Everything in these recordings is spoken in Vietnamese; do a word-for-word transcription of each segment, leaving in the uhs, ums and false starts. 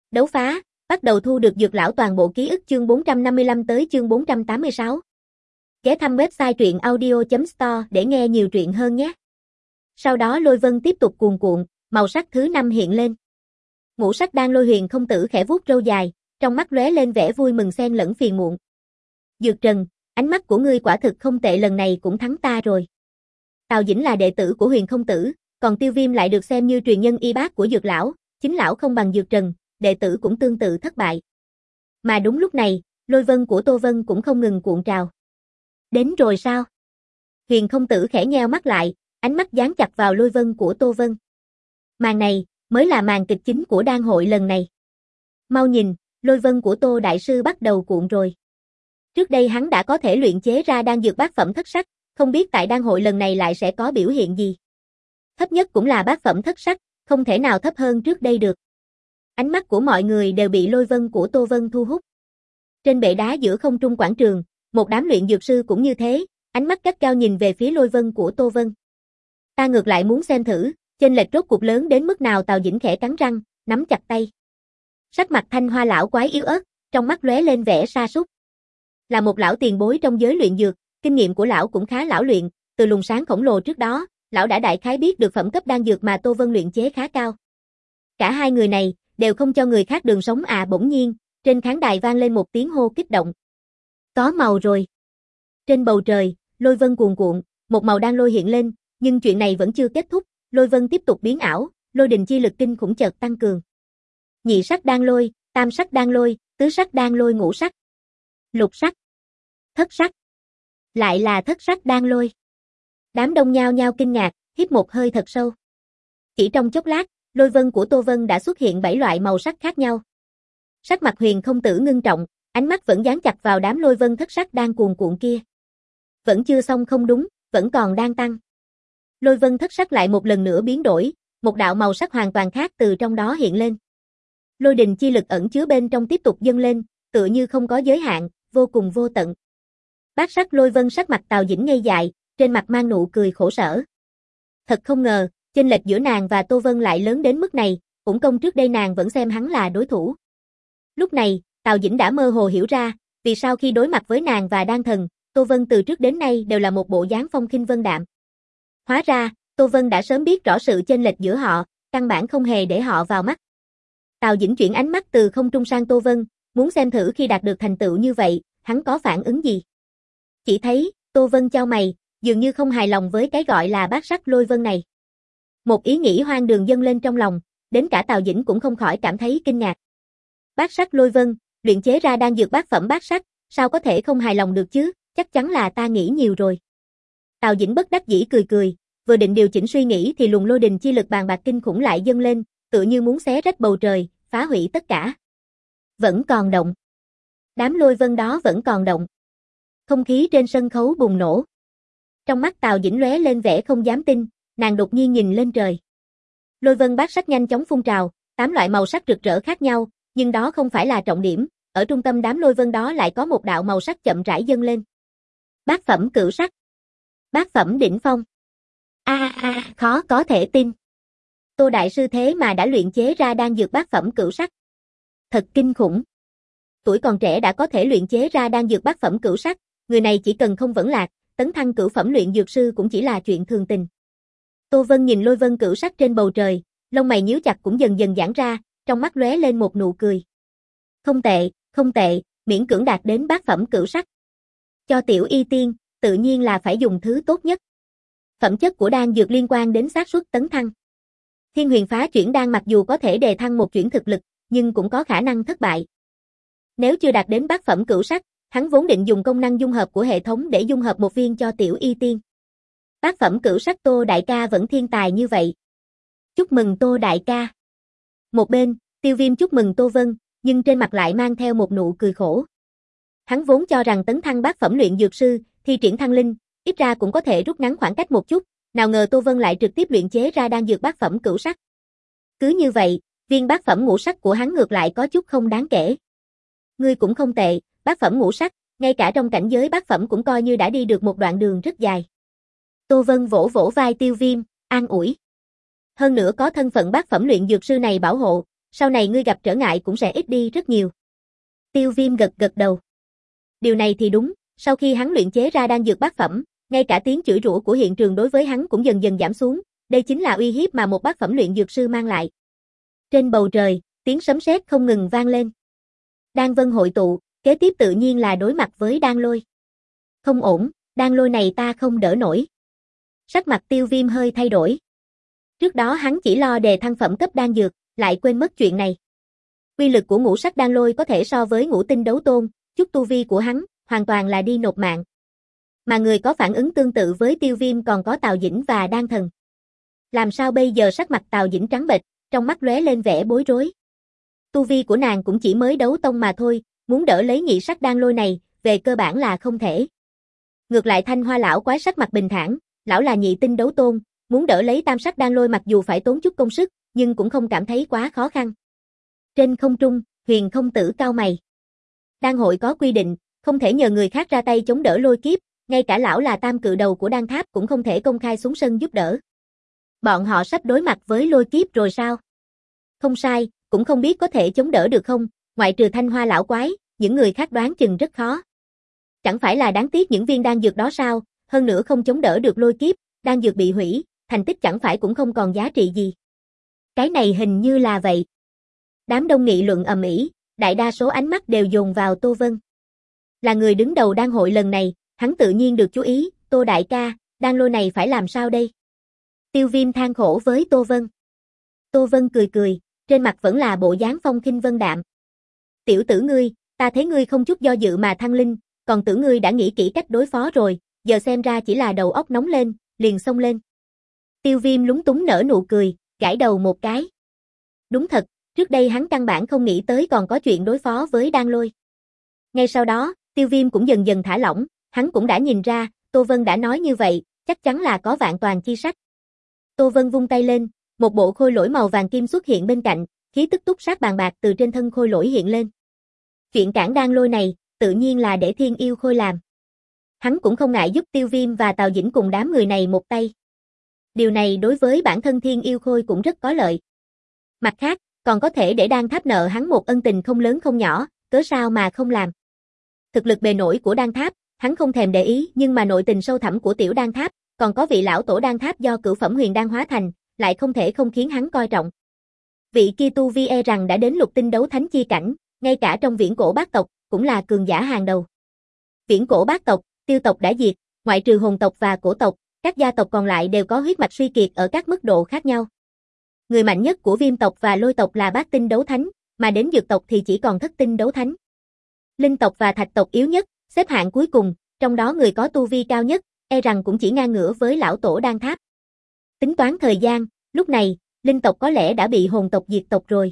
Đấu phá, bắt đầu thu được dược lão toàn bộ ký ức chương bốn trăm năm mươi lăm tới chương bốn trăm tám mươi sáu. Ghé thăm website truyện audio chấm store để nghe nhiều truyện hơn nhé. Sau đó lôi vân tiếp tục cuồn cuộn, màu sắc thứ năm hiện lên. Ngũ sắc đan lôi huyền không tử khẽ vuốt râu dài, trong mắt lóe lên vẻ vui mừng xen lẫn phiền muộn. Dược Trần, ánh mắt của ngươi quả thực không tệ, lần này cũng thắng ta rồi. Tào Dĩnh là đệ tử của huyền không tử, còn Tiêu Viêm lại được xem như truyền nhân y bác của dược lão, chính lão không bằng Dược Trần, đệ tử cũng tương tự thất bại. Mà đúng lúc này, lôi vân của Tô Vân cũng không ngừng cuộn trào. Đến rồi sao? Huyền không tử khẽ nheo mắt lại, ánh mắt dán chặt vào lôi vân của Tô Vân. Màn này, mới là màn kịch chính của đan hội lần này. Mau nhìn, lôi vân của Tô Đại Sư bắt đầu cuộn rồi. Trước đây hắn đã có thể luyện chế ra đan dược bát phẩm thất sắc, không biết tại đan hội lần này lại sẽ có biểu hiện gì. Thấp nhất cũng là bát phẩm thất sắc, không thể nào thấp hơn trước đây được. Ánh mắt của mọi người đều bị lôi vân của Tô Vân thu hút. Trên bệ đá giữa không trung quảng trường, một đám luyện dược sư cũng như thế, ánh mắt gắt gao nhìn về phía lôi vân của Tô Vân. Ta ngược lại muốn xem thử, chênh lệch rốt cuộc lớn đến mức nào. Tào Dĩnh khẽ cắn răng, nắm chặt tay. Sắc mặt Thanh Hoa lão quái yếu ớt, trong mắt lóe lên vẻ sa sút. Là một lão tiền bối trong giới luyện dược, kinh nghiệm của lão cũng khá lão luyện, từ luồng sáng khổng lồ trước đó, lão đã đại khái biết được phẩm cấp đan dược mà Tô Vân luyện chế khá cao. Cả hai người này đều không cho người khác đường sống à. Bỗng nhiên, trên khán đài vang lên một tiếng hô kích động. Có màu rồi. Trên bầu trời, lôi vân cuồn cuộn, một màu đan lôi hiện lên, nhưng chuyện này vẫn chưa kết thúc, lôi vân tiếp tục biến ảo, lôi đình chi lực kinh khủng chợt tăng cường. Nhị sắc đan lôi, tam sắc đan lôi, tứ sắc đan lôi, ngũ sắc, lục sắc, thất sắc. Lại là thất sắc đan lôi. Đám đông nhao nhao kinh ngạc, hít một hơi thật sâu. Chỉ trong chốc lát, lôi vân của Tô Vân đã xuất hiện bảy loại màu sắc khác nhau. Sắc mặt huyền không tử ngưng trọng, ánh mắt vẫn dán chặt vào đám lôi vân thất sắc đang cuồn cuộn kia. Vẫn chưa xong không đúng, vẫn còn đang tăng. Lôi vân thất sắc lại một lần nữa biến đổi, một đạo màu sắc hoàn toàn khác từ trong đó hiện lên. Lôi đình chi lực ẩn chứa bên trong tiếp tục dâng lên, tựa như không có giới hạn, vô cùng vô tận. Bát sắc lôi vân, sắc mặt Tào Dĩnh ngây dại, trên mặt mang nụ cười khổ sở. Thật không ngờ, chênh lệch giữa nàng và Tô Vân lại lớn đến mức này, uổng công trước đây nàng vẫn xem hắn là đối thủ. Lúc này, Tào Dĩnh đã mơ hồ hiểu ra, vì sao khi đối mặt với nàng và đan thần, Tô Vân từ trước đến nay đều là một bộ dáng phong khinh vân đạm. Hóa ra, Tô Vân đã sớm biết rõ sự chênh lệch giữa họ, căn bản không hề để họ vào mắt. Tào Dĩnh chuyển ánh mắt từ không trung sang Tô Vân, muốn xem thử khi đạt được thành tựu như vậy, hắn có phản ứng gì. Chỉ thấy, Tô Vân chau mày, dường như không hài lòng với cái gọi là bát sắc lôi vân này. Một ý nghĩ hoang đường dâng lên trong lòng, đến cả Tào Dĩnh cũng không khỏi cảm thấy kinh ngạc. Bát sắc lôi vân, luyện chế ra đan dược bát phẩm bát sắc, sao có thể không hài lòng được chứ, chắc chắn là ta nghĩ nhiều rồi. Tào Dĩnh bất đắc dĩ cười cười, vừa định điều chỉnh suy nghĩ thì luồng lôi đình chi lực bàn bạc kinh khủng lại dâng lên, tựa như muốn xé rách bầu trời, phá hủy tất cả. Vẫn còn động. Đám lôi vân đó vẫn còn động. Không khí trên sân khấu bùng nổ. Trong mắt Tào Dĩnh lóe lên vẻ không dám tin, nàng đột nhiên nhìn lên trời. Lôi vân bát sắc nhanh chóng phun trào, tám loại màu sắc rực rỡ khác nhau, nhưng đó không phải là trọng điểm, ở trung tâm đám lôi vân đó lại có một đạo màu sắc chậm rãi dâng lên. Bát phẩm cửu sắc. Bát phẩm đỉnh phong. A a a, khó có thể tin. Tô Đại Sư thế mà đã luyện chế ra đan dược bát phẩm cửu sắc. Thật kinh khủng. Tuổi còn trẻ đã có thể luyện chế ra đan dược bát phẩm cửu sắc, người này chỉ cần không vẫn lạc, tấn thăng cửu phẩm luyện dược sư cũng chỉ là chuyện thường tình. Tô Vân nhìn lôi vân cửu sắc trên bầu trời, lông mày nhíu chặt cũng dần dần giãn ra, trong mắt lóe lên một nụ cười. Không tệ, không tệ, miễn cưỡng đạt đến bát phẩm cửu sắc. Cho tiểu y tiên, tự nhiên là phải dùng thứ tốt nhất. Phẩm chất của đan dược liên quan đến xác suất tấn thăng. Thiên huyền phá chuyển đan mặc dù có thể đề thăng một chuyển thực lực, nhưng cũng có khả năng thất bại. Nếu chưa đạt đến bát phẩm cửu sắc, hắn vốn định dùng công năng dung hợp của hệ thống để dung hợp một viên cho tiểu y tiên. Bát phẩm cửu sắc, Tô đại ca vẫn thiên tài như vậy. Chúc mừng Tô đại ca. Một bên, Tiêu Viêm chúc mừng Tô Vân, nhưng trên mặt lại mang theo một nụ cười khổ. Hắn vốn cho rằng tấn thăng bát phẩm luyện dược sư, thi triển thăng linh, ít ra cũng có thể rút ngắn khoảng cách một chút, nào ngờ Tô Vân lại trực tiếp luyện chế ra đan dược bát phẩm cửu sắc. Cứ như vậy, viên bát phẩm ngũ sắc của hắn ngược lại có chút không đáng kể. Ngươi cũng không tệ, bát phẩm ngũ sắc, ngay cả trong cảnh giới bát phẩm cũng coi như đã đi được một đoạn đường rất dài. Tô Vân vỗ vỗ vai Tiêu Viêm, an ủi. Hơn nữa có thân phận bát phẩm luyện dược sư này bảo hộ, Sau này ngươi gặp trở ngại cũng sẽ ít đi rất nhiều. Tiêu Viêm gật gật đầu. Điều này thì đúng, sau khi hắn luyện chế ra đan dược bát phẩm, ngay cả tiếng chửi rủa của hiện trường đối với hắn cũng dần dần giảm xuống, đây chính là uy hiếp mà một bát phẩm luyện dược sư mang lại. Trên bầu trời, tiếng sấm sét không ngừng vang lên. Đan vân hội tụ, kế tiếp tự nhiên là đối mặt với đan lôi. Không ổn, đan lôi này ta không đỡ nổi. Sắc mặt Tiêu Viêm hơi thay đổi. Trước đó hắn chỉ lo đề thăng phẩm cấp đan dược, lại quên mất chuyện này. Uy lực của ngũ sắc đan lôi có thể so với ngũ tinh đấu tôn, chút tu vi của hắn, hoàn toàn là đi nộp mạng. Mà người có phản ứng tương tự với Tiêu Viêm còn có Tào Dĩnh và Đan Thần. Làm sao bây giờ? Sắc mặt Tào Dĩnh trắng bệch, trong mắt lóe lên vẻ bối rối. Tu vi của nàng cũng chỉ mới đấu tông mà thôi, muốn đỡ lấy nhị sắc đan lôi này, về cơ bản là không thể. Ngược lại Thanh Hoa lão quái sắc mặt bình thản, lão là nhị tinh đấu tôn, muốn đỡ lấy tam sắc đan lôi mặc dù phải tốn chút công sức, nhưng cũng không cảm thấy quá khó khăn. Trên không trung, Huyền Không Tử cau mày. Đan hội có quy định, không thể nhờ người khác ra tay chống đỡ lôi kiếp, ngay cả lão là tam cự đầu của đan tháp cũng không thể công khai xuống sân giúp đỡ. Bọn họ sắp đối mặt với lôi kiếp rồi sao? Không sai, cũng không biết có thể chống đỡ được không, ngoại trừ Thanh Hoa lão quái, những người khác đoán chừng rất khó. Chẳng phải là đáng tiếc những viên đan dược đó sao, hơn nữa không chống đỡ được lôi kiếp, đan dược bị hủy, thành tích chẳng phải cũng không còn giá trị gì. Cái này hình như là vậy. Đám đông nghị luận ầm ĩ, đại đa số ánh mắt đều dồn vào Tô Vân. Là người đứng đầu đan hội lần này, hắn tự nhiên được chú ý, Tô đại ca, đan lôi này phải làm sao đây? Tiêu Viêm than khổ với Tô Vân. Tô Vân cười cười, trên mặt vẫn là bộ dáng phong khinh vân đạm. Tiểu tử ngươi, ta thấy ngươi không chút do dự mà thăng linh, còn tưởng ngươi đã nghĩ kỹ cách đối phó rồi, giờ xem ra chỉ là đầu óc nóng lên, liền xông lên. Tiêu Viêm lúng túng nở nụ cười, gãi đầu một cái. Đúng thật, trước đây hắn căn bản không nghĩ tới còn có chuyện đối phó với đan lôi. Ngay sau đó, Tiêu Viêm cũng dần dần thả lỏng, hắn cũng đã nhìn ra, Tô Vân đã nói như vậy, chắc chắn là có vạn toàn chi sách. Tô Vân vung tay lên, một bộ khôi lỗi màu vàng kim xuất hiện bên cạnh, khí tức túc sát bàn bạc từ trên thân khôi lỗi hiện lên. Chuyện cản đan lôi này, tự nhiên là để Thiên Yêu Khôi làm. Hắn cũng không ngại giúp Tiêu Viêm và Tào Dĩnh cùng đám người này một tay. Điều này đối với bản thân Thiên Yêu Khôi cũng rất có lợi. Mặt khác, còn có thể để đan tháp nợ hắn một ân tình không lớn không nhỏ, cớ sao mà không làm. Thực lực bề nổi của đan tháp, hắn không thèm để ý, nhưng mà nội tình sâu thẳm của tiểu đan tháp, còn có vị lão tổ đan tháp do cửu phẩm huyền đan hóa thành, lại không thể không khiến hắn coi trọng. Vị kia tu vi e rằng đã đến lục tinh đấu thánh chi cảnh, ngay cả trong viễn cổ bát tộc, cũng là cường giả hàng đầu. Viễn cổ bát tộc, Tiêu tộc đã diệt, ngoại trừ hồn tộc và cổ tộc, các gia tộc còn lại đều có huyết mạch suy kiệt ở các mức độ khác nhau. Người mạnh nhất của Viêm tộc và Lôi tộc là bát tinh đấu thánh, mà đến Dược tộc thì chỉ còn thất tinh đấu thánh. Linh tộc và Thạch tộc yếu nhất, xếp hạng cuối cùng, trong đó người có tu vi cao nhất, e rằng cũng chỉ ngang ngửa với lão tổ đan tháp. Tính toán thời gian, lúc này, Linh tộc có lẽ đã bị hồn tộc diệt tộc rồi.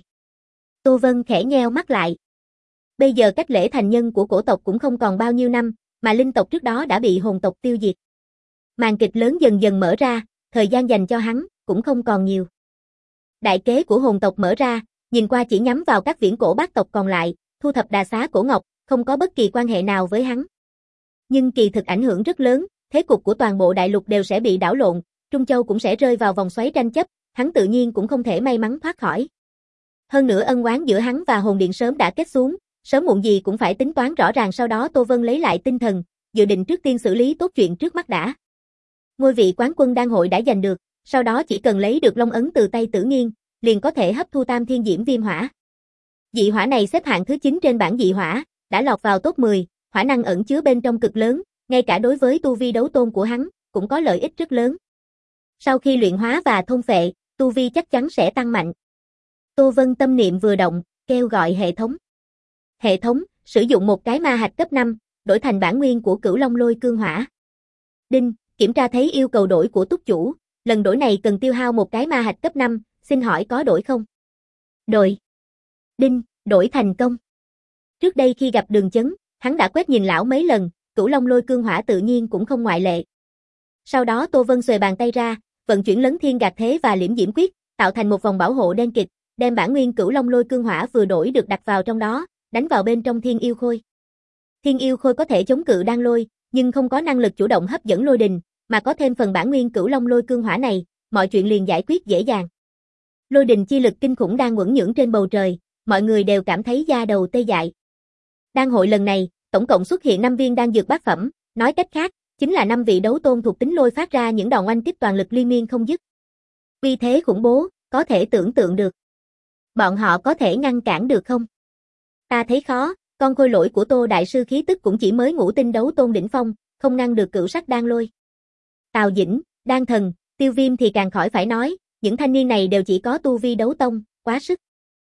Tô Vân khẽ nheo mắt lại. Bây giờ cách lễ thành nhân của cổ tộc cũng không còn bao nhiêu năm, mà Linh tộc trước đó đã bị hồn tộc tiêu diệt. Màn kịch lớn dần dần mở ra, thời gian dành cho hắn cũng không còn nhiều. Đại kế của hồn tộc mở ra, nhìn qua chỉ nhắm vào các viễn cổ bát tộc còn lại, thu thập đà xá cổ ngọc, không có bất kỳ quan hệ nào với hắn. Nhưng kỳ thực ảnh hưởng rất lớn, thế cục của toàn bộ đại lục đều sẽ bị đảo lộn, Trung Châu cũng sẽ rơi vào vòng xoáy tranh chấp, hắn tự nhiên cũng không thể may mắn thoát khỏi. Hơn nữa ân oán giữa hắn và hồn điện sớm đã kết xuống, sớm muộn gì cũng phải tính toán rõ ràng. Sau đó Tô Vân lấy lại tinh thần, dự định trước tiên xử lý tốt chuyện trước mắt đã. Ngôi vị quán quân đan hội đã giành được, sau đó chỉ cần lấy được long ấn từ tay Tử Nghiên, liền có thể hấp thu tam thiên diễm viêm hỏa. Dị hỏa này xếp hạng thứ chín trên bảng dị hỏa, đã lọt vào top mười, hỏa năng ẩn chứa bên trong cực lớn, ngay cả đối với tu vi đấu tôn của hắn, cũng có lợi ích rất lớn. Sau khi luyện hóa và thôn phệ, tu vi chắc chắn sẽ tăng mạnh. Tô Vân tâm niệm vừa động, kêu gọi hệ thống. Hệ thống, sử dụng một cái ma hạch cấp năm, đổi thành bản nguyên của Cửu Long Lôi Cương Hỏa. Đinh, kiểm tra thấy yêu cầu đổi của túc chủ, lần đổi này cần tiêu hao một cái ma hạch cấp năm, xin hỏi có đổi không? Đổi. Đinh, đổi thành công. Trước đây khi gặp Đường Chấn, hắn đã quét nhìn lão mấy lần, Cửu Long Lôi Cương Hỏa tự nhiên cũng không ngoại lệ. Sau đó Tô Vân xuề bàn tay ra, vận chuyển Lấn Thiên Gạt Thế và Liễm Diễm Quyết, tạo thành một vòng bảo hộ đen kịt, đem bản nguyên Cửu Long Lôi Cương Hỏa vừa đổi được đặt vào trong đó, đánh vào bên trong Thiên Yêu Khôi. Thiên Yêu Khôi có thể chống cự đan lôi, nhưng không có năng lực chủ động hấp dẫn lôi đình, mà có thêm phần bản nguyên Cửu Long Lôi Cương Hỏa này, mọi chuyện liền giải quyết dễ dàng. Lôi đình chi lực kinh khủng đang uẩn nhưỡng trên bầu trời, mọi người đều cảm thấy da đầu tê dại. Đan hội lần này, tổng cộng xuất hiện năm viên đan dược bát phẩm, nói cách khác, chính là năm vị đấu tôn thuộc tính lôi phát ra những đòn oanh kích toàn lực liên miên không dứt. Uy thế khủng bố, có thể tưởng tượng được. Bọn họ có thể ngăn cản được không? Ta thấy khó, con khôi lỗi của Tô đại sư khí tức cũng chỉ mới ngũ tinh đấu tôn đỉnh phong, không ngăn được cửu sắc đan lôi. Tào Dĩnh, Đan Thần, Tiêu Viêm thì càng khỏi phải nói, những thanh niên này đều chỉ có tu vi đấu tông, quá sức.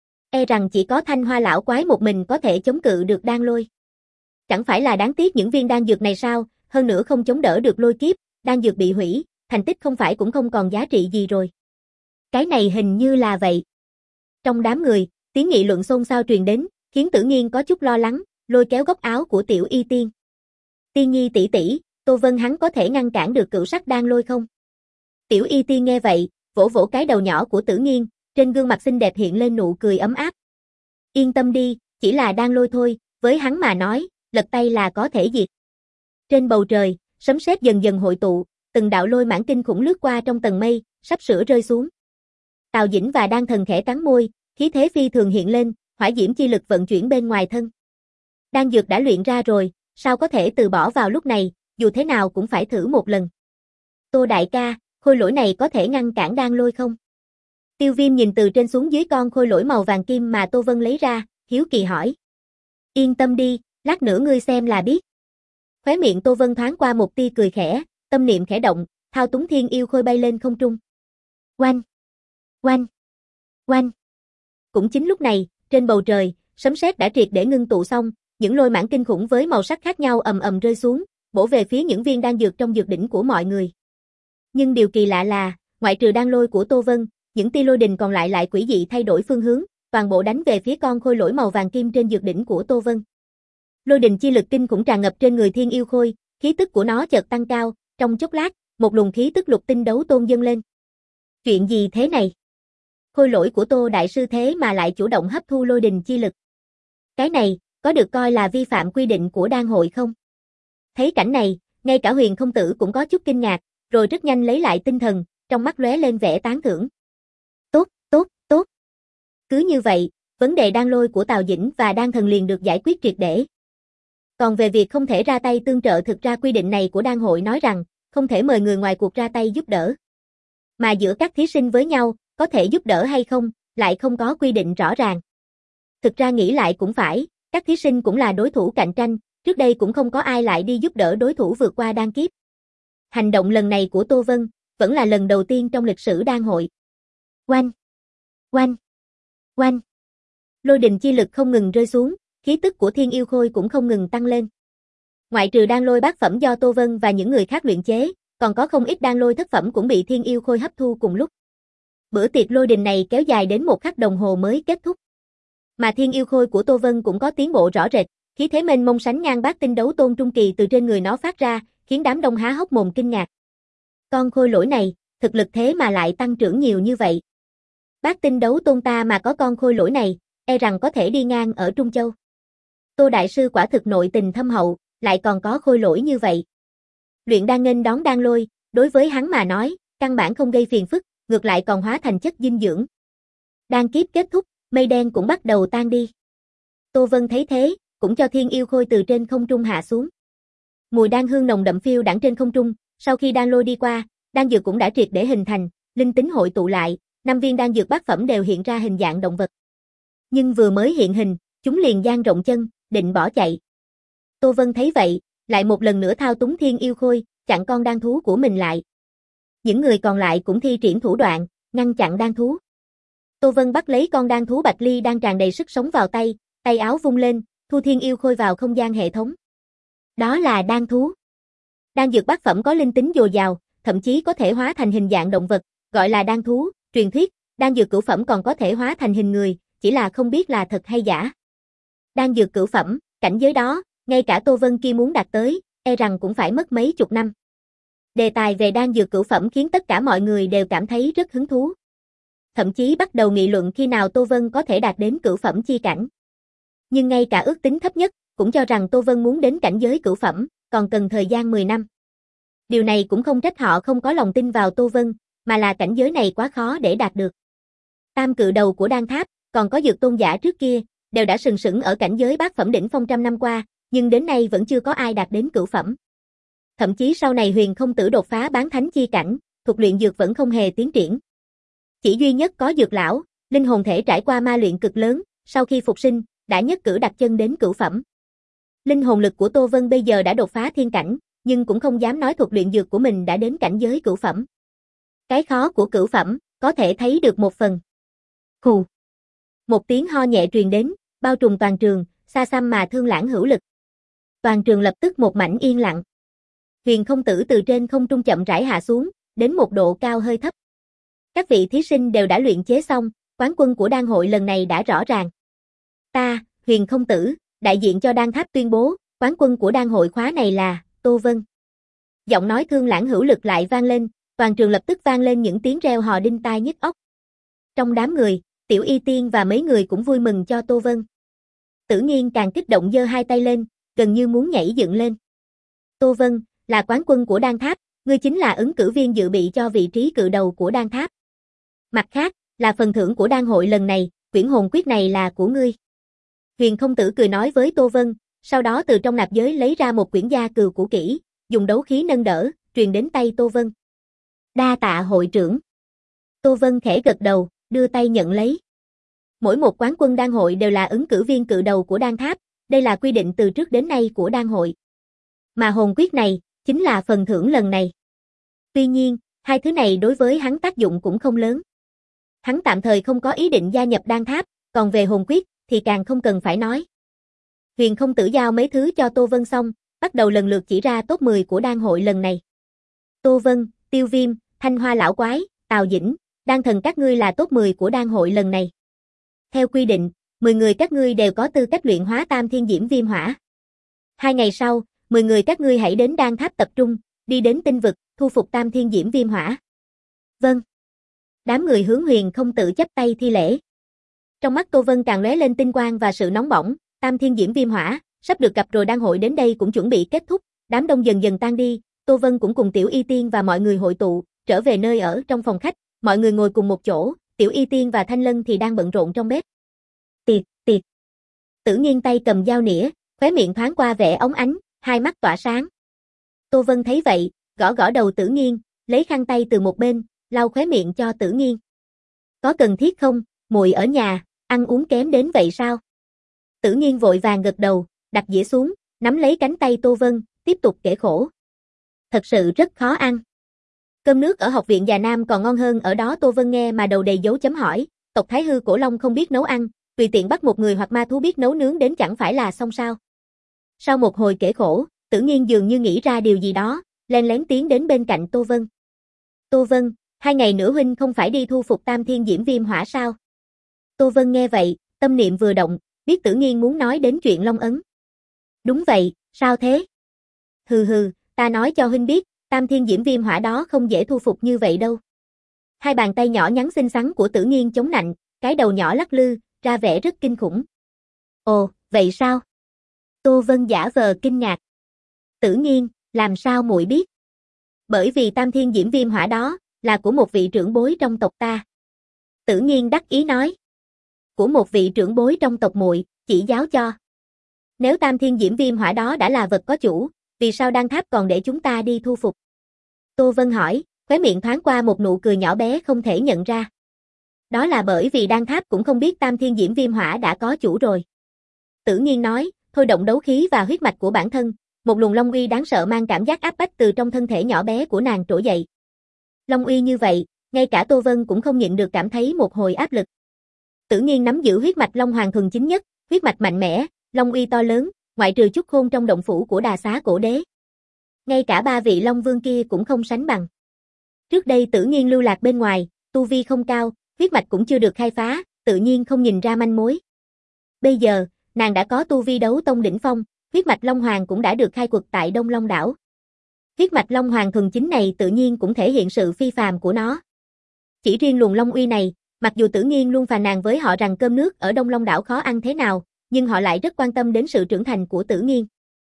E rằng chỉ có Thanh Hoa lão quái một mình có thể chống cự được đan lôi. Chẳng phải là đáng tiếc những viên đan dược này sao, hơn nữa không chống đỡ được lôi kiếp, đan dược bị hủy, thành tích không phải cũng không còn giá trị gì rồi. Cái này hình như là vậy. Trong đám người, tiếng nghị luận xôn xao truyền đến, khiến Tử Nghiên có chút lo lắng, lôi kéo góc áo của Tiểu Y Tiên. Tiên Nhi tỷ tỷ, Tô Vân hắn có thể ngăn cản được cửu sắc đan lôi không? Tiểu Y Tiên nghe vậy, vỗ vỗ cái đầu nhỏ của Tử Nghiên, trên gương mặt xinh đẹp hiện lên nụ cười ấm áp. Yên tâm đi, chỉ là đan lôi thôi, với hắn mà nói, lật tay là có thể diệt. Trên bầu trời, sấm sét dần dần hội tụ, từng đạo lôi mãng kinh khủng lướt qua trong tầng mây, sắp sửa rơi xuống. Tào Dĩnh và Đan Thần khẽ cắn môi, khí thế phi thường hiện lên, hỏa diễm chi lực vận chuyển bên ngoài thân. Đan dược đã luyện ra rồi, sao có thể từ bỏ vào lúc này, dù thế nào cũng phải thử một lần. Tô đại ca, khôi lỗi này có thể ngăn cản đan lôi không? Tiêu Viêm nhìn từ trên xuống dưới con khôi lỗi màu vàng kim mà Tô Vân lấy ra, hiếu kỳ hỏi. Yên tâm đi, lát nữa ngươi xem là biết. Khóe miệng Tô Vân thoáng qua một tia cười khẽ, tâm niệm khẽ động, thao túng thiên yêu khôi bay lên không trung. Oanh! Oanh! Oanh! Cũng chính lúc này, trên bầu trời, sấm sét đã triệt để ngưng tụ xong, những lôi mãng kinh khủng với màu sắc khác nhau ầm ầm rơi xuống, bổ về phía những viên đan dược trong dược đỉnh của mọi người. Nhưng điều kỳ lạ là, ngoại trừ đan lôi của Tô Vân, những tia lôi đình còn lại lại quỷ dị thay đổi phương hướng, toàn bộ đánh về phía con khôi lỗi màu vàng kim trên dược đỉnh của Tô Vân. Lôi đình chi lực kinh khủng tràn ngập trên người thiên yêu khôi, khí tức của nó chợt tăng cao, trong chốc lát, một luồng khí tức lục tinh đấu tôn dâng lên. Chuyện gì thế này? Khôi lỗi của Tô đại sư thế mà lại chủ động hấp thu lôi đình chi lực. Cái này, có được coi là vi phạm quy định của đan hội không? Thấy cảnh này, ngay cả Huyền Không Tử cũng có chút kinh ngạc, rồi rất nhanh lấy lại tinh thần, trong mắt lóe lên vẻ tán thưởng. Tốt, tốt, tốt. Cứ như vậy, vấn đề đan lôi của Tào Dĩnh và Đan Thần liền được giải quyết triệt để. Còn về việc không thể ra tay tương trợ, thực ra quy định này của đan hội nói rằng, không thể mời người ngoài cuộc ra tay giúp đỡ. Mà giữa các thí sinh với nhau, có thể giúp đỡ hay không, lại không có quy định rõ ràng. Thực ra nghĩ lại cũng phải, các thí sinh cũng là đối thủ cạnh tranh, trước đây cũng không có ai lại đi giúp đỡ đối thủ vượt qua đan kiếp. Hành động lần này của Tô Vân, vẫn là lần đầu tiên trong lịch sử đan hội. Oanh! Oanh! Oanh! Lôi đình chi lực không ngừng rơi xuống, khí tức của thiên yêu khôi cũng không ngừng tăng lên. Ngoại trừ đan lôi bát phẩm do Tô Vân và những người khác luyện chế, còn có không ít đan lôi thất phẩm cũng bị thiên yêu khôi hấp thu cùng lúc. Bữa tiệc lôi đình này kéo dài đến một khắc đồng hồ mới kết thúc. Mà thiên yêu khôi của Tô Vân cũng có tiến bộ rõ rệt, khí thế mênh mông sánh ngang bát tinh đấu tôn trung kỳ từ trên người nó phát ra, khiến đám đông há hốc mồm kinh ngạc. Con khôi lỗi này, thực lực thế mà lại tăng trưởng nhiều như vậy. Bát tinh đấu tôn ta mà có con khôi lỗi này, e rằng có thể đi ngang ở Trung Châu. Tô đại sư quả thực nội tình thâm hậu, lại còn có khôi lỗi như vậy. Luyện đan nghênh đón đan lôi, đối với hắn mà nói, căn bản không gây phiền phức, ngược lại còn hóa thành chất dinh dưỡng. Đan kiếp kết thúc, mây đen cũng bắt đầu tan đi. Tô Vân thấy thế, cũng cho thiên yêu khôi từ trên không trung hạ xuống. Mùi đan hương nồng đậm phiêu đãng trên không trung, sau khi đan lôi đi qua, đan dược cũng đã triệt để hình thành, linh tính hội tụ lại, năm viên đan dược bát phẩm đều hiện ra hình dạng động vật. Nhưng vừa mới hiện hình, chúng liền dang rộng chân, định bỏ chạy. Tô Vân thấy vậy, lại một lần nữa thao túng thiên yêu khôi, chặn con đan thú của mình lại. Những người còn lại cũng thi triển thủ đoạn, ngăn chặn đan thú. Tô Vân bắt lấy con đan thú Bạch Ly đang tràn đầy sức sống vào tay, tay áo vung lên, thu thiên yêu khôi vào không gian hệ thống. Đó là đan thú. Đan dược bát phẩm có linh tính dồi dào, thậm chí có thể hóa thành hình dạng động vật, gọi là đan thú, truyền thuyết, đan dược cửu phẩm còn có thể hóa thành hình người, chỉ là không biết là thật hay giả. Đan dược cửu phẩm, cảnh giới đó, ngay cả Tô Vân kia muốn đạt tới, e rằng cũng phải mất mấy chục năm. Đề tài về đan dược cửu phẩm khiến tất cả mọi người đều cảm thấy rất hứng thú. Thậm chí bắt đầu nghị luận khi nào Tô Vân có thể đạt đến cửu phẩm chi cảnh. Nhưng ngay cả ước tính thấp nhất, cũng cho rằng Tô Vân muốn đến cảnh giới cửu phẩm, còn cần thời gian mười năm. Điều này cũng không trách họ không có lòng tin vào Tô Vân, mà là cảnh giới này quá khó để đạt được. Tam cự đầu của Đan Tháp, còn có Dược Tôn giả trước kia, đều đã sừng sững ở cảnh giới bát phẩm đỉnh phong trăm năm qua, nhưng đến nay vẫn chưa có ai đạt đến cửu phẩm. Thậm chí sau này Huyền Không Tử đột phá bán thánh chi cảnh, thuật luyện dược vẫn không hề tiến triển. Chỉ duy nhất có Dược lão, linh hồn thể trải qua ma luyện cực lớn, sau khi phục sinh, đã nhất cử đặt chân đến cửu phẩm. Linh hồn lực của Tô Vân bây giờ đã đột phá thiên cảnh, nhưng cũng không dám nói thuật luyện dược của mình đã đến cảnh giới cửu phẩm. Cái khó của cửu phẩm, có thể thấy được một phần. Hù. Một tiếng ho nhẹ truyền đến, bao trùm toàn trường, xa xăm mà thương lãng hữu lực. Toàn trường lập tức một mảnh yên lặng. Huyền Không Tử từ trên không trung chậm rãi hạ xuống, đến một độ cao hơi thấp. Các vị thí sinh đều đã luyện chế xong, quán quân của đan hội lần này đã rõ ràng. Ta, Huyền Không Tử, đại diện cho Đan Tháp tuyên bố, quán quân của đan hội khóa này là Tô Vân. Giọng nói thương lãng hữu lực lại vang lên, toàn trường lập tức vang lên những tiếng reo hò đinh tai nhức óc. Trong đám người, Tiểu Y Tiên và mấy người cũng vui mừng cho Tô Vân. Tử Nghiên càng kích động giơ hai tay lên, gần như muốn nhảy dựng lên. Tô Vân, là quán quân của Đan Tháp, ngươi chính là ứng cử viên dự bị cho vị trí cự đầu của Đan Tháp. Mặt khác, là phần thưởng của đan hội lần này, quyển hồn quyết này là của ngươi. Huyền Không Tử cười nói với Tô Vân, sau đó từ trong nạp giới lấy ra một quyển gia cừu cũ kỹ, dùng đấu khí nâng đỡ, truyền đến tay Tô Vân. Đa tạ hội trưởng. Tô Vân khẽ gật đầu, đưa tay nhận lấy. Mỗi một quán quân đan hội đều là ứng cử viên cự đầu của Đan Tháp, đây là quy định từ trước đến nay của đan hội. Mà hồn quyết này, chính là phần thưởng lần này. Tuy nhiên, hai thứ này đối với hắn tác dụng cũng không lớn. Hắn tạm thời không có ý định gia nhập Đan Tháp, còn về hồn quyết, thì càng không cần phải nói. Huyền Không Tử giao mấy thứ cho Tô Vân xong, bắt đầu lần lượt chỉ ra top mười của đan hội lần này. Tô Vân, Tiêu Viêm, Thanh Hoa Lão Quái, Tào Dĩnh, Đan Thần các ngươi là top mười của đan hội lần này. Theo quy định, mười người các ngươi đều có tư cách luyện hóa Tam Thiên Diễm Viêm Hỏa. Hai ngày sau, mười người các ngươi hãy đến Đan Tháp tập trung, đi đến tinh vực, thu phục Tam Thiên Diễm Viêm Hỏa. Vâng. Đám người hướng Huyền Không Tử chắp tay thi lễ. Trong mắt Tô Vân càng lóe lên tinh quang và sự nóng bỏng, Tam Thiên Diễm Viêm Hỏa, sắp được gặp rồi đan hội đến đây cũng chuẩn bị kết thúc, đám đông dần dần tan đi, Tô Vân cũng cùng Tiểu Y Tiên và mọi người hội tụ, trở về nơi ở trong phòng khách, mọi người ngồi cùng một chỗ, Tiểu Y Tiên và Thanh Lân thì đang bận rộn trong bếp. Tiệc, tiệc. Tử Nghiên tay cầm dao nĩa, khóe miệng thoáng qua vẻ óng ánh, hai mắt tỏa sáng. Tô Vân thấy vậy, gõ gõ đầu Tử Nghiên, lấy khăn tay từ một bên, lau khóe miệng cho Tử Nghiên. Có cần thiết không, muội ở nhà, ăn uống kém đến vậy sao? Tử Nghiên vội vàng gật đầu, đặt dĩa xuống, nắm lấy cánh tay Tô Vân, tiếp tục kể khổ. Thật sự rất khó ăn. Cơm nước ở học viện Già Nam còn ngon hơn ở đó. Tô Vân nghe mà đầu đầy dấu chấm hỏi, tộc Thái Hư Cổ Long không biết nấu ăn, tùy tiện bắt một người hoặc ma thú biết nấu nướng đến chẳng phải là xong sao? Sau một hồi kể khổ, Tử Nghiên dường như nghĩ ra điều gì đó, len lén tiến đến bên cạnh Tô Vân. Tô Vân, hai ngày nữa huynh không phải đi thu phục Tam Thiên Diễm Viêm Hỏa sao? Tô Vân nghe vậy, tâm niệm vừa động, biết Tử Nghiên muốn nói đến chuyện Long Ấn. Đúng vậy, sao thế? Hừ hừ, ta nói cho huynh biết, Tam Thiên Diễm Viêm Hỏa đó không dễ thu phục như vậy đâu. Hai bàn tay nhỏ nhắn xinh xắn của Tử Nghiên chống nạnh, cái đầu nhỏ lắc lư, ra vẻ rất kinh khủng. Ồ, vậy sao? Tô Vân giả vờ kinh ngạc. Tử Nghiên, làm sao muội biết? Bởi vì Tam Thiên Diễm Viêm Hỏa đó, là của một vị trưởng bối trong tộc ta. Tử Nghiên đắc ý nói. Của một vị trưởng bối trong tộc muội, chỉ giáo cho. Nếu Tam Thiên Diễm Viêm Hỏa đó đã là vật có chủ, vì sao Đan Tháp còn để chúng ta đi thu phục? Tô Vân hỏi, khóe miệng thoáng qua một nụ cười nhỏ bé không thể nhận ra. Đó là bởi vì Đan Tháp cũng không biết Tam Thiên Diễm Viêm Hỏa đã có chủ rồi. Tử Nghiên nói, thôi động đấu khí và huyết mạch của bản thân, một luồng long uy đáng sợ mang cảm giác áp bách từ trong thân thể nhỏ bé của nàng trỗi dậy. Long uy như vậy, ngay cả Tô Vân cũng không nhịn được cảm thấy một hồi áp lực. Tử Nghiên nắm giữ huyết mạch Long Hoàng thuần chính nhất, huyết mạch mạnh mẽ, long uy to lớn, ngoại trừ Chúc Khôn trong động phủ của Đà Xá Cổ Đế. Ngay cả ba vị Long Vương kia cũng không sánh bằng. Trước đây Tử Nghiên lưu lạc bên ngoài, tu vi không cao, huyết mạch cũng chưa được khai phá, tự nhiên không nhìn ra manh mối. Bây giờ, nàng đã có tu vi đấu tông đỉnh phong, huyết mạch Long Hoàng cũng đã được khai quật tại Đông Long đảo. Huyết mạch Long Hoàng thuần chính này tự nhiên cũng thể hiện sự phi phàm của nó. Chỉ riêng luồng long uy này, mặc dù Tử Nghiên luôn phàn nàn với họ rằng cơm nước ở Đông Long đảo khó ăn thế nào, nhưng họ lại rất quan tâm đến sự trưởng thành của Tử Nghiên.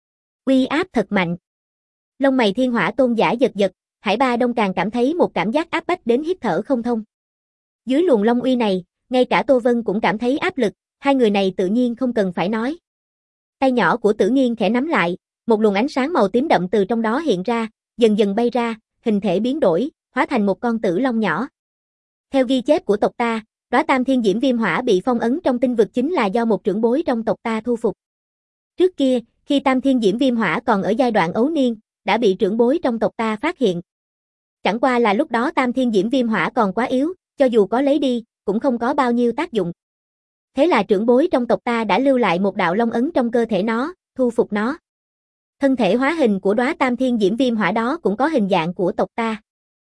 Uy áp thật mạnh. Lông mày Thiên Hỏa Tôn giả giật giật, Hải Ba Đông càng cảm thấy một cảm giác áp bách đến hít thở không thông. Dưới luồng long uy này, ngay cả Tô Vân cũng cảm thấy áp lực, hai người này tự nhiên không cần phải nói. Tay nhỏ của Tử Nghiên khẽ nắm lại, một luồng ánh sáng màu tím đậm từ trong đó hiện ra, dần dần bay ra, hình thể biến đổi, hóa thành một con tử long nhỏ. Theo ghi chép của tộc ta, đóa Tam Thiên Diễm Viêm Hỏa bị phong ấn trong tinh vực chính là do một trưởng bối trong tộc ta thu phục. Trước kia, khi Tam Thiên Diễm Viêm Hỏa còn ở giai đoạn ấu niên, đã bị trưởng bối trong tộc ta phát hiện. Chẳng qua là lúc đó Tam Thiên Diễm Viêm Hỏa còn quá yếu, cho dù có lấy đi, cũng không có bao nhiêu tác dụng. Thế là trưởng bối trong tộc ta đã lưu lại một đạo long ấn trong cơ thể nó, thu phục nó. Thân thể hóa hình của đóa Tam Thiên Diễm Viêm Hỏa đó cũng có hình dạng của tộc ta.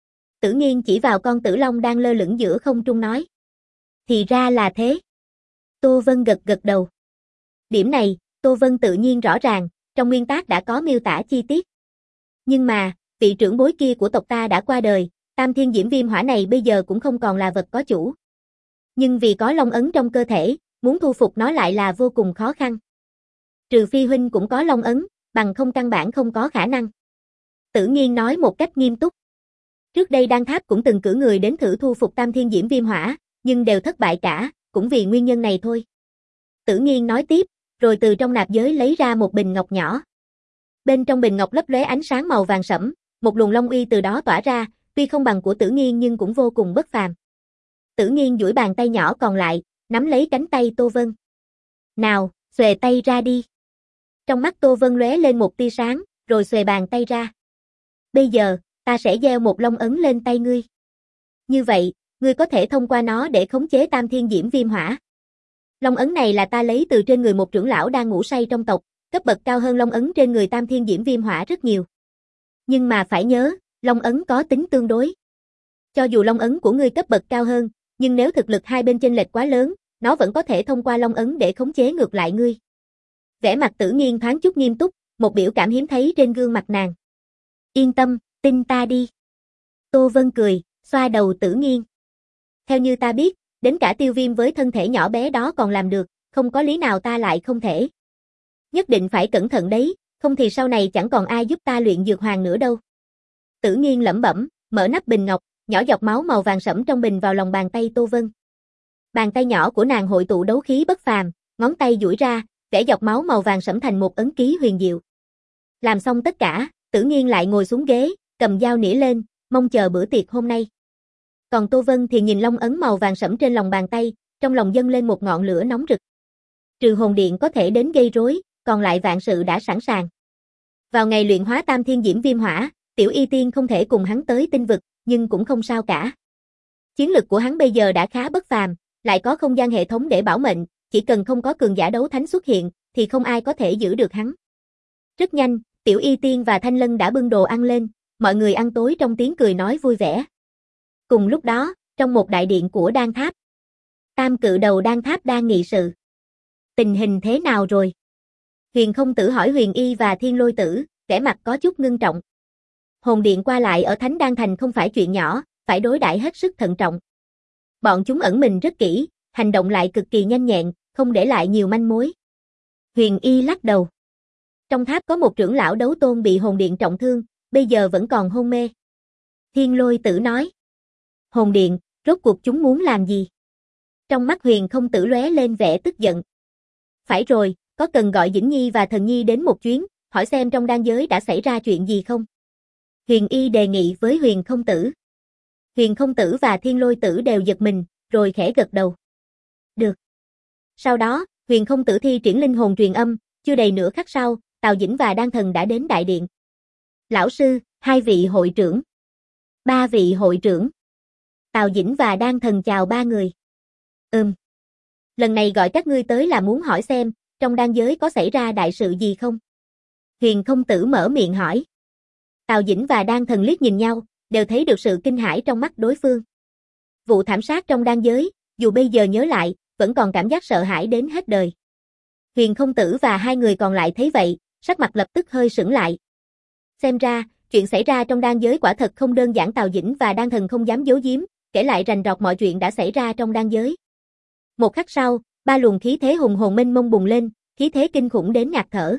Tử Nghiên chỉ vào con tử long đang lơ lửng giữa không trung nói. Thì ra là thế. Tô Vân gật gật đầu. Điểm này, Tô Vân tự nhiên rõ ràng, trong nguyên tác đã có miêu tả chi tiết. Nhưng mà, vị trưởng bối kia của tộc ta đã qua đời, Tam Thiên Diễm Viêm Hỏa này bây giờ cũng không còn là vật có chủ. Nhưng vì có long ấn trong cơ thể, muốn thu phục nó lại là vô cùng khó khăn. Trừ phi huynh cũng có long ấn, bằng không căn bản không có khả năng. Tử Nghiên nói một cách nghiêm túc. Trước đây Đan Tháp cũng từng cử người đến thử thu phục Tam Thiên Diễm Viêm Hỏa, nhưng đều thất bại cả, cũng vì nguyên nhân này thôi. Tử Nghiên nói tiếp, rồi từ trong nạp giới lấy ra một bình ngọc nhỏ. Bên trong bình ngọc lấp lóe ánh sáng màu vàng sẫm, một luồng long uy từ đó tỏa ra, tuy không bằng của Tử Nghiên nhưng cũng vô cùng bất phàm. Tử Nghiên duỗi bàn tay nhỏ còn lại, nắm lấy cánh tay Tô Vân. Nào, xuề tay ra đi. Trong mắt Tô Vân lóe lên một tia sáng, rồi xuề bàn tay ra. Bây giờ, ta sẽ gieo một long ấn lên tay ngươi. Như vậy, ngươi có thể thông qua nó để khống chế Tam Thiên Diễm Viêm Hỏa. Long ấn này là ta lấy từ trên người một trưởng lão đang ngủ say trong tộc, cấp bậc cao hơn long ấn trên người Tam Thiên Diễm Viêm Hỏa rất nhiều. Nhưng mà phải nhớ, long ấn có tính tương đối. Cho dù long ấn của ngươi cấp bậc cao hơn, nhưng nếu thực lực hai bên chênh lệch quá lớn, nó vẫn có thể thông qua long ấn để khống chế ngược lại ngươi. Vẻ mặt Tử Nghiên thoáng chút nghiêm túc, một biểu cảm hiếm thấy trên gương mặt nàng. Yên tâm, tin ta đi. Tô Vân cười, xoa đầu Tử Nghiên. Theo như ta biết, đến cả Tiêu Viêm với thân thể nhỏ bé đó còn làm được, không có lý nào ta lại không thể. Nhất định phải cẩn thận đấy, không thì sau này chẳng còn ai giúp ta luyện dược hoàng nữa đâu. Tử Nghiên lẩm bẩm, mở nắp bình ngọc, nhỏ giọt máu màu vàng sẫm trong bình vào lòng bàn tay Tô Vân. Bàn tay nhỏ của nàng hội tụ đấu khí bất phàm, ngón tay duỗi ra, vẽ giọt máu màu vàng sẫm thành một ấn ký huyền diệu. Làm xong tất cả, Tử Nghiên lại ngồi xuống ghế, cầm dao nĩa lên, mong chờ bữa tiệc hôm nay. Còn Tô Vân thì nhìn long ấn màu vàng sẫm trên lòng bàn tay, trong lòng dâng lên một ngọn lửa nóng rực. Trừ hồn điện có thể đến gây rối, còn lại vạn sự đã sẵn sàng. Vào ngày luyện hóa Tam Thiên Diễm Viêm Hỏa, Tiểu Y Tiên không thể cùng hắn tới tinh vực, nhưng cũng không sao cả. Chiến lực của hắn bây giờ đã khá bất phàm, lại có không gian hệ thống để bảo mệnh, chỉ cần không có cường giả đấu thánh xuất hiện, thì không ai có thể giữ được hắn. Rất nhanh, Tiểu Y Tiên và Thanh Lân đã bưng đồ ăn lên, mọi người ăn tối trong tiếng cười nói vui vẻ. Cùng lúc đó, trong một đại điện của Đan Tháp, Tam cự đầu Đan Tháp đang nghị sự. Tình hình thế nào rồi? Huyền Không Tử hỏi Huyền Y và Thiên Lôi Tử, vẻ mặt có chút ngưng trọng. Hồn điện qua lại ở Thánh Đan Thành không phải chuyện nhỏ, phải đối đãi hết sức thận trọng. Bọn chúng ẩn mình rất kỹ, hành động lại cực kỳ nhanh nhẹn, không để lại nhiều manh mối. Huyền Y lắc đầu. Trong tháp có một trưởng lão đấu tôn bị hồn điện trọng thương, bây giờ vẫn còn hôn mê. Thiên Lôi Tử nói. Hồn điện, rốt cuộc chúng muốn làm gì? Trong mắt Huyền Không Tử lóe lên vẻ tức giận. Phải rồi, có cần gọi Dĩnh Nhi và Thần Nhi đến một chuyến, hỏi xem trong đan giới đã xảy ra chuyện gì không? Huyền Y đề nghị với Huyền Không Tử. Huyền Không Tử và Thiên Lôi Tử đều giật mình, rồi khẽ gật đầu. Được. Sau đó, Huyền Không Tử thi triển linh hồn truyền âm, chưa đầy nửa khắc sau, Tào Dĩnh và Đan Thần đã đến đại điện. Lão sư, hai vị hội trưởng. Ba vị hội trưởng. Tào Dĩnh và Đan Thần chào ba người. Ừm. Lần này gọi các ngươi tới là muốn hỏi xem, trong đan giới có xảy ra đại sự gì không? Huyền Không Tử mở miệng hỏi. Tào Dĩnh và Đan Thần liếc nhìn nhau, đều thấy được sự kinh hãi trong mắt đối phương. Vụ thảm sát trong đan giới, dù bây giờ nhớ lại, vẫn còn cảm giác sợ hãi đến hết đời. Huyền Không Tử và hai người còn lại thấy vậy, sắc mặt lập tức hơi sững lại. Xem ra, chuyện xảy ra trong đan giới quả thật không đơn giản. Tào Dĩnh và Đan Thần không dám giấu giếm, kể lại rành rọt mọi chuyện đã xảy ra trong đan giới. Một khắc sau, ba luồng khí thế hùng hồn mênh mông bùng lên, khí thế kinh khủng đến ngạt thở.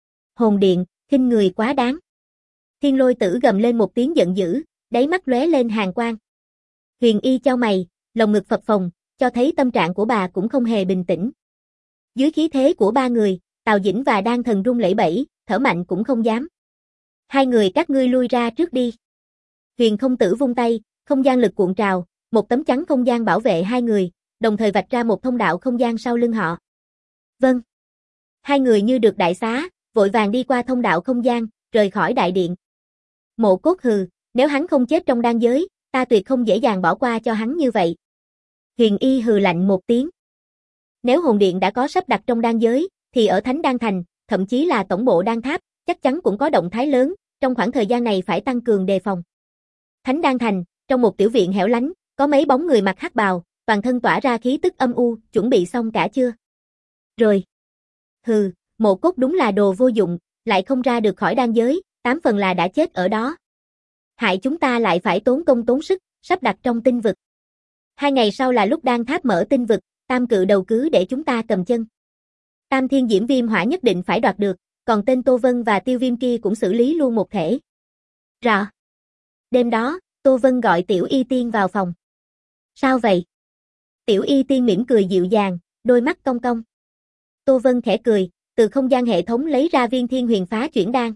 Hồn điện, khinh người quá đáng. Thiên Lôi Tử gầm lên một tiếng giận dữ, đáy mắt lóe lên hàn quang. Huyền Y chau mày, lồng ngực phập phồng, cho thấy tâm trạng của bà cũng không hề bình tĩnh. Dưới khí thế của ba người, Tào Dĩnh và Đan Thần run lẩy bẩy, thở mạnh cũng không dám. Hai người các ngươi lui ra trước đi. Huyền Không Tử vung tay, không gian lực cuộn trào, một tấm chắn không gian bảo vệ hai người, đồng thời vạch ra một thông đạo không gian sau lưng họ. Vâng. Hai người như được đại xá, vội vàng đi qua thông đạo không gian, rời khỏi đại điện. Mộ Cốt hừ, nếu hắn không chết trong đan giới, ta tuyệt không dễ dàng bỏ qua cho hắn như vậy. Huyền Y hừ lạnh một tiếng. Nếu hồn điện đã có sắp đặt trong đan giới, thì ở Thánh Đan Thành, thậm chí là tổng bộ đan tháp, chắc chắn cũng có động thái lớn, trong khoảng thời gian này phải tăng cường đề phòng. Thánh Đan Thành, trong một tiểu viện hẻo lánh, có mấy bóng người mặc hắc bào, toàn thân tỏa ra khí tức âm u, chuẩn bị xong cả chưa? Rồi. Hừ, Mộ Cốt đúng là đồ vô dụng, lại không ra được khỏi đan giới, tám phần là đã chết ở đó. Hại chúng ta lại phải tốn công tốn sức, sắp đặt trong tinh vực. Hai ngày sau là lúc đan tháp mở tinh vực, tam cự đầu cứ để chúng ta cầm chân. Tam thiên diễm viêm hỏa nhất định phải đoạt được, còn tên Tô Vân và Tiêu Viêm kia cũng xử lý luôn một thể. Rõ. Đêm đó, Tô Vân gọi Tiểu Y Tiên vào phòng. Sao vậy? Tiểu Y Tiên mỉm cười dịu dàng, đôi mắt cong cong. Tô Vân khẽ cười, từ không gian hệ thống lấy ra viên thiên huyền phá chuyển đan.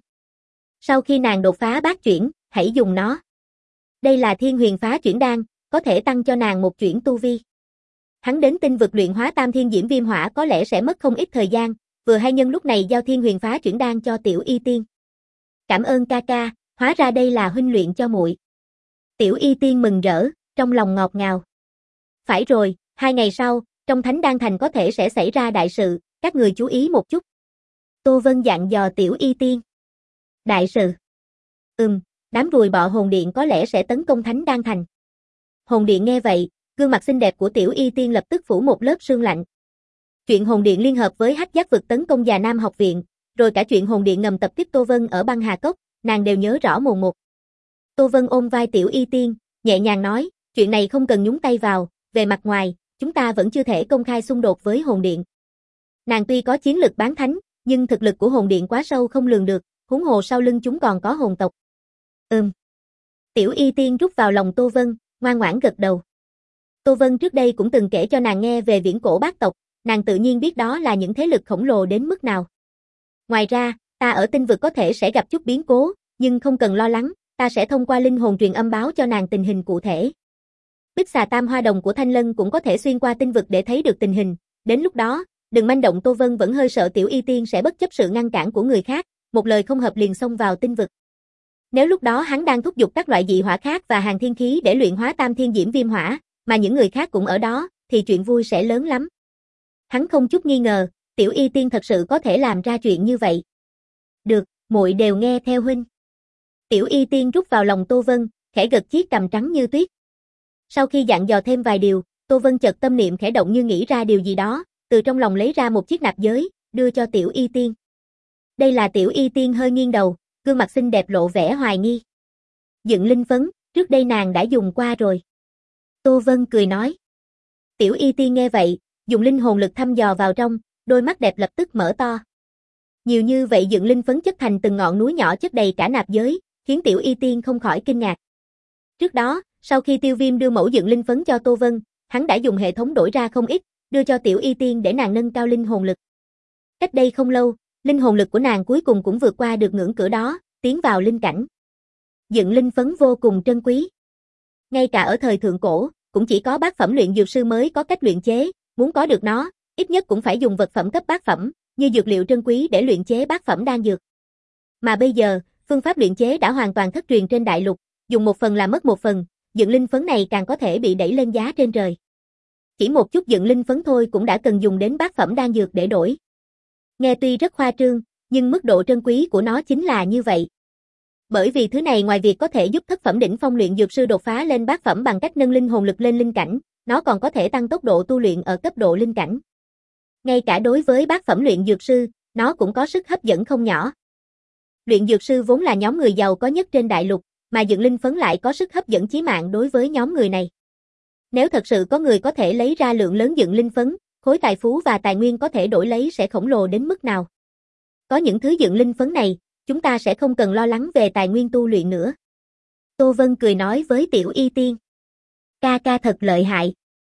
Sau khi nàng đột phá bát chuyển, hãy dùng nó. Đây là thiên huyền phá chuyển đan, có thể tăng cho nàng một chuyển tu vi. Hắn đến tinh vực luyện hóa tam thiên diễm viêm hỏa có lẽ sẽ mất không ít thời gian, vừa hay nhân lúc này giao thiên huyền phá chuyển đan cho Tiểu Y Tiên. Cảm ơn ca ca, hóa ra đây là huynh luyện cho muội. Tiểu Y Tiên mừng rỡ, trong lòng ngọt ngào. Phải rồi, hai ngày sau, trong Thánh Đan Thành có thể sẽ xảy ra đại sự, các người chú ý một chút. Tô Vân dặn dò Tiểu Y Tiên. Đại sự? Ừm, đám ruồi bọ hồn điện có lẽ sẽ tấn công Thánh Đan Thành. Hồn điện nghe vậy, gương mặt xinh đẹp của Tiểu Y Tiên lập tức phủ một lớp sương lạnh. Chuyện hồn điện liên hợp với Hắc Giác vực tấn công Già Nam học viện, rồi cả chuyện hồn điện ngầm tập kích Tô Vân ở băng hà cốc, nàng đều nhớ rõ mồn một. Tô Vân ôm vai Tiểu Y Tiên, nhẹ nhàng nói, chuyện này không cần nhúng tay vào, về mặt ngoài, chúng ta vẫn chưa thể công khai xung đột với hồn điện. Nàng tuy có chiến lực bán thánh, nhưng thực lực của hồn điện quá sâu không lường được, huống hồ sau lưng chúng còn có hồn tộc. Ừm. Tiểu Y Tiên rút vào lòng Tô Vân, ngoan ngoãn gật đầu. Tô Vân trước đây cũng từng kể cho nàng nghe về viễn cổ bát tộc, nàng tự nhiên biết đó là những thế lực khổng lồ đến mức nào. Ngoài ra, ta ở tinh vực có thể sẽ gặp chút biến cố, nhưng không cần lo lắng, ta sẽ thông qua linh hồn truyền âm báo cho nàng tình hình cụ thể. Bích xà tam hoa đồng của Thanh Lân cũng có thể xuyên qua tinh vực để thấy được tình hình, đến lúc đó, đừng manh động. Tô Vân vẫn hơi sợ Tiểu Y Tiên sẽ bất chấp sự ngăn cản của người khác, một lời không hợp liền xông vào tinh vực. Nếu lúc đó hắn đang thúc giục các loại dị hỏa khác và hàng thiên khí để luyện hóa tam thiên diễm viêm hỏa, mà những người khác cũng ở đó, thì chuyện vui sẽ lớn lắm. Hắn không chút nghi ngờ, Tiểu Y Tiên thật sự có thể làm ra chuyện như vậy. Được, muội đều nghe theo huynh. Tiểu Y Tiên rút vào lòng Tô Vân, khẽ gật chiếc cằm trắng như tuyết. Sau khi dặn dò thêm vài điều, Tô Vân chợt tâm niệm khẽ động như nghĩ ra điều gì đó, từ trong lòng lấy ra một chiếc nạp giới, đưa cho Tiểu Y Tiên. Đây là Tiểu Y Tiên hơi nghiêng đầu, gương mặt xinh đẹp lộ vẻ hoài nghi. Dựng linh phấn, trước đây nàng đã dùng qua rồi. Tô Vân cười nói. Tiểu Y Tiên nghe vậy, dùng linh hồn lực thăm dò vào trong, đôi mắt đẹp lập tức mở to. Nhiều như vậy dựng linh phấn chất thành từng ngọn núi nhỏ chất đầy cả nạp giới, khiến Tiểu Y Tiên không khỏi kinh ngạc. Trước đó, sau khi Tiêu Viêm đưa mẫu dựng linh phấn cho Tô Vân, hắn đã dùng hệ thống đổi ra không ít, đưa cho Tiểu Y Tiên để nàng nâng cao linh hồn lực. Cách đây không lâu, linh hồn lực của nàng cuối cùng cũng vượt qua được ngưỡng cửa đó, tiến vào linh cảnh. Dựng linh phấn vô cùng trân quý. Ngay cả ở thời thượng cổ, cũng chỉ có bát phẩm luyện dược sư mới có cách luyện chế, muốn có được nó, ít nhất cũng phải dùng vật phẩm cấp bát phẩm, như dược liệu trân quý để luyện chế bát phẩm đan dược. Mà bây giờ, phương pháp luyện chế đã hoàn toàn thất truyền trên đại lục, dùng một phần là mất một phần, dựng linh phấn này càng có thể bị đẩy lên giá trên trời. Chỉ một chút dựng linh phấn thôi cũng đã cần dùng đến bát phẩm đan dược để đổi. Nghe tuy rất khoa trương, nhưng mức độ trân quý của nó chính là như vậy. Bởi vì thứ này ngoài việc có thể giúp thất phẩm đỉnh phong luyện dược sư đột phá lên bát phẩm bằng cách nâng linh hồn lực lên linh cảnh, nó còn có thể tăng tốc độ tu luyện ở cấp độ linh cảnh. Ngay cả đối với bát phẩm luyện dược sư, nó cũng có sức hấp dẫn không nhỏ. Luyện dược sư vốn là nhóm người giàu có nhất trên đại lục, mà dựng linh phấn lại có sức hấp dẫn chí mạng đối với nhóm người này. Nếu thật sự có người có thể lấy ra lượng lớn dựng linh phấn, khối tài phú và tài nguyên có thể đổi lấy sẽ khổng lồ đến mức nào. Có những thứ dựng linh phấn này, chúng ta sẽ không cần lo lắng về tài nguyên tu luyện nữa. Tô Vân cười nói với Tiểu Y Tiên. Ca ca thật lợi hại.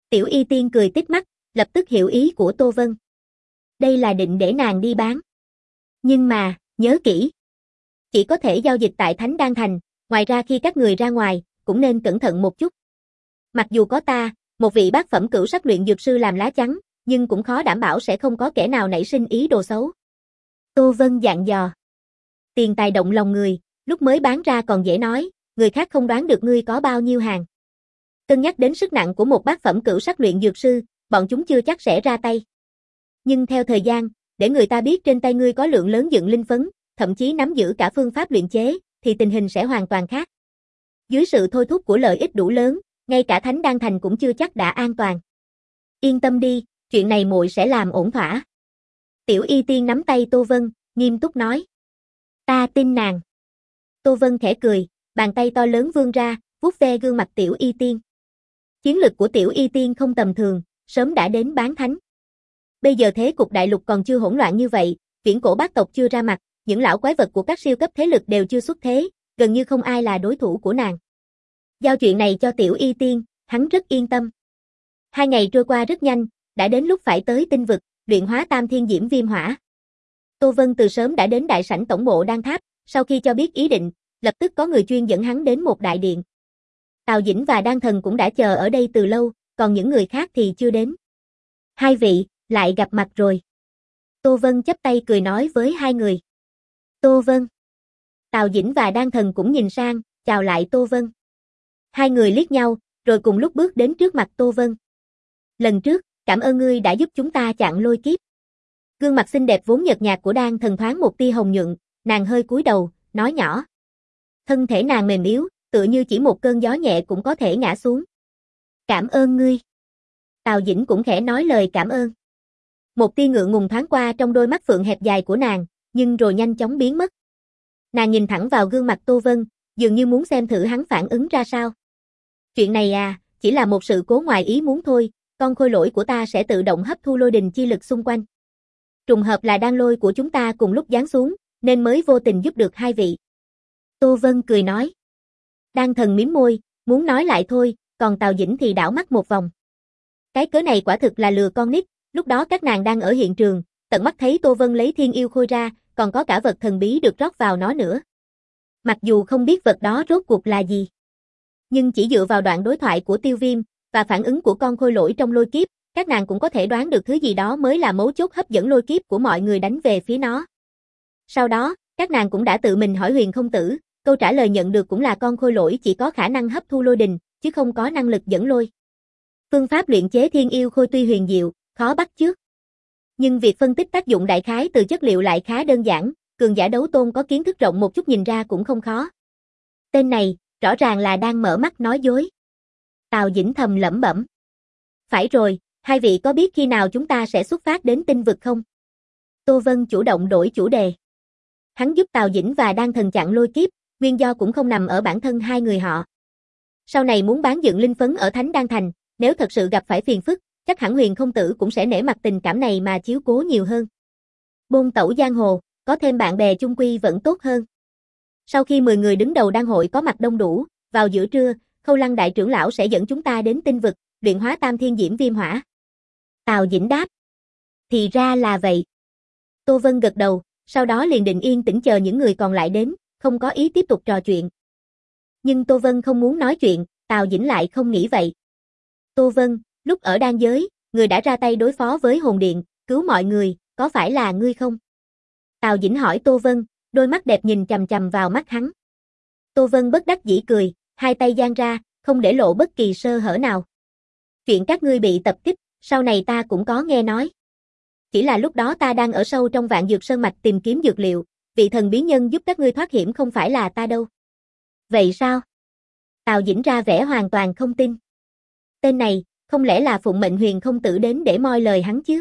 Tiểu Y Tiên cười tít mắt, lập tức hiểu ý của Tô Vân. Đây là định để nàng đi bán. Nhưng mà, nhớ kỹ. Chỉ có thể giao dịch tại Thánh Đan Thành, ngoài ra khi các người ra ngoài, cũng nên cẩn thận một chút. Mặc dù có ta, một vị bát phẩm cửu sắc luyện dược sư làm lá chắn, nhưng cũng khó đảm bảo sẽ không có kẻ nào nảy sinh ý đồ xấu. Tô Vân dặn dò. Tiền tài động lòng người, lúc mới bán ra còn dễ nói, người khác không đoán được ngươi có bao nhiêu hàng. Cân nhắc đến sức nặng của một bát phẩm cửu sắc luyện dược sư, bọn chúng chưa chắc sẽ ra tay. Nhưng theo thời gian, để người ta biết trên tay ngươi có lượng lớn dựng linh phấn, thậm chí nắm giữ cả phương pháp luyện chế, thì tình hình sẽ hoàn toàn khác. Dưới sự thôi thúc của lợi ích đủ lớn, ngay cả Thánh Đan Thành cũng chưa chắc đã an toàn. Yên tâm đi, chuyện này muội sẽ làm ổn thỏa. Tiểu Y Tiên nắm tay Tô Vân, nghiêm túc nói. Ta tin nàng. Tô Vân khẽ cười, bàn tay to lớn vươn ra, vuốt ve gương mặt Tiểu Y Tiên. Chiến lực của Tiểu Y Tiên không tầm thường, sớm đã đến bán thánh. Bây giờ thế cục đại lục còn chưa hỗn loạn như vậy, viễn cổ bát tộc chưa ra mặt, những lão quái vật của các siêu cấp thế lực đều chưa xuất thế, gần như không ai là đối thủ của nàng. Giao chuyện này cho Tiểu Y Tiên, hắn rất yên tâm. Hai ngày trôi qua rất nhanh, đã đến lúc phải tới tinh vực, luyện hóa tam thiên diễm viêm hỏa. Tô Vân từ sớm đã đến đại sảnh tổng bộ Đan Tháp, sau khi cho biết ý định, lập tức có người chuyên dẫn hắn đến một đại điện. Tào Dĩnh và Đan Thần cũng đã chờ ở đây từ lâu, còn những người khác thì chưa đến. Hai vị, lại gặp mặt rồi. Tô Vân chắp tay cười nói với hai người. Tô Vân. Tào Dĩnh và Đan Thần cũng nhìn sang, chào lại Tô Vân. Hai người liếc nhau, rồi cùng lúc bước đến trước mặt Tô Vân. Lần trước, cảm ơn ngươi đã giúp chúng ta chặn lôi kiếp. Gương mặt xinh đẹp vốn nhợt nhạt của Đan Thần thoáng một tia hồng nhuận, nàng hơi cúi đầu, nói nhỏ. Thân thể nàng mềm yếu, tựa như chỉ một cơn gió nhẹ cũng có thể ngã xuống. Cảm ơn ngươi. Tào Dĩnh cũng khẽ nói lời cảm ơn. Một tia ngượng ngùng thoáng qua trong đôi mắt phượng hẹp dài của nàng, nhưng rồi nhanh chóng biến mất. Nàng nhìn thẳng vào gương mặt Tô Vân, dường như muốn xem thử hắn phản ứng ra sao. Chuyện này à, chỉ là một sự cố ngoài ý muốn thôi, con khôi lỗi của ta sẽ tự động hấp thu lôi đình chi lực xung quanh. Trùng hợp là đan lôi của chúng ta cùng lúc giáng xuống, nên mới vô tình giúp được hai vị. Tô Vân cười nói. Đan Thần mím môi, muốn nói lại thôi, còn Tào Dĩnh thì đảo mắt một vòng. Cái cớ này quả thực là lừa con nít, lúc đó các nàng đang ở hiện trường, tận mắt thấy Tô Vân lấy thiên yêu khôi ra, còn có cả vật thần bí được rót vào nó nữa. Mặc dù không biết vật đó rốt cuộc là gì, nhưng chỉ dựa vào đoạn đối thoại của Tiêu Viêm, và phản ứng của con khôi lỗi trong lôi kiếp, các nàng cũng có thể đoán được thứ gì đó mới là mấu chốt hấp dẫn lôi kiếp của mọi người đánh về phía nó. Sau đó, các nàng cũng đã tự mình hỏi Huyền Không Tử, câu trả lời nhận được cũng là con khôi lỗi chỉ có khả năng hấp thu lôi đình, chứ không có năng lực dẫn lôi. Phương pháp luyện chế thiên yêu khôi tuy huyền diệu, khó bắt chước. Nhưng việc phân tích tác dụng đại khái từ chất liệu lại khá đơn giản, cường giả đấu tôn có kiến thức rộng một chút nhìn ra cũng không khó. Tên này, rõ ràng là đang mở mắt nói dối. Tào Dĩnh thầm lẩm bẩm. Phải rồi, hai vị có biết khi nào chúng ta sẽ xuất phát đến tinh vực không? Tô Vân chủ động đổi chủ đề. Hắn giúp Tào Dĩnh và Đan Thần chặn lôi kiếp, nguyên do cũng không nằm ở bản thân hai người họ. Sau này muốn bán dựng linh phấn ở Thánh Đan Thành, nếu thật sự gặp phải phiền phức, chắc hẳn Huyền Không Tử cũng sẽ nể mặt tình cảm này mà chiếu cố nhiều hơn. Bôn tẩu giang hồ, có thêm bạn bè chung quy vẫn tốt hơn. Sau khi mười người đứng đầu đan hội có mặt đông đủ, vào giữa trưa, Khâu Lăng đại trưởng lão sẽ dẫn chúng ta đến tinh vực, luyện hóa tam thiên diễm viêm hỏa. Tào Dĩnh đáp. Thì ra là vậy. Tô Vân gật đầu, sau đó liền định yên tĩnh chờ những người còn lại đến, không có ý tiếp tục trò chuyện. Nhưng Tô Vân không muốn nói chuyện, Tào Dĩnh lại không nghĩ vậy. Tô Vân, lúc ở đan giới, người đã ra tay đối phó với hồn điện, cứu mọi người, có phải là ngươi không? Tào Dĩnh hỏi Tô Vân, đôi mắt đẹp nhìn chằm chằm vào mắt hắn. Tô Vân bất đắc dĩ cười, hai tay giang ra, không để lộ bất kỳ sơ hở nào. Chuyện các ngươi bị tập kích, sau này ta cũng có nghe nói. Chỉ là lúc đó ta đang ở sâu trong Vạn Dược Sơn mạch tìm kiếm dược liệu, vị thần bí nhân giúp các ngươi thoát hiểm không phải là ta đâu. Vậy sao? Tào Dĩnh ra vẻ hoàn toàn không tin. Tên này, không lẽ là phụng mệnh Huyền Không Tử đến để moi lời hắn chứ?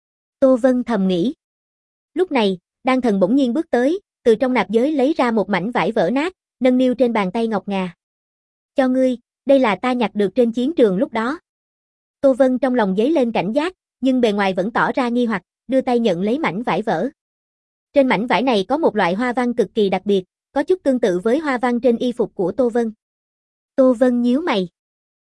Tô Vân thầm nghĩ. Lúc này, Đan Thần bỗng nhiên bước tới, từ trong nạp giới lấy ra một mảnh vải vỡ nát, nâng niu trên bàn tay ngọc ngà. Cho ngươi, đây là ta nhặt được trên chiến trường lúc đó. Tô Vân trong lòng dấy lên cảnh giác, nhưng bề ngoài vẫn tỏ ra nghi hoặc, đưa tay nhận lấy mảnh vải vỡ. Trên mảnh vải này có một loại hoa văn cực kỳ đặc biệt, có chút tương tự với hoa văn trên y phục của Tô Vân. Tô Vân nhíu mày.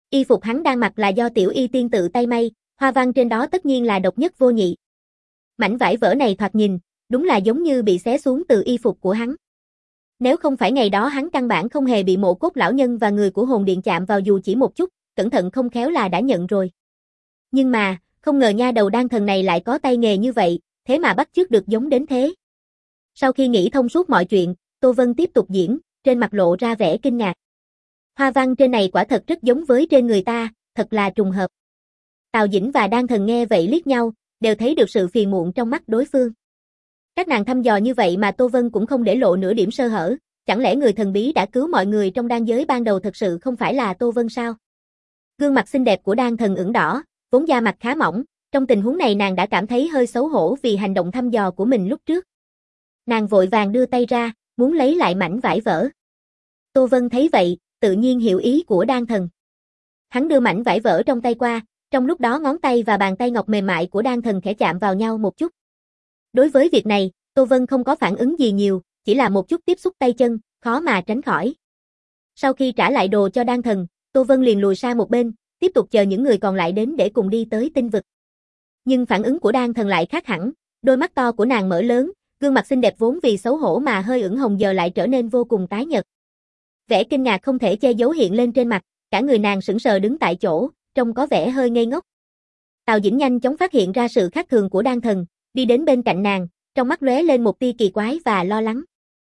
Y phục hắn đang mặc là do tiểu y tiên tự tay may, hoa văn trên đó tất nhiên là độc nhất vô nhị. Mảnh vải vỡ này thoạt nhìn, đúng là giống như bị xé xuống từ y phục của hắn. Nếu không phải ngày đó hắn căn bản không hề bị Mộ Cốt lão nhân và người của hồn điện chạm vào dù chỉ một chút, cẩn thận không khéo là đã nhận rồi. Nhưng mà, không ngờ nha đầu đan thần này lại có tay nghề như vậy, thế mà bắt chước được giống đến thế. Sau khi nghĩ thông suốt mọi chuyện, Tô Vân tiếp tục diễn, trên mặt lộ ra vẻ kinh ngạc. Hoa văn trên này quả thật rất giống với trên người ta, thật là trùng hợp. Tào Dĩnh và đan thần nghe vậy liếc nhau, đều thấy được sự phiền muộn trong mắt đối phương. Các nàng thăm dò như vậy mà Tô Vân cũng không để lộ nửa điểm sơ hở, chẳng lẽ người thần bí đã cứu mọi người trong đan giới ban đầu thật sự không phải là Tô Vân sao? Gương mặt xinh đẹp của đan thần ửng đỏ, vốn da mặt khá mỏng, trong tình huống này nàng đã cảm thấy hơi xấu hổ vì hành động thăm dò của mình lúc trước. Nàng vội vàng đưa tay ra, muốn lấy lại mảnh vải vỡ. Tô Vân thấy vậy, tự nhiên hiểu ý của đan thần. Hắn đưa mảnh vải vỡ trong tay qua, trong lúc đó ngón tay và bàn tay ngọc mềm mại của đan thần khẽ chạm vào nhau một chút. Đối với việc này, Tô Vân không có phản ứng gì nhiều, chỉ là một chút tiếp xúc tay chân, khó mà tránh khỏi. Sau khi trả lại đồ cho đan thần, Tô Vân liền lùi sang một bên, tiếp tục chờ những người còn lại đến để cùng đi tới tinh vực. Nhưng phản ứng của đan thần lại khác hẳn, đôi mắt to của nàng mở lớn, gương mặt xinh đẹp vốn vì xấu hổ mà hơi ửng hồng giờ lại trở nên vô cùng tái nhợt. Vẻ kinh ngạc không thể che giấu hiện lên trên mặt, cả người nàng sững sờ đứng tại chỗ, trông có vẻ hơi ngây ngốc. Tào Dĩnh nhanh chóng phát hiện ra sự khác thường của đan thần, đi đến bên cạnh nàng, trong mắt lóe lên một tia kỳ quái và lo lắng.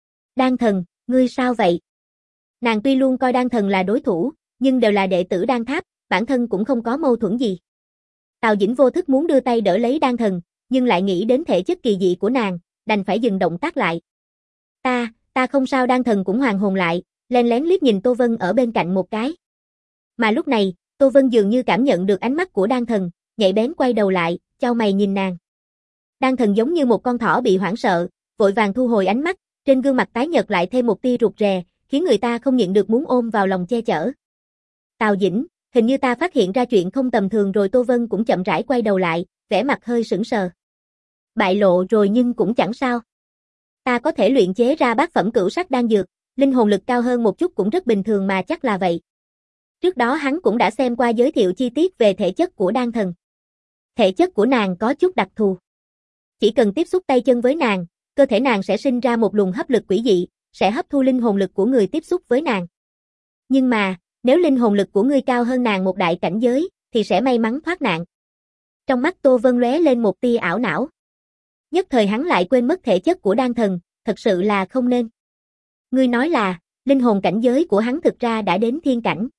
Đan thần, ngươi sao vậy? Nàng tuy luôn coi đan thần là đối thủ, nhưng đều là đệ tử đan tháp, bản thân cũng không có mâu thuẫn gì. Tào Dĩnh vô thức muốn đưa tay đỡ lấy đan thần, nhưng lại nghĩ đến thể chất kỳ dị của nàng, đành phải dừng động tác lại. Ta, ta không sao. Đan thần cũng hoàn hồn lại, len lén liếc nhìn Tô Vân ở bên cạnh một cái. Mà lúc này, Tô Vân dường như cảm nhận được ánh mắt của đan thần, nhạy bén quay đầu lại, chau mày nhìn nàng. Đan thần giống như một con thỏ bị hoảng sợ, vội vàng thu hồi ánh mắt, trên gương mặt tái nhợt lại thêm một tia rụt rè, khiến người ta không nhịn được muốn ôm vào lòng che chở. Tào Dĩnh, hình như ta phát hiện ra chuyện không tầm thường rồi. Tô Vân cũng chậm rãi quay đầu lại, vẻ mặt hơi sững sờ. Bại lộ rồi nhưng cũng chẳng sao. Ta có thể luyện chế ra bát phẩm cửu sắc đan dược, linh hồn lực cao hơn một chút cũng rất bình thường mà chắc là vậy. Trước đó hắn cũng đã xem qua giới thiệu chi tiết về thể chất của đan thần. Thể chất của nàng có chút đặc thù. Chỉ cần tiếp xúc tay chân với nàng, cơ thể nàng sẽ sinh ra một luồng hấp lực quỷ dị, sẽ hấp thu linh hồn lực của người tiếp xúc với nàng. Nhưng mà, nếu linh hồn lực của ngươi cao hơn nàng một đại cảnh giới, thì sẽ may mắn thoát nạn. Trong mắt Tô Vân lóe lên một tia ảo não. Nhất thời hắn lại quên mất thể chất của đan thần, thật sự là không nên. Ngươi nói là, linh hồn cảnh giới của hắn thực ra đã đến thiên cảnh.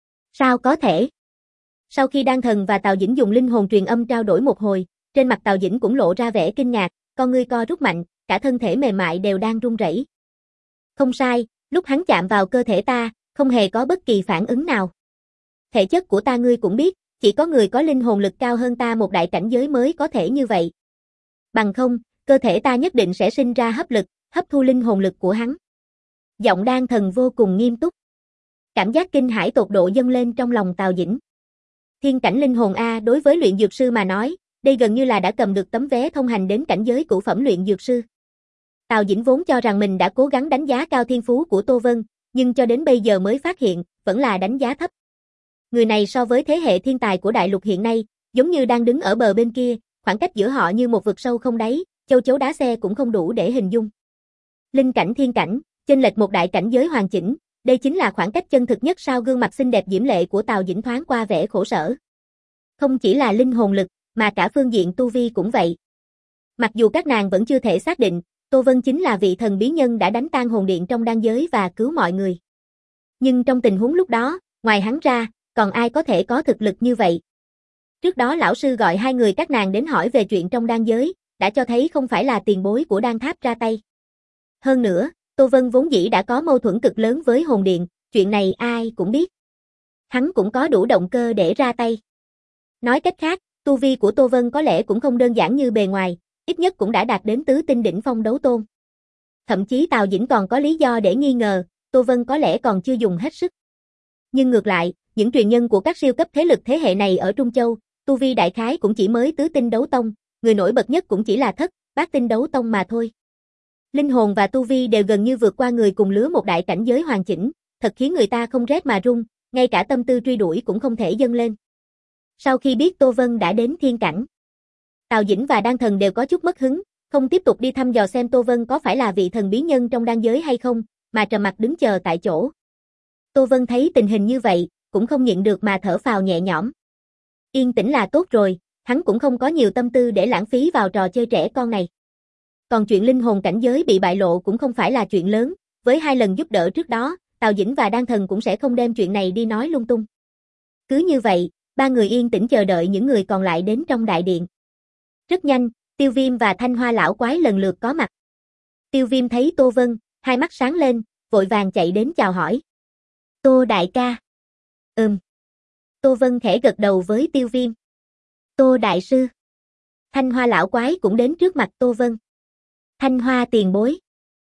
Sao có thể? Sau khi đan thần và Tào Dĩnh dùng linh hồn truyền âm trao đổi một hồi, trên mặt Tào Dĩnh cũng lộ ra vẻ kinh ngạc, con ngươi co rút mạnh, cả thân thể mềm mại đều đang run rẩy. Không sai, lúc hắn chạm vào cơ thể ta, không hề có bất kỳ phản ứng nào. Thể chất của ta ngươi cũng biết, chỉ có người có linh hồn lực cao hơn ta một đại cảnh giới mới có thể như vậy. Bằng không, cơ thể ta nhất định sẽ sinh ra hấp lực, hấp thu linh hồn lực của hắn. Giọng đan thần vô cùng nghiêm túc. Cảm giác kinh hãi tột độ dâng lên trong lòng Tào Dĩnh. Thiên cảnh linh hồn A, đối với luyện dược sư mà nói, đây gần như là đã cầm được tấm vé thông hành đến cảnh giới cửu phẩm luyện dược sư. Tào Dĩnh vốn cho rằng mình đã cố gắng đánh giá cao thiên phú của Tô Vân, nhưng cho đến bây giờ mới phát hiện, vẫn là đánh giá thấp. Người này so với thế hệ thiên tài của đại lục hiện nay, giống như đang đứng ở bờ bên kia, khoảng cách giữa họ như một vực sâu không đáy, châu chấu đá xe cũng không đủ để hình dung. Linh cảnh thiên cảnh, chênh lệch một đại cảnh giới hoàn chỉnh, đây chính là khoảng cách chân thực nhất. Sao gương mặt xinh đẹp diễm lệ của Tào Dĩnh thoáng qua vẻ khổ sở. Không chỉ là linh hồn lực, mà cả phương diện tu vi cũng vậy. Mặc dù các nàng vẫn chưa thể xác định, Tô Vân chính là vị thần bí nhân đã đánh tan hồn điện trong đan giới và cứu mọi người. Nhưng trong tình huống lúc đó, ngoài hắn ra, còn ai có thể có thực lực như vậy? Trước đó lão sư gọi hai người các nàng đến hỏi về chuyện trong đan giới, đã cho thấy không phải là tiền bối của đan tháp ra tay. Hơn nữa, Tô Vân vốn dĩ đã có mâu thuẫn cực lớn với hồn điện, chuyện này ai cũng biết. Hắn cũng có đủ động cơ để ra tay. Nói cách khác, tu vi của Tô Vân có lẽ cũng không đơn giản như bề ngoài, ít nhất cũng đã đạt đến tứ tinh đỉnh phong đấu tôn. Thậm chí Tào Dĩnh còn có lý do để nghi ngờ, Tô Vân có lẽ còn chưa dùng hết sức. Nhưng ngược lại, những truyền nhân của các siêu cấp thế lực thế hệ này ở Trung Châu, tu vi đại khái cũng chỉ mới tứ tinh đấu tông, người nổi bật nhất cũng chỉ là thất, bát tinh đấu tông mà thôi. Linh hồn và tu vi đều gần như vượt qua người cùng lứa một đại cảnh giới hoàn chỉnh, thật khiến người ta không rét mà run, ngay cả tâm tư truy đuổi cũng không thể dâng lên. Sau khi biết Tô Vân đã đến thiên cảnh, Tào Dĩnh và Đan Thần đều có chút mất hứng, không tiếp tục đi thăm dò xem Tô Vân có phải là vị thần bí nhân trong đan giới hay không, mà trầm mặc đứng chờ tại chỗ. Tô Vân thấy tình hình như vậy, cũng không nhịn được mà thở phào nhẹ nhõm. Yên tĩnh là tốt rồi, hắn cũng không có nhiều tâm tư để lãng phí vào trò chơi trẻ con này. Còn chuyện linh hồn cảnh giới bị bại lộ cũng không phải là chuyện lớn, với hai lần giúp đỡ trước đó, Tào Dĩnh và Đan Thần cũng sẽ không đem chuyện này đi nói lung tung. Cứ như vậy, ba người yên tĩnh chờ đợi những người còn lại đến trong đại điện. Rất nhanh, Tiêu Viêm và Thanh Hoa lão quái lần lượt có mặt. Tiêu Viêm thấy Tô Vân, hai mắt sáng lên, vội vàng chạy đến chào hỏi. Tô đại ca. Ừm. Tô Vân khẽ gật đầu với Tiêu Viêm. Tô đại sư. Thanh Hoa lão quái cũng đến trước mặt Tô Vân. Thanh Hoa tiền bối.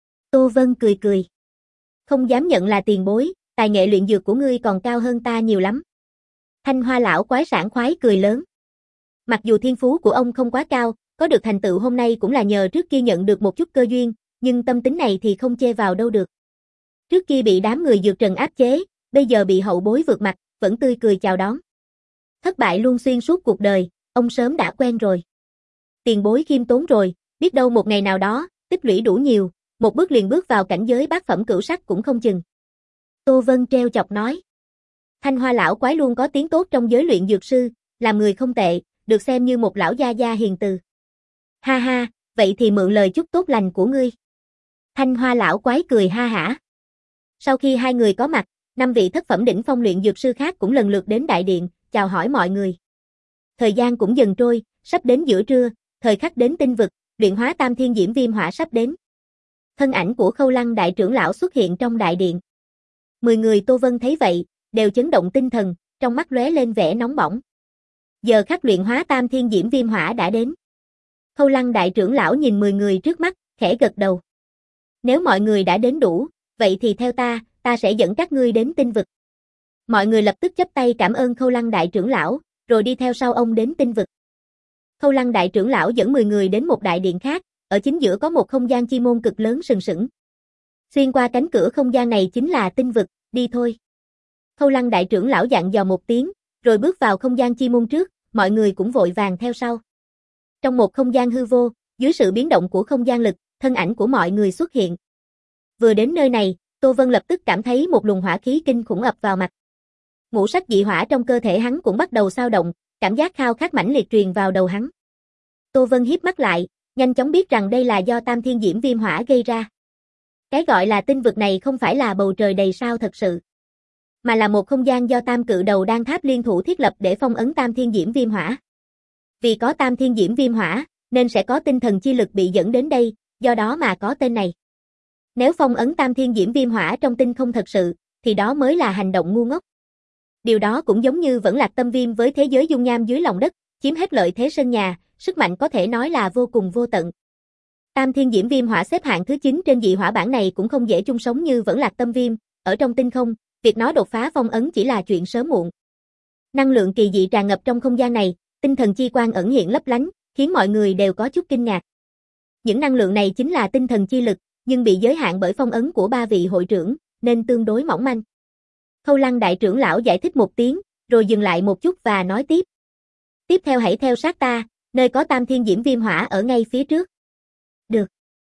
Tô Vân cười cười. Không dám nhận là tiền bối, tài nghệ luyện dược của ngươi còn cao hơn ta nhiều lắm. Thanh Hoa lão quái sảng khoái cười lớn. Mặc dù thiên phú của ông không quá cao, có được thành tựu hôm nay cũng là nhờ trước kia nhận được một chút cơ duyên, nhưng tâm tính này thì không chê vào đâu được. Trước kia bị đám người dược trần áp chế, bây giờ bị hậu bối vượt mặt, vẫn tươi cười chào đón. Thất bại luôn xuyên suốt cuộc đời, ông sớm đã quen rồi. Tiền bối khiêm tốn rồi, biết đâu một ngày nào đó, tích lũy đủ nhiều, một bước liền bước vào cảnh giới bát phẩm cửu sắc cũng không chừng. Tô Vân treo chọc nói. Thanh Hoa lão quái luôn có tiếng tốt trong giới luyện dược sư, làm người không tệ, được xem như một lão gia gia hiền từ. Ha ha, vậy thì mượn lời chúc tốt lành của ngươi. Thanh Hoa lão quái cười ha hả. Sau khi hai người có mặt, năm vị thất phẩm đỉnh phong luyện dược sư khác cũng lần lượt đến đại điện, chào hỏi mọi người. Thời gian cũng dần trôi, sắp đến giữa trưa, thời khắc đến tinh vực, luyện hóa tam thiên diễm viêm hỏa sắp đến. Thân ảnh của Khâu Lăng đại trưởng lão xuất hiện trong đại điện. Mười người Tô Vân thấy vậy, đều chấn động tinh thần, trong mắt lóe lên vẻ nóng bỏng. Giờ khắc luyện hóa tam thiên diễm viêm hỏa đã đến. Khâu Lăng đại trưởng lão nhìn mười người trước mắt, khẽ gật đầu. Nếu mọi người đã đến đủ, vậy thì theo ta, ta sẽ dẫn các ngươi đến tinh vực. Mọi người lập tức chắp tay cảm ơn Khâu Lăng đại trưởng lão, rồi đi theo sau ông đến tinh vực. Khâu Lăng đại trưởng lão dẫn mười người đến một đại điện khác, ở chính giữa có một không gian chi môn cực lớn sừng sững. Xuyên qua cánh cửa không gian này chính là tinh vực, đi thôi. Khâu Lăng đại trưởng lão dặn dò một tiếng, rồi bước vào không gian chi môn trước, mọi người cũng vội vàng theo sau. Trong một không gian hư vô, dưới sự biến động của không gian lực, thân ảnh của mọi người xuất hiện. Vừa đến nơi này, Tô Vân lập tức cảm thấy một luồng hỏa khí kinh khủng ập vào mặt. Ngũ sắc dị hỏa trong cơ thể hắn cũng bắt đầu dao động, cảm giác khao khát mãnh liệt truyền vào đầu hắn. Tô Vân híp mắt lại, nhanh chóng biết rằng đây là do tam thiên diễm viêm hỏa gây ra. Cái gọi là tinh vực này không phải là bầu trời đầy sao thật sự, mà là một không gian do tam cự đầu đan tháp liên thủ thiết lập để phong ấn tam thiên diễm viêm hỏa. Vì có tam thiên diễm viêm hỏa, nên sẽ có tinh thần chi lực bị dẫn đến đây, do đó mà có tên này. Nếu phong ấn tam thiên diễm viêm hỏa trong tinh không thật sự, thì đó mới là hành động ngu ngốc. Điều đó cũng giống như vẫn lạc tâm viêm với thế giới dung nham dưới lòng đất, chiếm hết lợi thế sân nhà, sức mạnh có thể nói là vô cùng vô tận. Tam thiên diễm viêm hỏa xếp hạng thứ chín trên dị hỏa bảng này cũng không dễ chung sống như vẫn lạc tâm viêm, ở trong tinh không, việc nó đột phá phong ấn chỉ là chuyện sớm muộn. Năng lượng kỳ dị tràn ngập trong không gian này, tinh thần chi quang ẩn hiện lấp lánh, khiến mọi người đều có chút kinh ngạc. Những năng lượng này chính là tinh thần chi lực, nhưng bị giới hạn bởi phong ấn của ba vị hội trưởng, nên tương đối mỏng manh. Khâu Lăng đại trưởng lão giải thích một tiếng, rồi dừng lại một chút và nói tiếp. Tiếp theo hãy theo sát ta, nơi có tam thiên diễm viêm hỏa ở ngay phía trước. Được.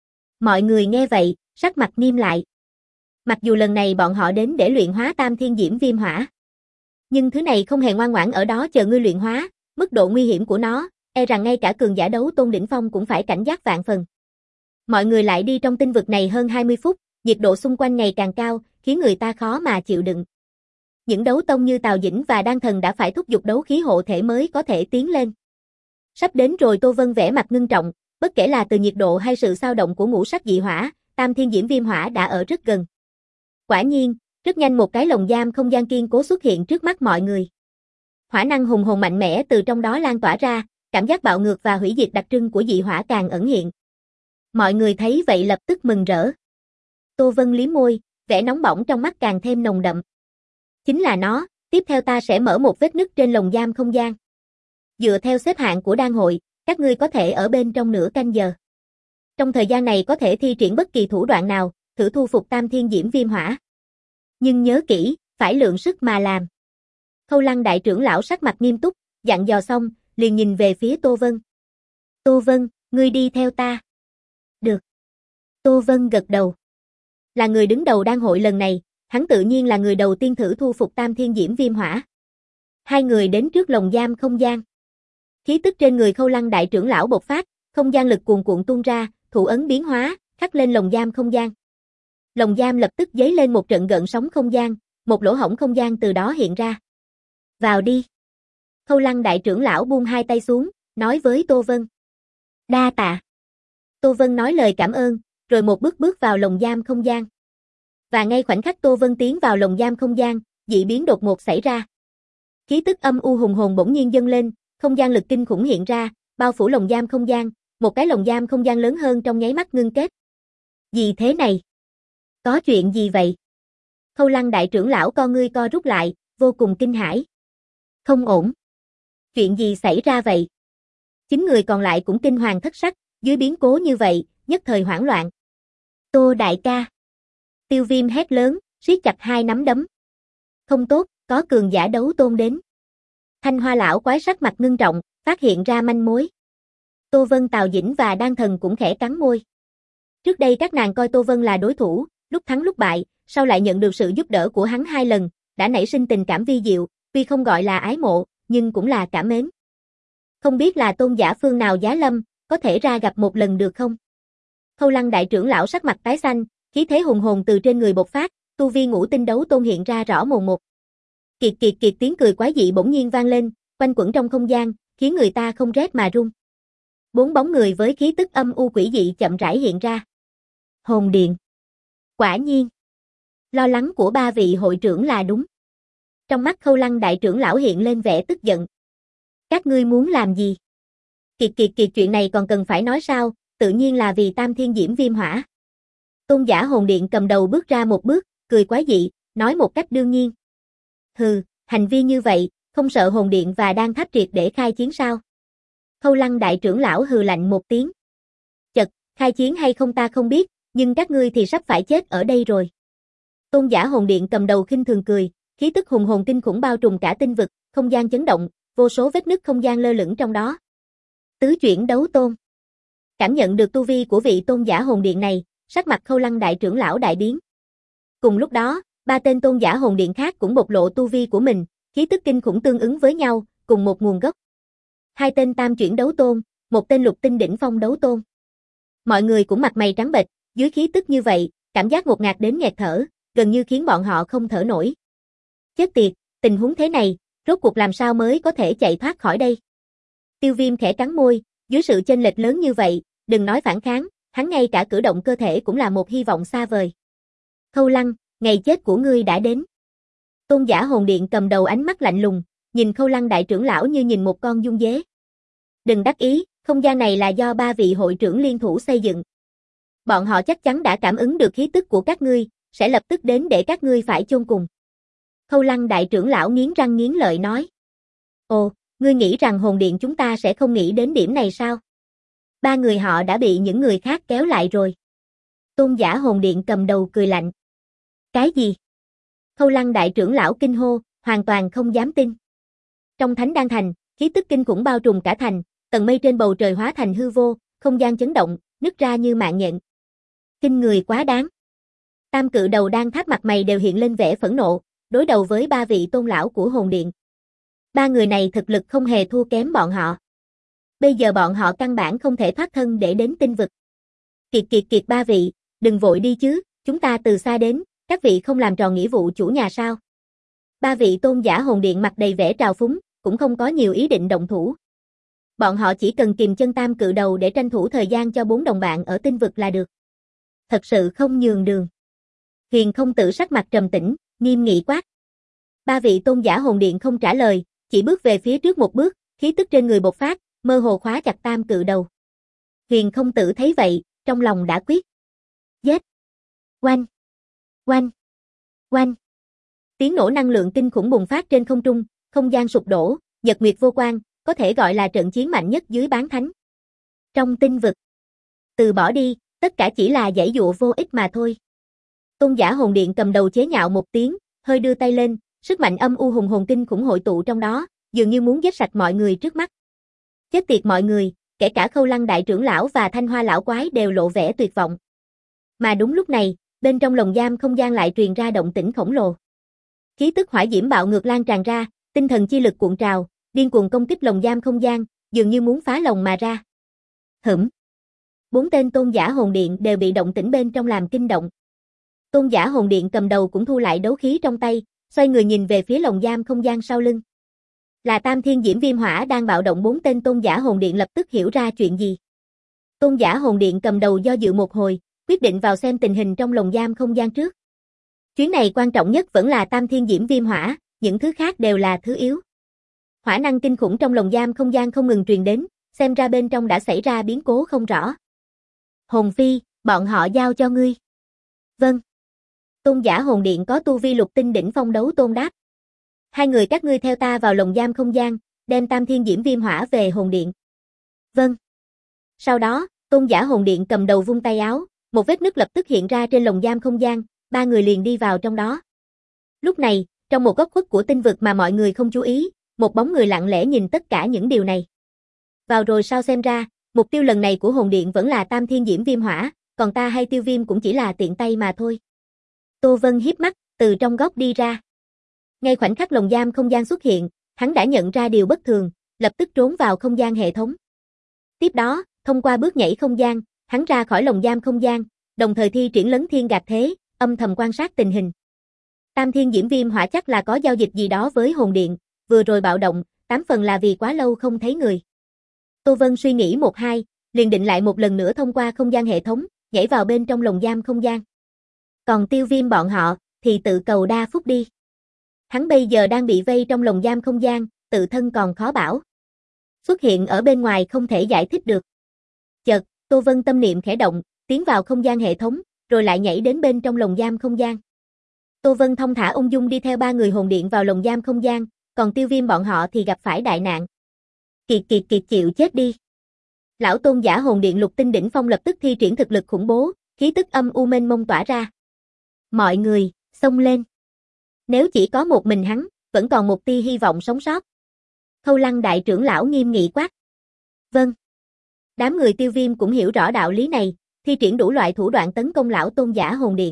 Mọi người nghe vậy, sắc mặt nghiêm lại. Mặc dù lần này bọn họ đến để luyện hóa tam thiên diễm viêm hỏa, nhưng thứ này không hề ngoan ngoãn ở đó chờ ngươi luyện hóa, mức độ nguy hiểm của nó, e rằng ngay cả cường giả đấu tôn đỉnh phong cũng phải cảnh giác vạn phần. Mọi người lại đi trong tinh vực này hơn hai mươi phút, nhiệt độ xung quanh ngày càng cao, khiến người ta khó mà chịu đựng. Những đấu tông như Tào Dĩnh và Đan Thần đã phải thúc giục đấu khí hộ thể mới có thể tiến lên. Sắp đến rồi. Tô Vân vẻ mặt ngưng trọng, bất kể là từ nhiệt độ hay sự xao động của ngũ sắc dị hỏa, tam thiên diễm viêm hỏa đã ở rất gần. Quả nhiên, rất nhanh một cái lồng giam không gian kiên cố xuất hiện trước mắt mọi người. Hỏa năng hùng hồn mạnh mẽ từ trong đó lan tỏa ra, cảm giác bạo ngược và hủy diệt đặc trưng của dị hỏa càng ẩn hiện. Mọi người thấy vậy lập tức mừng rỡ. Tô Vân liếm môi, vẻ nóng bỏng trong mắt càng thêm nồng đậm. Chính là nó, tiếp theo ta sẽ mở một vết nứt trên lồng giam không gian. Dựa theo xếp hạng của đan hội, các ngươi có thể ở bên trong nửa canh giờ. Trong thời gian này có thể thi triển bất kỳ thủ đoạn nào, thử thu phục tam thiên diễm viêm hỏa. Nhưng nhớ kỹ, phải lượng sức mà làm. Khâu Lăng đại trưởng lão sắc mặt nghiêm túc, dặn dò xong, liền nhìn về phía Tô Vân. Tô Vân, ngươi đi theo ta. Được. Tô Vân gật đầu. Là người đứng đầu đan hội lần này, hắn tự nhiên là người đầu tiên thử thu phục Tam Thiên Diễm Viêm Hỏa. Hai người đến trước lồng giam không gian. Khí tức trên người Khâu Lăng đại trưởng lão bộc phát, không gian lực cuồn cuộn tuôn ra, thủ ấn biến hóa, khắc lên lồng giam không gian. Lồng giam lập tức dấy lên một trận gợn sóng không gian, một lỗ hổng không gian từ đó hiện ra. Vào đi. Khâu Lăng đại trưởng lão buông hai tay xuống, nói với Tô Vân. Đa tạ. Tô Vân nói lời cảm ơn, rồi một bước bước vào lồng giam không gian. Và ngay khoảnh khắc Tô Vân tiến vào lồng giam không gian, dị biến đột ngột xảy ra. Khí tức âm u hùng hồn bỗng nhiên dâng lên, không gian lực kinh khủng hiện ra, bao phủ lồng giam không gian, một cái lồng giam không gian lớn hơn trong nháy mắt ngưng kết. Gì thế này? Có chuyện gì vậy? Khâu Lăng đại trưởng lão con ngươi co rút lại, vô cùng kinh hãi. Không ổn. Chuyện gì xảy ra vậy? Chính người còn lại cũng kinh hoàng thất sắc, dưới biến cố như vậy, nhất thời hoảng loạn. Tô đại ca. Tiêu Viêm hét lớn, siết chặt hai nắm đấm. Không tốt, có cường giả đấu tôn đến. Thanh Hoa lão quái sắc mặt ngưng trọng, phát hiện ra manh mối. Tô Vân, Tào Dĩnh và Đan Thần cũng khẽ cắn môi. Trước đây các nàng coi Tô Vân là đối thủ, lúc thắng lúc bại, sau lại nhận được sự giúp đỡ của hắn hai lần, đã nảy sinh tình cảm vi diệu, tuy không gọi là ái mộ, nhưng cũng là cảm mến. Không biết là tôn giả phương nào giá lâm, có thể ra gặp một lần được không? Khâu Lăng đại trưởng lão sắc mặt tái xanh, khí thế hùng hồn từ trên người bộc phát, tu vi ngũ tinh đấu tôn hiện ra rõ mồn một. Kiệt kiệt kiệt tiếng cười quái dị bỗng nhiên vang lên, quanh quẩn trong không gian, khiến người ta không rét mà run. Bốn bóng người với khí tức âm u quỷ dị chậm rãi hiện ra. Hồn điện. Quả nhiên. Lo lắng của ba vị hội trưởng là đúng. Trong mắt Khâu Lăng đại trưởng lão hiện lên vẻ tức giận. Các ngươi muốn làm gì? Kiệt kiệt kiệt chuyện này còn cần phải nói sao, tự nhiên là vì Tam Thiên Diễm Viêm Hỏa. Tôn giả hồn điện cầm đầu bước ra một bước, cười quái dị, nói một cách đương nhiên. Hừ, hành vi như vậy, không sợ hồn điện và đan tháp triệt để khai chiến sao? Khâu Lăng đại trưởng lão hừ lạnh một tiếng. Chật, khai chiến hay không ta không biết, nhưng các ngươi thì sắp phải chết ở đây rồi. Tôn giả hồn điện cầm đầu khinh thường cười, khí tức hùng hồn kinh khủng bao trùm cả tinh vực, không gian chấn động, vô số vết nứt không gian lơ lửng trong đó. Tứ chuyển đấu tôn. Cảm nhận được tu vi của vị tôn giả hồn điện này, sắc mặt Khâu Lăng đại trưởng lão đại biến. Cùng lúc đó, ba tên tôn giả hồn điện khác cũng bộc lộ tu vi của mình, khí tức kinh khủng tương ứng với nhau, cùng một nguồn gốc. Hai tên tam chuyển đấu tôn, một tên lục tinh đỉnh phong đấu tôn. Mọi người cũng mặt mày trắng bệch, dưới khí tức như vậy, cảm giác ngột ngạt đến nghẹt thở, gần như khiến bọn họ không thở nổi. Chết tiệt, tình huống thế này, rốt cuộc làm sao mới có thể chạy thoát khỏi đây? Tiêu Viêm khẽ cắn môi, dưới sự chênh lệch lớn như vậy, đừng nói phản kháng, hắn ngay cả cử động cơ thể cũng là một hy vọng xa vời. Khâu Lăng, ngày chết của ngươi đã đến. Tôn giả hồn điện cầm đầu ánh mắt lạnh lùng, nhìn Khâu Lăng đại trưởng lão như nhìn một con dung dế. Đừng đắc ý, không gian này là do ba vị hội trưởng liên thủ xây dựng. Bọn họ chắc chắn đã cảm ứng được khí tức của các ngươi, sẽ lập tức đến để các ngươi phải chôn cùng. Khâu Lăng đại trưởng lão nghiến răng nghiến lợi nói. Ồ, ngươi nghĩ rằng hồn điện chúng ta sẽ không nghĩ đến điểm này sao? Ba người họ đã bị những người khác kéo lại rồi. Tôn giả hồn điện cầm đầu cười lạnh. Cái gì? Khâu Lăng đại trưởng lão kinh hô, hoàn toàn không dám tin. Trong Thánh Đan Thành, khí tức kinh khủng bao trùm cả thành, tầng mây trên bầu trời hóa thành hư vô, không gian chấn động, nứt ra như mạng nhện. Kinh người quá đáng. Tam cự đầu đan tháp mặt mày đều hiện lên vẻ phẫn nộ, đối đầu với ba vị tôn lão của hồn điện. Ba người này thực lực không hề thua kém bọn họ. Bây giờ bọn họ căn bản không thể thoát thân để đến tinh vực. Kiệt kiệt kiệt ba vị, đừng vội đi chứ, chúng ta từ xa đến, các vị không làm tròn nghĩa vụ chủ nhà sao? Ba vị tôn giả hồn điện mặt đầy vẻ trào phúng, cũng không có nhiều ý định động thủ. Bọn họ chỉ cần kìm chân tam cự đầu để tranh thủ thời gian cho bốn đồng bạn ở tinh vực là được. Thật sự không nhường đường. Huyền Không Tử sắc mặt trầm tĩnh, nghiêm nghị quát. Ba vị tôn giả hồn điện không trả lời, chỉ bước về phía trước một bước, khí tức trên người bộc phát, mơ hồ khóa chặt tam cự đầu. Huyền Không Tử thấy vậy, trong lòng đã quyết. Giết! Oanh! Oanh! Oanh! Tiếng nổ năng lượng kinh khủng bùng phát trên không trung, không gian sụp đổ, nhật nguyệt vô quang, có thể gọi là trận chiến mạnh nhất dưới bán thánh. Trong tinh vực, từ bỏ đi, tất cả chỉ là giãy dụa vô ích mà thôi. Tôn giả hồn điện cầm đầu chế nhạo một tiếng, hơi đưa tay lên, sức mạnh âm u hùng hồn kinh khủng hội tụ trong đó, dường như muốn giết sạch mọi người trước mắt. Chết tiệt mọi người, kể cả Khâu Lăng đại trưởng lão và Thanh Hoa lão quái đều lộ vẻ tuyệt vọng. Mà đúng lúc này, bên trong lồng giam không gian lại truyền ra động tĩnh khổng lồ. Khí tức hỏa diễm bạo ngược lan tràn ra, tinh thần chi lực cuộn trào, điên cuồng công kích lồng giam không gian, dường như muốn phá lồng mà ra. Hửm. Bốn tên tôn giả hồn điện đều bị động tĩnh bên trong làm kinh động. Tôn giả hồn điện cầm đầu cũng thu lại đấu khí trong tay, xoay người nhìn về phía lồng giam không gian sau lưng. Là Tam Thiên Diễm Viêm Hỏa đang bạo động. Bốn tên tôn giả hồn điện lập tức hiểu ra chuyện gì. Tôn giả hồn điện cầm đầu do dự một hồi, quyết định vào xem tình hình trong lồng giam không gian trước. Chuyến này quan trọng nhất vẫn là Tam Thiên Diễm Viêm Hỏa, những thứ khác đều là thứ yếu. Hỏa năng kinh khủng trong lồng giam không gian không ngừng truyền đến, xem ra bên trong đã xảy ra biến cố không rõ. Hồn Phi, bọn họ giao cho ngươi. Vâng. Tôn giả hồn điện có tu vi lục tinh đỉnh phong đấu tôn đáp. Hai người các ngươi theo ta vào lồng giam không gian, đem Tam Thiên Diễm Viêm Hỏa về hồn điện. Vâng. Sau đó, tôn giả hồn điện cầm đầu vung tay áo, một vết nứt lập tức hiện ra trên lồng giam không gian, ba người liền đi vào trong đó. Lúc này, trong một góc khuất của tinh vực mà mọi người không chú ý, một bóng người lặng lẽ nhìn tất cả những điều này. Vào rồi sao xem ra, mục tiêu lần này của hồn điện vẫn là Tam Thiên Diễm Viêm Hỏa, còn ta hay Tiêu Viêm cũng chỉ là tiện tay mà thôi. Tô Vân híp mắt, từ trong góc đi ra. Ngay khoảnh khắc lồng giam không gian xuất hiện, hắn đã nhận ra điều bất thường, lập tức trốn vào không gian hệ thống. Tiếp đó, thông qua bước nhảy không gian, hắn ra khỏi lồng giam không gian, đồng thời thi triển Lấn Thiên Gạt Thế, âm thầm quan sát tình hình. Tam Thiên Diễm Viêm Hỏa chắc là có giao dịch gì đó với hồn điện, vừa rồi bạo động, tám phần là vì quá lâu không thấy người. Tô Vân suy nghĩ một hai, liền định lại một lần nữa thông qua không gian hệ thống, nhảy vào bên trong lồng giam không gian. Còn Tiêu Viêm bọn họ, thì tự cầu đa phúc đi. Hắn bây giờ đang bị vây trong lồng giam không gian, tự thân còn khó bảo. Xuất hiện ở bên ngoài không thể giải thích được. Chợt, Tô Vân tâm niệm khẽ động, tiến vào không gian hệ thống, rồi lại nhảy đến bên trong lồng giam không gian. Tô Vân thông thả ung dung đi theo ba người hồn điện vào lồng giam không gian, còn Tiêu Viêm bọn họ thì gặp phải đại nạn. Kiệt kiệt kiệt chịu chết đi. Lão tôn giả hồn điện lục tinh đỉnh phong lập tức thi triển thực lực khủng bố, khí tức âm u mênh mông tỏa ra. Mọi người, xông lên. Nếu chỉ có một mình hắn, vẫn còn một tia hy vọng sống sót. Khâu Lăng đại trưởng lão nghiêm nghị quát. Vâng. Đám người Tiêu Viêm cũng hiểu rõ đạo lý này, thi triển đủ loại thủ đoạn tấn công lão tôn giả hồn điện.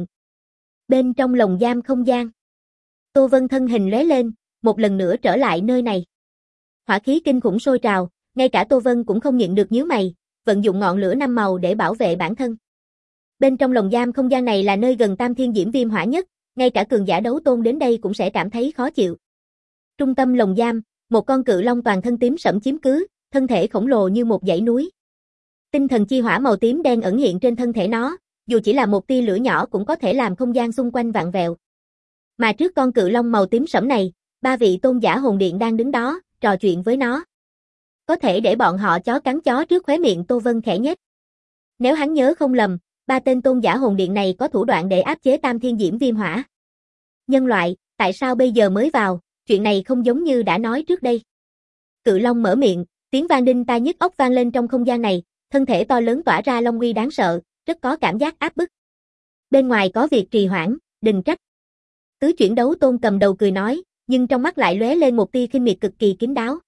Bên trong lồng giam không gian, Tô Vân thân hình lóe lên, một lần nữa trở lại nơi này. Hỏa khí kinh khủng sôi trào, ngay cả Tô Vân cũng không nhịn được nhíu mày, vận dụng ngọn lửa năm màu để bảo vệ bản thân. Bên trong lồng giam không gian này là nơi gần Tam Thiên Diễm Viêm Hỏa nhất, ngay cả cường giả đấu tôn đến đây cũng sẽ cảm thấy khó chịu. Trung tâm lồng giam, một con cự long toàn thân tím sẫm chiếm cứ, thân thể khổng lồ như một dãy núi. Tinh thần chi hỏa màu tím đen ẩn hiện trên thân thể nó, dù chỉ là một tia lửa nhỏ cũng có thể làm không gian xung quanh vặn vẹo. Mà trước con cự long màu tím sẫm này, ba vị tôn giả hồn điện đang đứng đó, trò chuyện với nó. Có thể để bọn họ chó cắn chó trước khóe miệng Tô Vân khẽ nhếch. Nếu hắn nhớ không lầm, ba tên tôn giả hồn điện này có thủ đoạn để áp chế Tam Thiên Diễm Viêm Hỏa. Nhân loại, tại sao bây giờ mới vào, chuyện này không giống như đã nói trước đây. Cự long mở miệng, tiếng vang đinh tai nhức óc vang lên trong không gian này, thân thể to lớn tỏa ra long uy đáng sợ, rất có cảm giác áp bức. Bên ngoài có việc trì hoãn, đừng trách. Tứ chuyển đấu tôn cầm đầu cười nói, nhưng trong mắt lại lóe lên một tia khinh miệt cực kỳ kín đáo.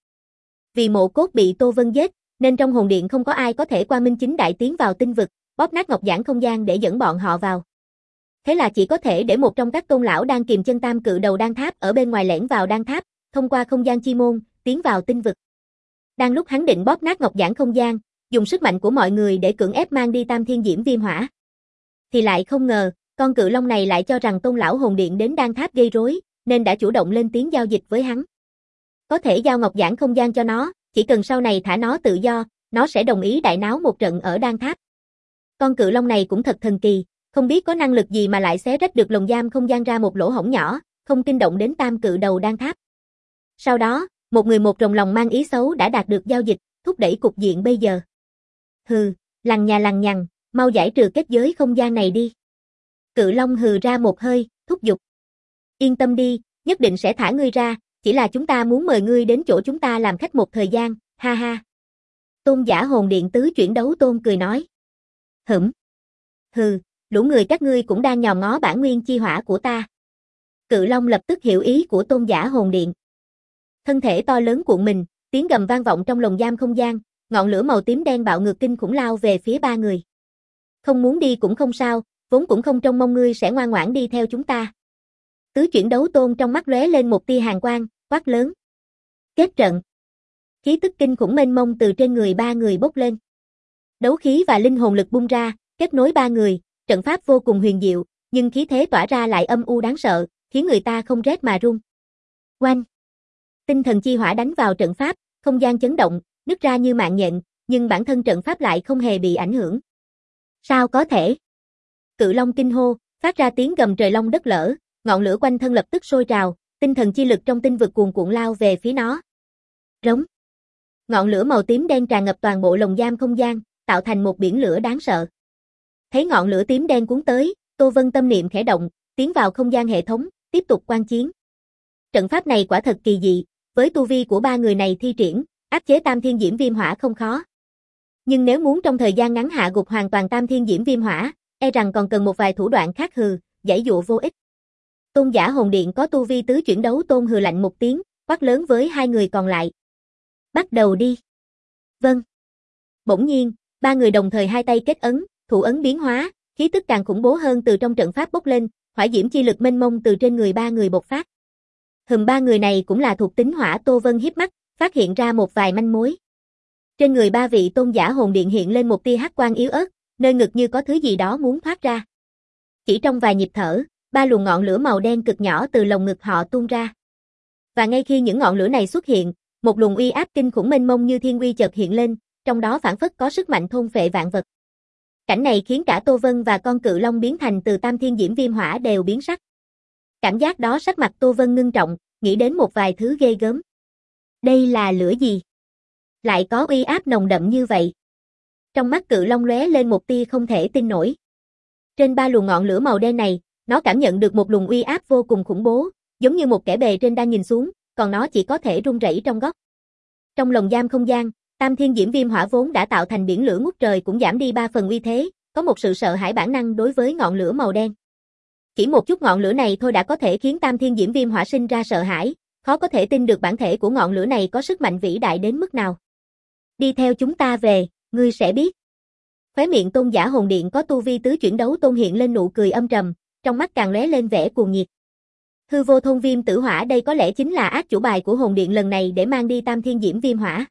Vì Mộ Cốt bị Tô Vân giết, nên trong hồn điện không có ai có thể qua minh chính đại tiến vào tinh vực, bóp nát ngọc giản không gian để dẫn bọn họ vào. Thế là chỉ có thể để một trong các tôn lão đang kìm chân tam cự đầu đan tháp ở bên ngoài lẻn vào đan tháp, thông qua không gian chi môn, tiến vào tinh vực. Đang lúc hắn định bóp nát ngọc giản không gian, dùng sức mạnh của mọi người để cưỡng ép mang đi Tam Thiên Diễm Viêm Hỏa. Thì lại không ngờ, con cự long này lại cho rằng tôn lão hồn điện đến đan tháp gây rối, nên đã chủ động lên tiếng giao dịch với hắn. Có thể giao ngọc giản không gian cho nó, chỉ cần sau này thả nó tự do, nó sẽ đồng ý đại náo một trận ở đan tháp. Con cự long này cũng thật thần kỳ, không biết có năng lực gì mà lại xé rách được lồng giam không gian ra một lỗ hổng nhỏ, không kinh động đến tam cự đầu đan tháp. Sau đó, một người một rồng lòng mang ý xấu đã đạt được giao dịch, thúc đẩy cục diện bây giờ. Hừ, lằng nhà lằng nhằng, mau giải trừ kết giới không gian này đi. Cự long hừ ra một hơi, thúc giục. Yên tâm đi, nhất định sẽ thả ngươi ra, chỉ là chúng ta muốn mời ngươi đến chỗ chúng ta làm khách một thời gian, ha ha. Tôn giả hồn điện tứ chuyển đấu tôn cười nói. Hửm. Hừ, lũ người các ngươi cũng đang nhòm ngó bản nguyên chi hỏa của ta. Cự Long lập tức hiểu ý của Tôn Giả Hồn Điện. Thân thể to lớn cuộn mình, tiếng gầm vang vọng trong lồng giam không gian, ngọn lửa màu tím đen bạo ngược kinh khủng lao về phía ba người. Không muốn đi cũng không sao, vốn cũng không trông mong ngươi sẽ ngoan ngoãn đi theo chúng ta. Tứ chuyển đấu tôn trong mắt lóe lên một tia hàn quang, quát lớn. Kết trận. Khí tức kinh khủng mênh mông từ trên người ba người bốc lên. Đấu khí và linh hồn lực bung ra, kết nối ba người, trận pháp vô cùng huyền diệu, nhưng khí thế tỏa ra lại âm u đáng sợ, khiến người ta không rét mà run. Oanh! Tinh thần chi hỏa đánh vào trận pháp, không gian chấn động, nứt ra như mạng nhện, nhưng bản thân trận pháp lại không hề bị ảnh hưởng. Sao có thể? Cự Long kinh hô, phát ra tiếng gầm trời long đất lở, ngọn lửa quanh thân lập tức sôi trào, tinh thần chi lực trong tinh vực cuồn cuộn lao về phía nó. Rống. Ngọn lửa màu tím đen tràn ngập toàn bộ lồng giam không gian, tạo thành một biển lửa đáng sợ. Thấy ngọn lửa tím đen cuốn tới, Tô Vân tâm niệm khẽ động, tiến vào không gian hệ thống, tiếp tục quan chiến. Trận pháp này quả thật kỳ dị, với tu vi của ba người này thi triển, áp chế Tam Thiên Diễm Viêm Hỏa không khó. Nhưng nếu muốn trong thời gian ngắn hạ gục hoàn toàn Tam Thiên Diễm Viêm Hỏa, e rằng còn cần một vài thủ đoạn khác hừ, giãy dụa vô ích. Tôn Giả Hồn Điện có tu vi tứ chuyển đấu tôn hừ lạnh một tiếng, quát lớn với hai người còn lại. Bắt đầu đi. Vâng. Bỗng nhiên, ba người đồng thời hai tay kết ấn, thủ ấn biến hóa, khí tức càng khủng bố hơn từ trong trận pháp bốc lên, hỏa diễm chi lực mênh mông từ trên người ba người bộc phát. Hừm, ba người này cũng là thuộc tính hỏa. Tô Vân hiếp mắt, phát hiện ra một vài manh mối. Trên người ba vị Tôn Giả Hồn Điện hiện lên một tia hắc quang yếu ớt, nơi ngực như có thứ gì đó muốn thoát ra. Chỉ trong vài nhịp thở, ba luồng ngọn lửa màu đen cực nhỏ từ lồng ngực họ tuôn ra. Và ngay khi những ngọn lửa này xuất hiện, một luồng uy áp kinh khủng mênh mông như thiên uy chợt hiện lên, trong đó phảng phất có sức mạnh thôn phệ vạn vật. Cảnh này khiến cả Tô Vân và con cự long biến thành từ Tam Thiên Diễm Viêm Hỏa đều biến sắc. Cảm giác đó sắc mặt Tô Vân ngưng trọng, nghĩ đến một vài thứ ghê gớm. Đây là lửa gì? Lại có uy áp nồng đậm như vậy. Trong mắt cự long lóe lên một tia không thể tin nổi. Trên ba luồng ngọn lửa màu đen này, nó cảm nhận được một luồng uy áp vô cùng khủng bố, giống như một kẻ bề trên đang nhìn xuống, còn nó chỉ có thể run rẩy trong góc. Trong lồng giam không gian, Tam Thiên Diễm Viêm Hỏa vốn đã tạo thành biển lửa ngút trời cũng giảm đi ba phần uy thế, có một sự sợ hãi bản năng đối với ngọn lửa màu đen. Chỉ một chút ngọn lửa này thôi đã có thể khiến Tam Thiên Diễm Viêm Hỏa sinh ra sợ hãi, khó có thể tin được bản thể của ngọn lửa này có sức mạnh vĩ đại đến mức nào. Đi theo chúng ta về, ngươi sẽ biết. Khóe miệng Tôn Giả Hồn Điện có tu vi tứ chuyển đấu tôn hiện lên nụ cười âm trầm, trong mắt càng lóe lên vẻ cuồng nhiệt. Hư vô thôn viêm tử hỏa đây có lẽ chính là át chủ bài của hồn điện lần này để mang đi Tam Thiên Diễm Viêm Hỏa.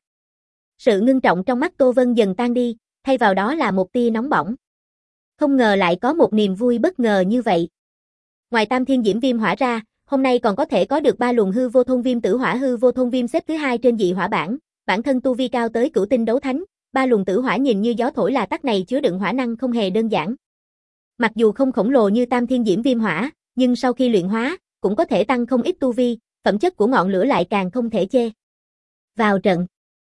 Sự ngưng trọng trong mắt Tô Vân dần tan đi, thay vào đó là một tia nóng bỏng. Không ngờ lại có một niềm vui bất ngờ như vậy. Ngoài Tam Thiên Diễm Viêm Hỏa ra, hôm nay còn có thể có được ba luồng hư vô thôn viêm tử hỏa. Hư vô thôn viêm xếp thứ hai trên dị hỏa bảng, bản thân tu vi cao tới cửu tinh đấu thánh, ba luồng tử hỏa nhìn như gió thổi là tắt này chứa đựng hỏa năng không hề đơn giản. Mặc dù không khổng lồ như Tam Thiên Diễm Viêm Hỏa, nhưng sau khi luyện hóa, cũng có thể tăng không ít tu vi, phẩm chất của ngọn lửa lại càng không thể chê. Vào trận.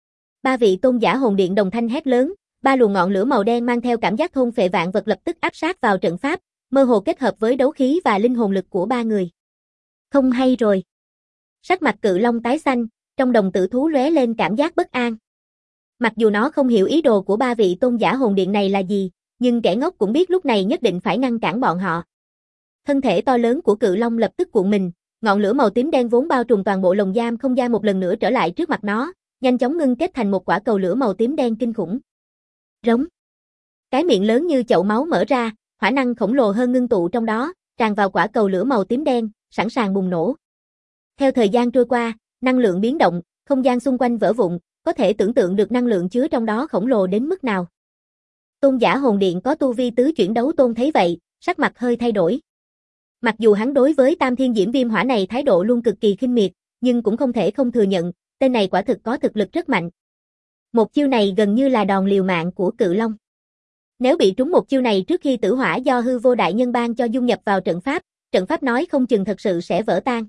Ba vị Tôn Giả Hồn Điện đồng thanh hét lớn, ba luồng ngọn lửa màu đen mang theo cảm giác thôn phệ vạn vật lập tức áp sát vào trận pháp, mơ hồ kết hợp với đấu khí và linh hồn lực của ba người. Không hay rồi. Sắc mặt cự long tái xanh, trong đồng tử thú lóe lên cảm giác bất an. Mặc dù nó không hiểu ý đồ của ba vị Tôn Giả Hồn Điện này là gì, nhưng kẻ ngốc cũng biết lúc này nhất định phải ngăn cản bọn họ. Thân thể to lớn của cự long lập tức cuộn mình, ngọn lửa màu tím đen vốn bao trùm toàn bộ lồng giam không gian một lần nữa trở lại trước mặt nó, nhanh chóng ngưng kết thành một quả cầu lửa màu tím đen kinh khủng. Rống. Cái miệng lớn như chậu máu mở ra, hỏa năng khổng lồ hơn ngưng tụ trong đó, tràn vào quả cầu lửa màu tím đen, sẵn sàng bùng nổ. Theo thời gian trôi qua, năng lượng biến động, không gian xung quanh vỡ vụn, có thể tưởng tượng được năng lượng chứa trong đó khổng lồ đến mức nào. Tôn Giả Hồn Điện có tu vi tứ chuyển đấu tôn thấy vậy, sắc mặt hơi thay đổi. Mặc dù hắn đối với Tam Thiên Diễm Viêm Hỏa này thái độ luôn cực kỳ khinh miệt, nhưng cũng không thể không thừa nhận, tên này quả thực có thực lực rất mạnh. Một chiêu này gần như là đòn liều mạng của cự long. Nếu bị trúng một chiêu này trước khi tử hỏa do hư vô đại nhân ban cho dung nhập vào trận pháp, trận pháp nói không chừng thật sự sẽ vỡ tan.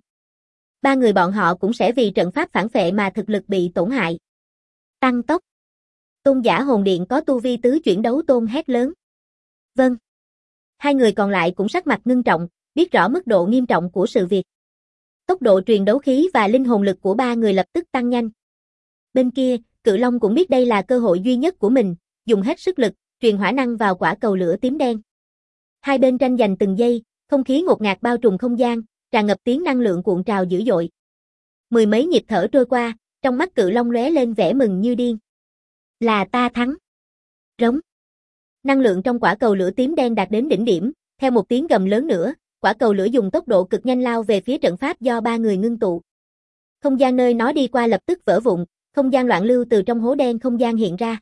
Ba người bọn họ cũng sẽ vì trận pháp phản phệ mà thực lực bị tổn hại. Tăng tốc. Tôn Giả Hồn Điện có tu vi tứ chuyển đấu tôn hét lớn. Vâng. Hai người còn lại cũng sắc mặt ngưng trọng, biết rõ mức độ nghiêm trọng của sự việc. Tốc độ truyền đấu khí và linh hồn lực của ba người lập tức tăng nhanh. Bên kia, cự long cũng biết đây là cơ hội duy nhất của mình, dùng hết sức lực, truyền hỏa năng vào quả cầu lửa tím đen. Hai bên tranh giành từng giây, không khí ngột ngạt bao trùm không gian, tràn ngập tiếng năng lượng cuộn trào dữ dội. Mười mấy nhịp thở trôi qua, trong mắt Cự Long lóe lên vẻ mừng như điên. Là ta thắng. Rống. Năng lượng trong quả cầu lửa tím đen đạt đến đỉnh điểm, theo một tiếng gầm lớn nữa, quả cầu lửa dùng tốc độ cực nhanh lao về phía trận pháp do ba người ngưng tụ. Không gian nơi nó đi qua lập tức vỡ vụn, không gian loạn lưu từ trong hố đen không gian hiện ra.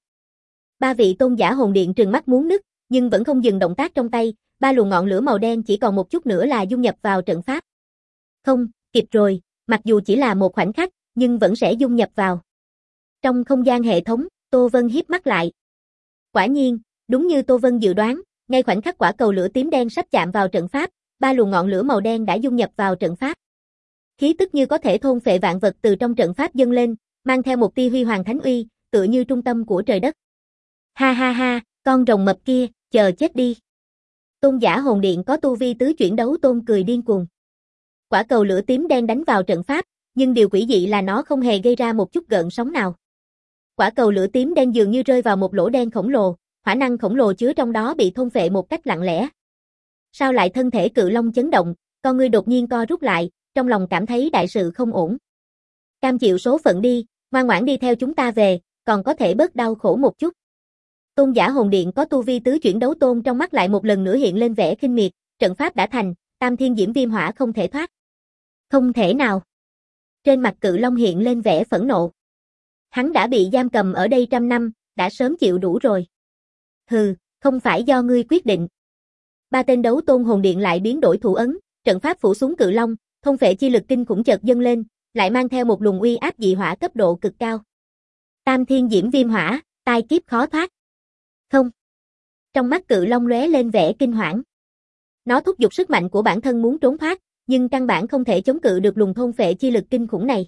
Ba vị tôn giả hồn điện trừng mắt muốn nứt, nhưng vẫn không dừng động tác trong tay, ba luồng ngọn lửa màu đen chỉ còn một chút nữa là dung nhập vào trận pháp. Không, kịp rồi, mặc dù chỉ là một khoảnh khắc, nhưng vẫn sẽ dung nhập vào. Trong không gian hệ thống, Tô Vân híp mắt lại. Quả nhiên, đúng như Tô Vân dự đoán, ngay khoảnh khắc quả cầu lửa tím đen sắp chạm vào trận pháp, ba luồng ngọn lửa màu đen đã dung nhập vào trận pháp. Khí tức như có thể thôn phệ vạn vật từ trong trận pháp dâng lên, mang theo một tia huy hoàng thánh uy, tựa như trung tâm của trời đất. Ha ha ha, con rồng mập kia, chờ chết đi. Tôn giả hồn điện có tu vi tứ chuyển đấu tôn cười điên cuồng. Quả cầu lửa tím đen đánh vào trận pháp, nhưng điều quỷ dị là nó không hề gây ra một chút gợn sóng nào. Quả cầu lửa tím đen dường như rơi vào một lỗ đen khổng lồ, hỏa năng khổng lồ chứa trong đó bị thôn phệ một cách lặng lẽ. Sao lại thân thể Cự Long chấn động, con ngươi đột nhiên co rút lại, trong lòng cảm thấy đại sự không ổn. Cam chịu số phận đi, ngoan ngoãn đi theo chúng ta về, còn có thể bớt đau khổ một chút. Tôn giả hồn điện có tu vi tứ chuyển đấu tôn trong mắt lại một lần nữa hiện lên vẻ khinh miệt, trận pháp đã thành, Tam Thiên Diễm Viêm Hỏa không thể thoát. Không thể nào. Trên mặt Cự Long hiện lên vẻ phẫn nộ. Hắn đã bị giam cầm ở đây trăm năm, đã sớm chịu đủ rồi. Hừ, không phải do ngươi quyết định. Ba tên đấu tôn hồn điện lại biến đổi thủ ấn, trận pháp phủ xuống Cự Long, thôn phệ chi lực kinh khủng chợt dâng lên, lại mang theo một luồng uy áp dị hỏa cấp độ cực cao. Tam Thiên Diễm Viêm Hỏa, tai kiếp khó thoát. Không. Trong mắt Cự Long lóe lên vẻ kinh hoảng. Nó thúc giục sức mạnh của bản thân muốn trốn thoát, nhưng căn bản không thể chống cự được luồng thôn phệ chi lực kinh khủng này.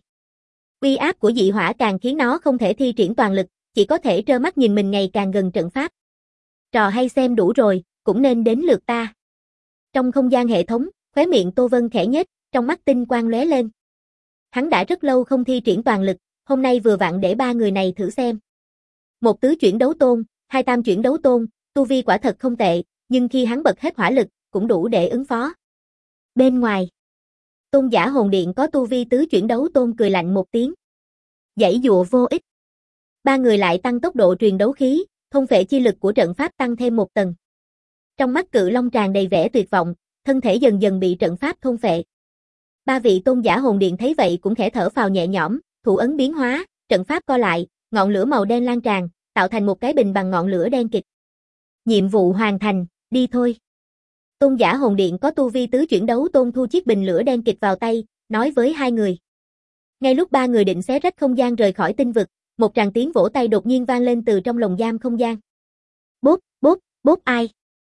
Uy áp của dị hỏa càng khiến nó không thể thi triển toàn lực, chỉ có thể trơ mắt nhìn mình ngày càng gần trận pháp. Trò hay xem đủ rồi, cũng nên đến lượt ta. Trong không gian hệ thống, khóe miệng Tô Vân khẽ nhếch, trong mắt tinh quang lóe lên. Hắn đã rất lâu không thi triển toàn lực, hôm nay vừa vặn để ba người này thử xem. Một tứ chuyển đấu tôn, hai tam chuyển đấu tôn, tu vi quả thật không tệ, nhưng khi hắn bật hết hỏa lực, cũng đủ để ứng phó. Bên ngoài, tôn giả hồn điện có tu vi tứ chuyển đấu tôn cười lạnh một tiếng. Giãy dụa vô ích. Ba người lại tăng tốc độ truyền đấu khí, thôn phệ chi lực của trận pháp tăng thêm một tầng. Trong mắt Cự Long tràn đầy vẻ tuyệt vọng, thân thể dần dần bị trận pháp thôn phệ. Ba vị tôn giả hồn điện thấy vậy cũng khẽ thở phào nhẹ nhõm, thủ ấn biến hóa, trận pháp co lại, ngọn lửa màu đen lan tràn, tạo thành một cái bình bằng ngọn lửa đen kịt. Nhiệm vụ hoàn thành, đi thôi. Tôn giả hồn điện có tu vi tứ chuyển đấu tôn thu chiếc bình lửa đen kịt vào tay, nói với hai người. Ngay lúc ba người định xé rách không gian rời khỏi tinh vực, một tràng tiếng vỗ tay đột nhiên vang lên từ trong lồng giam không gian. Bốp, bốp, bốp ai?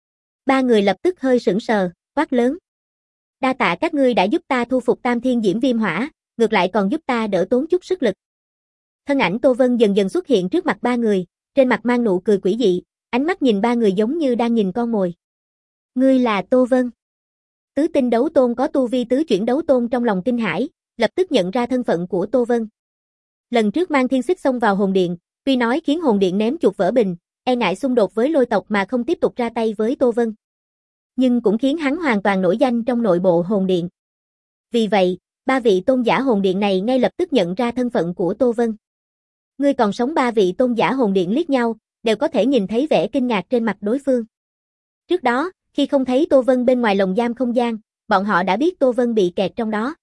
Ba người lập tức hơi sững sờ, quát lớn. Đa tạ các ngươi đã giúp ta thu phục Tam Thiên Diễm Viêm Hỏa, ngược lại còn giúp ta đỡ tốn chút sức lực. Thân ảnh Tô Vân dần dần xuất hiện trước mặt ba người, trên mặt mang nụ cười quỷ dị, ánh mắt nhìn ba người giống như đang nhìn con mồi. Ngươi là Tô Vân. Tứ tinh đấu tôn có tu vi tứ chuyển đấu tôn trong lòng kinh hãi, lập tức nhận ra thân phận của Tô Vân. Lần trước mang thiên xích xông vào hồn điện, tuy nói khiến hồn điện ném chuột vỡ bình, e ngại xung đột với lôi tộc mà không tiếp tục ra tay với Tô Vân. Nhưng cũng khiến hắn hoàn toàn nổi danh trong nội bộ hồn điện. Vì vậy, ba vị tôn giả hồn điện này ngay lập tức nhận ra thân phận của Tô Vân. Ngươi còn sống ba vị tôn giả hồn điện liếc nhau, đều có thể nhìn thấy vẻ kinh ngạc trên mặt đối phương. Trước đó, khi không thấy Tô Vân bên ngoài lồng giam không gian, bọn họ đã biết Tô Vân bị kẹt trong đó.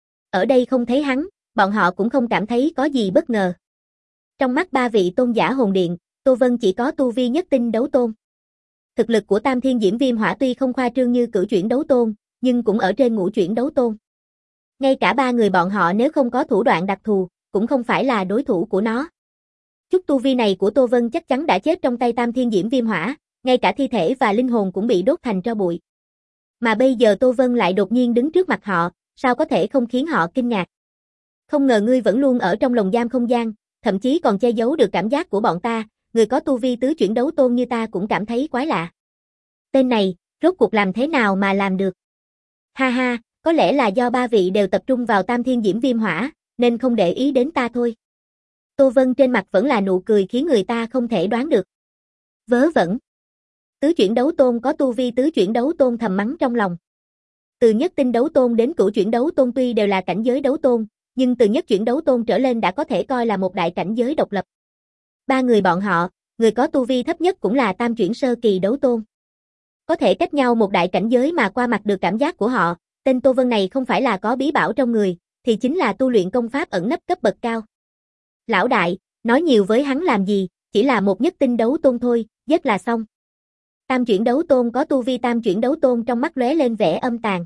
Ở đây không thấy hắn, bọn họ cũng không cảm thấy có gì bất ngờ. Trong mắt ba vị tôn giả hồn điện, Tô Vân chỉ có tu vi nhất tinh đấu tôn. Thực lực của Tam Thiên Diễm Viêm Hỏa tuy không khoa trương như cửu chuyển đấu tôn, nhưng cũng ở trên ngũ chuyển đấu tôn. Ngay cả ba người bọn họ nếu không có thủ đoạn đặc thù, cũng không phải là đối thủ của nó. Chút tu vi này của Tô Vân chắc chắn đã chết trong tay Tam Thiên Diễm Viêm Hỏa, ngay cả thi thể và linh hồn cũng bị đốt thành tro bụi. Mà bây giờ Tô Vân lại đột nhiên đứng trước mặt họ, sao có thể không khiến họ kinh ngạc. Không ngờ ngươi vẫn luôn ở trong lồng giam không gian, thậm chí còn che giấu được cảm giác của bọn ta, người có tu vi tứ chuyển đấu tôn như ta cũng cảm thấy quái lạ. Tên này, rốt cuộc làm thế nào mà làm được? Ha ha, có lẽ là do ba vị đều tập trung vào Tam Thiên Diễm Viêm Hỏa, nên không để ý đến ta thôi. Tô Vân trên mặt vẫn là nụ cười khiến người ta không thể đoán được. Vớ vẩn. Tứ chuyển đấu tôn có tu vi tứ chuyển đấu tôn thầm mắng trong lòng. Từ nhất tinh đấu tôn đến cửu chuyển đấu tôn tuy đều là cảnh giới đấu tôn, nhưng từ nhất chuyển đấu tôn trở lên đã có thể coi là một đại cảnh giới độc lập. Ba người bọn họ, người có tu vi thấp nhất cũng là tam chuyển sơ kỳ đấu tôn. Có thể cách nhau một đại cảnh giới mà qua mặt được cảm giác của họ, tên Tô Vân này không phải là có bí bảo trong người, thì chính là tu luyện công pháp ẩn nấp cấp bậc cao. Lão đại, nói nhiều với hắn làm gì, chỉ là một nhất tinh đấu tôn thôi, giết là xong. Tam chuyển đấu tôn có tu vi tam chuyển đấu tôn trong mắt lóe lên vẻ âm tàn.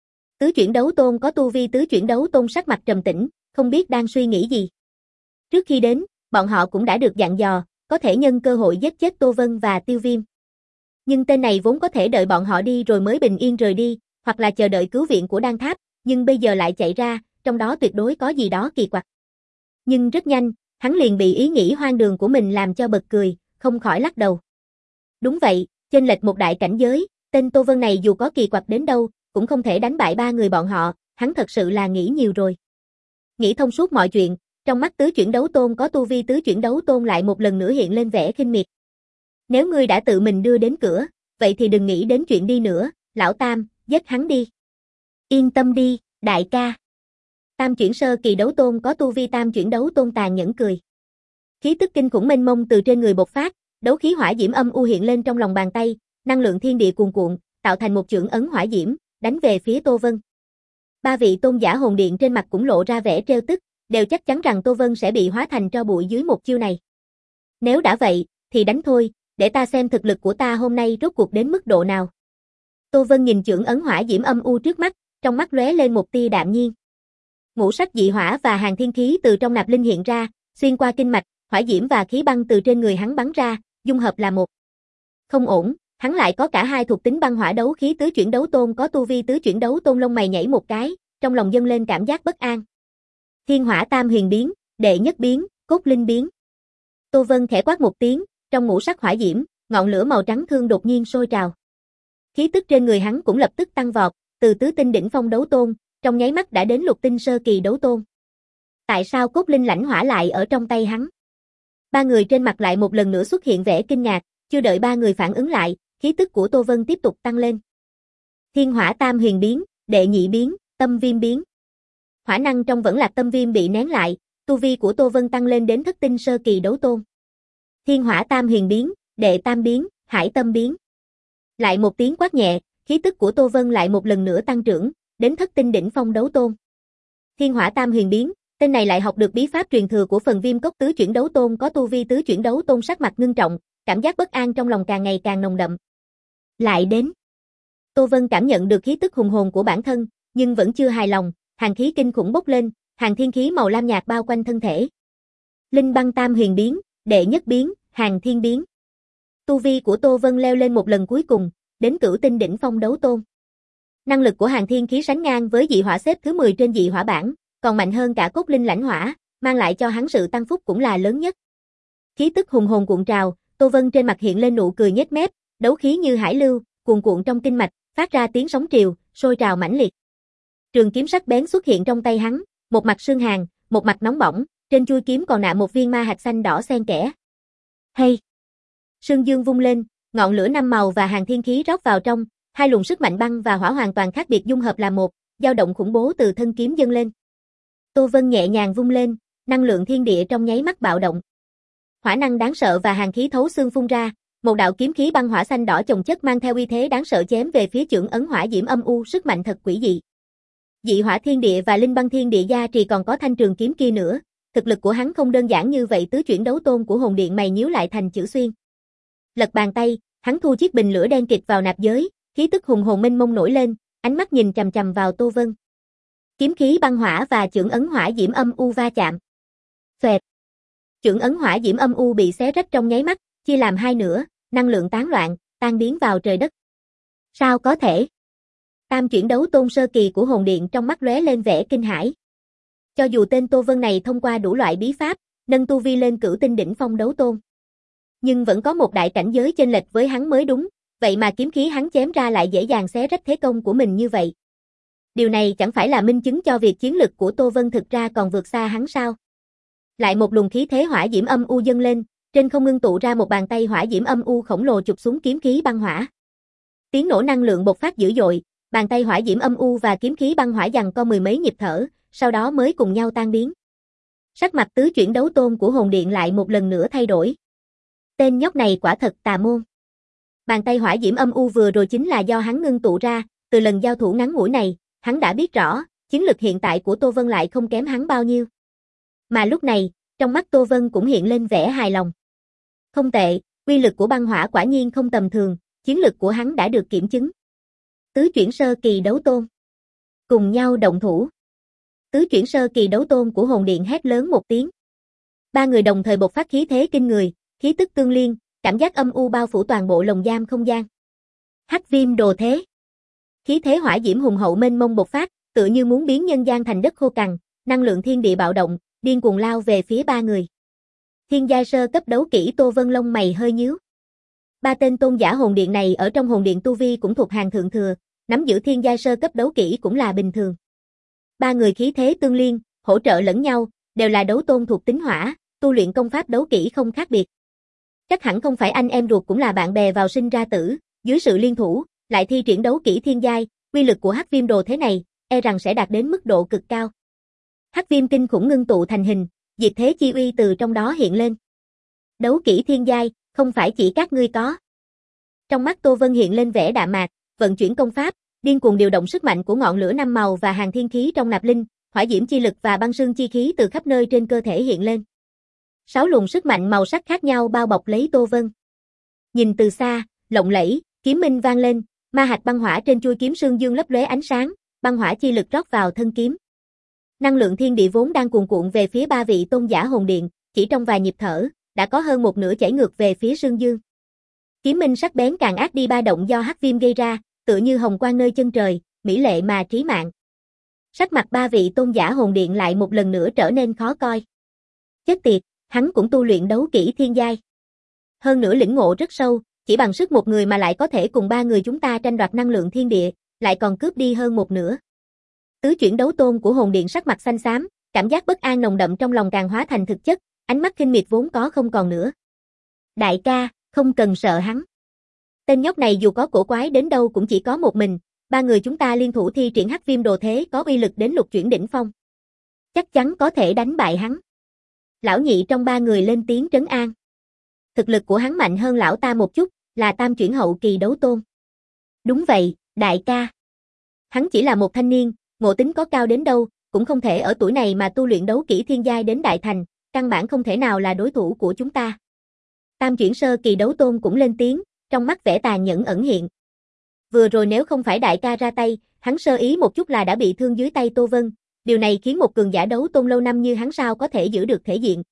Tứ chuyển đấu tôn có tu vi tứ chuyển đấu tôn sắc mặt trầm tĩnh, không biết đang suy nghĩ gì. Trước khi đến, bọn họ cũng đã được dặn dò, có thể nhân cơ hội giết chết Tô Vân và Tiêu Viêm. Nhưng tên này vốn có thể đợi bọn họ đi rồi mới bình yên rời đi, hoặc là chờ đợi cứu viện của Đan Tháp, nhưng bây giờ lại chạy ra, trong đó tuyệt đối có gì đó kỳ quặc. Nhưng rất nhanh, hắn liền bị ý nghĩ hoang đường của mình làm cho bật cười, không khỏi lắc đầu. Đúng vậy, chênh lệch một đại cảnh giới, tên Tô Vân này dù có kỳ quặc đến đâu, cũng không thể đánh bại ba người bọn họ, hắn thật sự là nghĩ nhiều rồi. Nghĩ thông suốt mọi chuyện, trong mắt tứ chuyển đấu tôn có tu vi tứ chuyển đấu tôn lại một lần nữa hiện lên vẻ khinh miệt. Nếu ngươi đã tự mình đưa đến cửa, vậy thì đừng nghĩ đến chuyện đi nữa, lão Tam, giết hắn đi. Yên tâm đi, đại ca. Tam chuyển sơ kỳ đấu tôn có tu vi tam chuyển đấu tôn tàn nhẫn cười. Khí tức kinh khủng mênh mông từ trên người bộc phát, đấu khí hỏa diễm âm u hiện lên trong lòng bàn tay, năng lượng thiên địa cuồn cuộn, tạo thành một chưởng ấn hỏa diễm, đánh về phía Tô Vân. Ba vị tôn giả hồn điện trên mặt cũng lộ ra vẻ trêu tức, đều chắc chắn rằng Tô Vân sẽ bị hóa thành tro bụi dưới một chiêu này. Nếu đã vậy, thì đánh thôi, để ta xem thực lực của ta hôm nay rốt cuộc đến mức độ nào. Tô Vân nhìn chưởng ấn hỏa diễm âm u trước mắt, trong mắt lóe lên một tia đạm nhiên. Ngũ sắc dị hỏa và hàng thiên khí từ trong nạp linh hiện ra, xuyên qua kinh mạch, hỏa diễm và khí băng từ trên người hắn bắn ra, dung hợp là một. Không ổn, hắn lại có cả hai thuộc tính băng hỏa đấu khí tứ chuyển đấu tôn có tu vi tứ chuyển đấu tôn lông mày nhảy một cái, trong lòng dâng lên cảm giác bất an. Thiên hỏa tam huyền biến, đệ nhất biến, cốt linh biến. Tô Vân khẽ quát một tiếng, trong ngũ sắc hỏa diễm, ngọn lửa màu trắng thương đột nhiên sôi trào. Khí tức trên người hắn cũng lập tức tăng vọt, từ tứ tinh đỉnh phong đấu tôn, trong nháy mắt đã đến lục tinh sơ kỳ đấu tôn. Tại sao cốt linh lãnh hỏa lại ở trong tay hắn? Ba người trên mặt lại một lần nữa xuất hiện vẻ kinh ngạc, chưa đợi ba người phản ứng lại, khí tức của Tô Vân tiếp tục tăng lên. Thiên hỏa tam huyền biến, đệ nhị biến, tâm viêm biến. Hỏa năng trong vẫn lạc tâm viêm bị nén lại, tu vi của Tô Vân tăng lên đến thất tinh sơ kỳ đấu tôn. Thiên hỏa tam huyền biến, đệ tam biến, hải tâm biến. Lại một tiếng quát nhẹ, khí tức của Tô Vân lại một lần nữa tăng trưởng, đến thất tinh đỉnh phong đấu tôn. Thiên hỏa tam huyền biến, tên này lại học được bí pháp truyền thừa của phần viêm cốc tứ chuyển đấu tôn có tu vi tứ chuyển đấu tôn, sắc mặt ngưng trọng, cảm giác bất an trong lòng càng ngày càng nồng đậm. Lại đến. Tô Vân cảm nhận được khí tức hùng hồn của bản thân, nhưng vẫn chưa hài lòng, hàng khí kinh khủng bốc lên, hàng thiên khí màu lam nhạt bao quanh thân thể. Linh băng tam huyền biến, đệ nhất biến, hàng thiên biến. Tu vi của Tô Vân leo lên một lần cuối cùng, đến cửu tinh đỉnh phong đấu tôn. Năng lực của hàng thiên khí sánh ngang với dị hỏa xếp thứ mười trên dị hỏa bảng, còn mạnh hơn cả cốt linh lãnh hỏa, mang lại cho hắn sự tăng phúc cũng là lớn nhất. Khí tức hùng hồn cuộn trào, Tô Vân trên mặt hiện lên nụ cười nhếch mép, đấu khí như hải lưu, cuồn cuộn trong kinh mạch, phát ra tiếng sóng triều, sôi trào mãnh liệt. Trường kiếm sắc bén xuất hiện trong tay hắn, một mặt sương hàn, một mặt nóng bỏng, trên chuôi kiếm còn nạm một viên ma hạch xanh đỏ xen kẽ. Hay! Sương dương vung lên, ngọn lửa năm màu và hàng thiên khí rót vào trong, hai luồng sức mạnh băng và hỏa hoàn toàn khác biệt dung hợp là một, dao động khủng bố từ thân kiếm dâng lên. Tô Vân nhẹ nhàng vung lên, năng lượng thiên địa trong nháy mắt bạo động. Hỏa năng đáng sợ và hàng khí thấu xương phun ra, một đạo kiếm khí băng hỏa xanh đỏ chồng chất mang theo uy thế đáng sợ chém về phía chưởng ấn hỏa diễm âm u, sức mạnh thật quỷ dị. Dị hỏa thiên địa và linh băng thiên địa gia trì còn có thanh trường kiếm kia nữa, thực lực của hắn không đơn giản như vậy. Tứ chuyển đấu tôn của hồn điện mày nhíu lại thành chữ xuyên. Lật bàn tay, hắn thu chiếc bình lửa đen kịt vào nạp giới, khí tức hùng hồn mênh mông nổi lên, ánh mắt nhìn chằm chằm vào Tô Vân. Kiếm khí băng hỏa và chưởng ấn hỏa diễm âm u va chạm. Xoẹt. Chưởng ấn hỏa diễm âm u bị xé rách trong nháy mắt, chia làm hai nửa, năng lượng tán loạn, tan biến vào trời đất. Sao có thể? Tam chuyển đấu tôn sơ kỳ của hồn điện trong mắt lóe lên vẻ kinh hãi. Cho dù tên Tô Vân này thông qua đủ loại bí pháp, nâng tu vi lên cửu tinh đỉnh phong đấu tôn, nhưng vẫn có một đại cảnh giới chênh lệch với hắn mới đúng, vậy mà kiếm khí hắn chém ra lại dễ dàng xé rách thế công của mình như vậy. Điều này chẳng phải là minh chứng cho việc chiến lực của Tô Vân thực ra còn vượt xa hắn sao? Lại một luồng khí thế hỏa diễm âm u dâng lên, trên không ngưng tụ ra một bàn tay hỏa diễm âm u khổng lồ chụp xuống kiếm khí băng hỏa. Tiếng nổ năng lượng bộc phát dữ dội, Bàn tay hỏa diễm âm u và kiếm khí băng hỏa giằng co mười mấy nhịp thở, sau đó mới cùng nhau tan biến. Sắc mặt tứ chuyển đấu tôn của hồn điện lại một lần nữa thay đổi. Tên nhóc này quả thật tà môn. Bàn tay hỏa diễm âm u vừa rồi chính là do hắn ngưng tụ ra, từ lần giao thủ ngắn ngủi này, hắn đã biết rõ, chiến lực hiện tại của Tô Vân lại không kém hắn bao nhiêu. Mà lúc này, trong mắt Tô Vân cũng hiện lên vẻ hài lòng. Không tệ, uy lực của băng hỏa quả nhiên không tầm thường, chiến lực của hắn đã được kiểm chứng. Tứ chuyển sơ kỳ đấu tôn. Cùng nhau động thủ. Tứ chuyển sơ kỳ đấu tôn của hồn điện hét lớn một tiếng. Ba người đồng thời bộc phát khí thế kinh người, khí tức tương liên, cảm giác âm u bao phủ toàn bộ lồng giam không gian. Hắc viêm đồ thế. Khí thế hỏa diễm hùng hậu mênh mông bộc phát, tựa như muốn biến nhân gian thành đất khô cằn, năng lượng thiên địa bạo động, điên cuồng lao về phía ba người. Thiên giai sơ cấp đấu kỹ Tô Vân lông mày hơi nhíu. Ba tên tôn giả hồn điện này ở trong hồn điện tu vi cũng thuộc hàng thượng thừa, nắm giữ thiên giai sơ cấp đấu kỹ cũng là bình thường. Ba người khí thế tương liên, hỗ trợ lẫn nhau, đều là đấu tôn thuộc tính hỏa, tu luyện công pháp đấu kỹ không khác biệt. Chắc hẳn không phải anh em ruột cũng là bạn bè vào sinh ra tử, dưới sự liên thủ, lại thi triển đấu kỹ thiên giai, uy lực của hắc viêm đồ thế này, e rằng sẽ đạt đến mức độ cực cao. Hắc viêm kinh khủng ngưng tụ thành hình, diệt thế chi uy từ trong đó hiện lên. Đấu kỹ thiên giai, không phải chỉ các ngươi có. Trong mắt Tô Vân hiện lên vẻ đạm mạc, vận chuyển công pháp, điên cuồng điều động sức mạnh của ngọn lửa năm màu và hàng thiên khí trong nạp linh, hỏa diễm chi lực và băng sương chi khí từ khắp nơi trên cơ thể hiện lên. Sáu luồng sức mạnh màu sắc khác nhau bao bọc lấy Tô Vân. Nhìn từ xa, lộng lẫy, kiếm minh vang lên, ma hạch băng hỏa trên chuôi kiếm sương dương lấp lóe ánh sáng, băng hỏa chi lực rót vào thân kiếm. Năng lượng thiên địa vốn đang cuồn cuộn về phía ba vị tôn giả hồn điện, chỉ trong vài nhịp thở, đã có hơn một nửa chảy ngược về phía sương dương. Kiếm minh sắc bén càng ác đi ba động do hắc viêm gây ra, tựa như hồng quang nơi chân trời, mỹ lệ mà trí mạng. Sắc mặt ba vị tôn giả hồn điện lại một lần nữa trở nên khó coi. Chết tiệt, hắn cũng tu luyện đấu kỹ thiên giai. Hơn nữa lĩnh ngộ rất sâu, chỉ bằng sức một người mà lại có thể cùng ba người chúng ta tranh đoạt năng lượng thiên địa, lại còn cướp đi hơn một nửa. Tứ chuyển đấu tôn của hồn điện sắc mặt xanh xám, cảm giác bất an nồng đậm trong lòng càng hóa thành thực chất, ánh mắt khinh miệt vốn có không còn nữa. Đại ca, không cần sợ hắn. Tên nhóc này dù có cổ quái đến đâu cũng chỉ có một mình, ba người chúng ta liên thủ thi triển hắc viêm đồ thế có uy lực đến lục chuyển đỉnh phong. Chắc chắn có thể đánh bại hắn. Lão nhị trong ba người lên tiếng trấn an. Thực lực của hắn mạnh hơn lão ta một chút, là tam chuyển hậu kỳ đấu tôn. Đúng vậy, đại ca. Hắn chỉ là một thanh niên, ngộ tính có cao đến đâu, cũng không thể ở tuổi này mà tu luyện đấu kỹ thiên giai đến đại thành, căn bản không thể nào là đối thủ của chúng ta. Tam chuyển sơ kỳ đấu tôn cũng lên tiếng, trong mắt vẻ tàn nhẫn ẩn hiện. Vừa rồi nếu không phải đại ca ra tay, hắn sơ ý một chút là đã bị thương dưới tay Tô Vân, điều này khiến một cường giả đấu tôn lâu năm như hắn sao có thể giữ được thể diện.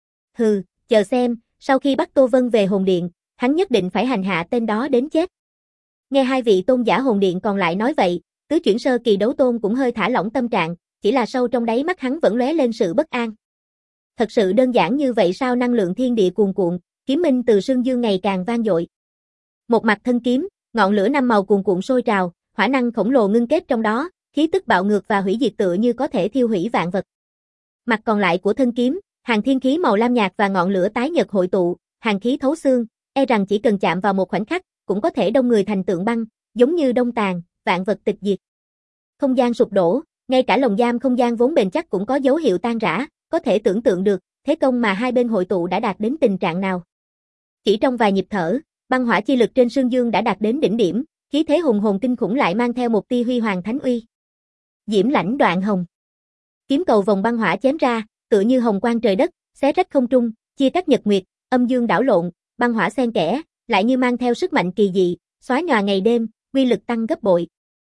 Hừ, chờ xem, sau khi bắt Tô Vân về hồn điện, hắn nhất định phải hành hạ tên đó đến chết. Nghe hai vị tôn giả hồn điện còn lại nói vậy, tứ chuyển sơ kỳ đấu tôn cũng hơi thả lỏng tâm trạng, chỉ là sâu trong đáy mắt hắn vẫn lóe lên sự bất an. Thật sự đơn giản như vậy sao? Năng lượng thiên địa cuồn cuộn, kiếm minh từ sương dương ngày càng vang dội. Một mặt thân kiếm, ngọn lửa năm màu cuồn cuộn sôi trào, hỏa năng khổng lồ ngưng kết trong đó, khí tức bạo ngược và hủy diệt tựa như có thể thiêu hủy vạn vật. Mặt còn lại của thân kiếm, hàng thiên khí màu lam nhạt và ngọn lửa tái nhật hội tụ, hàng khí thấu xương, e rằng chỉ cần chạm vào một khoảnh khắc, cũng có thể đông người thành tượng băng, giống như đông tàn, vạn vật tịch diệt. Không gian sụp đổ, ngay cả lồng giam không gian vốn bền chắc cũng có dấu hiệu tan rã, có thể tưởng tượng được, thế công mà hai bên hội tụ đã đạt đến tình trạng nào. Chỉ trong vài nhịp thở, băng hỏa chi lực trên sương dương đã đạt đến đỉnh điểm, khí thế hùng hồn kinh khủng lại mang theo một tia huy hoàng thánh uy. Diễm lãnh đoạn hồng. Kiếm cầu vòng băng hỏa chém ra, tựa như hồng quang trời đất, xé rách không trung, chia cắt nhật nguyệt, âm dương đảo lộn, băng hỏa xen kẽ, lại như mang theo sức mạnh kỳ dị, xóa nhòa ngày đêm, uy lực tăng gấp bội.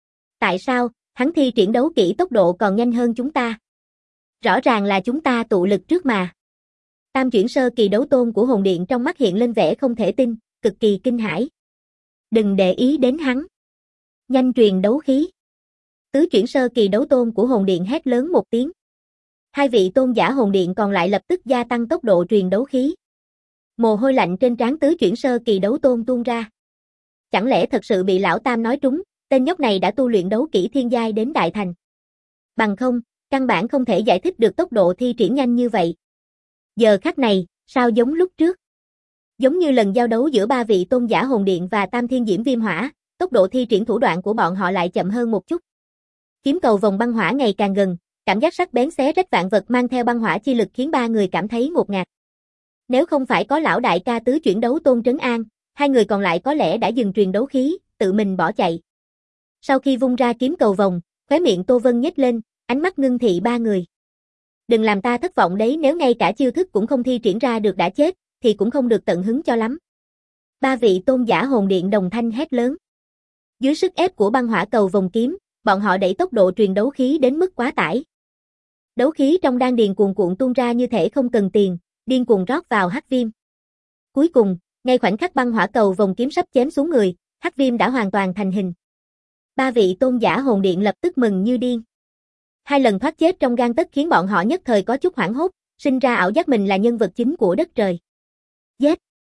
Tại sao, hắn thi triển đấu kỹ tốc độ còn nhanh hơn chúng ta? Rõ ràng là chúng ta tụ lực trước mà. Tam chuyển sơ kỳ đấu tôn của hồn điện trong mắt hiện lên vẻ không thể tin, cực kỳ kinh hãi. Đừng để ý đến hắn. Nhanh truyền đấu khí. Tứ chuyển sơ kỳ đấu tôn của hồn điện hét lớn một tiếng. Hai vị tôn giả hồn điện còn lại lập tức gia tăng tốc độ truyền đấu khí. Mồ hôi lạnh trên trán tứ chuyển sơ kỳ đấu tôn tuôn ra. Chẳng lẽ thật sự bị lão tam nói trúng, tên nhóc này đã tu luyện đấu kỹ thiên giai đến đại thành. Bằng không, căn bản không thể giải thích được tốc độ thi triển nhanh như vậy. Giờ khắc này, sao giống lúc trước? Giống như lần giao đấu giữa ba vị tôn giả hồn điện và tam thiên diễm viêm hỏa, tốc độ thi triển thủ đoạn của bọn họ lại chậm hơn một chút. Kiếm cầu vòng băng hỏa ngày càng gần, cảm giác sắc bén xé rách vạn vật mang theo băng hỏa chi lực khiến ba người cảm thấy ngột ngạt. Nếu không phải có lão đại ca tứ chuyển đấu tôn trấn an, hai người còn lại có lẽ đã dừng truyền đấu khí, tự mình bỏ chạy. Sau khi vung ra kiếm cầu vòng, khóe miệng Tô Vân nhếch lên, ánh mắt ngưng thị ba người. Đừng làm ta thất vọng đấy, nếu ngay cả chiêu thức cũng không thi triển ra được đã chết, thì cũng không được tận hứng cho lắm. Ba vị tôn giả hồn điện đồng thanh hét lớn. Dưới sức ép của băng hỏa cầu vòng kiếm, bọn họ đẩy tốc độ truyền đấu khí đến mức quá tải. Đấu khí trong đan điền cuồn cuộn tuôn ra như thể không cần tiền, điên cuồng rót vào Hắc Viêm. Cuối cùng, ngay khoảnh khắc băng hỏa cầu vòng kiếm sắp chém xuống người, Hắc Viêm đã hoàn toàn thành hình. Ba vị tôn giả hồn điện lập tức mừng như điên. Hai lần thoát chết trong gang tấc khiến bọn họ nhất thời có chút hoảng hốt, sinh ra ảo giác mình là nhân vật chính của đất trời. Giết!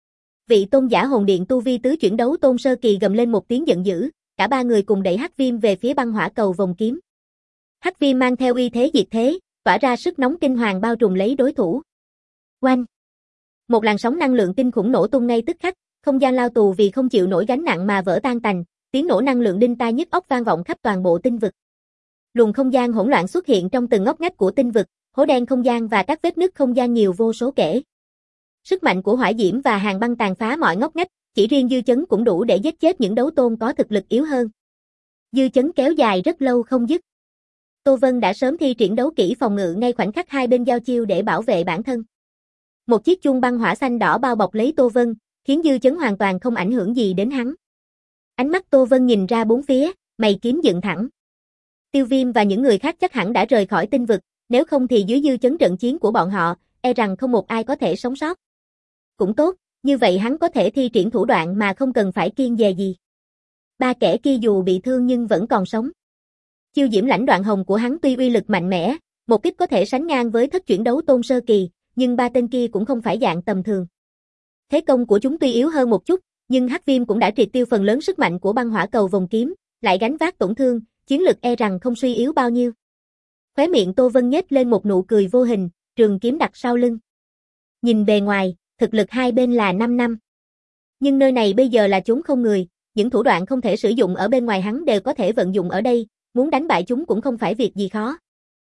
Vị tôn giả hồn điện tu vi tứ chuyển đấu tôn sơ kỳ gầm lên một tiếng giận dữ, cả ba người cùng đẩy Hắc Viêm về phía băng hỏa cầu vòng kiếm. Hắc Viêm mang theo uy thế diệt thế, tỏa ra sức nóng kinh hoàng bao trùm lấy đối thủ. Oanh! Một làn sóng năng lượng kinh khủng nổ tung ngay tức khắc, không gian lao tù vì không chịu nổi gánh nặng mà vỡ tan tành, tiếng nổ năng lượng đinh tai nhức óc vang vọng khắp toàn bộ tinh vực. Luồng không gian hỗn loạn xuất hiện trong từng ngóc ngách của tinh vực, hố đen không gian và các vết nứt không gian nhiều vô số kể. Sức mạnh của hỏa diễm và hàng băng tàn phá mọi ngóc ngách, chỉ riêng dư chấn cũng đủ để giết chết những đấu tôn có thực lực yếu hơn. Dư chấn kéo dài rất lâu không dứt. Tô Vân đã sớm thi triển đấu kỹ phòng ngự ngay khoảnh khắc hai bên giao chiêu để bảo vệ bản thân. Một chiếc chuông băng hỏa xanh đỏ bao bọc lấy Tô Vân, khiến dư chấn hoàn toàn không ảnh hưởng gì đến hắn. Ánh mắt Tô Vân nhìn ra bốn phía, mày kiếm dựng thẳng. Tiêu Viêm và những người khác chắc hẳn đã rời khỏi tinh vực, nếu không thì dưới dư chấn trận chiến của bọn họ, e rằng không một ai có thể sống sót. Cũng tốt, như vậy hắn có thể thi triển thủ đoạn mà không cần phải kiêng dè gì. Ba kẻ kia dù bị thương nhưng vẫn còn sống. Chiêu diễm lãnh đoạn hồng của hắn tuy uy lực mạnh mẽ, một kích có thể sánh ngang với thất chuyển đấu tôn sơ kỳ, nhưng ba tên kia cũng không phải dạng tầm thường. Thế công của chúng tuy yếu hơn một chút, nhưng Hắc Viêm cũng đã triệt tiêu phần lớn sức mạnh của băng hỏa cầu vòng kiếm, lại gánh vác tổn thương, chiến lực e rằng không suy yếu bao nhiêu. Khóe miệng Tô Vân nhếch lên một nụ cười vô hình, trường kiếm đặt sau lưng. Nhìn bề ngoài, thực lực hai bên là năm năm. Nhưng nơi này bây giờ là chốn không người, những thủ đoạn không thể sử dụng ở bên ngoài hắn đều có thể vận dụng ở đây, muốn đánh bại chúng cũng không phải việc gì khó.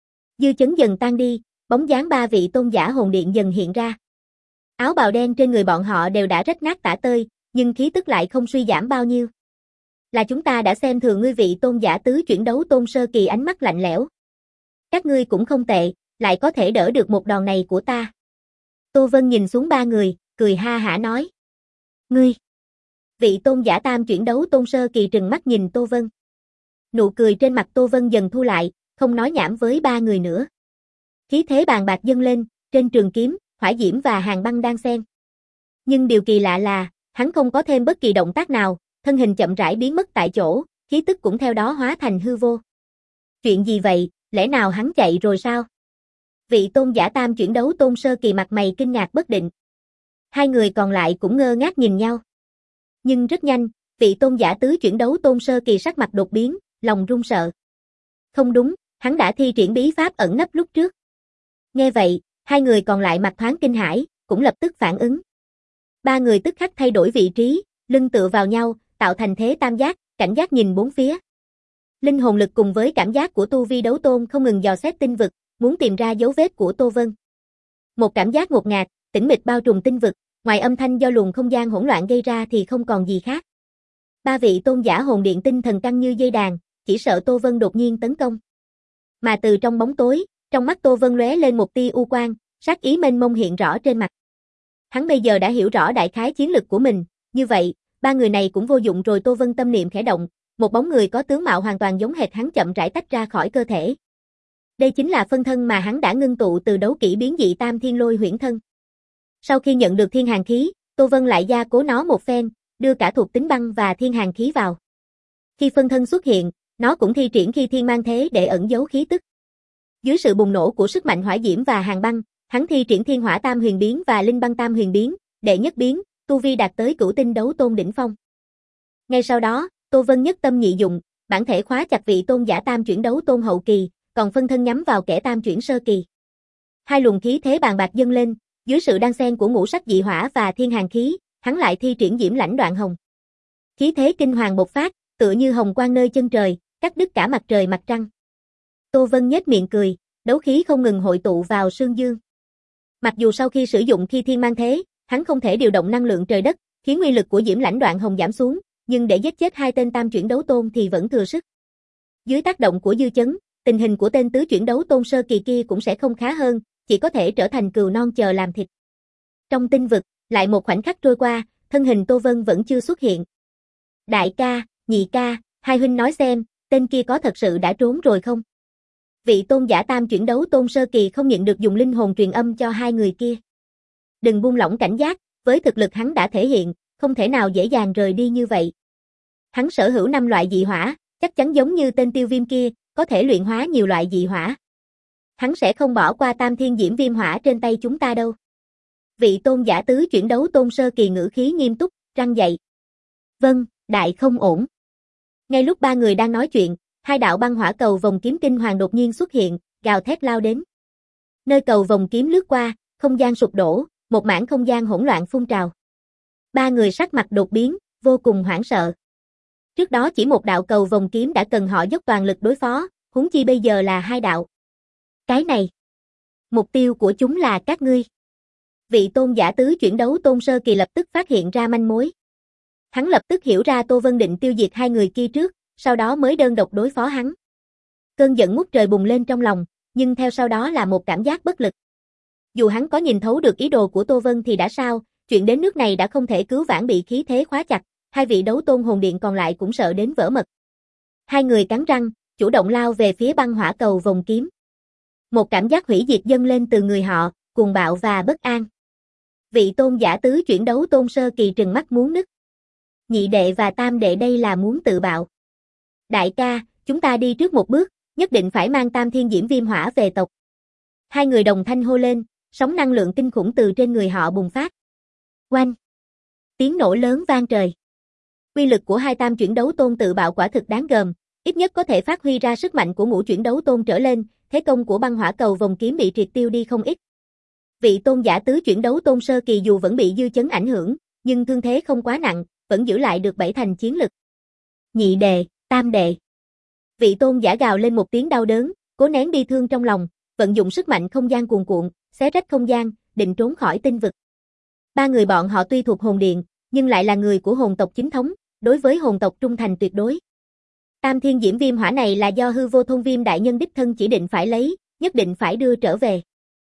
Dư chấn dần tan đi, bóng dáng ba vị tôn giả hồn điện dần hiện ra. Áo bào đen trên người bọn họ đều đã rách nát tả tơi, nhưng khí tức lại không suy giảm bao nhiêu. Là chúng ta đã xem thường ngươi vị tôn giả tứ chuyển đấu tôn sơ kỳ, ánh mắt lạnh lẽo. Các ngươi cũng không tệ, lại có thể đỡ được một đòn này của ta. Tô Vân nhìn xuống ba người, cười ha hả nói. Ngươi! Vị tôn giả tam chuyển đấu tôn sơ kỳ trừng mắt nhìn Tô Vân. Nụ cười trên mặt Tô Vân dần thu lại, không nói nhảm với ba người nữa. Khí thế bàn bạc dâng lên, trên trường kiếm, hỏa diễm và hàng băng đang xen. Nhưng điều kỳ lạ là, hắn không có thêm bất kỳ động tác nào, thân hình chậm rãi biến mất tại chỗ, khí tức cũng theo đó hóa thành hư vô. Chuyện gì vậy, lẽ nào hắn chạy rồi sao? Vị tôn giả tam chuyển đấu tôn sơ kỳ mặt mày kinh ngạc bất định. Hai người còn lại cũng ngơ ngác nhìn nhau. Nhưng rất nhanh, vị tôn giả tứ chuyển đấu tôn sơ kỳ sắc mặt đột biến, lòng run sợ. Không đúng, hắn đã thi triển bí pháp ẩn nấp lúc trước. Nghe vậy, hai người còn lại mặt thoáng kinh hãi, cũng lập tức phản ứng. Ba người tức khắc thay đổi vị trí, lưng tựa vào nhau, tạo thành thế tam giác, cảnh giác nhìn bốn phía. Linh hồn lực cùng với cảm giác của tu vi đấu tôn không ngừng dò xét tinh vực, muốn tìm ra dấu vết của Tô Vân. Một cảm giác ngột ngạt, tĩnh mịch bao trùm tinh vực, ngoài âm thanh do luồng không gian hỗn loạn gây ra thì không còn gì khác. Ba vị tôn giả hồn điện tinh thần căng như dây đàn, chỉ sợ Tô Vân đột nhiên tấn công. Mà từ trong bóng tối, trong mắt Tô Vân lóe lên một tia u quang, sát ý mênh mông hiện rõ trên mặt. Hắn bây giờ đã hiểu rõ đại khái chiến lực của mình, như vậy, ba người này cũng vô dụng rồi. Tô Vân tâm niệm khẽ động, một bóng người có tướng mạo hoàn toàn giống hệt hắn chậm rãi tách ra khỏi cơ thể. Đây chính là phân thân mà hắn đã ngưng tụ từ đấu kỹ biến dị Tam Thiên Lôi Huyễn Thân. Sau khi nhận được thiên hàn khí, Tô Vân lại gia cố nó một phen, đưa cả thuộc tính băng và thiên hàn khí vào. Khi phân thân xuất hiện, nó cũng thi triển khi thiên mang thế để ẩn giấu khí tức. Dưới sự bùng nổ của sức mạnh hỏa diễm và hàng băng, hắn thi triển thiên hỏa tam huyền biến và linh băng tam huyền biến, đệ nhất biến, tu vi đạt tới cửu tinh đấu tôn đỉnh phong. Ngay sau đó, Tô Vân nhất tâm nhị dụng, bản thể khóa chặt vị tôn giả tam chuyển đấu tôn hậu kỳ, còn phân thân nhắm vào kẻ tam chuyển sơ kỳ. Hai luồng khí thế bàn bạc dâng lên, dưới sự đan xen của ngũ sắc dị hỏa và thiên hàn khí, hắn lại thi triển diễm lãnh đoạn hồng. Khí thế kinh hoàng bộc phát, Tựa như hồng quang nơi chân trời, cắt đứt cả mặt trời mặt trăng. Tô Vân nhếch miệng cười, đấu khí không ngừng hội tụ vào Sương Dương. Mặc dù sau khi sử dụng khi thiên mang thế, hắn không thể điều động năng lượng trời đất, khiến uy lực của Diễm Lãnh Đoạn Hồng giảm xuống, nhưng để giết chết hai tên tam chuyển đấu tôn thì vẫn thừa sức. Dưới tác động của dư chấn, tình hình của tên tứ chuyển đấu tôn sơ kỳ kia cũng sẽ không khá hơn, chỉ có thể trở thành cừu non chờ làm thịt. Trong tinh vực, lại một khoảnh khắc trôi qua, thân hình Tô Vân vẫn chưa xuất hiện. Đại ca, nhị ca, hai huynh nói xem, tên kia có thật sự đã trốn rồi không? Vị tôn giả tam chuyển đấu tôn sơ kỳ không nhịn được dùng linh hồn truyền âm cho hai người kia. Đừng buông lỏng cảnh giác, với thực lực hắn đã thể hiện, không thể nào dễ dàng rời đi như vậy. Hắn sở hữu năm loại dị hỏa, chắc chắn giống như tên tiêu viêm kia, có thể luyện hóa nhiều loại dị hỏa. Hắn sẽ không bỏ qua tam thiên diễm viêm hỏa trên tay chúng ta đâu. Vị tôn giả tứ chuyển đấu tôn sơ kỳ ngữ khí nghiêm túc, răng dậy. Vâng, đại không ổn. Ngay lúc ba người đang nói chuyện, hai đạo băng hỏa cầu vòng kiếm kinh hoàng đột nhiên xuất hiện, gào thét lao đến. Nơi cầu vòng kiếm lướt qua, không gian sụp đổ, một mảng không gian hỗn loạn phun trào. Ba người sắc mặt đột biến, vô cùng hoảng sợ. Trước đó chỉ một đạo cầu vòng kiếm đã cần họ dốc toàn lực đối phó, huống chi bây giờ là hai đạo. Cái này, mục tiêu của chúng là các ngươi. Vị tôn giả tứ chuyển đấu tôn sơ kỳ lập tức phát hiện ra manh mối. Hắn lập tức hiểu ra Tô Vân định tiêu diệt hai người kia trước, sau đó mới đơn độc đối phó hắn. Cơn giận ngút trời bùng lên trong lòng, nhưng theo sau đó là một cảm giác bất lực. Dù hắn có nhìn thấu được ý đồ của Tô Vân thì đã sao, chuyện đến nước này đã không thể cứu vãn bị khí thế khóa chặt, hai vị đấu tôn hồn điện còn lại cũng sợ đến vỡ mật. Hai người cắn răng, chủ động lao về phía băng hỏa cầu vòng kiếm. Một cảm giác hủy diệt dâng lên từ người họ, cuồng bạo và bất an. Vị tôn giả tứ chuyển đấu tôn sơ kỳ trừng mắt muốn nứt. Nhị đệ và tam đệ đây là muốn tự bạo. Đại ca, chúng ta đi trước một bước, nhất định phải mang tam thiên diễm viêm hỏa về tộc. Hai người đồng thanh hô lên, sóng năng lượng kinh khủng từ trên người họ bùng phát. Oanh! Tiếng nổ lớn vang trời. Uy lực của hai tam chuyển đấu tôn tự bạo quả thực đáng gờm, ít nhất có thể phát huy ra sức mạnh của ngũ chuyển đấu tôn trở lên, thế công của băng hỏa cầu vòng kiếm bị triệt tiêu đi không ít. Vị tôn giả tứ chuyển đấu tôn sơ kỳ dù vẫn bị dư chấn ảnh hưởng, nhưng thương thế không quá nặng, vẫn giữ lại được bảy thành chiến lực. Nhị đệ, tam đệ. Vị tôn giả gào lên một tiếng đau đớn, cố nén bi thương trong lòng, vận dụng sức mạnh không gian cuồn cuộn, xé rách không gian, định trốn khỏi tinh vực. Ba người bọn họ tuy thuộc hồn điện, nhưng lại là người của hồn tộc chính thống, đối với hồn tộc trung thành tuyệt đối. Tam thiên diễm viêm hỏa này là do hư vô thôn viêm đại nhân đích thân chỉ định phải lấy, nhất định phải đưa trở về.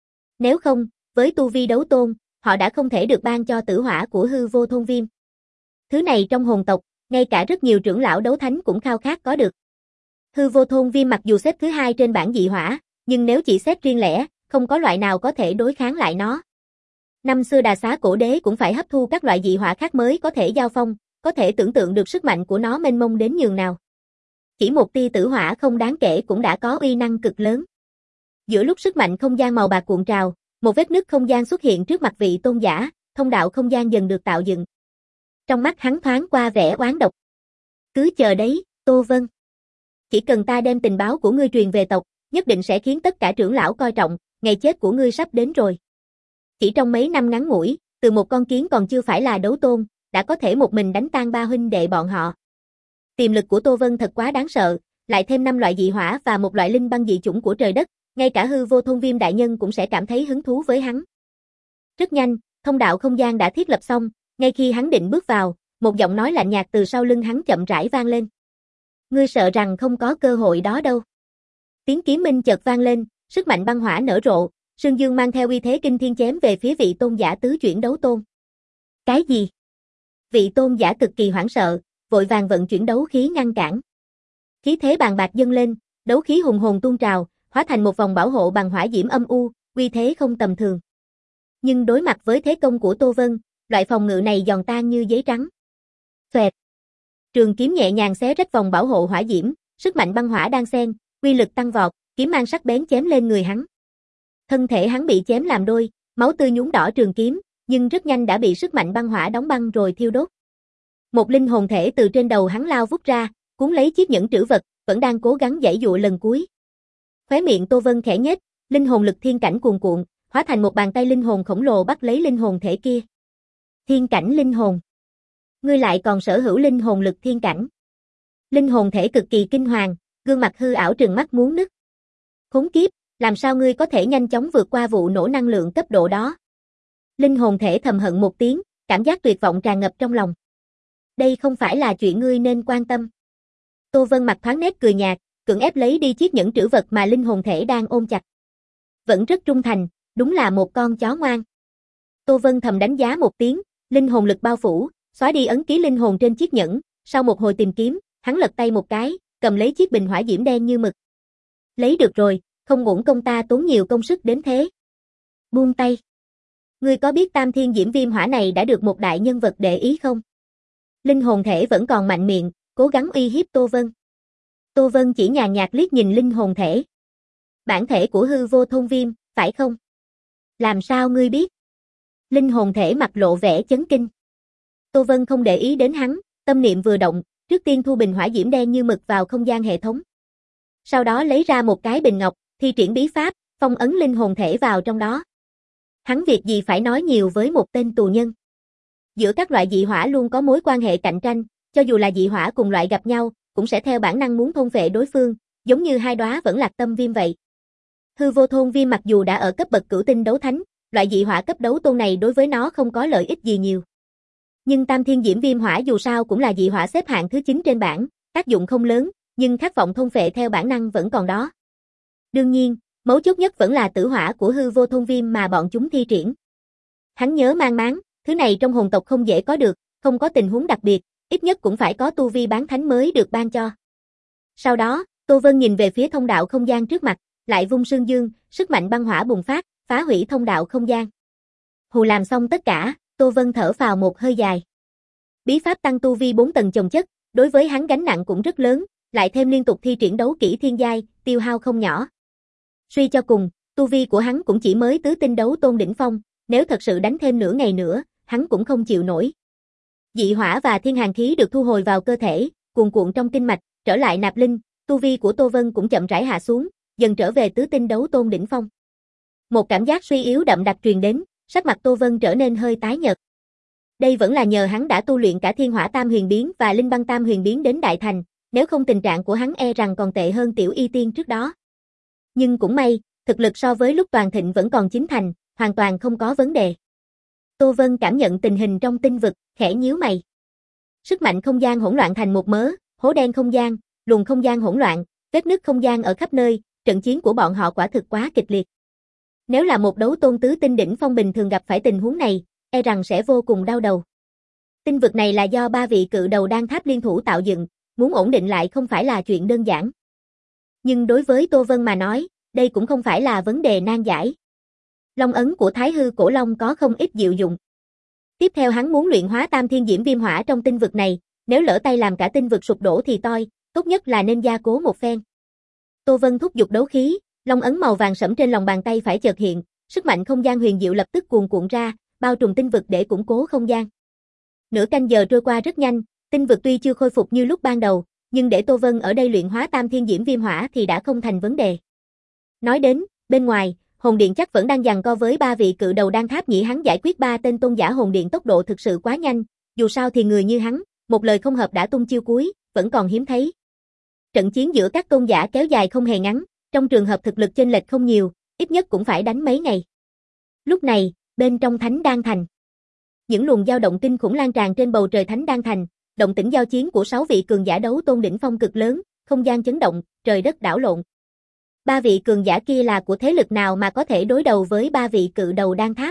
Nếu không, với tu vi đấu tôn, họ đã không thể được ban cho tử hỏa của hư vô thôn viêm. Thứ này trong hồn tộc, ngay cả rất nhiều trưởng lão đấu thánh cũng khao khát có được. Hư vô thôn viêm mặc dù xếp thứ hai trên bảng dị hỏa, nhưng nếu chỉ xếp riêng lẻ, không có loại nào có thể đối kháng lại nó. Năm xưa Đà Xá cổ đế cũng phải hấp thu các loại dị hỏa khác mới có thể giao phong, có thể tưởng tượng được sức mạnh của nó mênh mông đến nhường nào. Chỉ một tia tử hỏa không đáng kể cũng đã có uy năng cực lớn. Giữa lúc sức mạnh không gian màu bạc cuộn trào, một vết nứt không gian xuất hiện trước mặt vị tôn giả, thông đạo không gian dần được tạo dựng. Trong mắt hắn thoáng qua vẻ oán độc. Cứ chờ đấy, Tô Vân. Chỉ cần ta đem tình báo của ngươi truyền về tộc, nhất định sẽ khiến tất cả trưởng lão coi trọng, ngày chết của ngươi sắp đến rồi. Chỉ trong mấy năm ngắn ngủi, từ một con kiến còn chưa phải là đấu tôn, đã có thể một mình đánh tan ba huynh đệ bọn họ. Tiềm lực của Tô Vân thật quá đáng sợ, lại thêm năm loại dị hỏa và một loại linh băng dị chủng của trời đất, ngay cả hư vô thôn viêm đại nhân cũng sẽ cảm thấy hứng thú với hắn. Rất nhanh, thông đạo không gian đã thiết lập xong, ngay khi hắn định bước vào, một giọng nói lạnh nhạt từ sau lưng hắn chậm rãi vang lên. Ngươi sợ rằng không có cơ hội đó đâu. Tiếng kiếm minh chợt vang lên, sức mạnh băng hỏa nở rộ, Sương Dương mang theo uy thế kinh thiên chém về phía vị tôn giả tứ chuyển đấu tôn. Cái gì? Vị tôn giả cực kỳ hoảng sợ, vội vàng vận chuyển đấu khí ngăn cản. Khí thế bàn bạc dâng lên, đấu khí hùng hồn tuôn trào, hóa thành một vòng bảo hộ bằng hỏa diễm âm u, uy thế không tầm thường. Nhưng đối mặt với thế công của Tô Vân, loại phòng ngự này giòn tan như giấy trắng. Xoẹt. Trường kiếm nhẹ nhàng xé rách vòng bảo hộ hỏa diễm, sức mạnh băng hỏa đan xen, uy lực tăng vọt, kiếm mang sắc bén chém lên người hắn. Thân thể hắn bị chém làm đôi, máu tươi nhuốm đỏ trường kiếm, nhưng rất nhanh đã bị sức mạnh băng hỏa đóng băng rồi thiêu đốt. Một linh hồn thể từ trên đầu hắn lao vút ra, cuốn lấy chiếc nhẫn trữ vật, vẫn đang cố gắng giãy giụa lần cuối. Khóe miệng Tô Vân khẽ nhếch, linh hồn lực thiên cảnh cuồn cuộn, hóa thành một bàn tay linh hồn khổng lồ bắt lấy linh hồn thể kia. Thiên cảnh linh hồn. Ngươi lại còn sở hữu linh hồn lực thiên cảnh. Linh hồn thể cực kỳ kinh hoàng, gương mặt hư ảo trừng mắt muốn nứt. Khốn kiếp, làm sao ngươi có thể nhanh chóng vượt qua vụ nổ năng lượng cấp độ đó? Linh hồn thể thầm hận một tiếng, cảm giác tuyệt vọng tràn ngập trong lòng. Đây không phải là chuyện ngươi nên quan tâm. Tô Vân mặt thoáng nét cười nhạt, cưỡng ép lấy đi chiếc nhẫn trữ vật mà linh hồn thể đang ôm chặt. Vẫn rất trung thành, đúng là một con chó ngoan. Tô Vân thầm đánh giá một tiếng, linh hồn lực bao phủ, xóa đi ấn ký linh hồn trên chiếc nhẫn, sau một hồi tìm kiếm, hắn lật tay một cái, cầm lấy chiếc bình hỏa diễm đen như mực. Lấy được rồi, không uổng công ta tốn nhiều công sức đến thế. Buông tay. Ngươi có biết tam thiên diễm viêm hỏa này đã được một đại nhân vật để ý không? Linh hồn thể vẫn còn mạnh miệng, cố gắng uy hiếp Tô Vân. Tô Vân chỉ nhàn nhạt liếc nhìn linh hồn thể. Bản thể của hư vô thôn viêm, phải không? Làm sao ngươi biết? Linh hồn thể mặt lộ vẻ chấn kinh. Tô Vân không để ý đến hắn, tâm niệm vừa động, trước tiên thu bình hỏa diễm đen như mực vào không gian hệ thống. Sau đó lấy ra một cái bình ngọc, thi triển bí pháp, phong ấn linh hồn thể vào trong đó. Hắn việc gì phải nói nhiều với một tên tù nhân. Giữa các loại dị hỏa luôn có mối quan hệ cạnh tranh, cho dù là dị hỏa cùng loại gặp nhau, cũng sẽ theo bản năng muốn thôn phệ đối phương, giống như hai đóa vẫn lạc tâm viêm vậy. Hư vô thôn viêm mặc dù đã ở cấp bậc cửu tinh đấu thánh, loại dị hỏa cấp đấu tôn này đối với nó không có lợi ích gì nhiều. Nhưng tam thiên diễm viêm hỏa dù sao cũng là dị hỏa xếp hạng thứ chín trên bảng, tác dụng không lớn, nhưng khát vọng thôn phệ theo bản năng vẫn còn đó. Đương nhiên, mấu chốt nhất vẫn là tử hỏa của hư vô thôn viêm mà bọn chúng thi triển. Hắn nhớ mang máng, thứ này trong hồn tộc không dễ có được, không có tình huống đặc biệt, ít nhất cũng phải có tu vi bán thánh mới được ban cho. Sau đó, Tô Vân nhìn về phía thông đạo không gian trước mặt, lại vung sương dương, sức mạnh băng hỏa bùng phát, phá hủy thông đạo không gian. Hù làm xong tất cả, Tô Vân thở phào một hơi dài. Bí pháp tăng tu vi bốn tầng chồng chất, đối với hắn gánh nặng cũng rất lớn, lại thêm liên tục thi triển đấu kỹ thiên giai, tiêu hao không nhỏ. Suy cho cùng, tu vi của hắn cũng chỉ mới tứ tinh đấu tôn đỉnh phong, nếu thật sự đánh thêm nửa ngày nữa, hắn cũng không chịu nổi. Dị hỏa và thiên hàn khí được thu hồi vào cơ thể, cuồn cuộn trong kinh mạch, trở lại nạp linh, tu vi của Tô Vân cũng chậm rãi hạ xuống, dần trở về tứ tinh đấu tôn đỉnh phong. Một cảm giác suy yếu đậm đặc truyền đến, sắc mặt Tô Vân trở nên hơi tái nhợt. Đây vẫn là nhờ hắn đã tu luyện cả thiên hỏa tam huyền biến và linh băng tam huyền biến đến đại thành, nếu không tình trạng của hắn e rằng còn tệ hơn tiểu y tiên trước đó. Nhưng cũng may, thực lực so với lúc toàn thịnh vẫn còn chín thành, hoàn toàn không có vấn đề. Tô Vân cảm nhận tình hình trong tinh vực, khẽ nhíu mày. Sức mạnh không gian hỗn loạn thành một mớ, hố đen không gian, luồng không gian hỗn loạn, vết nứt không gian ở khắp nơi, trận chiến của bọn họ quả thực quá kịch liệt. Nếu là một đấu tôn tứ tinh đỉnh phong bình thường gặp phải tình huống này, e rằng sẽ vô cùng đau đầu. Tinh vực này là do ba vị cự đầu đan tháp liên thủ tạo dựng, muốn ổn định lại không phải là chuyện đơn giản. Nhưng đối với Tô Vân mà nói, đây cũng không phải là vấn đề nan giải. Long ấn của Thái Hư Cổ Long có không ít diệu dụng. Tiếp theo hắn muốn luyện hóa tam thiên diễm viêm hỏa trong tinh vực này, nếu lỡ tay làm cả tinh vực sụp đổ thì toi, tốt nhất là nên gia cố một phen. Tô Vân thúc giục đấu khí, long ấn màu vàng sẫm trên lòng bàn tay phải chợt hiện, sức mạnh không gian huyền diệu lập tức cuồn cuộn ra, bao trùm tinh vực để củng cố không gian. Nửa canh giờ trôi qua rất nhanh, tinh vực tuy chưa khôi phục như lúc ban đầu, nhưng để Tô Vân ở đây luyện hóa tam thiên diễm viêm hỏa thì đã không thành vấn đề. Nói đến, bên ngoài, hồn điện chắc vẫn đang giằng co với ba vị cự đầu đan tháp, nghĩ hắn giải quyết ba tên tôn giả hồn điện tốc độ thực sự quá nhanh, dù sao thì người như hắn, một lời không hợp đã tung chiêu cuối, vẫn còn hiếm thấy. Trận chiến giữa các tôn giả kéo dài không hề ngắn, trong trường hợp thực lực chênh lệch không nhiều, ít nhất cũng phải đánh mấy ngày. Lúc này, bên trong Thánh Đan Thành, những luồng dao động kinh khủng lan tràn trên bầu trời Thánh Đan Thành, động tĩnh giao chiến của sáu vị cường giả đấu tôn đỉnh phong cực lớn, không gian chấn động, trời đất đảo lộn. Ba vị cường giả kia là của thế lực nào mà có thể đối đầu với ba vị cự đầu đan tháp?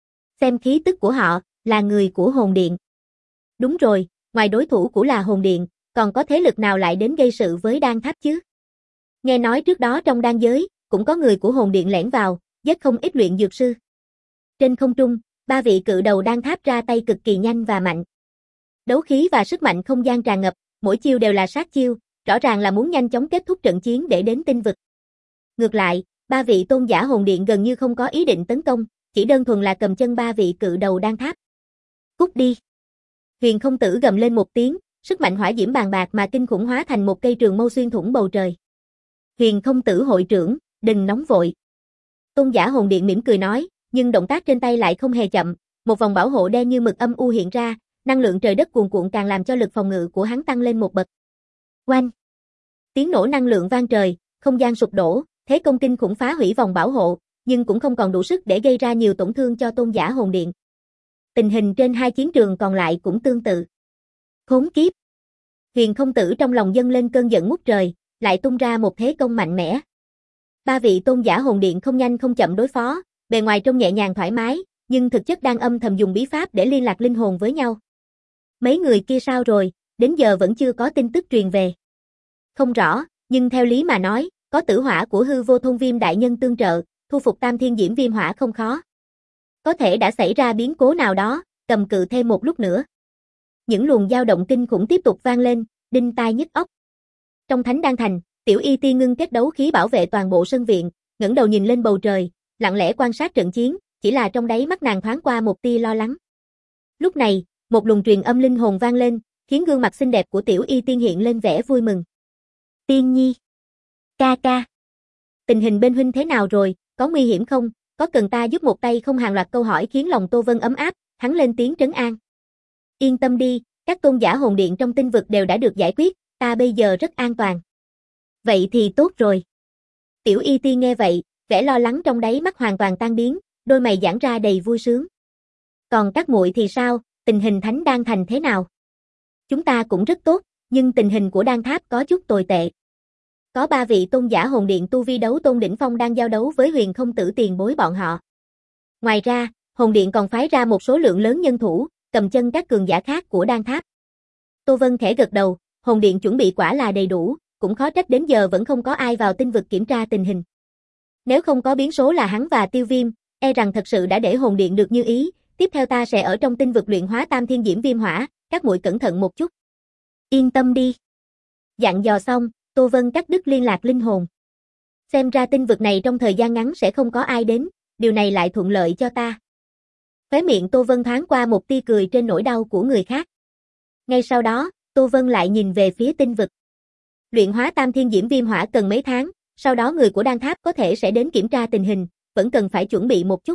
Xem khí tức của họ, là người của hồn điện. Đúng rồi, ngoài đối thủ của là hồn điện, còn có thế lực nào lại đến gây sự với đan tháp chứ? Nghe nói trước đó trong đan giới, cũng có người của hồn điện lẻn vào, giết không ít luyện dược sư. Trên không trung, ba vị cự đầu đan tháp ra tay cực kỳ nhanh và mạnh. Đấu khí và sức mạnh không gian tràn ngập, mỗi chiêu đều là sát chiêu, rõ ràng là muốn nhanh chóng kết thúc trận chiến để đến tinh vực. Ngược lại, ba vị tôn giả hồn điện gần như không có ý định tấn công, chỉ đơn thuần là cầm chân ba vị cự đầu đan tháp. Cút đi! Huyền không tử gầm lên một tiếng, sức mạnh hỏa diễm bàn bạc mà kinh khủng hóa thành một cây trường mâu xuyên thủng bầu trời. Huyền không tử hội trưởng, đừng nóng vội. Tôn giả hồn điện mỉm cười nói, nhưng động tác trên tay lại không hề chậm, một vòng bảo hộ đen như mực âm u hiện ra, năng lượng trời đất cuồn cuộn càng làm cho lực phòng ngự của hắn tăng lên một bậc. Oanh! Tiếng nổ năng lượng vang trời, không gian sụp đổ, thế công kinh khủng phá hủy vòng bảo hộ, nhưng cũng không còn đủ sức để gây ra nhiều tổn thương cho Tôn Giả Hồn Điện. Tình hình trên hai chiến trường còn lại cũng tương tự. Khốn kiếp! Huyền Không Tử trong lòng dâng lên cơn giận ngút trời, lại tung ra một thế công mạnh mẽ. Ba vị Tôn Giả Hồn Điện không nhanh không chậm đối phó, bề ngoài trông nhẹ nhàng thoải mái, nhưng thực chất đang âm thầm dùng bí pháp để liên lạc linh hồn với nhau. Mấy người kia sao rồi, đến giờ vẫn chưa có tin tức truyền về. Không rõ, nhưng theo lý mà nói, có tử hỏa của Hư Vô Thôn Viêm đại nhân tương trợ, thu phục Tam Thiên Diễm Viêm Hỏa không khó. Có thể đã xảy ra biến cố nào đó, cầm cự thêm một lúc nữa. Những luồng dao động kinh khủng tiếp tục vang lên, đinh tai nhức óc. Trong Thánh Đan Thành, Tiểu Y Ti ngưng kết đấu khí bảo vệ toàn bộ sân viện, ngẩng đầu nhìn lên bầu trời, lặng lẽ quan sát trận chiến, chỉ là trong đáy mắt nàng thoáng qua một tia lo lắng. Lúc này, một luồng truyền âm linh hồn vang lên, khiến gương mặt xinh đẹp của Tiểu Y Tiên hiện lên vẻ vui mừng. Tiên Nhi, ca ca, tình hình bên huynh thế nào rồi, có nguy hiểm không, có cần ta giúp một tay không? Hàng loạt câu hỏi khiến lòng Tô Vân ấm áp, hắn lên tiếng trấn an. Yên tâm đi, các tôn giả hồn điện trong tinh vực đều đã được giải quyết, ta bây giờ rất an toàn. Vậy thì tốt rồi. Tiểu Y Ti nghe vậy, vẻ lo lắng trong đáy mắt hoàn toàn tan biến, đôi mày giãn ra đầy vui sướng. Còn các muội thì sao, tình hình Thánh Đan Thành thế nào? Chúng ta cũng rất tốt, nhưng tình hình của Đan Tháp có chút tồi tệ. Có ba vị tôn giả hồn điện tu vi đấu tôn đỉnh phong đang giao đấu với Huyền Không Tử tiền bối bọn họ. Ngoài ra, hồn điện còn phái ra một số lượng lớn nhân thủ, cầm chân các cường giả khác của Đan Tháp. Tô Vân khẽ gật đầu, hồn điện chuẩn bị quả là đầy đủ, cũng khó trách đến giờ vẫn không có ai vào tinh vực kiểm tra tình hình. Nếu không có biến số là hắn và Tiêu Viêm, e rằng thật sự đã để hồn điện được như ý, tiếp theo ta sẽ ở trong tinh vực luyện hóa Tam Thiên Diễm Viêm Hỏa, các muội cẩn thận một chút. Yên tâm đi. Dặn dò xong, Tô Vân cắt đứt liên lạc linh hồn. Xem ra tinh vực này trong thời gian ngắn sẽ không có ai đến, điều này lại thuận lợi cho ta. Khóe miệng Tô Vân thoáng qua một tia cười trên nỗi đau của người khác. Ngay sau đó, Tô Vân lại nhìn về phía tinh vực. Luyện hóa Tam Thiên Diễm Viêm Hỏa cần mấy tháng, sau đó người của Đan Tháp có thể sẽ đến kiểm tra tình hình, vẫn cần phải chuẩn bị một chút.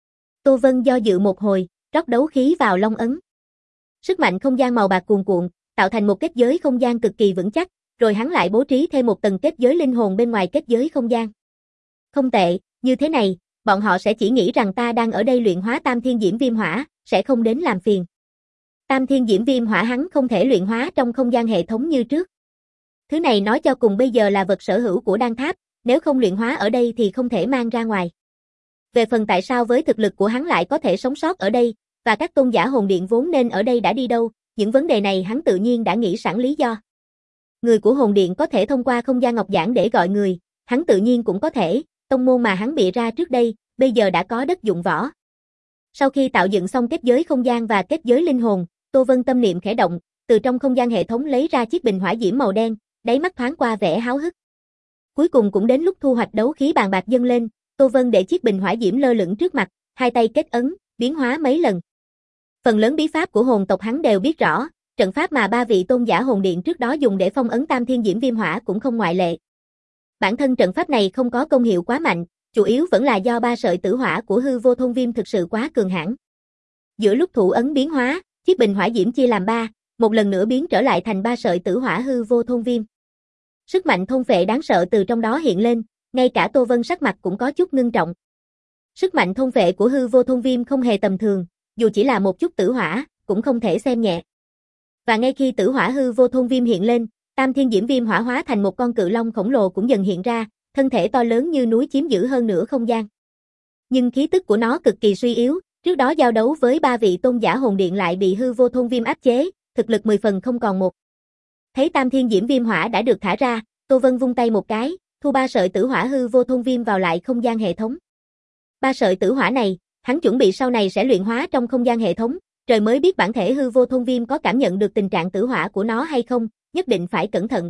Tô Vân do dự một hồi, rót đấu khí vào long ấn. Sức mạnh không gian màu bạc cuồn cuộn, tạo thành một kết giới không gian cực kỳ vững chắc, rồi hắn lại bố trí thêm một tầng kết giới linh hồn bên ngoài kết giới không gian. Không tệ, như thế này, bọn họ sẽ chỉ nghĩ rằng ta đang ở đây luyện hóa Tam Thiên Diễm Viêm Hỏa, sẽ không đến làm phiền. Tam Thiên Diễm Viêm Hỏa hắn không thể luyện hóa trong không gian hệ thống như trước. Thứ này nói cho cùng bây giờ là vật sở hữu của Đan Tháp, nếu không luyện hóa ở đây thì không thể mang ra ngoài. Về phần tại sao với thực lực của hắn lại có thể sống sót ở đây, và các tôn giả hồn điện vốn nên ở đây đã đi đâu, những vấn đề này hắn tự nhiên đã nghĩ sẵn lý do. Người của hồn điện có thể thông qua không gian ngọc giản để gọi người, hắn tự nhiên cũng có thể, tông môn mà hắn bịa ra trước đây, bây giờ đã có đất dụng võ. Sau khi tạo dựng xong kết giới không gian và kết giới linh hồn, Tô Vân tâm niệm khẽ động, từ trong không gian hệ thống lấy ra chiếc bình hỏa diễm màu đen, đáy mắt thoáng qua vẻ háo hức. Cuối cùng cũng đến lúc thu hoạch đấu khí bàn bạc dâng lên, Tô Vân để chiếc bình hỏa diễm lơ lửng trước mặt, hai tay kết ấn, biến hóa mấy lần. Phần lớn bí pháp của hồn tộc hắn đều biết rõ, trận pháp mà ba vị tôn giả hồn điện trước đó dùng để phong ấn Tam Thiên Diễm Viêm Hỏa cũng không ngoại lệ. Bản thân trận pháp này không có công hiệu quá mạnh, chủ yếu vẫn là do ba sợi tử hỏa của Hư Vô Thôn Viêm thực sự quá cường hãn. Giữa lúc thủ ấn biến hóa, chiếc bình hỏa diễm chia làm ba, một lần nữa biến trở lại thành ba sợi tử hỏa Hư Vô Thôn Viêm. Sức mạnh thôn phệ đáng sợ từ trong đó hiện lên, ngay cả Tô Vân sắc mặt cũng có chút ngưng trọng. Sức mạnh thôn phệ của Hư Vô Thôn Viêm không hề tầm thường, dù chỉ là một chút tử hỏa, cũng không thể xem nhẹ. Và ngay khi tử hỏa Hư Vô Thôn Viêm hiện lên, Tam Thiên Diễm Viêm Hỏa hóa thành một con cự long khổng lồ cũng dần hiện ra, thân thể to lớn như núi chiếm giữ hơn nửa không gian. Nhưng khí tức của nó cực kỳ suy yếu, trước đó giao đấu với ba vị tôn giả hồn điện lại bị Hư Vô Thôn Viêm áp chế, thực lực mười phần không còn một. Thấy Tam Thiên Diễm Viêm Hỏa đã được thả ra, Tô Vân vung tay một cái, thu ba sợi tử hỏa Hư Vô Thôn Viêm vào lại không gian hệ thống. Ba sợi tử hỏa này, hắn chuẩn bị sau này sẽ luyện hóa trong không gian hệ thống, trời mới biết bản thể Hư Vô Thôn Viêm có cảm nhận được tình trạng tử hỏa của nó hay không, nhất định phải cẩn thận.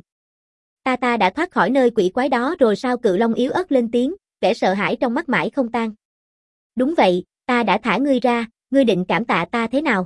Ta ta đã thoát khỏi nơi quỷ quái đó rồi sao? Cự long yếu ớt lên tiếng, vẻ sợ hãi trong mắt mãi không tan. Đúng vậy, ta đã thả ngươi ra, ngươi định cảm tạ ta thế nào?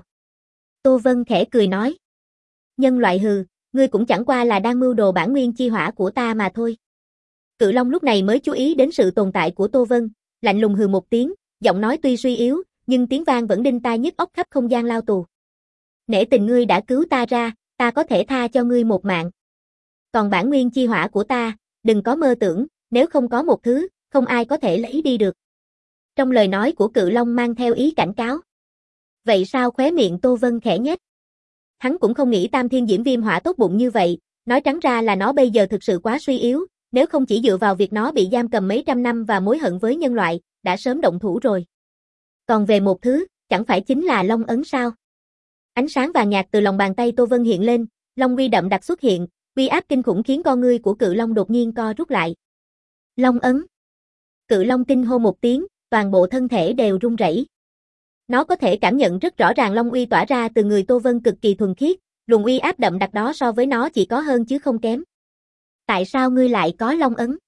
Tô Vân khẽ cười nói. Nhân loại hừ, ngươi cũng chẳng qua là đang mưu đồ bản nguyên chi hỏa của ta mà thôi. Cự long lúc này mới chú ý đến sự tồn tại của Tô Vân, lạnh lùng hừ một tiếng, giọng nói tuy suy yếu, nhưng tiếng vang vẫn đinh tai nhức óc khắp không gian lao tù. Nể tình ngươi đã cứu ta ra, ta có thể tha cho ngươi một mạng. Còn bản nguyên chi hỏa của ta, đừng có mơ tưởng, nếu không có một thứ, không ai có thể lấy đi được. Trong lời nói của Cự Long mang theo ý cảnh cáo. Vậy sao? Khóe miệng Tô Vân khẽ nhếch. Hắn cũng không nghĩ Tam Thiên Diễm Viêm Hỏa tốt bụng như vậy, nói trắng ra là nó bây giờ thực sự quá suy yếu, nếu không chỉ dựa vào việc nó bị giam cầm mấy trăm năm và mối hận với nhân loại, đã sớm động thủ rồi. Còn về một thứ, chẳng phải chính là Long Ấn sao? Ánh sáng vàng nhạt từ lòng bàn tay Tô Vân hiện lên, Long uy đậm đặc xuất hiện, uy áp kinh khủng khiến con ngươi của Cự Long đột nhiên co rút lại. Long Ấn. Cự Long kinh hô một tiếng, toàn bộ thân thể đều run rẩy. Nó có thể cảm nhận rất rõ ràng Long uy tỏa ra từ người Tô Vân cực kỳ thuần khiết, luồng uy áp đậm đặc đó so với nó chỉ có hơn chứ không kém. Tại sao ngươi lại có Long Ấn?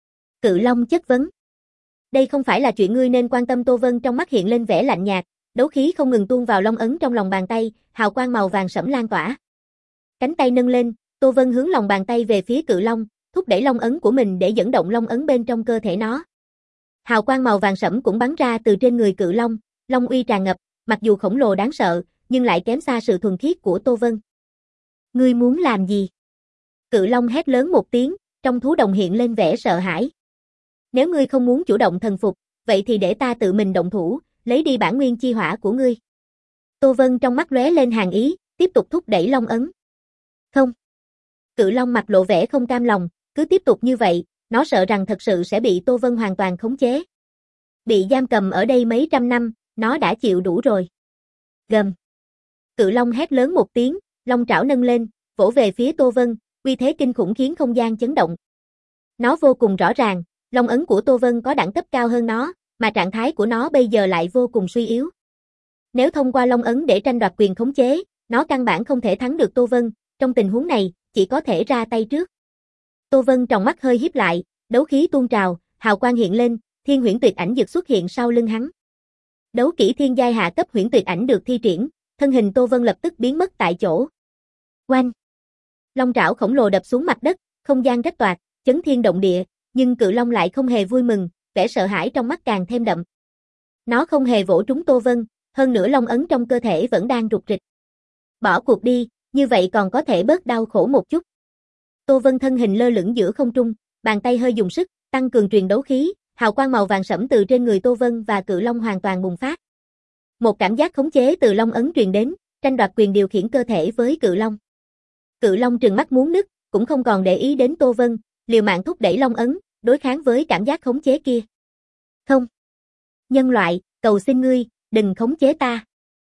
Cự Long chất vấn. Đây không phải là chuyện ngươi nên quan tâm. Tô Vân trong mắt hiện lên vẻ lạnh nhạt, đấu khí không ngừng tuôn vào Long Ấn trong lòng bàn tay, hào quang màu vàng sẫm lan tỏa. Cánh tay nâng lên, Tô Vân hướng lòng bàn tay về phía Cự Long, thúc đẩy Long Ấn của mình để dẫn động Long Ấn bên trong cơ thể nó. Hào quang màu vàng sẫm cũng bắn ra từ trên người Cự Long, Long uy tràn ngập, mặc dù khổng lồ đáng sợ, nhưng lại kém xa sự thuần khiết của Tô Vân. Ngươi muốn làm gì? Cự Long hét lớn một tiếng, trong thú đồng hiện lên vẻ sợ hãi. Nếu ngươi không muốn chủ động thần phục, vậy thì để ta tự mình động thủ, lấy đi bản nguyên chi hỏa của ngươi. Tô Vân trong mắt lóe lên hàn ý, tiếp tục thúc đẩy Long Ấn. Không. Cự Long mặt lộ vẻ không cam lòng, cứ tiếp tục như vậy, nó sợ rằng thật sự sẽ bị Tô Vân hoàn toàn khống chế. Bị giam cầm ở đây mấy trăm năm, nó đã chịu đủ rồi. Gầm. Cự Long hét lớn một tiếng, long trảo nâng lên, vỗ về phía Tô Vân, uy thế kinh khủng khiến không gian chấn động. Nó vô cùng rõ ràng, Long Ấn của Tô Vân có đẳng cấp cao hơn nó, mà trạng thái của nó bây giờ lại vô cùng suy yếu. Nếu thông qua Long Ấn để tranh đoạt quyền khống chế, nó căn bản không thể thắng được Tô Vân, trong tình huống này, chỉ có thể ra tay trước. Tô Vân tròng mắt hơi híp lại, đấu khí tuôn trào, hào quang hiện lên, Thiên Huyễn Tuyệt Ảnh Dực xuất hiện sau lưng hắn. Đấu kỹ thiên giai hạ cấp Huyễn Tuyệt Ảnh được thi triển, thân hình Tô Vân lập tức biến mất tại chỗ. Oanh! Long trảo khổng lồ đập xuống mặt đất, không gian rách toạc, chấn thiên động địa, nhưng Cự Long lại không hề vui mừng, vẻ sợ hãi trong mắt càng thêm đậm. Nó không hề vỗ trúng Tô Vân, hơn nữa Long Ấn trong cơ thể vẫn đang rục rịch. Bỏ cuộc đi, như vậy còn có thể bớt đau khổ một chút. Tô Vân thân hình lơ lửng giữa không trung, bàn tay hơi dùng sức, tăng cường truyền đấu khí, hào quang màu vàng sẫm từ trên người Tô Vân và Cự Long hoàn toàn bùng phát. Một cảm giác khống chế từ Long Ấn truyền đến, tranh đoạt quyền điều khiển cơ thể với Cự Long. Cự Long trừng mắt muốn nứt, cũng không còn để ý đến Tô Vân, liều mạng thúc đẩy Long Ấn, đối kháng với cảm giác khống chế kia. Không. Nhân loại, cầu xin ngươi, đừng khống chế ta.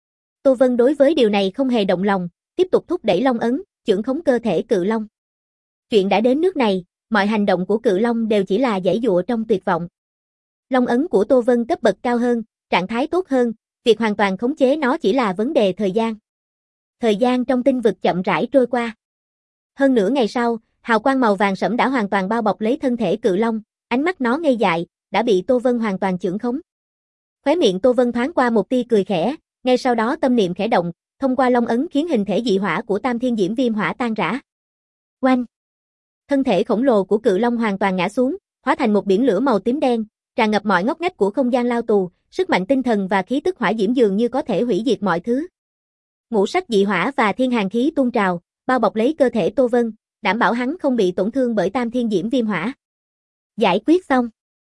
Tô Vân đối với điều này không hề động lòng, tiếp tục thúc đẩy Long Ấn, chưởng khống cơ thể Cự Long. Chuyện đã đến nước này, mọi hành động của Cự Long đều chỉ là giãy giụa trong tuyệt vọng. Long Ấn của Tô Vân cấp bậc cao hơn, trạng thái tốt hơn, việc hoàn toàn khống chế nó chỉ là vấn đề thời gian. Thời gian trong tinh vực chậm rãi trôi qua. Hơn nửa ngày sau, hào quang màu vàng sẫm đã hoàn toàn bao bọc lấy thân thể Cự Long, ánh mắt nó ngây dại, đã bị Tô Vân hoàn toàn chưởng khống. Khóe miệng Tô Vân thoáng qua một tia cười khẽ, ngay sau đó tâm niệm khẽ động, thông qua Long Ấn khiến hình thể dị hỏa của Tam Thiên Diễm Viêm Hỏa tan rã. Oanh! Thân thể khổng lồ của Cự Long hoàn toàn ngã xuống, hóa thành một biển lửa màu tím đen, tràn ngập mọi ngóc ngách của không gian lao tù, sức mạnh tinh thần và khí tức hỏa diễm dường như có thể hủy diệt mọi thứ. Ngũ sắc dị hỏa và thiên hàn khí tuôn trào, bao bọc lấy cơ thể Tô Vân, đảm bảo hắn không bị tổn thương bởi Tam Thiên Diễm Viêm Hỏa. Giải quyết xong.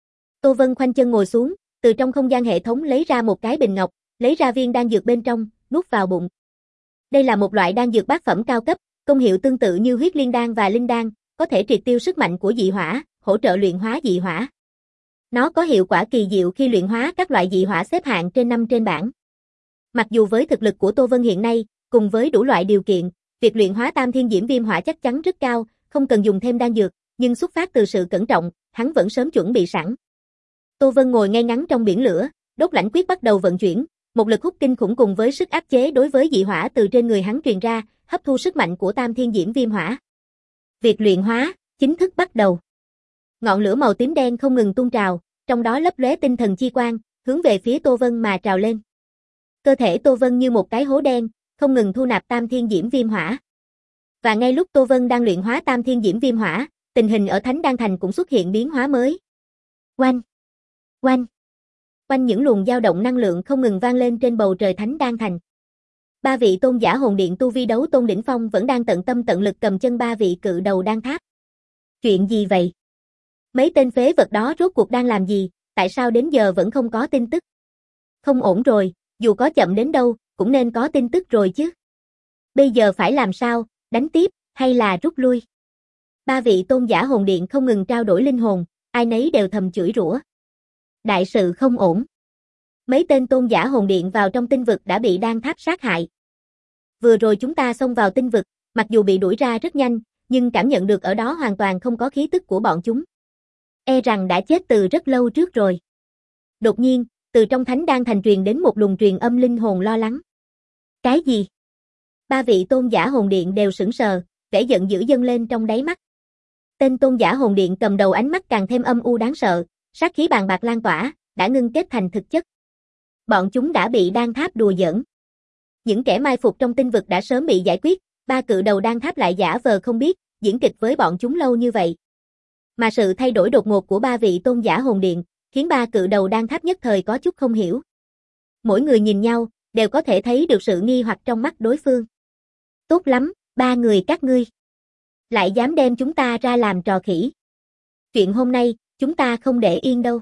Tô Vân khoanh chân ngồi xuống, từ trong không gian hệ thống lấy ra một cái bình ngọc, lấy ra viên đan dược bên trong, nuốt vào bụng. Đây là một loại đan dược bát phẩm cao cấp, công hiệu tương tự như huyết liên đan và linh đan, có thể triệt tiêu sức mạnh của dị hỏa, hỗ trợ luyện hóa dị hỏa. Nó có hiệu quả kỳ diệu khi luyện hóa các loại dị hỏa xếp hạng trên năm trên bảng. Mặc dù với thực lực của Tô Vân hiện nay, cùng với đủ loại điều kiện, việc luyện hóa Tam Thiên Diễm Viêm Hỏa chắc chắn rất cao, không cần dùng thêm đan dược, nhưng xuất phát từ sự cẩn trọng, hắn vẫn sớm chuẩn bị sẵn. Tô Vân ngồi ngay ngắn trong biển lửa, đốt lãnh quyết bắt đầu vận chuyển, một lực hút kinh khủng cùng với sức áp chế đối với dị hỏa từ trên người hắn truyền ra, hấp thu sức mạnh của Tam Thiên Diễm Viêm Hỏa. Việc luyện hóa chính thức bắt đầu. Ngọn lửa màu tím đen không ngừng tuôn trào, trong đó lấp lóe tinh thần chi quang, hướng về phía Tô Vân mà trào lên. Cơ thể Tô Vân như một cái hố đen, không ngừng thu nạp Tam Thiên Diễm Viêm Hỏa. Và ngay lúc Tô Vân đang luyện hóa Tam Thiên Diễm Viêm Hỏa, tình hình ở Thánh Đan Thành cũng xuất hiện biến hóa mới. Oanh! Oanh! Oanh những luồng dao động năng lượng không ngừng vang lên trên bầu trời Thánh Đan Thành. Ba vị tôn giả hồn điện tu vi đấu tôn đỉnh phong vẫn đang tận tâm tận lực cầm chân ba vị cự đầu đan tháp. Chuyện gì vậy? Mấy tên phế vật đó rốt cuộc đang làm gì, tại sao đến giờ vẫn không có tin tức? Không ổn rồi, dù có chậm đến đâu, cũng nên có tin tức rồi chứ. Bây giờ phải làm sao, đánh tiếp, hay là rút lui? Ba vị tôn giả hồn điện không ngừng trao đổi linh hồn, ai nấy đều thầm chửi rủa. Đại sự không ổn. Mấy tên tôn giả hồn điện vào trong tinh vực đã bị Đan Tháp sát hại. Vừa rồi chúng ta xông vào tinh vực, mặc dù bị đuổi ra rất nhanh, nhưng cảm nhận được ở đó hoàn toàn không có khí tức của bọn chúng. E rằng đã chết từ rất lâu trước rồi. Đột nhiên, từ trong Thánh Đan Thành truyền đến một luồng truyền âm linh hồn lo lắng. Cái gì? Ba vị tôn giả hồn điện đều sững sờ, vẻ giận dữ dâng lên trong đáy mắt. Tên tôn giả hồn điện cầm đầu ánh mắt càng thêm âm u đáng sợ, sát khí bàng bạc lan tỏa, đã ngưng kết thành thực chất. Bọn chúng đã bị Đan Tháp đùa giỡn. Những kẻ mai phục trong tinh vực đã sớm bị giải quyết, ba cự đầu Đan Tháp lại giả vờ không biết, diễn kịch với bọn chúng lâu như vậy. Mà sự thay đổi đột ngột của ba vị tôn giả hồn điện, khiến ba cự đầu Đan Tháp nhất thời có chút không hiểu. Mỗi người nhìn nhau, đều có thể thấy được sự nghi hoặc trong mắt đối phương. Tốt lắm, ba người các ngươi. Lại dám đem chúng ta ra làm trò khỉ. Chuyện hôm nay, chúng ta không để yên đâu.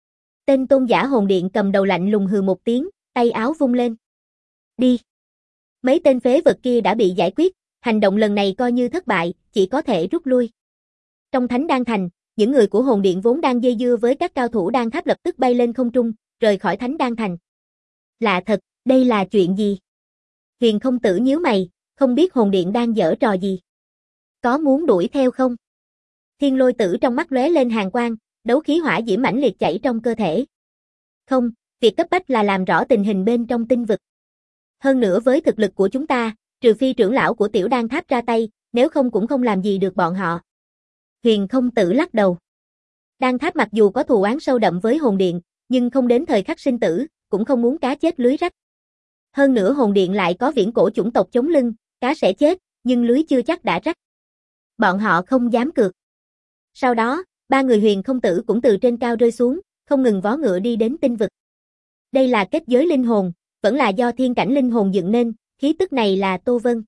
Tên tôn giả hồn điện cầm đầu lạnh lùng hừ một tiếng, tay áo vung lên. Đi. Mấy tên phế vật kia đã bị giải quyết, hành động lần này coi như thất bại, chỉ có thể rút lui. Trong Thánh Đan Thành, những người của hồn điện vốn đang dây dưa với các cao thủ Đan Tháp lập tức bay lên không trung, rời khỏi Thánh Đan Thành. Lạ thật, đây là chuyện gì? Huyền Không Tử nhíu mày, không biết hồn điện đang giở trò gì. Có muốn đuổi theo không? Thiên Lôi Tử trong mắt lóe lên hàn quang, đấu khí hỏa diễm mãnh liệt chảy trong cơ thể. Không, việc cấp bách là làm rõ tình hình bên trong tinh vực. Hơn nữa với thực lực của chúng ta, trừ phi trưởng lão của Tiểu Đan Tháp ra tay, nếu không cũng không làm gì được bọn họ. Huyền Không Tử lắc đầu. Đan Tháp mặc dù có thù oán sâu đậm với hồn điện, nhưng không đến thời khắc sinh tử, cũng không muốn cá chết lưới rách. Hơn nữa hồn điện lại có viễn cổ chủng tộc chống lưng, cá sẽ chết, nhưng lưới chưa chắc đã rách. Bọn họ không dám cược. Sau đó, ba người Huyền Không Tử cũng từ trên cao rơi xuống, không ngừng vó ngựa đi đến tinh vực. Đây là kết giới linh hồn, vẫn là do thiên cảnh linh hồn dựng nên, khí tức này là Tô Vân.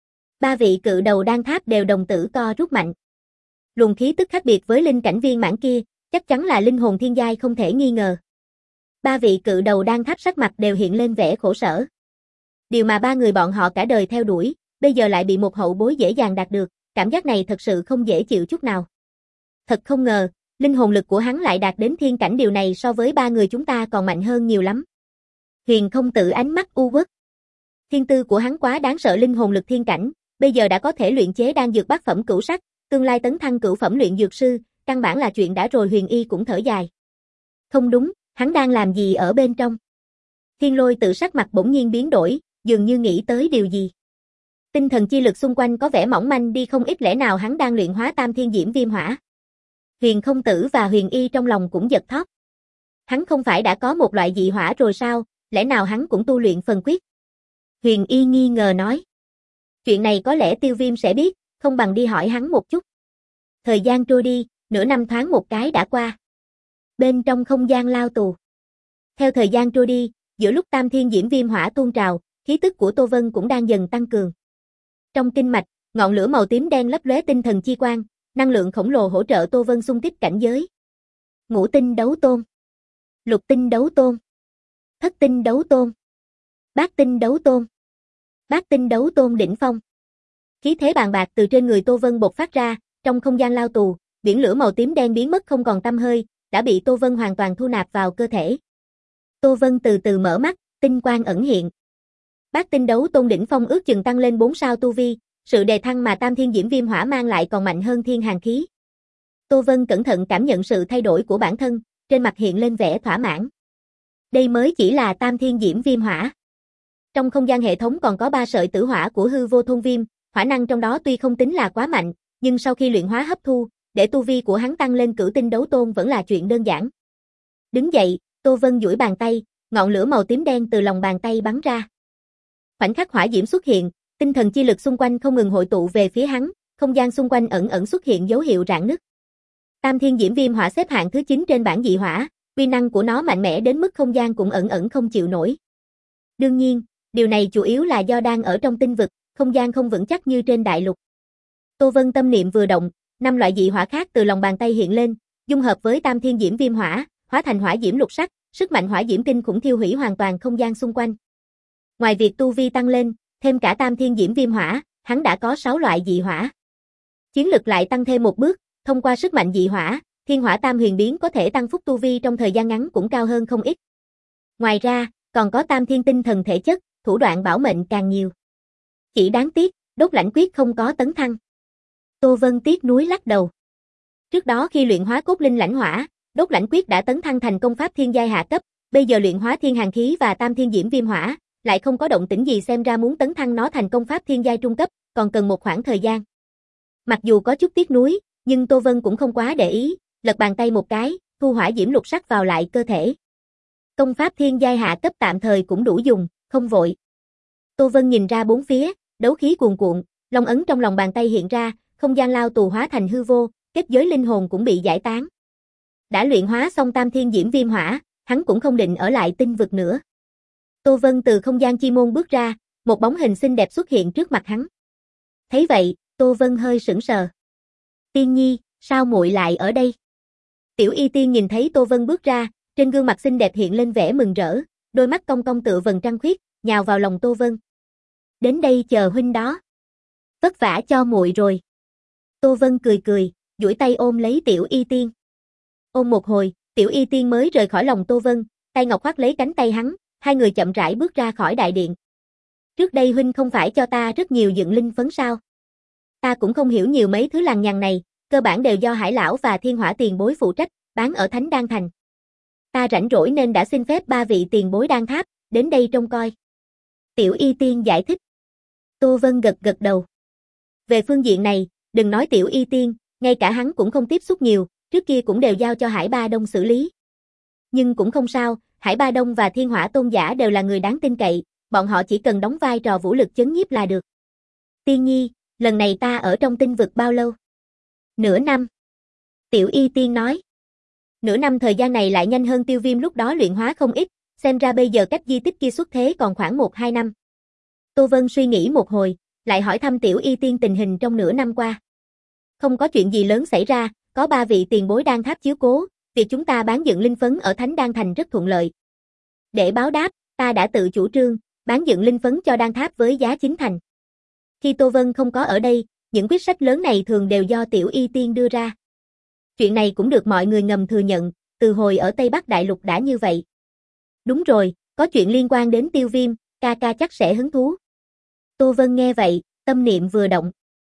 Ba vị cự đầu Đan Tháp đều đồng tử co rút mạnh. Luồng khí tức khác biệt với linh cảnh viên mãn kia, chắc chắn là linh hồn thiên giai không thể nghi ngờ. Ba vị cự đầu Đan Tháp sắc mặt đều hiện lên vẻ khổ sở. Điều mà ba người bọn họ cả đời theo đuổi, bây giờ lại bị một hậu bối dễ dàng đạt được, cảm giác này thật sự không dễ chịu chút nào. Thật không ngờ, linh hồn lực của hắn lại đạt đến thiên cảnh, điều này so với ba người chúng ta còn mạnh hơn nhiều lắm. Huyền Không Tử ánh mắt u uất. Thiên tư của hắn quá đáng sợ, linh hồn lực thiên cảnh, bây giờ đã có thể luyện chế đan dược bát phẩm cửu sắc, tương lai tấn thăng cửu phẩm luyện dược sư, căn bản là chuyện đã rồi. Huyền Y cũng thở dài. Không đúng, hắn đang làm gì ở bên trong? Thiên Lôi Tử sắc mặt bỗng nhiên biến đổi, dường như nghĩ tới điều gì. Tinh thần chi lực xung quanh có vẻ mỏng manh đi không ít, lẽ nào hắn đang luyện hóa Tam Thiên Diễm Viêm Hỏa? Huyền Không Tử và Huyền Y trong lòng cũng giật thót. Hắn không phải đã có một loại dị hỏa rồi sao, lẽ nào hắn cũng tu luyện phần quyết? Huyền Y nghi ngờ nói. Chuyện này có lẽ Tiêu Viêm sẽ biết, không bằng đi hỏi hắn một chút. Thời gian trôi đi, nửa năm thoáng một cái đã qua. Bên trong không gian lao tù. Theo thời gian trôi đi, giữa lúc Tam Thiên Diễm Viêm Hỏa tuôn trào, khí tức của Tô Vân cũng đang dần tăng cường. Trong kinh mạch, ngọn lửa màu tím đen lấp lóe tinh thần chi quang, năng lượng khổng lồ hỗ trợ Tô Vân xung kích cảnh giới. Ngũ tinh đấu tôn, lục tinh đấu tôn, thất tinh đấu tôn, bát tinh đấu tôn, bát tinh đấu tôn đỉnh phong. Khí thế bàng bạc từ trên người Tô Vân bộc phát ra, trong không gian lao tù, biển lửa màu tím đen biến mất không còn tăm hơi, đã bị Tô Vân hoàn toàn thu nạp vào cơ thể. Tô Vân từ từ mở mắt, tinh quang ẩn hiện. Bát tinh đấu tôn đỉnh phong ước chừng tăng lên bốn sao tu vi, sự đề thăng mà Tam Thiên Diễm Viêm Hỏa mang lại còn mạnh hơn thiên hàn khí. Tô Vân cẩn thận cảm nhận sự thay đổi của bản thân, trên mặt hiện lên vẻ thỏa mãn. Đây mới chỉ là Tam Thiên Diễm Viêm Hỏa. Trong không gian hệ thống còn có ba sợi tử hỏa của hư vô thôn viêm, hỏa năng trong đó tuy không tính là quá mạnh, nhưng sau khi luyện hóa hấp thu, để tu vi của hắn tăng lên cửu tinh đấu tôn vẫn là chuyện đơn giản. Đứng dậy, Tô Vân duỗi bàn tay, ngọn lửa màu tím đen từ lòng bàn tay bắn ra. Khoảnh khắc hỏa diễm xuất hiện, tinh thần chi lực xung quanh không ngừng hội tụ về phía hắn, không gian xung quanh ẩn ẩn xuất hiện dấu hiệu rạn nứt. Tam Thiên Diễm Viêm Hỏa xếp hạng thứ chín trên bảng dị hỏa, uy năng của nó mạnh mẽ đến mức không gian cũng ẩn ẩn không chịu nổi. Đương nhiên, điều này chủ yếu là do đang ở trong tinh vực, không gian không vững chắc như trên đại lục. Tô Vân tâm niệm vừa động, năm loại dị hỏa khác từ lòng bàn tay hiện lên, dung hợp với Tam Thiên Diễm Viêm Hỏa, hóa thành hỏa diễm lục sắc, sức mạnh hỏa diễm kinh khủng thiêu hủy hoàn toàn không gian xung quanh. Ngoài việc tu vi tăng lên, thêm cả Tam Thiên Diễm Viêm Hỏa, hắn đã có sáu loại dị hỏa. Chiến lực lại tăng thêm một bước, thông qua sức mạnh dị hỏa, Thiên Hỏa Tam Huyền Biến có thể tăng phúc tu vi trong thời gian ngắn cũng cao hơn không ít. Ngoài ra, còn có Tam Thiên Tinh Thần thể chất, thủ đoạn bảo mệnh càng nhiều. Chỉ đáng tiếc, Đốt Lãnh Quyết không có tấn thăng. Tô Vân tiếc nuối lắc đầu. Trước đó khi luyện hóa cốt linh lãnh hỏa, Đốt Lãnh Quyết đã tấn thăng thành công pháp thiên giai hạ cấp, bây giờ luyện hóa Thiên Hàn Khí và Tam Thiên Diễm Viêm Hỏa, lại không có động tĩnh gì, xem ra muốn tấn thăng nó thành công pháp thiên giai trung cấp, còn cần một khoảng thời gian. Mặc dù có chút tiếc nuối, nhưng Tô Vân cũng không quá để ý, lật bàn tay một cái, thu hỏa diễm lục sắc vào lại cơ thể. Công pháp thiên giai hạ cấp tạm thời cũng đủ dùng, không vội. Tô Vân nhìn ra bốn phía, đấu khí cuồn cuộn, long ấn trong lòng bàn tay hiện ra, không gian lao tù hóa thành hư vô, kết giới linh hồn cũng bị giải tán. Đã luyện hóa xong Tam Thiên Diễm Viêm Hỏa, hắn cũng không định ở lại tinh vực nữa. Tô Vân từ không gian chi môn bước ra, một bóng hình xinh đẹp xuất hiện trước mặt hắn. Thấy vậy, Tô Vân hơi sững sờ. Tiên Nhi, sao muội lại ở đây? Tiểu Y Tiên nhìn thấy Tô Vân bước ra, trên gương mặt xinh đẹp hiện lên vẻ mừng rỡ, đôi mắt cong cong tựa vầng trăng khuyết, nhào vào lòng Tô Vân. Đến đây chờ huynh đó. Vất vả cho muội rồi. Tô Vân cười cười, duỗi tay ôm lấy Tiểu Y Tiên. Ôm một hồi, Tiểu Y Tiên mới rời khỏi lòng Tô Vân, tay ngọc khoác lấy cánh tay hắn, hai người chậm rãi bước ra khỏi đại điện. Trước đây huynh không phải cho ta rất nhiều dựng linh phấn sao? Ta cũng không hiểu nhiều mấy thứ lằng nhằng này, cơ bản đều do Hải lão và Thiên Hỏa tiền bối phụ trách, bán ở Thánh Đan Thành. Ta rảnh rỗi nên đã xin phép ba vị tiền bối Đan Tháp, đến đây trông coi. Tiểu Y Tiên giải thích. Tô Vân gật gật đầu. Về phương diện này, đừng nói Tiểu Y Tiên, ngay cả hắn cũng không tiếp xúc nhiều, trước kia cũng đều giao cho Hải Ba Đông xử lý. Nhưng cũng không sao, Hải Ba Đông và Thiên Hỏa Tôn giả đều là người đáng tin cậy, bọn họ chỉ cần đóng vai trò vũ lực chấn nhiếp là được. Tiên Nhi, lần này ta ở trong tinh vực bao lâu? Nửa năm. Tiểu Y Tiên nói. Nửa năm thời gian này lại nhanh hơn Tiêu Viêm lúc đó luyện hóa không ít, xem ra bây giờ cách di tích kia xuất thế còn khoảng một hai năm. Tô Vân suy nghĩ một hồi, lại hỏi thăm Tiểu Y Tiên tình hình trong nửa năm qua. Không có chuyện gì lớn xảy ra, có ba vị tiền bối Đan Tháp chiếu cố, việc chúng ta bán dựng linh phấn ở Thánh Đan Thành rất thuận lợi. Để báo đáp, ta đã tự chủ trương, bán dựng linh phấn cho Đan Tháp với giá chính thành. Khi Tô Vân không có ở đây, những quyết sách lớn này thường đều do Tiểu Y Tiên đưa ra. Chuyện này cũng được mọi người ngầm thừa nhận, từ hồi ở Tây Bắc Đại Lục đã như vậy. Đúng rồi, có chuyện liên quan đến Tiêu Viêm, ca ca chắc sẽ hứng thú. Tô Vân nghe vậy, tâm niệm vừa động.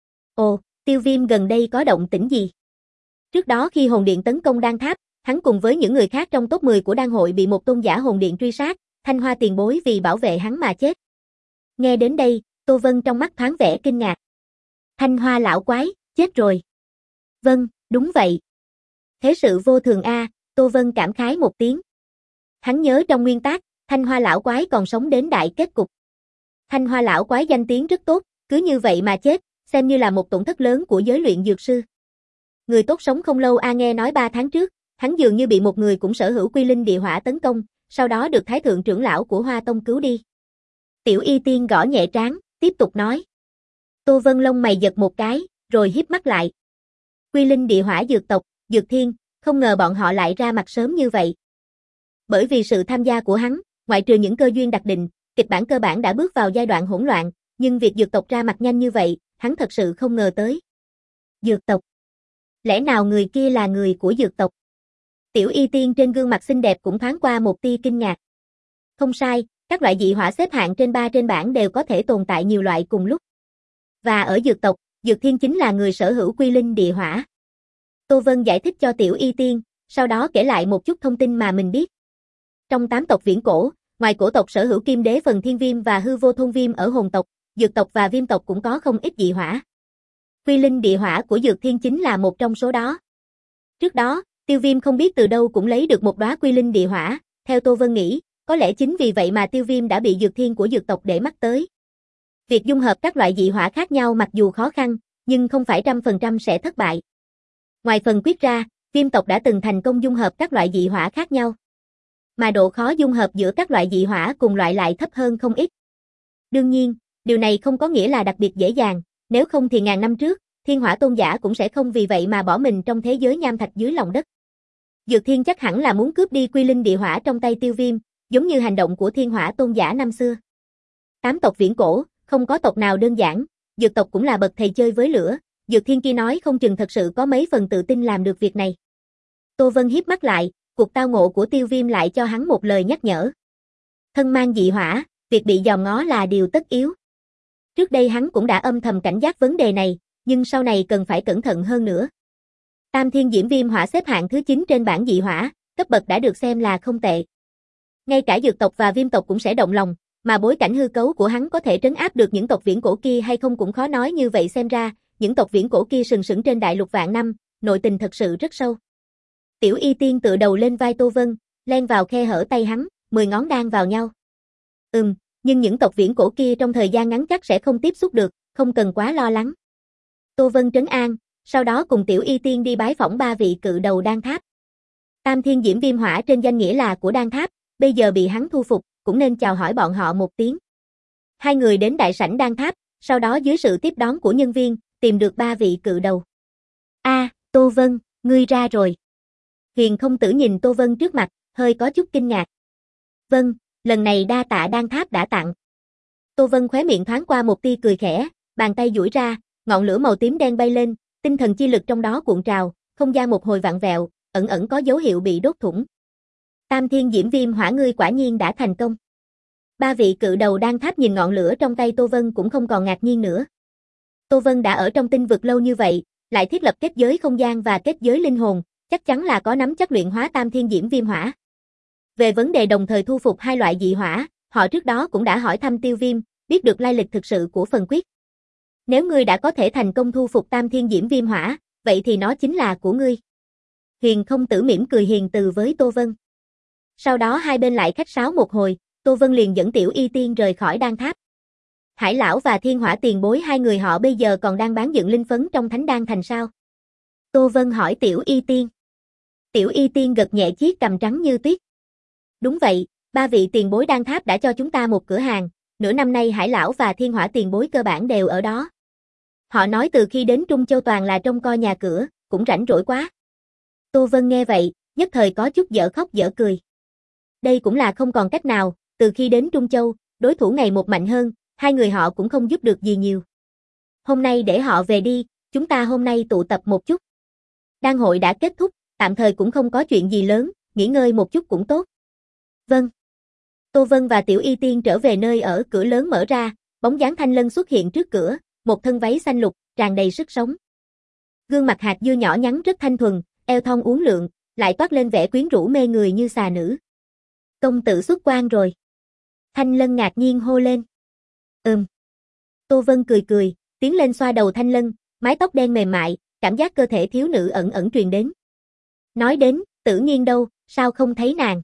Ồ, Tiêu Viêm gần đây có động tĩnh gì? Trước đó khi hồn điện tấn công Đan Tháp, hắn cùng với những người khác trong top mười của Đan hội bị một tôn giả hồn điện truy sát, Thanh Hoa tiền bối vì bảo vệ hắn mà chết. Nghe đến đây, Tô Vân trong mắt thoáng vẻ kinh ngạc. Thanh Hoa lão quái, chết rồi. Vâng, đúng vậy. Thế sự vô thường a, Tô Vân cảm khái một tiếng. Hắn nhớ trong nguyên tác, Thanh Hoa lão quái còn sống đến đại kết cục. Thanh Hoa lão quái danh tiếng rất tốt, cứ như vậy mà chết, xem như là một tổn thất lớn của giới luyện dược sư. Người tốt sống không lâu a, nghe nói ba tháng trước, hắn dường như bị một người cũng sở hữu quy linh địa hỏa tấn công, sau đó được Thái thượng trưởng lão của Hoa Tông cứu đi. Tiểu Y Tiên gõ nhẹ trán, tiếp tục nói. Tô Vân lông mày giật một cái, rồi híp mắt lại. Quy linh địa hỏa dược tộc, Dược Thiên, không ngờ bọn họ lại ra mặt sớm như vậy. Bởi vì sự tham gia của hắn, ngoại trừ những cơ duyên đặc định, kịch bản cơ bản đã bước vào giai đoạn hỗn loạn, nhưng việc dược tộc ra mặt nhanh như vậy, hắn thật sự không ngờ tới. Dược tộc? Lẽ nào người kia là người của dược tộc? Tiểu Y Tiên trên gương mặt xinh đẹp cũng thoáng qua một tia kinh ngạc. Không sai, các loại dị hỏa xếp hạng trên ba trên bảng đều có thể tồn tại nhiều loại cùng lúc. Và ở dược tộc, Dược Thiên chính là người sở hữu quy linh địa hỏa. Tô Vân giải thích cho Tiểu Y Tiên, sau đó kể lại một chút thông tin mà mình biết. Trong tám tộc viễn cổ, ngoài cổ tộc sở hữu Kim Đế Phần Thiên Viêm và Hư Vô Thôn Viêm ở hồn tộc, dược tộc và viêm tộc cũng có không ít dị hỏa. Quy linh địa hỏa của Dược Thiên chính là một trong số đó. Trước đó, Tiêu Viêm không biết từ đâu cũng lấy được một đóa quy linh địa hỏa, theo Tô Vân nghĩ, có lẽ chính vì vậy mà Tiêu Viêm đã bị Dược Thiên của dược tộc để mắt tới. Việc dung hợp các loại dị hỏa khác nhau mặc dù khó khăn, nhưng không phải trăm phần trăm sẽ thất bại. Ngoài phần quyết ra, viêm tộc đã từng thành công dung hợp các loại dị hỏa khác nhau. Mà độ khó dung hợp giữa các loại dị hỏa cùng loại lại thấp hơn không ít. Đương nhiên, điều này không có nghĩa là đặc biệt dễ dàng, nếu không thì ngàn năm trước, Thiên Hỏa Tôn giả cũng sẽ không vì vậy mà bỏ mình trong thế giới nham thạch dưới lòng đất. Dược Thiên chắc hẳn là muốn cướp đi Quy Linh Địa Hỏa trong tay Tiêu Viêm, giống như hành động của Thiên Hỏa Tôn giả năm xưa. Tám tộc viễn cổ, không có tộc nào đơn giản, Dược tộc cũng là bậc thầy chơi với lửa, Dược Thiên kia nói không chừng thật sự có mấy phần tự tin làm được việc này. Tô Vân hiếp mắt lại, cuộc tao ngộ của Tiêu Viêm lại cho hắn một lời nhắc nhở. Thân mang dị hỏa, việc bị dòm ngó là điều tất yếu. Trước đây hắn cũng đã âm thầm cảnh giác vấn đề này, nhưng sau này cần phải cẩn thận hơn nữa. Tam Thiên Diễm Viêm Hỏa xếp hạng thứ chín trên bảng dị hỏa, cấp bậc đã được xem là không tệ. Ngay cả Dược tộc và Viêm tộc cũng sẽ động lòng, mà bối cảnh hư cấu của hắn có thể trấn áp được những tộc viễn cổ kia hay không cũng khó nói, như vậy xem ra, những tộc viễn cổ kia sừng sững trên đại lục vạn năm, nội tình thật sự rất sâu. Tiểu Y Tiên tựa đầu lên vai Tô Vân, len vào khe hở tay hắn, mười ngón đan vào nhau. Ừm, nhưng những tộc viễn cổ kia trong thời gian ngắn chắc sẽ không tiếp xúc được, không cần quá lo lắng. Tô Vân trấn an, sau đó cùng Tiểu Y Tiên đi bái phỏng ba vị cự đầu đan tháp. Tam Thiên Diễm Viêm Hỏa trên danh nghĩa là của đan tháp, bây giờ bị hắn thu phục, cũng nên chào hỏi bọn họ một tiếng. Hai người đến đại sảnh đan tháp, sau đó dưới sự tiếp đón của nhân viên, tìm được ba vị cự đầu. A, à, Tô Vân, ngươi ra rồi. Huyền Không Tử nhìn Tô Vân trước mặt, hơi có chút kinh ngạc. Vâng, lần này đa tạ đan tháp đã tặng. Tô Vân khóe miệng thoáng qua một tia cười khẽ, bàn tay duỗi ra, ngọn lửa màu tím đen bay lên, tinh thần chi lực trong đó cuộn trào, không gian một hồi vặn vẹo, ẩn ẩn có dấu hiệu bị đốt thủng. Tam Thiên Diễm Viêm Hỏa ngươi quả nhiên đã thành công. Ba vị cự đầu đan tháp nhìn ngọn lửa trong tay Tô Vân cũng không còn ngạc nhiên nữa. Tô Vân đã ở trong tinh vực lâu như vậy, lại thiết lập kết giới không gian và kết giới linh hồn, chắc chắn là có nắm chắc luyện hóa Tam Thiên Diễm Viêm Hỏa. Về vấn đề đồng thời thu phục hai loại dị hỏa, họ trước đó cũng đã hỏi thăm Tiêu Viêm, biết được lai lịch thực sự của phần quyết. Nếu ngươi đã có thể thành công thu phục Tam Thiên Diễm Viêm Hỏa, vậy thì nó chính là của ngươi. Huyền Không Tử mỉm cười hiền từ với Tô Vân. Sau đó hai bên lại khách sáo một hồi, Tô Vân liền dẫn Tiểu Y Tiên rời khỏi đan tháp. Hải Lão và Thiên Hỏa tiền bối hai người họ bây giờ còn đang bán dựng linh phấn trong Thánh Đan Thành sao? Tô Vân hỏi Tiểu Y Tiên. Tiểu Y Tiên gật nhẹ chiếc cằm trắng như tuyết. Đúng vậy, ba vị tiền bối đan tháp đã cho chúng ta một cửa hàng, nửa năm nay Hải Lão và Thiên Hỏa tiền bối cơ bản đều ở đó. Họ nói từ khi đến Trung Châu toàn là trông coi nhà cửa, cũng rảnh rỗi quá. Tô Vân nghe vậy, nhất thời có chút dở khóc dở cười. Đây cũng là không còn cách nào, từ khi đến Trung Châu, đối thủ ngày một mạnh hơn, hai người họ cũng không giúp được gì nhiều. Hôm nay để họ về đi, chúng ta hôm nay tụ tập một chút. Đan hội đã kết thúc, tạm thời cũng không có chuyện gì lớn, nghỉ ngơi một chút cũng tốt. Vâng. Tô Vân và Tiểu Y Tiên trở về nơi ở, cửa lớn mở ra, bóng dáng Thanh Lân xuất hiện trước cửa, một thân váy xanh lục, tràn đầy sức sống. Gương mặt hạt dưa nhỏ nhắn rất thanh thuần, eo thon uốn lượn, lại toát lên vẻ quyến rũ mê người như xà nữ. Công tử xuất quan rồi. Thanh Lân ngạc nhiên hô lên. Ừm. Tô Vân cười cười, tiến lên xoa đầu Thanh Lân, mái tóc đen mềm mại, cảm giác cơ thể thiếu nữ ẩn ẩn truyền đến. Nói đến, Tử Nghiên đâu, sao không thấy nàng?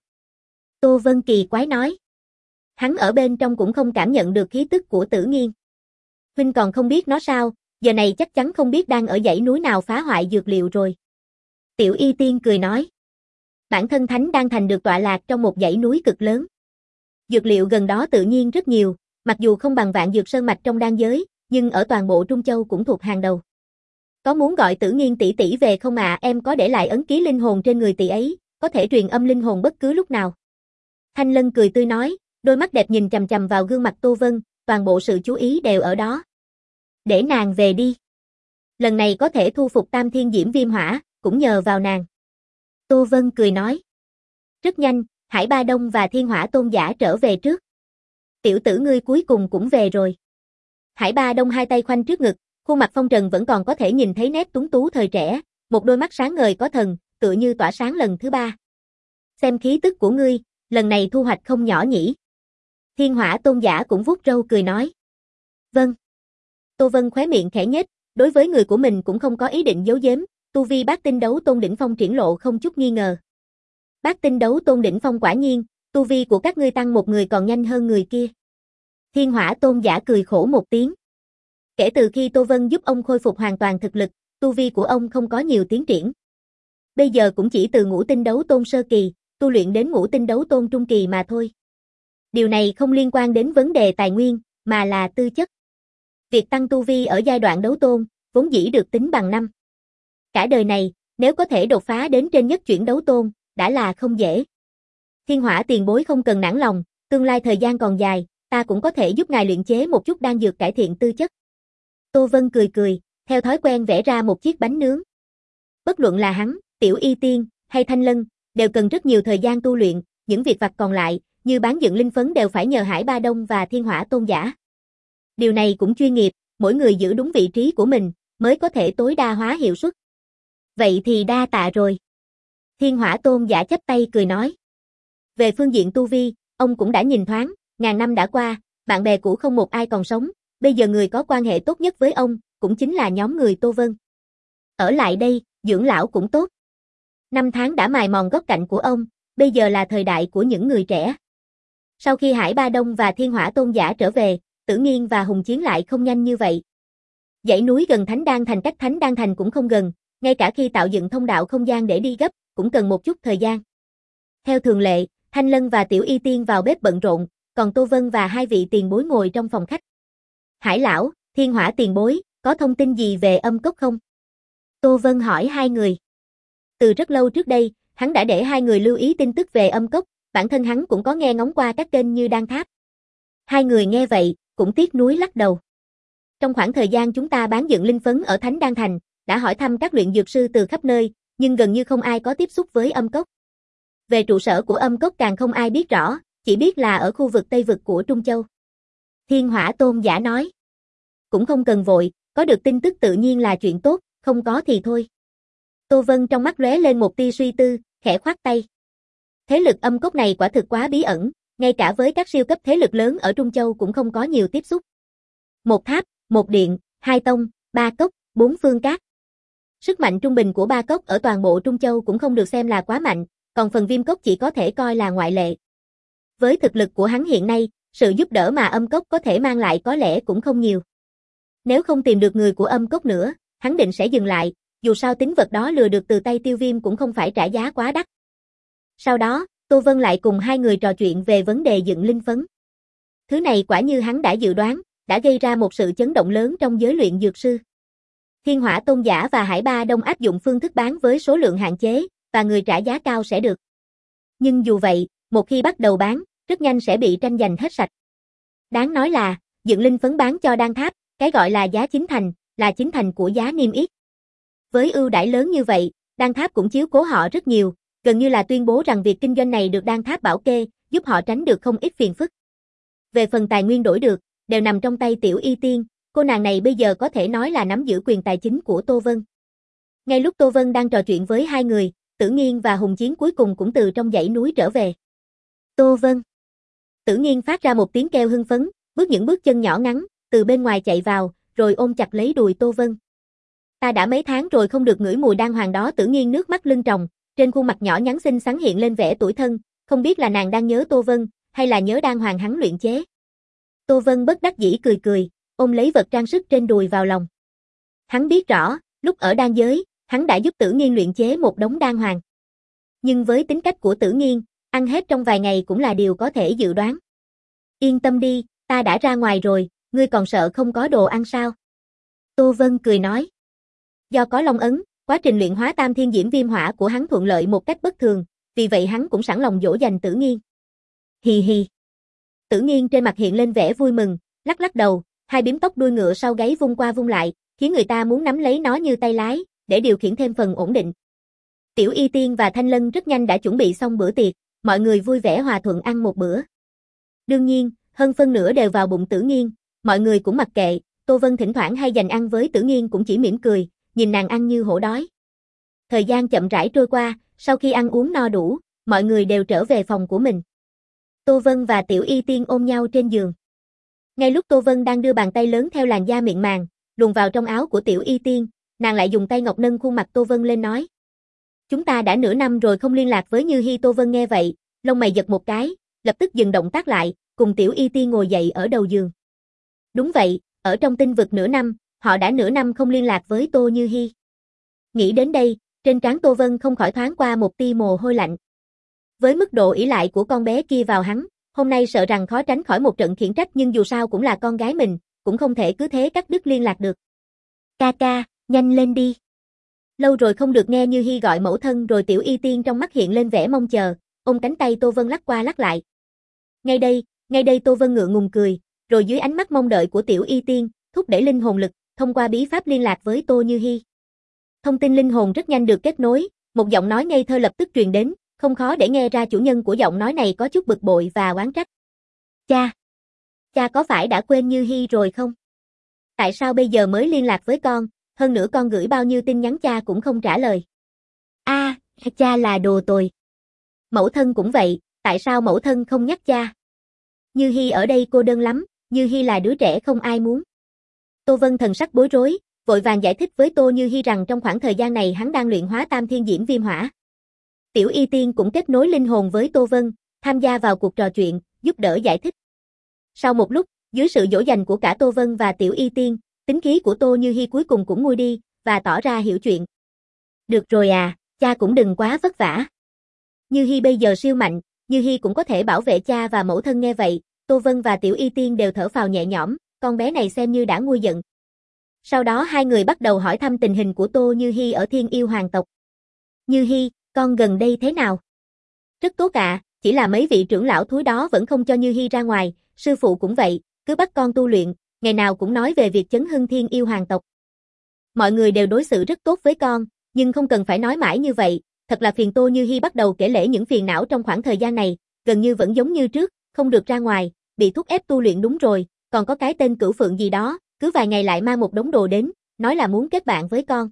Tô Vân kỳ quái nói. Hắn ở bên trong cũng không cảm nhận được khí tức của Tử Nghiên. Huynh còn không biết nó sao, giờ này chắc chắn không biết đang ở dãy núi nào phá hoại dược liệu rồi. Tiểu Y Tiên cười nói. Bản thân Thánh Đan Thành được tọa lạc trong một dãy núi cực lớn. Dược liệu gần đó tự nhiên rất nhiều, mặc dù không bằng Vạn Dược Sơn mạch trong đan giới, nhưng ở toàn bộ Trung Châu cũng thuộc hàng đầu. Có muốn gọi Tử Nghiên tỷ tỷ về không ạ? À? Em có để lại ấn ký linh hồn trên người tỷ ấy, có thể truyền âm linh hồn bất cứ lúc nào. Thanh Lân cười tươi nói, đôi mắt đẹp nhìn chằm chằm vào gương mặt Tô Vân, toàn bộ sự chú ý đều ở đó. Để nàng về đi. Lần này có thể thu phục Tam Thiên Diễm Viêm Hỏa, cũng nhờ vào nàng. Tô Vân cười nói. Rất nhanh, Hải Ba Đông và Thiên Hỏa Tôn giả trở về trước. Tiểu tử ngươi cuối cùng cũng về rồi. Hải Ba Đông hai tay khoanh trước ngực, khuôn mặt phong trần vẫn còn có thể nhìn thấy nét tuấn tú thời trẻ, một đôi mắt sáng ngời có thần, tựa như tỏa sáng lần thứ ba. Xem khí tức của ngươi, lần này thu hoạch không nhỏ nhỉ. Thiên Hỏa Tôn giả cũng vuốt râu cười nói. Vâng. Tô Vân khóe miệng khẽ nhếch, đối với người của mình cũng không có ý định giấu giếm, tu vi Bát Tinh Đấu Tôn đỉnh phong triển lộ không chút nghi ngờ. Bát Tinh Đấu Tôn đỉnh phong quả nhiên, tu vi của các ngươi tăng một người còn nhanh hơn người kia. Thiên Hỏa Tôn giả cười khổ một tiếng. Kể từ khi Tô Vân giúp ông khôi phục hoàn toàn thực lực, tu vi của ông không có nhiều tiến triển. Bây giờ cũng chỉ từ Ngũ Tinh Đấu Tôn sơ kỳ, tu luyện đến Ngũ Tinh Đấu Tôn trung kỳ mà thôi. Điều này không liên quan đến vấn đề tài nguyên, mà là tư chất. Việc tăng tu vi ở giai đoạn đấu tôn, vốn dĩ được tính bằng năm. Cả đời này, nếu có thể đột phá đến trên nhất chuyển đấu tôn, đã là không dễ. Thiên Hỏa tiền bối không cần nản lòng, tương lai thời gian còn dài, ta cũng có thể giúp ngài luyện chế một chút đan dược cải thiện tư chất. Tô Vân cười cười, theo thói quen vẽ ra một chiếc bánh nướng. Bất luận là hắn, Tiểu Y Tiên, hay Thanh Lân, đều cần rất nhiều thời gian tu luyện, những việc vặt còn lại, như bán dựng linh phấn đều phải nhờ Hải Ba Đông và Thiên Hỏa Tôn giả. Điều này cũng chuyên nghiệp, mỗi người giữ đúng vị trí của mình, mới có thể tối đa hóa hiệu suất. Vậy thì đa tạ rồi. Thiên Hỏa Tôn giả chắp tay cười nói. Về phương diện tu vi, ông cũng đã nhìn thoáng, ngàn năm đã qua, bạn bè cũ không một ai còn sống, bây giờ người có quan hệ tốt nhất với ông, cũng chính là nhóm người Tô Vân. Ở lại đây, dưỡng lão cũng tốt. Năm tháng đã mài mòn góc cạnh của ông, bây giờ là thời đại của những người trẻ. Sau khi Hải Ba Đông và Thiên Hỏa Tôn giả trở về, Tử Nghiên và Hùng Chiến lại không nhanh như vậy. Dãy núi gần Thánh Đan Thành cách Thánh Đan Thành cũng không gần, ngay cả khi tạo dựng thông đạo không gian để đi gấp, cũng cần một chút thời gian. Theo thường lệ, Thanh Lân và Tiểu Y Tiên vào bếp bận rộn, còn Tô Vân và hai vị tiền bối ngồi trong phòng khách. Hải lão, Thiên Hỏa tiền bối, có thông tin gì về âm cốc không? Tô Vân hỏi hai người. Từ rất lâu trước đây, hắn đã để hai người lưu ý tin tức về âm cốc, bản thân hắn cũng có nghe ngóng qua các kênh như Đan Tháp. Hai người nghe vậy, cũng tiếc nuối lắc đầu. Trong khoảng thời gian chúng ta bán dựng linh phấn ở Thánh Đan Thành, đã hỏi thăm các luyện dược sư từ khắp nơi, nhưng gần như không ai có tiếp xúc với âm cốc. Về trụ sở của âm cốc càng không ai biết rõ, chỉ biết là ở khu vực Tây vực của Trung Châu. Thiên Hỏa Tôn giả nói. Cũng không cần vội, có được tin tức tự nhiên là chuyện tốt, không có thì thôi. Tô Vân trong mắt lóe lên một tia suy tư, khẽ khoát tay. Thế lực âm cốc này quả thực quá bí ẩn, ngay cả với các siêu cấp thế lực lớn ở Trung Châu cũng không có nhiều tiếp xúc. Một tháp, một điện, hai tông, ba cốc, bốn phương cát. Sức mạnh trung bình của ba cốc ở toàn bộ Trung Châu cũng không được xem là quá mạnh, còn phần Viêm cốc chỉ có thể coi là ngoại lệ. Với thực lực của hắn hiện nay, sự giúp đỡ mà âm cốc có thể mang lại có lẽ cũng không nhiều. Nếu không tìm được người của âm cốc nữa, hắn định sẽ dừng lại, dù sao tính vật đó lừa được từ tay Tiêu Viêm cũng không phải trả giá quá đắt. Sau đó, Tô Vân lại cùng hai người trò chuyện về vấn đề dựng linh phấn. Thứ này quả như hắn đã dự đoán, đã gây ra một sự chấn động lớn trong giới luyện dược sư. Thiên Hỏa Tôn giả và Hải Ba Đông áp dụng phương thức bán với số lượng hạn chế, và người trả giá cao sẽ được. Nhưng dù vậy, một khi bắt đầu bán, rất nhanh sẽ bị tranh giành hết sạch. Đáng nói là, dựng linh phấn bán cho Đan Tháp, cái gọi là giá chính thành, là chính thành của giá niêm yết. Với ưu đãi lớn như vậy, Đan Tháp cũng chiếu cố họ rất nhiều, gần như là tuyên bố rằng việc kinh doanh này được Đan Tháp bảo kê, giúp họ tránh được không ít phiền phức. Về phần tài nguyên đổi được, đều nằm trong tay Tiểu Y Tiên, cô nàng này bây giờ có thể nói là nắm giữ quyền tài chính của Tô Vân. Ngay lúc Tô Vân đang trò chuyện với hai người, Tử Nghiên và Hùng Chiến cuối cùng cũng từ trong dãy núi trở về. Tô Vân. Tử Nghiên phát ra một tiếng kêu hưng phấn, bước những bước chân nhỏ ngắn, từ bên ngoài chạy vào, rồi ôm chặt lấy đùi Tô Vân. Ta đã mấy tháng rồi không được ngửi mùi đan hoàng đó. Tử Nghiên nước mắt lưng tròng, trên khuôn mặt nhỏ nhắn xinh xắn hiện lên vẻ tủi thân, không biết là nàng đang nhớ Tô Vân, hay là nhớ đan hoàng hắn luyện chế. Tô Vân bất đắc dĩ cười cười, ôm lấy vật trang sức trên đùi vào lòng. Hắn biết rõ, lúc ở đan giới, hắn đã giúp Tử Nghiên luyện chế một đống đan hoàng. Nhưng với tính cách của Tử Nghiên, ăn hết trong vài ngày cũng là điều có thể dự đoán. Yên tâm đi, ta đã ra ngoài rồi, ngươi còn sợ không có đồ ăn sao? Tô Vân cười nói. Do có Long ấn, quá trình luyện hóa Tam Thiên Diễm Viêm Hỏa của hắn thuận lợi một cách bất thường, vì vậy hắn cũng sẵn lòng dỗ dành Tử Nghiên. Hì hì. Tử Nghiên trên mặt hiện lên vẻ vui mừng, lắc lắc đầu, hai bím tóc đuôi ngựa sau gáy vung qua vung lại, khiến người ta muốn nắm lấy nó như tay lái, để điều khiển thêm phần ổn định. Tiểu Y Tiên và Thanh Lân rất nhanh đã chuẩn bị xong bữa tiệc, mọi người vui vẻ hòa thuận ăn một bữa. Đương nhiên, hơn phân nửa đều vào bụng Tử Nghiên, mọi người cũng mặc kệ, Tô Vân thỉnh thoảng hay dành ăn với Tử Nghiên cũng chỉ mỉm cười, nhìn nàng ăn như hổ đói. Thời gian chậm rãi trôi qua, sau khi ăn uống no đủ, mọi người đều trở về phòng của mình. Tô Vân và Tiểu Y Tiên ôm nhau trên giường. Ngay lúc Tô Vân đang đưa bàn tay lớn theo làn da mịn màng, luồn vào trong áo của Tiểu Y Tiên, nàng lại dùng tay ngọc nâng khuôn mặt Tô Vân lên nói. Chúng ta đã nửa năm rồi không liên lạc với Như Hi. Tô Vân nghe vậy, lông mày giật một cái, lập tức dừng động tác lại, cùng Tiểu Y Tiên ngồi dậy ở đầu giường. Đúng vậy, ở trong tinh vực nửa năm, họ đã nửa năm không liên lạc với Tô Như Hi. Nghĩ đến đây, trên trán Tô Vân không khỏi thoáng qua một tia mồ hôi lạnh. Với mức độ ỷ lại của con bé kia vào hắn, hôm nay sợ rằng khó tránh khỏi một trận khiển trách, nhưng dù sao cũng là con gái mình, cũng không thể cứ thế cắt đứt liên lạc được. Ca ca, nhanh lên đi. Lâu rồi không được nghe Như Hi gọi mẫu thân rồi Tiểu Y Tiên trong mắt hiện lên vẻ mong chờ, ôm cánh tay Tô Vân lắc qua lắc lại. Ngay đây, ngay đây Tô Vân ngượng ngùng cười, rồi dưới ánh mắt mong đợi của Tiểu Y Tiên, thúc đẩy linh hồn lực, thông qua bí pháp liên lạc với Tô Như Hi. Thông tin linh hồn rất nhanh được kết nối, một giọng nói ngây thơ lập tức truyền đến, không khó để nghe ra chủ nhân của giọng nói này có chút bực bội và oán trách. Cha, cha có phải đã quên Như Hi rồi không? Tại sao bây giờ mới liên lạc với con, hơn nữa con gửi bao nhiêu tin nhắn cha cũng không trả lời. A, à, cha là đồ tồi. Mẫu thân cũng vậy, tại sao mẫu thân không nhắc cha? Như Hi ở đây cô đơn lắm, Như Hi là đứa trẻ không ai muốn. Tô Vân thần sắc bối rối, vội vàng giải thích với Tô Như Hi rằng trong khoảng thời gian này hắn đang luyện hóa Tam Thiên Diễm Viêm Hỏa. Tiểu Y Tiên cũng kết nối linh hồn với Tô Vân, tham gia vào cuộc trò chuyện, giúp đỡ giải thích. Sau một lúc, dưới sự dỗ dành của cả Tô Vân và Tiểu Y Tiên, tính khí của Tô Như Hi cuối cùng cũng nguôi đi, và tỏ ra hiểu chuyện. Được rồi à, cha cũng đừng quá vất vả. Như Hi bây giờ siêu mạnh, Như Hi cũng có thể bảo vệ cha và mẫu thân. Nghe vậy, Tô Vân và Tiểu Y Tiên đều thở phào nhẹ nhõm, con bé này xem như đã nguôi giận. Sau đó hai người bắt đầu hỏi thăm tình hình của Tô Như Hi ở Thiên Yêu Hoàng tộc. Như Hi, con gần đây thế nào? Rất tốt ạ, à, chỉ là mấy vị trưởng lão thúi đó vẫn không cho Như Hi ra ngoài, sư phụ cũng vậy, cứ bắt con tu luyện, ngày nào cũng nói về việc chấn hưng Thiên Yêu Hoàng tộc. Mọi người đều đối xử rất tốt với con, nhưng không cần phải nói mãi như vậy, thật là phiền. Tô Như Hi bắt đầu kể lể những phiền não trong khoảng thời gian này, gần như vẫn giống như trước, không được ra ngoài, bị thúc ép tu luyện đúng rồi, còn có cái tên Cửu Phượng gì đó, cứ vài ngày lại mang một đống đồ đến, nói là muốn kết bạn với con.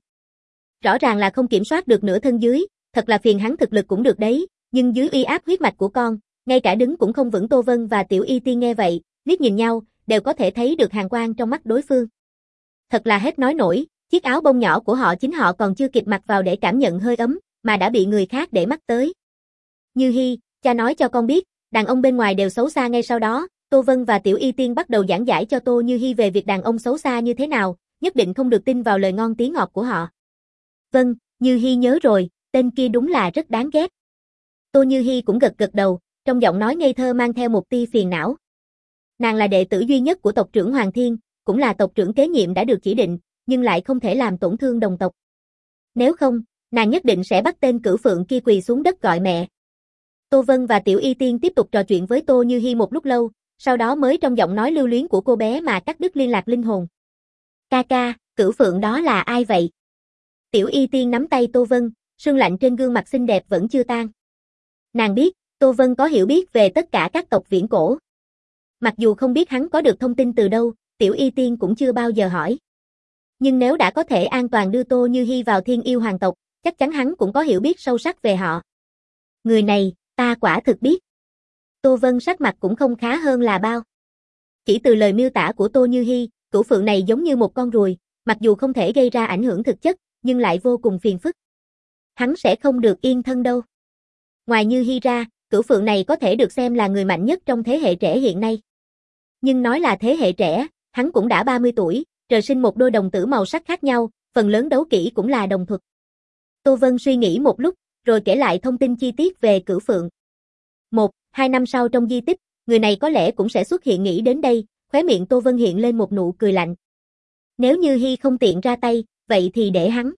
Rõ ràng là không kiểm soát được nửa thân dưới, thật là phiền. Hắn thực lực cũng được đấy, nhưng dưới uy áp huyết mạch của con, ngay cả đứng cũng không vững. Tô Vân và Tiểu Y Tiên nghe vậy, liếc nhìn nhau, đều có thể thấy được hàn quang trong mắt đối phương. Thật là hết nói nổi, chiếc áo bông nhỏ của họ chính họ còn chưa kịp mặc vào để cảm nhận hơi ấm, mà đã bị người khác để mắt tới. Như Hi, cha nói cho con biết, đàn ông bên ngoài đều xấu xa. Ngay sau đó, Tô Vân và Tiểu Y Tiên bắt đầu giảng giải cho Tô Như Hi về việc đàn ông xấu xa như thế nào, nhất định không được tin vào lời ngon tiếng ngọt của họ. Vâng, Như Hi nhớ rồi, tên kia đúng là rất đáng ghét. Tô Như Hi cũng gật gật đầu, trong giọng nói ngây thơ mang theo một tia phiền não. Nàng là đệ tử duy nhất của tộc trưởng Hoàng Thiên, cũng là tộc trưởng kế nhiệm đã được chỉ định, nhưng lại không thể làm tổn thương đồng tộc. Nếu không, nàng nhất định sẽ bắt tên Cửu Phượng kia quỳ xuống đất gọi mẹ. Tô Vân và Tiểu Y Tiên tiếp tục trò chuyện với Tô Như Hi một lúc lâu, sau đó mới trong giọng nói lưu luyến của cô bé mà cắt đứt liên lạc linh hồn. Ca ca, Cửu Phượng đó là ai vậy? Tiểu Y Tiên nắm tay Tô Vân, sương lạnh trên gương mặt xinh đẹp vẫn chưa tan. Nàng biết, Tô Vân có hiểu biết về tất cả các tộc viễn cổ. Mặc dù không biết hắn có được thông tin từ đâu, Tiểu Y Tiên cũng chưa bao giờ hỏi. Nhưng nếu đã có thể an toàn đưa Tô Như Hi vào Thiên Yêu Hoàng tộc, chắc chắn hắn cũng có hiểu biết sâu sắc về họ. Người này, ta quả thực biết. Tô Vân sắc mặt cũng không khá hơn là bao. Chỉ từ lời miêu tả của Tô Như Hi, Cửu Phượng này giống như một con ruồi, mặc dù không thể gây ra ảnh hưởng thực chất, nhưng lại vô cùng phiền phức. Hắn sẽ không được yên thân đâu. Ngoài Như Hi ra, Cửu Phượng này có thể được xem là người mạnh nhất trong thế hệ trẻ hiện nay. Nhưng nói là thế hệ trẻ, hắn cũng đã ba mươi tuổi, trời sinh một đôi đồng tử màu sắc khác nhau, phần lớn đấu kỹ cũng là đồng thuật. Tô Vân suy nghĩ một lúc, rồi kể lại thông tin chi tiết về Cửu Phượng. Một, hai năm sau trong di tích, người này có lẽ cũng sẽ xuất hiện. Nghĩ đến đây, khóe miệng Tô Vân hiện lên một nụ cười lạnh. Nếu Như Hi không tiện ra tay, vậy thì để hắn.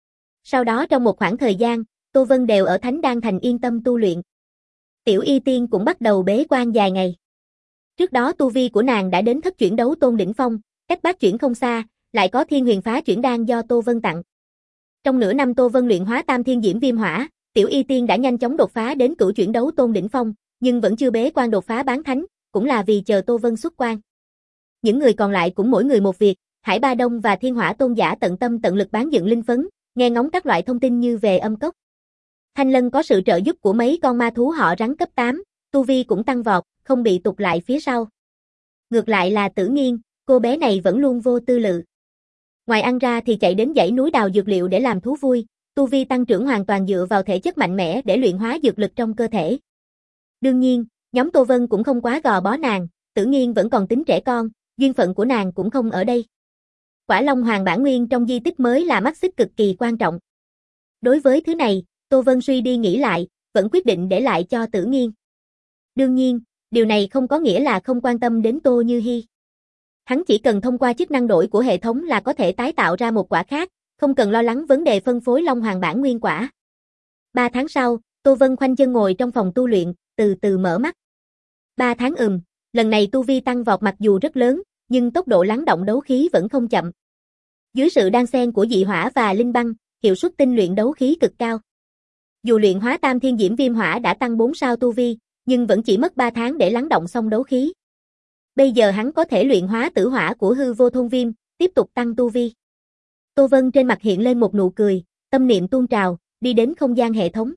Sau đó trong một khoảng thời gian, Tô Vân đều ở Thánh Đan Thành yên tâm tu luyện. Tiểu Y Tiên cũng bắt đầu bế quan dài ngày. Trước đó tu vi của nàng đã đến thất chuyển đấu tôn đỉnh phong, cách bát chuyển không xa, lại có Thiên Huyền Phá Chuyển Đan do Tô Vân tặng. Trong nửa năm Tô Vân luyện hóa Tam Thiên Diễm Viêm Hỏa, Tiểu Y Tiên đã nhanh chóng đột phá đến cửu chuyển đấu tôn đỉnh phong, nhưng vẫn chưa bế quan đột phá bán thánh, cũng là vì chờ Tô Vân xuất quan. Những người còn lại cũng mỗi người một việc, Hải Ba Đông và Thiên Hỏa Tôn giả tận tâm tận lực bán dựng linh phấn, nghe ngóng các loại thông tin như về âm cốc. Thanh Lân có sự trợ giúp của mấy con ma thú họ rắn cấp tám, tu vi cũng tăng vọt, không bị tụt lại phía sau. Ngược lại là Tử Nghiên, cô bé này vẫn luôn vô tư lự. Ngoài ăn ra thì chạy đến dãy núi đào dược liệu để làm thú vui, tu vi tăng trưởng hoàn toàn dựa vào thể chất mạnh mẽ để luyện hóa dược lực trong cơ thể. Đương nhiên, nhóm Tô Vân cũng không quá gò bó nàng, Tử Nghiên vẫn còn tính trẻ con, duyên phận của nàng cũng không ở đây. Quả Long Hoàng bản nguyên trong di tích mới là mắt xích cực kỳ quan trọng. Đối với thứ này, Tô Vân suy đi nghĩ lại, vẫn quyết định để lại cho Tử Nghiên. Đương nhiên, điều này không có nghĩa là không quan tâm đến Tô Như Hi. Hắn chỉ cần thông qua chức năng đổi của hệ thống là có thể tái tạo ra một quả khác, không cần lo lắng vấn đề phân phối Long Hoàng bản nguyên quả. Ba tháng sau, Tô Vân khoanh chân ngồi trong phòng tu luyện, từ từ mở mắt. Ba tháng ừm, lần này tu vi tăng vọt mặc dù rất lớn, nhưng tốc độ lắng động đấu khí vẫn không chậm. Dưới sự đan xen của dị hỏa và linh băng, hiệu suất tinh luyện đấu khí cực cao. Dù luyện hóa tam thiên diễm viêm hỏa đã tăng bốn sao tu vi, nhưng vẫn chỉ mất ba tháng để lắng động xong đấu khí. Bây giờ hắn có thể luyện hóa tử hỏa của hư vô thôn viêm, tiếp tục tăng tu vi. Tô Vân trên mặt hiện lên một nụ cười, tâm niệm tuôn trào, đi đến không gian hệ thống.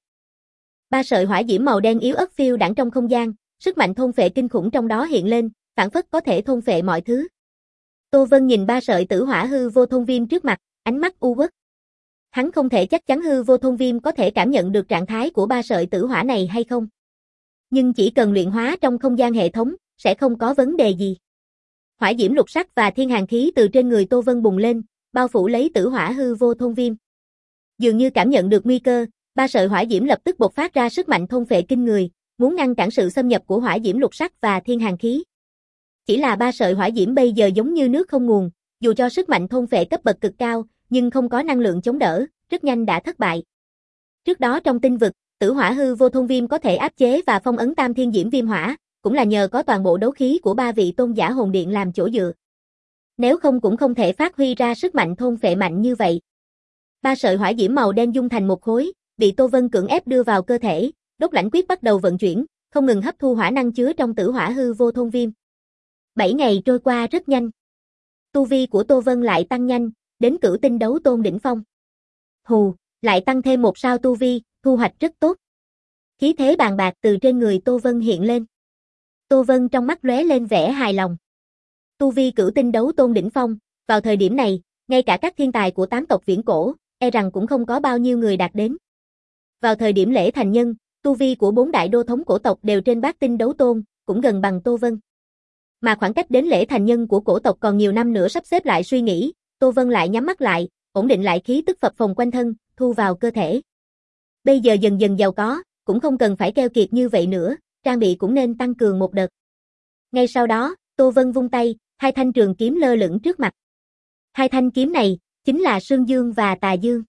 Ba sợi hỏa diễm màu đen yếu ớt phiêu đãng trong không gian, sức mạnh thôn phệ kinh khủng trong đó hiện lên, phảng phất có thể thôn phệ mọi thứ. Tô Vân nhìn ba sợi tử hỏa hư vô thôn viêm trước mặt, ánh mắt u uất. Hắn không thể chắc chắn hư vô thôn viêm có thể cảm nhận được trạng thái của ba sợi tử hỏa này hay không. Nhưng chỉ cần luyện hóa trong không gian hệ thống, sẽ không có vấn đề gì. Hỏa diễm lục sắc và thiên hàn khí từ trên người Tô Vân bùng lên, bao phủ lấy tử hỏa hư vô thôn viêm. Dường như cảm nhận được nguy cơ, ba sợi hỏa diễm lập tức bộc phát ra sức mạnh thôn phệ kinh người, muốn ngăn cản sự xâm nhập của hỏa diễm lục sắc và thiên hàn khí. Chỉ là ba sợi hỏa diễm bây giờ giống như nước không nguồn, dù cho sức mạnh thôn phệ cấp bậc cực cao, nhưng không có năng lượng chống đỡ, rất nhanh đã thất bại. Trước đó trong tinh vực, tử hỏa hư vô thôn viêm có thể áp chế và phong ấn tam thiên diễm viêm hỏa, cũng là nhờ có toàn bộ đấu khí của ba vị tôn giả hồn điện làm chỗ dựa. Nếu không cũng không thể phát huy ra sức mạnh thôn phệ mạnh như vậy. Ba sợi hỏa diễm màu đen dung thành một khối, bị Tô Vân cưỡng ép đưa vào cơ thể, đốt lãnh quyết bắt đầu vận chuyển, không ngừng hấp thu hỏa năng chứa trong tử hỏa hư vô thôn viêm. Bảy ngày trôi qua rất nhanh. Tu vi của Tô Vân lại tăng nhanh, đến cửu tinh đấu tôn đỉnh phong. Hù, lại tăng thêm một sao tu vi, thu hoạch rất tốt. Khí thế bàn bạc từ trên người Tô Vân hiện lên. Tô Vân trong mắt lóe lên vẻ hài lòng. Tu vi cửu tinh đấu tôn đỉnh phong, vào thời điểm này, ngay cả các thiên tài của tám tộc viễn cổ, e rằng cũng không có bao nhiêu người đạt đến. Vào thời điểm lễ thành nhân, tu vi của bốn đại đô thống cổ tộc đều trên bát tinh đấu tôn, cũng gần bằng Tô Vân. Mà khoảng cách đến lễ thành nhân của cổ tộc còn nhiều năm nữa sắp xếp lại suy nghĩ, Tô Vân lại nhắm mắt lại, ổn định lại khí tức phập phồng quanh thân, thu vào cơ thể. Bây giờ dần dần giàu có, cũng không cần phải keo kiệt như vậy nữa, trang bị cũng nên tăng cường một đợt. Ngay sau đó, Tô Vân vung tay, hai thanh trường kiếm lơ lửng trước mặt. Hai thanh kiếm này, chính là Sương Dương và Tà Dương.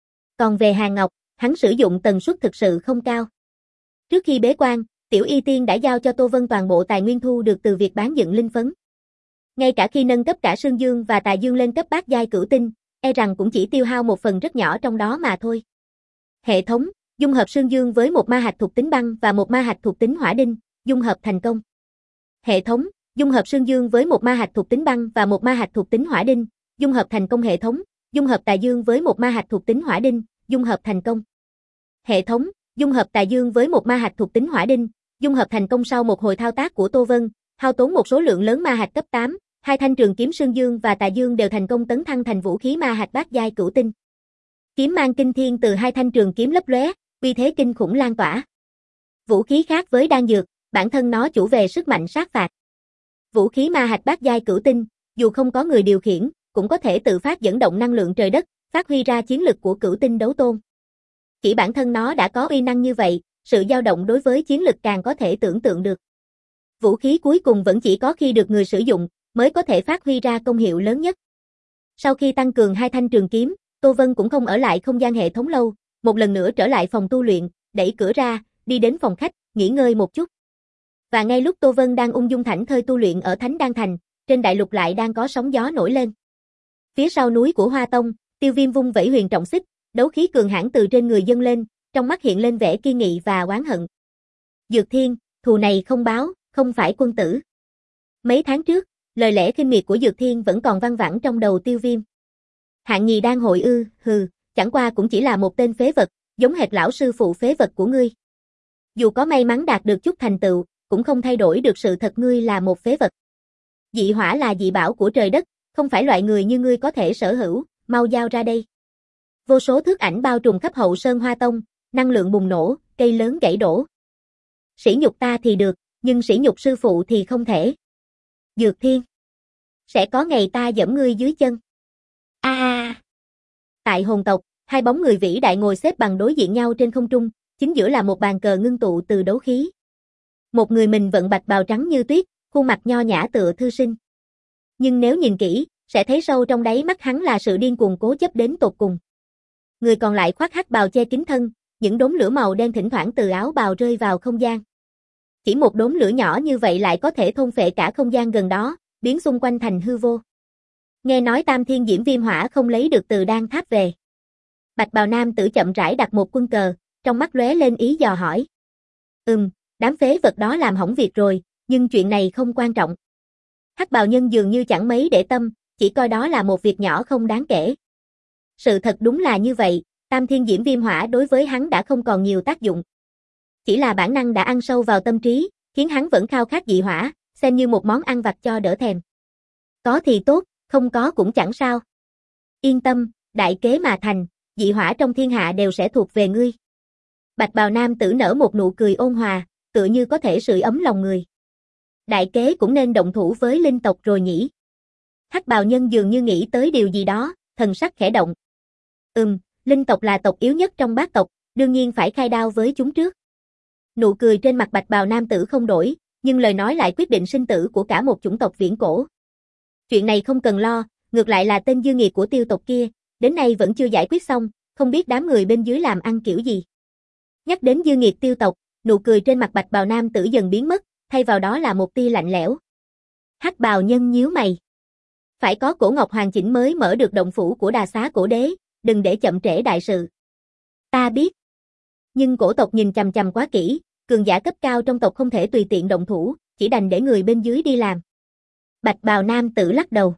Còn về Hàn Ngọc, hắn sử dụng tần suất thực sự không cao. Trước khi bế quan, Tiểu Y Tiên đã giao cho Tô Vân toàn bộ tài nguyên thu được từ việc bán dựng linh phấn. Ngay cả khi nâng cấp cả Sương Dương và Tà Dương lên cấp bát giai cửu tinh, e rằng cũng chỉ tiêu hao một phần rất nhỏ trong đó mà thôi. Hệ thống, dung hợp Sương Dương với một ma hạch thuộc tính băng và một ma hạch thuộc tính hỏa đinh, dung hợp thành công. Hệ thống, dung hợp Sương Dương với một ma hạch thuộc tính băng và một ma hạch thuộc tính hỏa đinh, dung hợp thành công. Hệ thống, dung hợp Tà Dương với một ma hạch thuộc tính hỏa đinh, dung hợp thành công. Hệ thống, dung hợp Tà Dương với một ma hạch thuộc tính hỏa đinh, dung hợp thành công. Sau một hồi thao tác của Tô Vân, hao tốn một số lượng lớn ma hạch cấp tám, hai thanh trường kiếm Sương Dương và Tà Dương đều thành công tấn thăng thành vũ khí ma hạch bát giai cửu tinh. Kiếm mang kinh thiên từ hai thanh trường kiếm lấp lóe, uy thế kinh khủng lan tỏa. Vũ khí khác với đan dược, bản thân nó chủ về sức mạnh sát phạt. Vũ khí ma hạch bát giai cửu tinh, dù không có người điều khiển, cũng có thể tự phát dẫn động năng lượng trời đất, phát huy ra chiến lực của cửu tinh đấu tôn. Chỉ bản thân nó đã có uy năng như vậy, sự dao động đối với chiến lực càng có thể tưởng tượng được. Vũ khí cuối cùng vẫn chỉ có khi được người sử dụng, mới có thể phát huy ra công hiệu lớn nhất. Sau khi tăng cường hai thanh trường kiếm, Tô Vân cũng không ở lại không gian hệ thống lâu, một lần nữa trở lại phòng tu luyện, đẩy cửa ra, đi đến phòng khách, nghỉ ngơi một chút. Và ngay lúc Tô Vân đang ung dung thảnh thơi tu luyện ở Thánh Đan Thành, trên đại lục lại đang có sóng gió nổi lên. Phía sau núi của Hoa Tông, Tiêu Viêm vung vẩy huyền trọng xích, đấu khí cường hãn từ trên người dâng lên, trong mắt hiện lên vẻ kiên nghị và oán hận. Dược Thiên, thù này không báo, không phải quân tử. Mấy tháng trước, lời lẽ khinh miệt của Dược Thiên vẫn còn văng vẳng trong đầu Tiêu Viêm. Hạng nhì đang hội ư, hừ, chẳng qua cũng chỉ là một tên phế vật, giống hệt lão sư phụ phế vật của ngươi. Dù có may mắn đạt được chút thành tựu, cũng không thay đổi được sự thật ngươi là một phế vật. Dị hỏa là dị bảo của trời đất, không phải loại người như ngươi có thể sở hữu, mau giao ra đây. Vô số thước ảnh bao trùm khắp hậu sơn Hoa Tông, năng lượng bùng nổ, cây lớn gãy đổ. Sỉ nhục ta thì được, nhưng sỉ nhục sư phụ thì không thể. Dược Thiên, sẽ có ngày ta giẫm ngươi dưới chân. A a. Tại hồn tộc, hai bóng người vĩ đại ngồi xếp bằng đối diện nhau trên không trung, chính giữa là một bàn cờ ngưng tụ từ đấu khí. Một người mình vận bạch bào trắng như tuyết, khuôn mặt nho nhã tựa thư sinh. Nhưng nếu nhìn kỹ, sẽ thấy sâu trong đáy mắt hắn là sự điên cuồng cố chấp đến tột cùng. Người còn lại khoác hắc bào che kín thân, những đốm lửa màu đen thỉnh thoảng từ áo bào rơi vào không gian. Chỉ một đốm lửa nhỏ như vậy lại có thể thôn phệ cả không gian gần đó, biến xung quanh thành hư vô. Nghe nói Tam Thiên Diễm Viêm Hỏa không lấy được từ Đan Tháp về. Bạch bào nam tử chậm rãi đặt một quân cờ, trong mắt lóe lên ý dò hỏi. Ừm, đám phế vật đó làm hỏng việc rồi, nhưng chuyện này không quan trọng. Hắc bào nhân dường như chẳng mấy để tâm, chỉ coi đó là một việc nhỏ không đáng kể. Sự thật đúng là như vậy, Tam Thiên Diễm Viêm Hỏa đối với hắn đã không còn nhiều tác dụng. Chỉ là bản năng đã ăn sâu vào tâm trí, khiến hắn vẫn khao khát dị hỏa, xem như một món ăn vặt cho đỡ thèm. Có thì tốt, không có cũng chẳng sao. Yên tâm, đại kế mà thành, dị hỏa trong thiên hạ đều sẽ thuộc về ngươi. Bạch bào nam tử nở một nụ cười ôn hòa, tựa như có thể sưởi ấm lòng người. Đại kế cũng nên động thủ với linh tộc rồi nhỉ. Hắc bào nhân dường như nghĩ tới điều gì đó, thần sắc khẽ động. Ừm, linh tộc là tộc yếu nhất trong bát tộc, đương nhiên phải khai đao với chúng trước. Nụ cười trên mặt bạch bào nam tử không đổi, nhưng lời nói lại quyết định sinh tử của cả một chủng tộc viễn cổ. Chuyện này không cần lo, ngược lại là tên dư nghiệt của tiêu tộc kia, đến nay vẫn chưa giải quyết xong, không biết đám người bên dưới làm ăn kiểu gì. Nhắc đến dư nghiệt tiêu tộc, nụ cười trên mặt bạch bào nam tử dần biến mất, thay vào đó là một tia lạnh lẽo. Hắc bào nhân nhíu mày. Phải có cổ ngọc hoàn chỉnh mới mở được động phủ của Đà Xá cổ đế, đừng để chậm trễ đại sự. Ta biết. Nhưng cổ tộc nhìn chằm chằm quá kỹ, cường giả cấp cao trong tộc không thể tùy tiện động thủ, chỉ đành để người bên dưới đi làm. Bạch bào nam tử lắc đầu.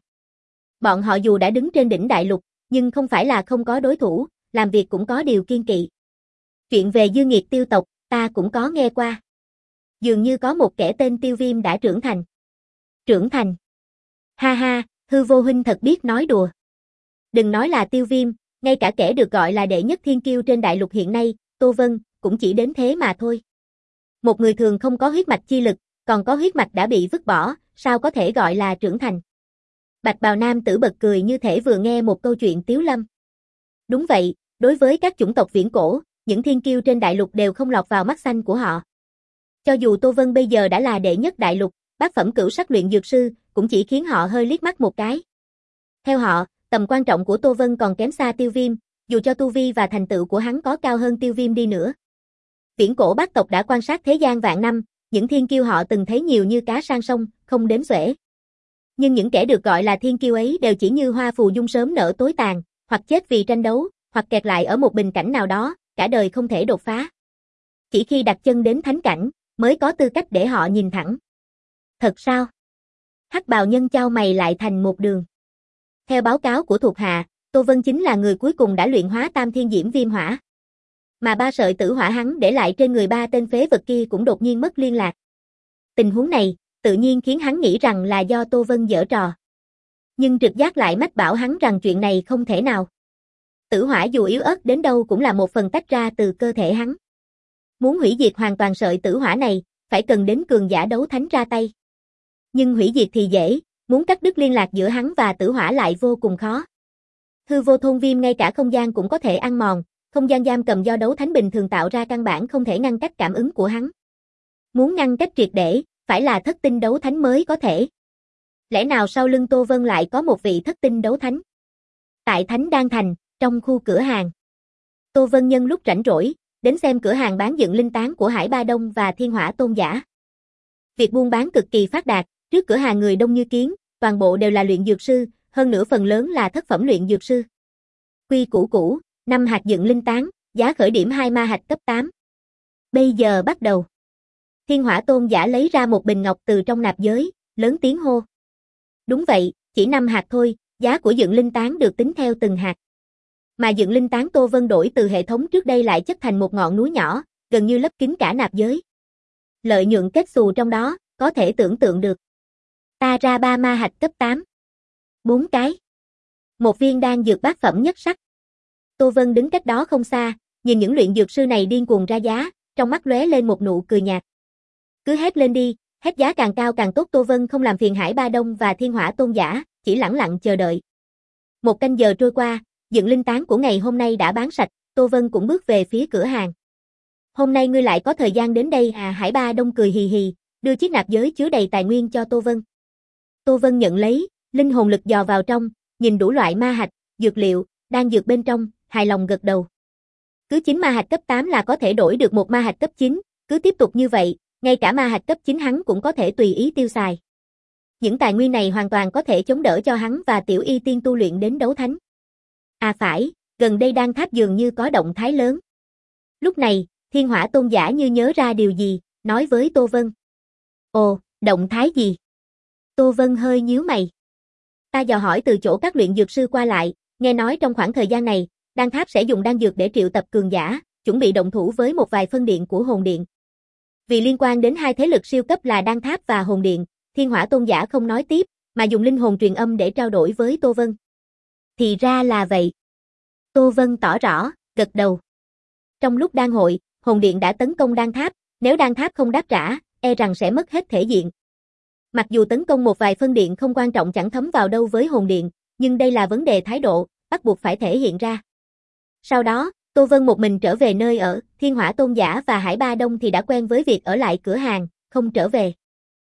Bọn họ dù đã đứng trên đỉnh đại lục, nhưng không phải là không có đối thủ, làm việc cũng có điều kiêng kỵ. Chuyện về dư nghiệt tiêu tộc, ta cũng có nghe qua. Dường như có một kẻ tên Tiêu Viêm đã trưởng thành. Trưởng thành? Ha ha, hư vô huynh thật biết nói đùa. Đừng nói là Tiêu Viêm, ngay cả kẻ được gọi là đệ nhất thiên kiêu trên đại lục hiện nay, Tô Vân, cũng chỉ đến thế mà thôi. Một người thường không có huyết mạch chi lực, còn có huyết mạch đã bị vứt bỏ, sao có thể gọi là trưởng thành? Bạch bào nam tử bật cười như thể vừa nghe một câu chuyện tiếu lâm. Đúng vậy, đối với các chủng tộc viễn cổ, những thiên kiêu trên đại lục đều không lọt vào mắt xanh của họ. Cho dù Tô Vân bây giờ đã là đệ nhất đại lục, bát phẩm cửu sắc luyện dược sư, cũng chỉ khiến họ hơi liếc mắt một cái. Theo họ, tầm quan trọng của Tô Vân còn kém xa Tiêu Viêm, dù cho tu vi và thành tựu của hắn có cao hơn Tiêu Viêm đi nữa. Viễn cổ bát tộc đã quan sát thế gian vạn năm, những thiên kiêu họ từng thấy nhiều như cá sang sông, không đếm xuể. Nhưng những kẻ được gọi là thiên kiêu ấy đều chỉ như hoa phù dung sớm nở tối tàn, hoặc chết vì tranh đấu, hoặc kẹt lại ở một bình cảnh nào đó, cả đời không thể đột phá. Chỉ khi đặt chân đến thánh cảnh, mới có tư cách để họ nhìn thẳng. Thật sao? Hắc bào nhân chau mày lại thành một đường. Theo báo cáo của thuộc hạ, Tô Vân chính là người cuối cùng đã luyện hóa Tam Thiên Diễm Viêm Hỏa. Mà ba sợi tử hỏa hắn để lại trên người ba tên phế vật kia cũng đột nhiên mất liên lạc. Tình huống này, tự nhiên khiến hắn nghĩ rằng là do Tô Vân giở trò. Nhưng trực giác lại mách bảo hắn rằng chuyện này không thể nào. Tử hỏa dù yếu ớt đến đâu cũng là một phần tách ra từ cơ thể hắn. Muốn hủy diệt hoàn toàn sợi tử hỏa này, phải cần đến cường giả đấu thánh ra tay. Nhưng hủy diệt thì dễ, muốn cắt đứt liên lạc giữa hắn và tử hỏa lại vô cùng khó. Hư vô thôn viêm ngay cả không gian cũng có thể ăn mòn, không gian giam cầm do đấu thánh bình thường tạo ra căn bản không thể ngăn cách cảm ứng của hắn. Muốn ngăn cách triệt để, phải là thất tinh đấu thánh mới có thể. Lẽ nào sau lưng Tô Vân lại có một vị thất tinh đấu thánh? Tại Thánh Đan Thành, trong khu cửa hàng. Tô Vân nhân lúc rảnh rỗi, đến xem cửa hàng bán dựng linh tán của Hải Ba Đông và Thiên Hỏa Tôn Giả. Việc buôn bán cực kỳ phát đạt, trước cửa hàng người đông như kiến, toàn bộ đều là luyện dược sư, hơn nữa phần lớn là thất phẩm luyện dược sư. Quy củ cũ, năm hạt dựng linh tán, giá khởi điểm hai ma hạch cấp tám. Bây giờ bắt đầu. Thiên Hỏa Tôn Giả lấy ra một bình ngọc từ trong nạp giới, lớn tiếng hô. Đúng vậy, chỉ năm hạt thôi, giá của dựng linh tán được tính theo từng hạt. Mà dựng linh tán Tô Vân đổi từ hệ thống trước đây lại chất thành một ngọn núi nhỏ, gần như lấp kín cả nạp giới. Lợi nhuận kết xù trong đó, có thể tưởng tượng được. Ta ra ba ma hạch cấp tám. Bốn cái. Một viên đan dược bát phẩm nhất sắc. Tô Vân đứng cách đó không xa, nhìn những luyện dược sư này điên cuồng ra giá, trong mắt lóe lên một nụ cười nhạt. Cứ hét lên đi, hét giá càng cao càng tốt. Tô Vân không làm phiền Hải Ba Đông và Thiên Hỏa Tôn Giả, chỉ lẳng lặng chờ đợi. Một canh giờ trôi qua, dựng linh tán của ngày hôm nay đã bán sạch, Tô Vân cũng bước về phía cửa hàng. Hôm nay ngươi lại có thời gian đến đây à? Hải Ba Đông cười hì hì, đưa chiếc nạp giới chứa đầy tài nguyên cho Tô Vân. Tô Vân nhận lấy, Linh hồn lực dò vào trong, nhìn đủ loại ma hạch, dược liệu, đan dược bên trong, hài lòng gật đầu. Cứ chín ma hạch cấp tám là có thể đổi được một ma hạch cấp chín, cứ tiếp tục như vậy, ngay cả ma hạch cấp chín hắn cũng có thể tùy ý tiêu xài. Những tài nguyên này hoàn toàn có thể chống đỡ cho hắn và Tiểu Y Tiên tu luyện đến đấu thánh. À phải, gần đây đan tháp dường như có động thái lớn. Lúc này, Thiên Hỏa Tôn giả như nhớ ra điều gì, nói với Tô Vân. Ồ, động thái gì? Tô Vân hơi nhíu mày. Ta dò hỏi từ chỗ các luyện dược sư qua lại, nghe nói trong khoảng thời gian này, đan tháp sẽ dùng đan dược để triệu tập cường giả, chuẩn bị động thủ với một vài phân điện của hồn điện. Vì liên quan đến hai thế lực siêu cấp là đan tháp và hồn điện, Thiên Hỏa Tôn giả không nói tiếp, mà dùng linh hồn truyền âm để trao đổi với Tô Vân. Thì ra là vậy. Tô Vân tỏ rõ, gật đầu. Trong lúc đan hội, hồn điện đã tấn công đan tháp, nếu đan tháp không đáp trả, e rằng sẽ mất hết thể diện. Mặc dù tấn công một vài phân điện không quan trọng chẳng thấm vào đâu với hồn điện, nhưng đây là vấn đề thái độ, bắt buộc phải thể hiện ra. Sau đó, Tô Vân một mình trở về nơi ở, Thiên Hỏa Tôn giả và Hải Ba Đông thì đã quen với việc ở lại cửa hàng, không trở về.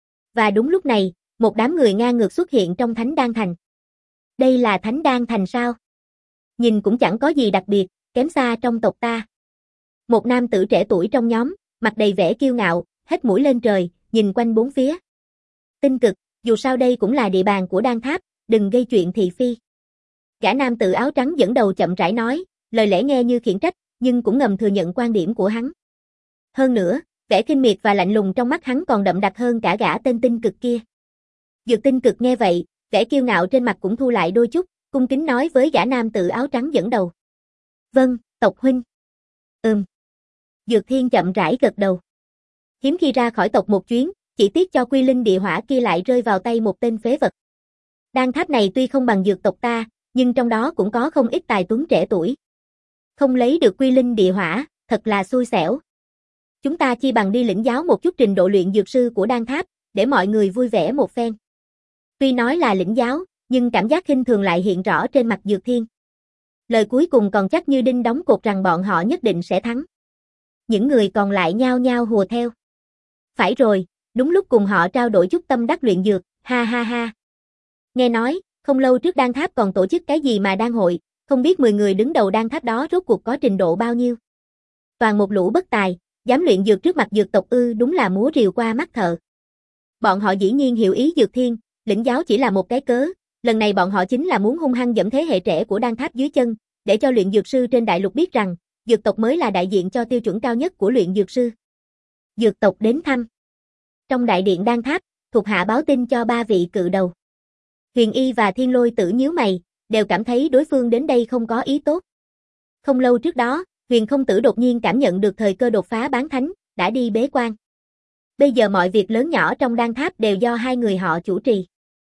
Và đúng lúc này, một đám người ngang ngược xuất hiện trong Thánh Đan Thành. Đây là Thánh Đan Thành sao? Nhìn cũng chẳng có gì đặc biệt, kém xa trong tộc ta. Một nam tử trẻ tuổi trong nhóm, mặt đầy vẻ kiêu ngạo, hết mũi lên trời, nhìn quanh bốn phía. Tinh Cực, dù sao đây cũng là địa bàn của đan tháp, đừng gây chuyện thị phi. Gã nam tử áo trắng dẫn đầu chậm rãi nói, lời lẽ nghe như khiển trách, nhưng cũng ngầm thừa nhận quan điểm của hắn. Hơn nữa, vẻ khinh miệt và lạnh lùng trong mắt hắn còn đậm đặc hơn cả gã tên Tinh Cực kia. Dược Tinh Cực nghe vậy, vẻ kiêu ngạo trên mặt cũng thu lại đôi chút, cung kính nói với gã nam tử áo trắng dẫn đầu. Vâng, tộc huynh. Ừm. Dược Thiên chậm rãi gật đầu. Hiếm khi ra khỏi tộc một chuyến, chỉ tiếc cho Quy Linh địa hỏa kia lại rơi vào tay một tên phế vật. Đan tháp này tuy không bằng dược tộc ta, nhưng trong đó cũng có không ít tài tuấn trẻ tuổi. Không lấy được Quy Linh địa hỏa, thật là xui xẻo. Chúng ta chi bằng đi lĩnh giáo một chút trình độ luyện dược sư của đan tháp, để mọi người vui vẻ một phen. Tuy nói là lĩnh giáo, nhưng cảm giác khinh thường lại hiện rõ trên mặt Dược Thiên. Lời cuối cùng còn chắc như đinh đóng cột rằng bọn họ nhất định sẽ thắng. Những người còn lại nhao nhao hùa theo. Phải rồi, đúng lúc cùng họ trao đổi chút tâm đắc luyện dược, ha ha ha. Nghe nói, không lâu trước đan tháp còn tổ chức cái gì mà đan hội, không biết mười người đứng đầu đan tháp đó rốt cuộc có trình độ bao nhiêu. Toàn một lũ bất tài, dám luyện dược trước mặt dược tộc ư, đúng là múa rìu qua mắt thợ. Bọn họ dĩ nhiên hiểu ý Dược Thiên, lĩnh giáo chỉ là một cái cớ, lần này bọn họ chính là muốn hung hăng dẫm thế hệ trẻ của đan tháp dưới chân, để cho luyện dược sư trên đại lục biết rằng, dược tộc mới là đại diện cho tiêu chuẩn cao nhất của luyện dược sư. Dược tộc đến thăm. Trong đại điện đan tháp, thuộc hạ báo tin cho ba vị cự đầu. Huyền Y và Thiên Lôi Tử nhíu mày, đều cảm thấy đối phương đến đây không có ý tốt. Không lâu trước đó, Huyền Không Tử đột nhiên cảm nhận được thời cơ đột phá bán thánh, đã đi bế quan. Bây giờ mọi việc lớn nhỏ trong đan tháp đều do hai người họ chủ trì.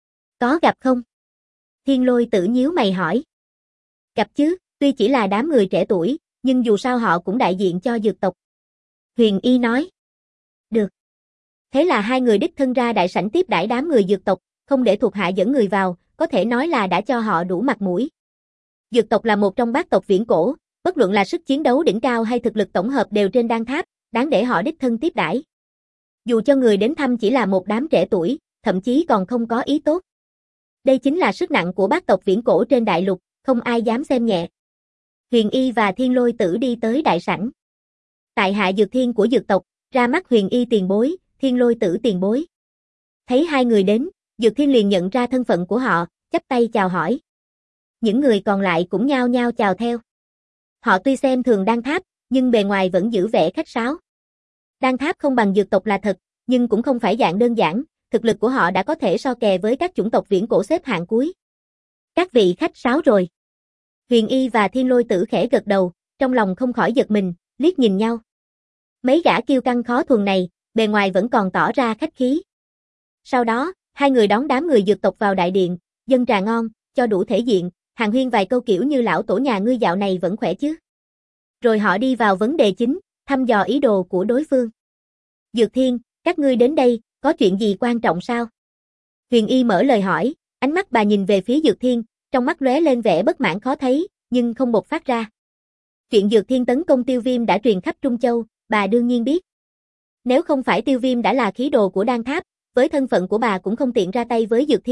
Có gặp không? Thiên Lôi Tử nhíu mày hỏi. Gặp chứ, tuy chỉ là đám người trẻ tuổi, nhưng dù sao họ cũng đại diện cho dược tộc. Huyền Y nói. Được. Thế là hai người đích thân ra đại sảnh tiếp đãi đám người dược tộc, không để thuộc hạ dẫn người vào, có thể nói là đã cho họ đủ mặt mũi. Dược tộc là một trong bát tộc viễn cổ, bất luận là sức chiến đấu đỉnh cao hay thực lực tổng hợp đều trên đan tháp, đáng để họ đích thân tiếp đãi. Dù cho người đến thăm chỉ là một đám trẻ tuổi, thậm chí còn không có ý tốt. Đây chính là sức nặng của bát tộc viễn cổ trên đại lục, không ai dám xem nhẹ. Huyền Y và Thiên Lôi Tử đi tới đại sảnh. Tại hạ Dược Thiên của dược tộc, ra mắt Huyền Y tiền bối, Thiên Lôi Tử tiền bối. Thấy hai người đến, Dược Thiên liền nhận ra thân phận của họ, chắp tay chào hỏi. Những người còn lại cũng nhao nhao chào theo. Họ tuy xem thường đan tháp, nhưng bề ngoài vẫn giữ vẻ khách sáo. Đan tháp không bằng dược tộc là thật, nhưng cũng không phải dạng đơn giản, thực lực của họ đã có thể so kè với các chủng tộc viễn cổ xếp hạng cuối. Các vị khách sáo rồi. Huyền Y và Thiên Lôi Tử khẽ gật đầu, trong lòng không khỏi giật mình, liếc nhìn nhau. Mấy gã kiêu căng khó thuần này, bề ngoài vẫn còn tỏ ra khách khí. Sau đó, hai người đón đám người dược tộc vào đại điện, dâng trà ngon, cho đủ thể diện, hàn huyên vài câu kiểu như lão tổ nhà ngươi dạo này vẫn khỏe chứ. Rồi họ đi vào vấn đề chính, thăm dò ý đồ của đối phương. Dược Thiên, các ngươi đến đây, có chuyện gì quan trọng sao? Huyền Y mở lời hỏi, ánh mắt bà nhìn về phía Dược Thiên, trong mắt lóe lên vẻ bất mãn khó thấy, nhưng không bộc phát ra. Chuyện Dược Thiên tấn công Tiêu Viêm đã truyền khắp Trung Châu, bà đương nhiên biết. Nếu không phải Tiêu Viêm đã là khí đồ của đan tháp, với thân phận của bà cũng không tiện ra tay với Dược Thiên,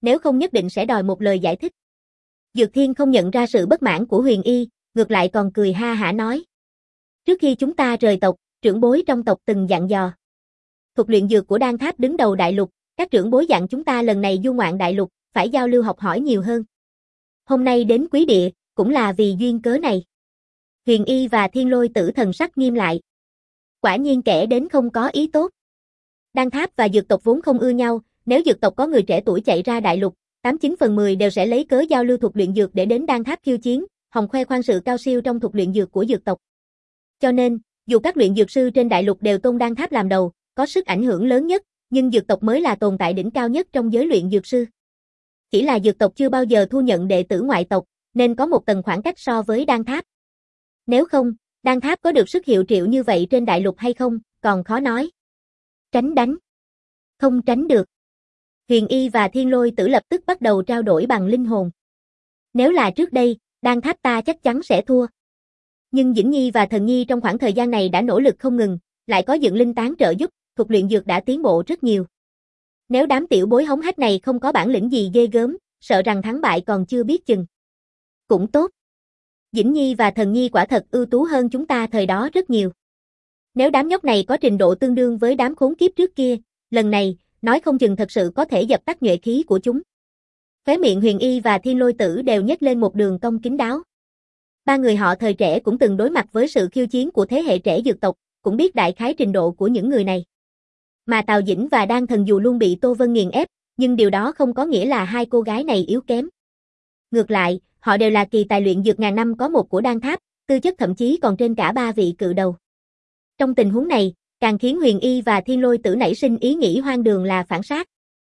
nếu không nhất định sẽ đòi một lời giải thích. Dược Thiên không nhận ra sự bất mãn của Huyền Y, ngược lại còn cười ha hả nói. Trước khi chúng ta rời tộc, trưởng bối trong tộc từng dặn dò. Thuật luyện dược của Đan Tháp đứng đầu đại lục, các trưởng bối dặn chúng ta lần này du ngoạn đại lục, phải giao lưu học hỏi nhiều hơn. Hôm nay đến Quý Địa, cũng là vì duyên cớ này. Huyền Y và Thiên Lôi Tử thần sắc nghiêm lại. Quả nhiên kẻ đến không có ý tốt. Đan Tháp và dược tộc vốn không ưa nhau, nếu dược tộc có người trẻ tuổi chạy ra đại lục, tám chín phần mười đều sẽ lấy cớ giao lưu thuật luyện dược để đến Đan Tháp khiêu chiến, hòng khoe khoang sự cao siêu trong thuật luyện dược của dược tộc. Cho nên, dù các luyện dược sư trên đại lục đều tôn Đan Tháp làm đầu, có sức ảnh hưởng lớn nhất, nhưng dược tộc mới là tồn tại đỉnh cao nhất trong giới luyện dược sư. Chỉ là dược tộc chưa bao giờ thu nhận đệ tử ngoại tộc, nên có một tầng khoảng cách so với Đan Tháp. Nếu không, Đan Tháp có được sức hiệu triệu như vậy trên đại lục hay không, còn khó nói. Tránh đánh. Không tránh được. Huyền Y và Thiên Lôi Tử lập tức bắt đầu trao đổi bằng linh hồn. Nếu là trước đây, Đan Tháp ta chắc chắn sẽ thua. Nhưng Dĩnh Nhi và Thần Nhi trong khoảng thời gian này đã nỗ lực không ngừng, lại có dựng linh tán trợ giúp, thuật luyện dược đã tiến bộ rất nhiều. Nếu đám tiểu bối hống hách này không có bản lĩnh gì ghê gớm, sợ rằng thắng bại còn chưa biết chừng. Cũng tốt. Dĩnh Nhi và Thần Nhi quả thật ưu tú hơn chúng ta thời đó rất nhiều. Nếu đám nhóc này có trình độ tương đương với đám khốn kiếp trước kia, lần này, nói không chừng thật sự có thể dập tắt nhuệ khí của chúng. Khóe miệng Huyền Y và Thiên Lôi Tử đều nhếch lên một đường cong kín đáo. Ba người họ thời trẻ cũng từng đối mặt với sự khiêu chiến của thế hệ trẻ dược tộc, cũng biết đại khái trình độ của những người này. Mà Tào Dĩnh và Đan Thần dù luôn bị Tô Vân nghiền ép, nhưng điều đó không có nghĩa là hai cô gái này yếu kém. Ngược lại, họ đều là kỳ tài luyện dược ngàn năm có một của Đan Tháp, tư chất thậm chí còn trên cả ba vị cự đầu. Trong tình huống này, càng khiến Huyền Y và Thiên Lôi Tử nảy sinh ý nghĩ hoang đường là phản sát.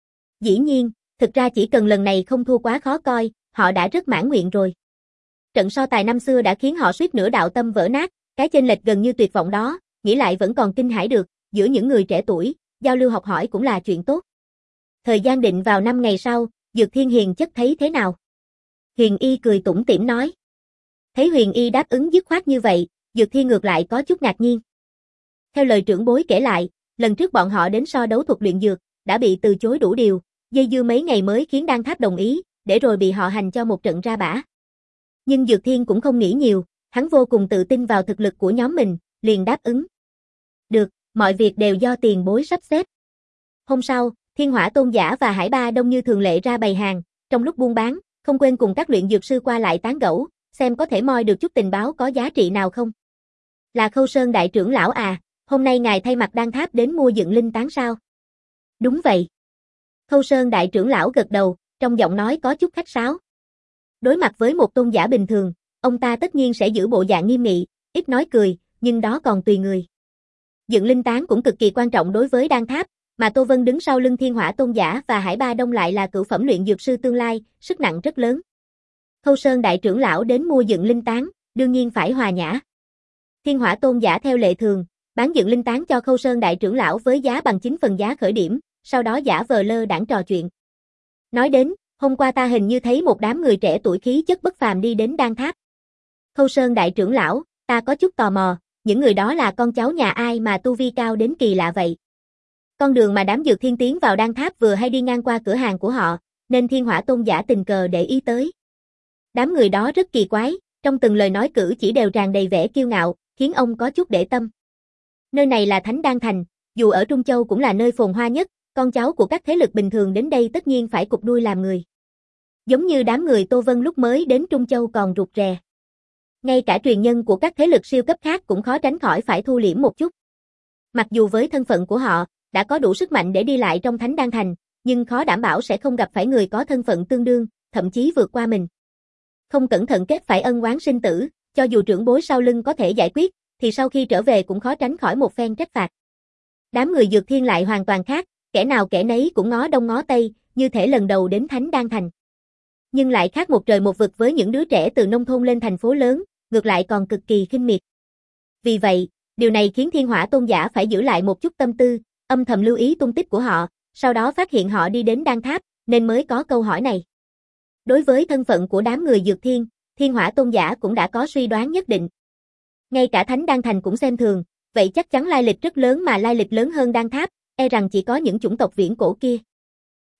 Dĩ nhiên, thực ra chỉ cần lần này không thua quá khó coi, họ đã rất mãn nguyện rồi. Trận so tài năm xưa đã khiến họ suýt nữa đạo tâm vỡ nát, cái chênh lệch gần như tuyệt vọng đó, nghĩ lại vẫn còn kinh hãi được, giữa những người trẻ tuổi, giao lưu học hỏi cũng là chuyện tốt. Thời gian định vào năm ngày sau, Dược Thiên hiền chất thấy thế nào? Huyền Y cười tủm tỉm nói. Thấy Huyền Y đáp ứng dứt khoát như vậy, Dược Thiên ngược lại có chút ngạc nhiên. Theo lời trưởng bối kể lại, lần trước bọn họ đến so đấu thuật luyện dược, đã bị từ chối đủ điều, dây dưa mấy ngày mới khiến Đan Tháp đồng ý, để rồi bị họ hành cho một trận ra bả. Nhưng Dược Thiên cũng không nghĩ nhiều, hắn vô cùng tự tin vào thực lực của nhóm mình, liền đáp ứng. Được, mọi việc đều do tiền bối sắp xếp. Hôm sau, Thiên Hỏa Tôn Giả và Hải Ba Đông như thường lệ ra bày hàng, trong lúc buôn bán, không quên cùng các luyện dược sư qua lại tán gẫu, xem có thể moi được chút tình báo có giá trị nào không. Là Khâu Sơn đại trưởng lão à, hôm nay ngài thay mặt Đan Tháp đến mua dựng linh tán sao? Đúng vậy. Khâu Sơn đại trưởng lão gật đầu, trong giọng nói có chút khách sáo. Đối mặt với một tôn giả bình thường, ông ta tất nhiên sẽ giữ bộ dạng nghiêm nghị, ít nói cười, nhưng đó còn tùy người. Dựng linh tán cũng cực kỳ quan trọng đối với Đan Tháp, mà Tô Vân đứng sau lưng Thiên Hỏa Tôn Giả và Hải Ba Đông lại là cửu phẩm luyện dược sư tương lai, sức nặng rất lớn. Khâu Sơn đại trưởng lão đến mua dựng linh tán, đương nhiên phải hòa nhã. Thiên Hỏa Tôn Giả theo lệ thường, bán dựng linh tán cho Khâu Sơn đại trưởng lão với giá bằng chín phần giá khởi điểm, sau đó giả vờ lơ đãng trò chuyện. Nói đến, hôm qua ta hình như thấy một đám người trẻ tuổi khí chất bất phàm đi đến Đan Tháp. Khâu Sơn đại trưởng lão, ta có chút tò mò, những người đó là con cháu nhà ai mà tu vi cao đến kỳ lạ vậy? Con đường mà đám Dược Thiên tiến vào Đan Tháp vừa hay đi ngang qua cửa hàng của họ, nên Thiên Hỏa Tôn Giả tình cờ để ý tới. Đám người đó rất kỳ quái, trong từng lời nói cử chỉ đều tràn đầy vẻ kiêu ngạo, khiến ông có chút để tâm. Nơi này là Thánh Đan Thành, dù ở Trung Châu cũng là nơi phồn hoa nhất, con cháu của các thế lực bình thường đến đây tất nhiên phải cụp đuôi làm người. Giống như đám người Tô Vân lúc mới đến Trung Châu còn rụt rè. Ngay cả truyền nhân của các thế lực siêu cấp khác cũng khó tránh khỏi phải thu liễm một chút. Mặc dù với thân phận của họ, đã có đủ sức mạnh để đi lại trong Thánh Đan Thành, nhưng khó đảm bảo sẽ không gặp phải người có thân phận tương đương, thậm chí vượt qua mình. Không cẩn thận kết phải ân oán sinh tử, cho dù trưởng bối sau lưng có thể giải quyết, thì sau khi trở về cũng khó tránh khỏi một phen trách phạt. Đám người Dược Thiên lại hoàn toàn khác, kẻ nào kẻ nấy cũng ngó đông ngó tây, như thể lần đầu đến Thánh Đan Thành. Nhưng lại khác một trời một vực với những đứa trẻ từ nông thôn lên thành phố lớn, ngược lại còn cực kỳ khinh miệt. Vì vậy, điều này khiến Thiên Hỏa Tôn Giả phải giữ lại một chút tâm tư, âm thầm lưu ý tung tích của họ, sau đó phát hiện họ đi đến Đan Tháp, nên mới có câu hỏi này. Đối với thân phận của đám người Dược Thiên, Thiên Hỏa Tôn Giả cũng đã có suy đoán nhất định. Ngay cả Thánh Đan Thành cũng xem thường, vậy chắc chắn lai lịch rất lớn mà lai lịch lớn hơn Đan Tháp, e rằng chỉ có những chủng tộc viễn cổ kia.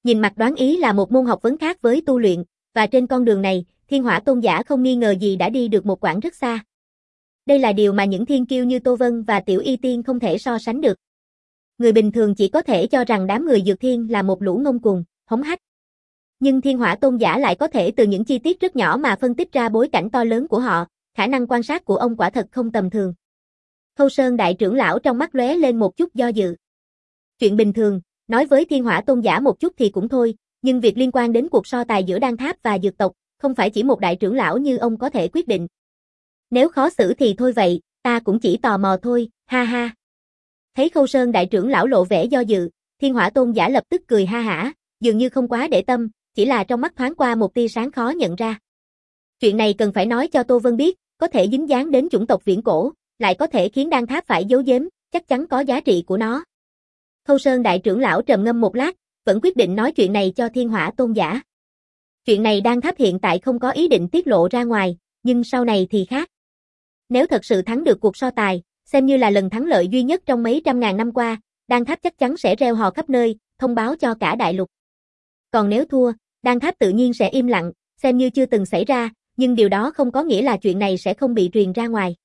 Nhìn mặt đoán ý là một môn học vấn khác với tu luyện, và trên con đường này, Thiên Hỏa Tôn giả không nghi ngờ gì đã đi được một quãng rất xa. Đây là điều mà những thiên kiêu như Tô Vân và Tiểu Y Tiên không thể so sánh được. Người bình thường chỉ có thể cho rằng đám người Dược Thiên là một lũ ngông cuồng, hống hách. Nhưng Thiên Hỏa Tôn giả lại có thể từ những chi tiết rất nhỏ mà phân tích ra bối cảnh to lớn của họ, khả năng quan sát của ông quả thật không tầm thường. Khâu Sơn đại trưởng lão trong mắt lóe lên một chút do dự. Chuyện bình thường, nói với Thiên Hỏa Tôn giả một chút thì cũng thôi, nhưng việc liên quan đến cuộc so tài giữa Đan Tháp và Dược tộc, không phải chỉ một đại trưởng lão như ông có thể quyết định. Nếu khó xử thì thôi vậy, ta cũng chỉ tò mò thôi, ha ha. Thấy Khâu Sơn đại trưởng lão lộ vẻ do dự, Thiên Hỏa Tôn giả lập tức cười ha hả, dường như không quá để tâm, chỉ là trong mắt thoáng qua một tia sáng khó nhận ra. Chuyện này cần phải nói cho Tô Vân biết, có thể dính dáng đến chủng tộc viễn cổ, lại có thể khiến Đan Tháp phải giấu giếm, chắc chắn có giá trị của nó. Khâu Sơn đại trưởng lão trầm ngâm một lát, vẫn quyết định nói chuyện này cho Thiên Hỏa Tôn giả. Chuyện này Đan Tháp hiện tại không có ý định tiết lộ ra ngoài, nhưng sau này thì khác. Nếu thật sự thắng được cuộc so tài, xem như là lần thắng lợi duy nhất trong mấy trăm ngàn năm qua, Đan Tháp chắc chắn sẽ reo hò khắp nơi, thông báo cho cả đại lục. Còn nếu thua, Đan Tháp tự nhiên sẽ im lặng, xem như chưa từng xảy ra, nhưng điều đó không có nghĩa là chuyện này sẽ không bị truyền ra ngoài.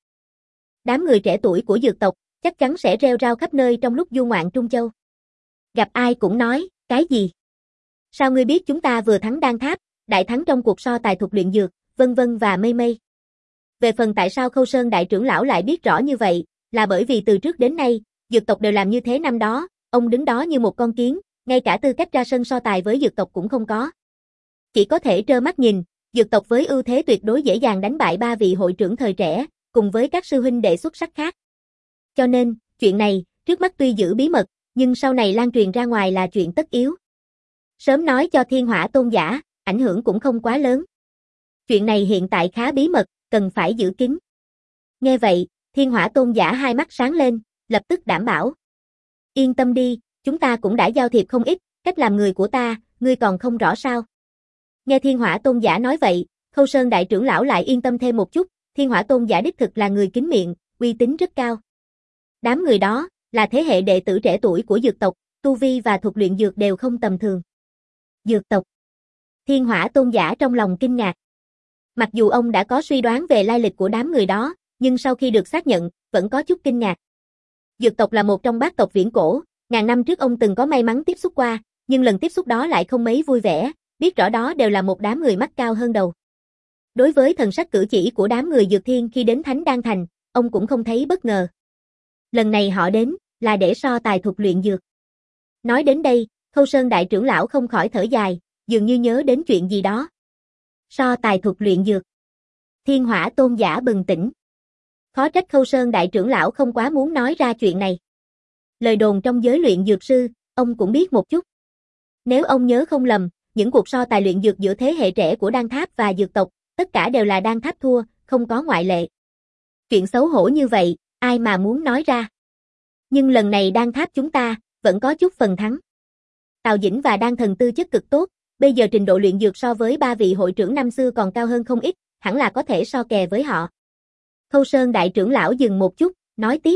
Đám người trẻ tuổi của Dược tộc chắc chắn sẽ reo rao khắp nơi trong lúc du ngoạn Trung Châu. Gặp ai cũng nói, cái gì? Sao ngươi biết chúng ta vừa thắng Đan Tháp, đại thắng trong cuộc so tài thuật luyện dược, vân vân và mây mây. Về phần tại sao Khâu Sơn đại trưởng lão lại biết rõ như vậy, là bởi vì từ trước đến nay, Dược tộc đều làm như thế năm đó, ông đứng đó như một con kiến, ngay cả tư cách ra sân so tài với Dược tộc cũng không có. Chỉ có thể trơ mắt nhìn, Dược tộc với ưu thế tuyệt đối dễ dàng đánh bại ba vị hội trưởng thời trẻ, cùng với các sư huynh đệ xuất sắc khác. Cho nên, chuyện này, trước mắt tuy giữ bí mật, nhưng sau này lan truyền ra ngoài là chuyện tất yếu. Sớm nói cho Thiên Hỏa Tôn giả, ảnh hưởng cũng không quá lớn. Chuyện này hiện tại khá bí mật, cần phải giữ kín. Nghe vậy, Thiên Hỏa Tôn giả hai mắt sáng lên, lập tức đảm bảo. Yên tâm đi, chúng ta cũng đã giao thiệp không ít, cách làm người của ta, ngươi còn không rõ sao. Nghe Thiên Hỏa Tôn giả nói vậy, Khâu Sơn đại trưởng lão lại yên tâm thêm một chút, Thiên Hỏa Tôn giả đích thực là người kín miệng, uy tín rất cao. Đám người đó, là thế hệ đệ tử trẻ tuổi của Dược tộc, tu vi và thuật luyện dược đều không tầm thường. Dược tộc. Thiên Hỏa Tôn giả trong lòng kinh ngạc. Mặc dù ông đã có suy đoán về lai lịch của đám người đó, nhưng sau khi được xác nhận, vẫn có chút kinh ngạc. Dược tộc là một trong bát tộc viễn cổ, ngàn năm trước ông từng có may mắn tiếp xúc qua, nhưng lần tiếp xúc đó lại không mấy vui vẻ, biết rõ đó đều là một đám người mắt cao hơn đầu. Đối với thần sắc cử chỉ của đám người Dược Thiên khi đến Thánh Đan Thành, ông cũng không thấy bất ngờ. Lần này họ đến, là để so tài thuật luyện dược. Nói đến đây, Khâu Sơn đại trưởng lão không khỏi thở dài, dường như nhớ đến chuyện gì đó. So tài thuật luyện dược. Thiên Hỏa Tôn giả bừng tỉnh. Khó trách Khâu Sơn đại trưởng lão không quá muốn nói ra chuyện này. Lời đồn trong giới luyện dược sư, ông cũng biết một chút. Nếu ông nhớ không lầm, những cuộc so tài luyện dược giữa thế hệ trẻ của Đan Tháp và Dược tộc, tất cả đều là Đan Tháp thua, không có ngoại lệ. Chuyện xấu hổ như vậy, ai mà muốn nói ra. Nhưng lần này Đan Tháp chúng ta, vẫn có chút phần thắng. Tào Dĩnh và Đan Thần tư chất cực tốt, bây giờ trình độ luyện dược so với ba vị hội trưởng năm xưa còn cao hơn không ít, hẳn là có thể so kè với họ. Khâu Sơn đại trưởng lão dừng một chút, nói tiếp.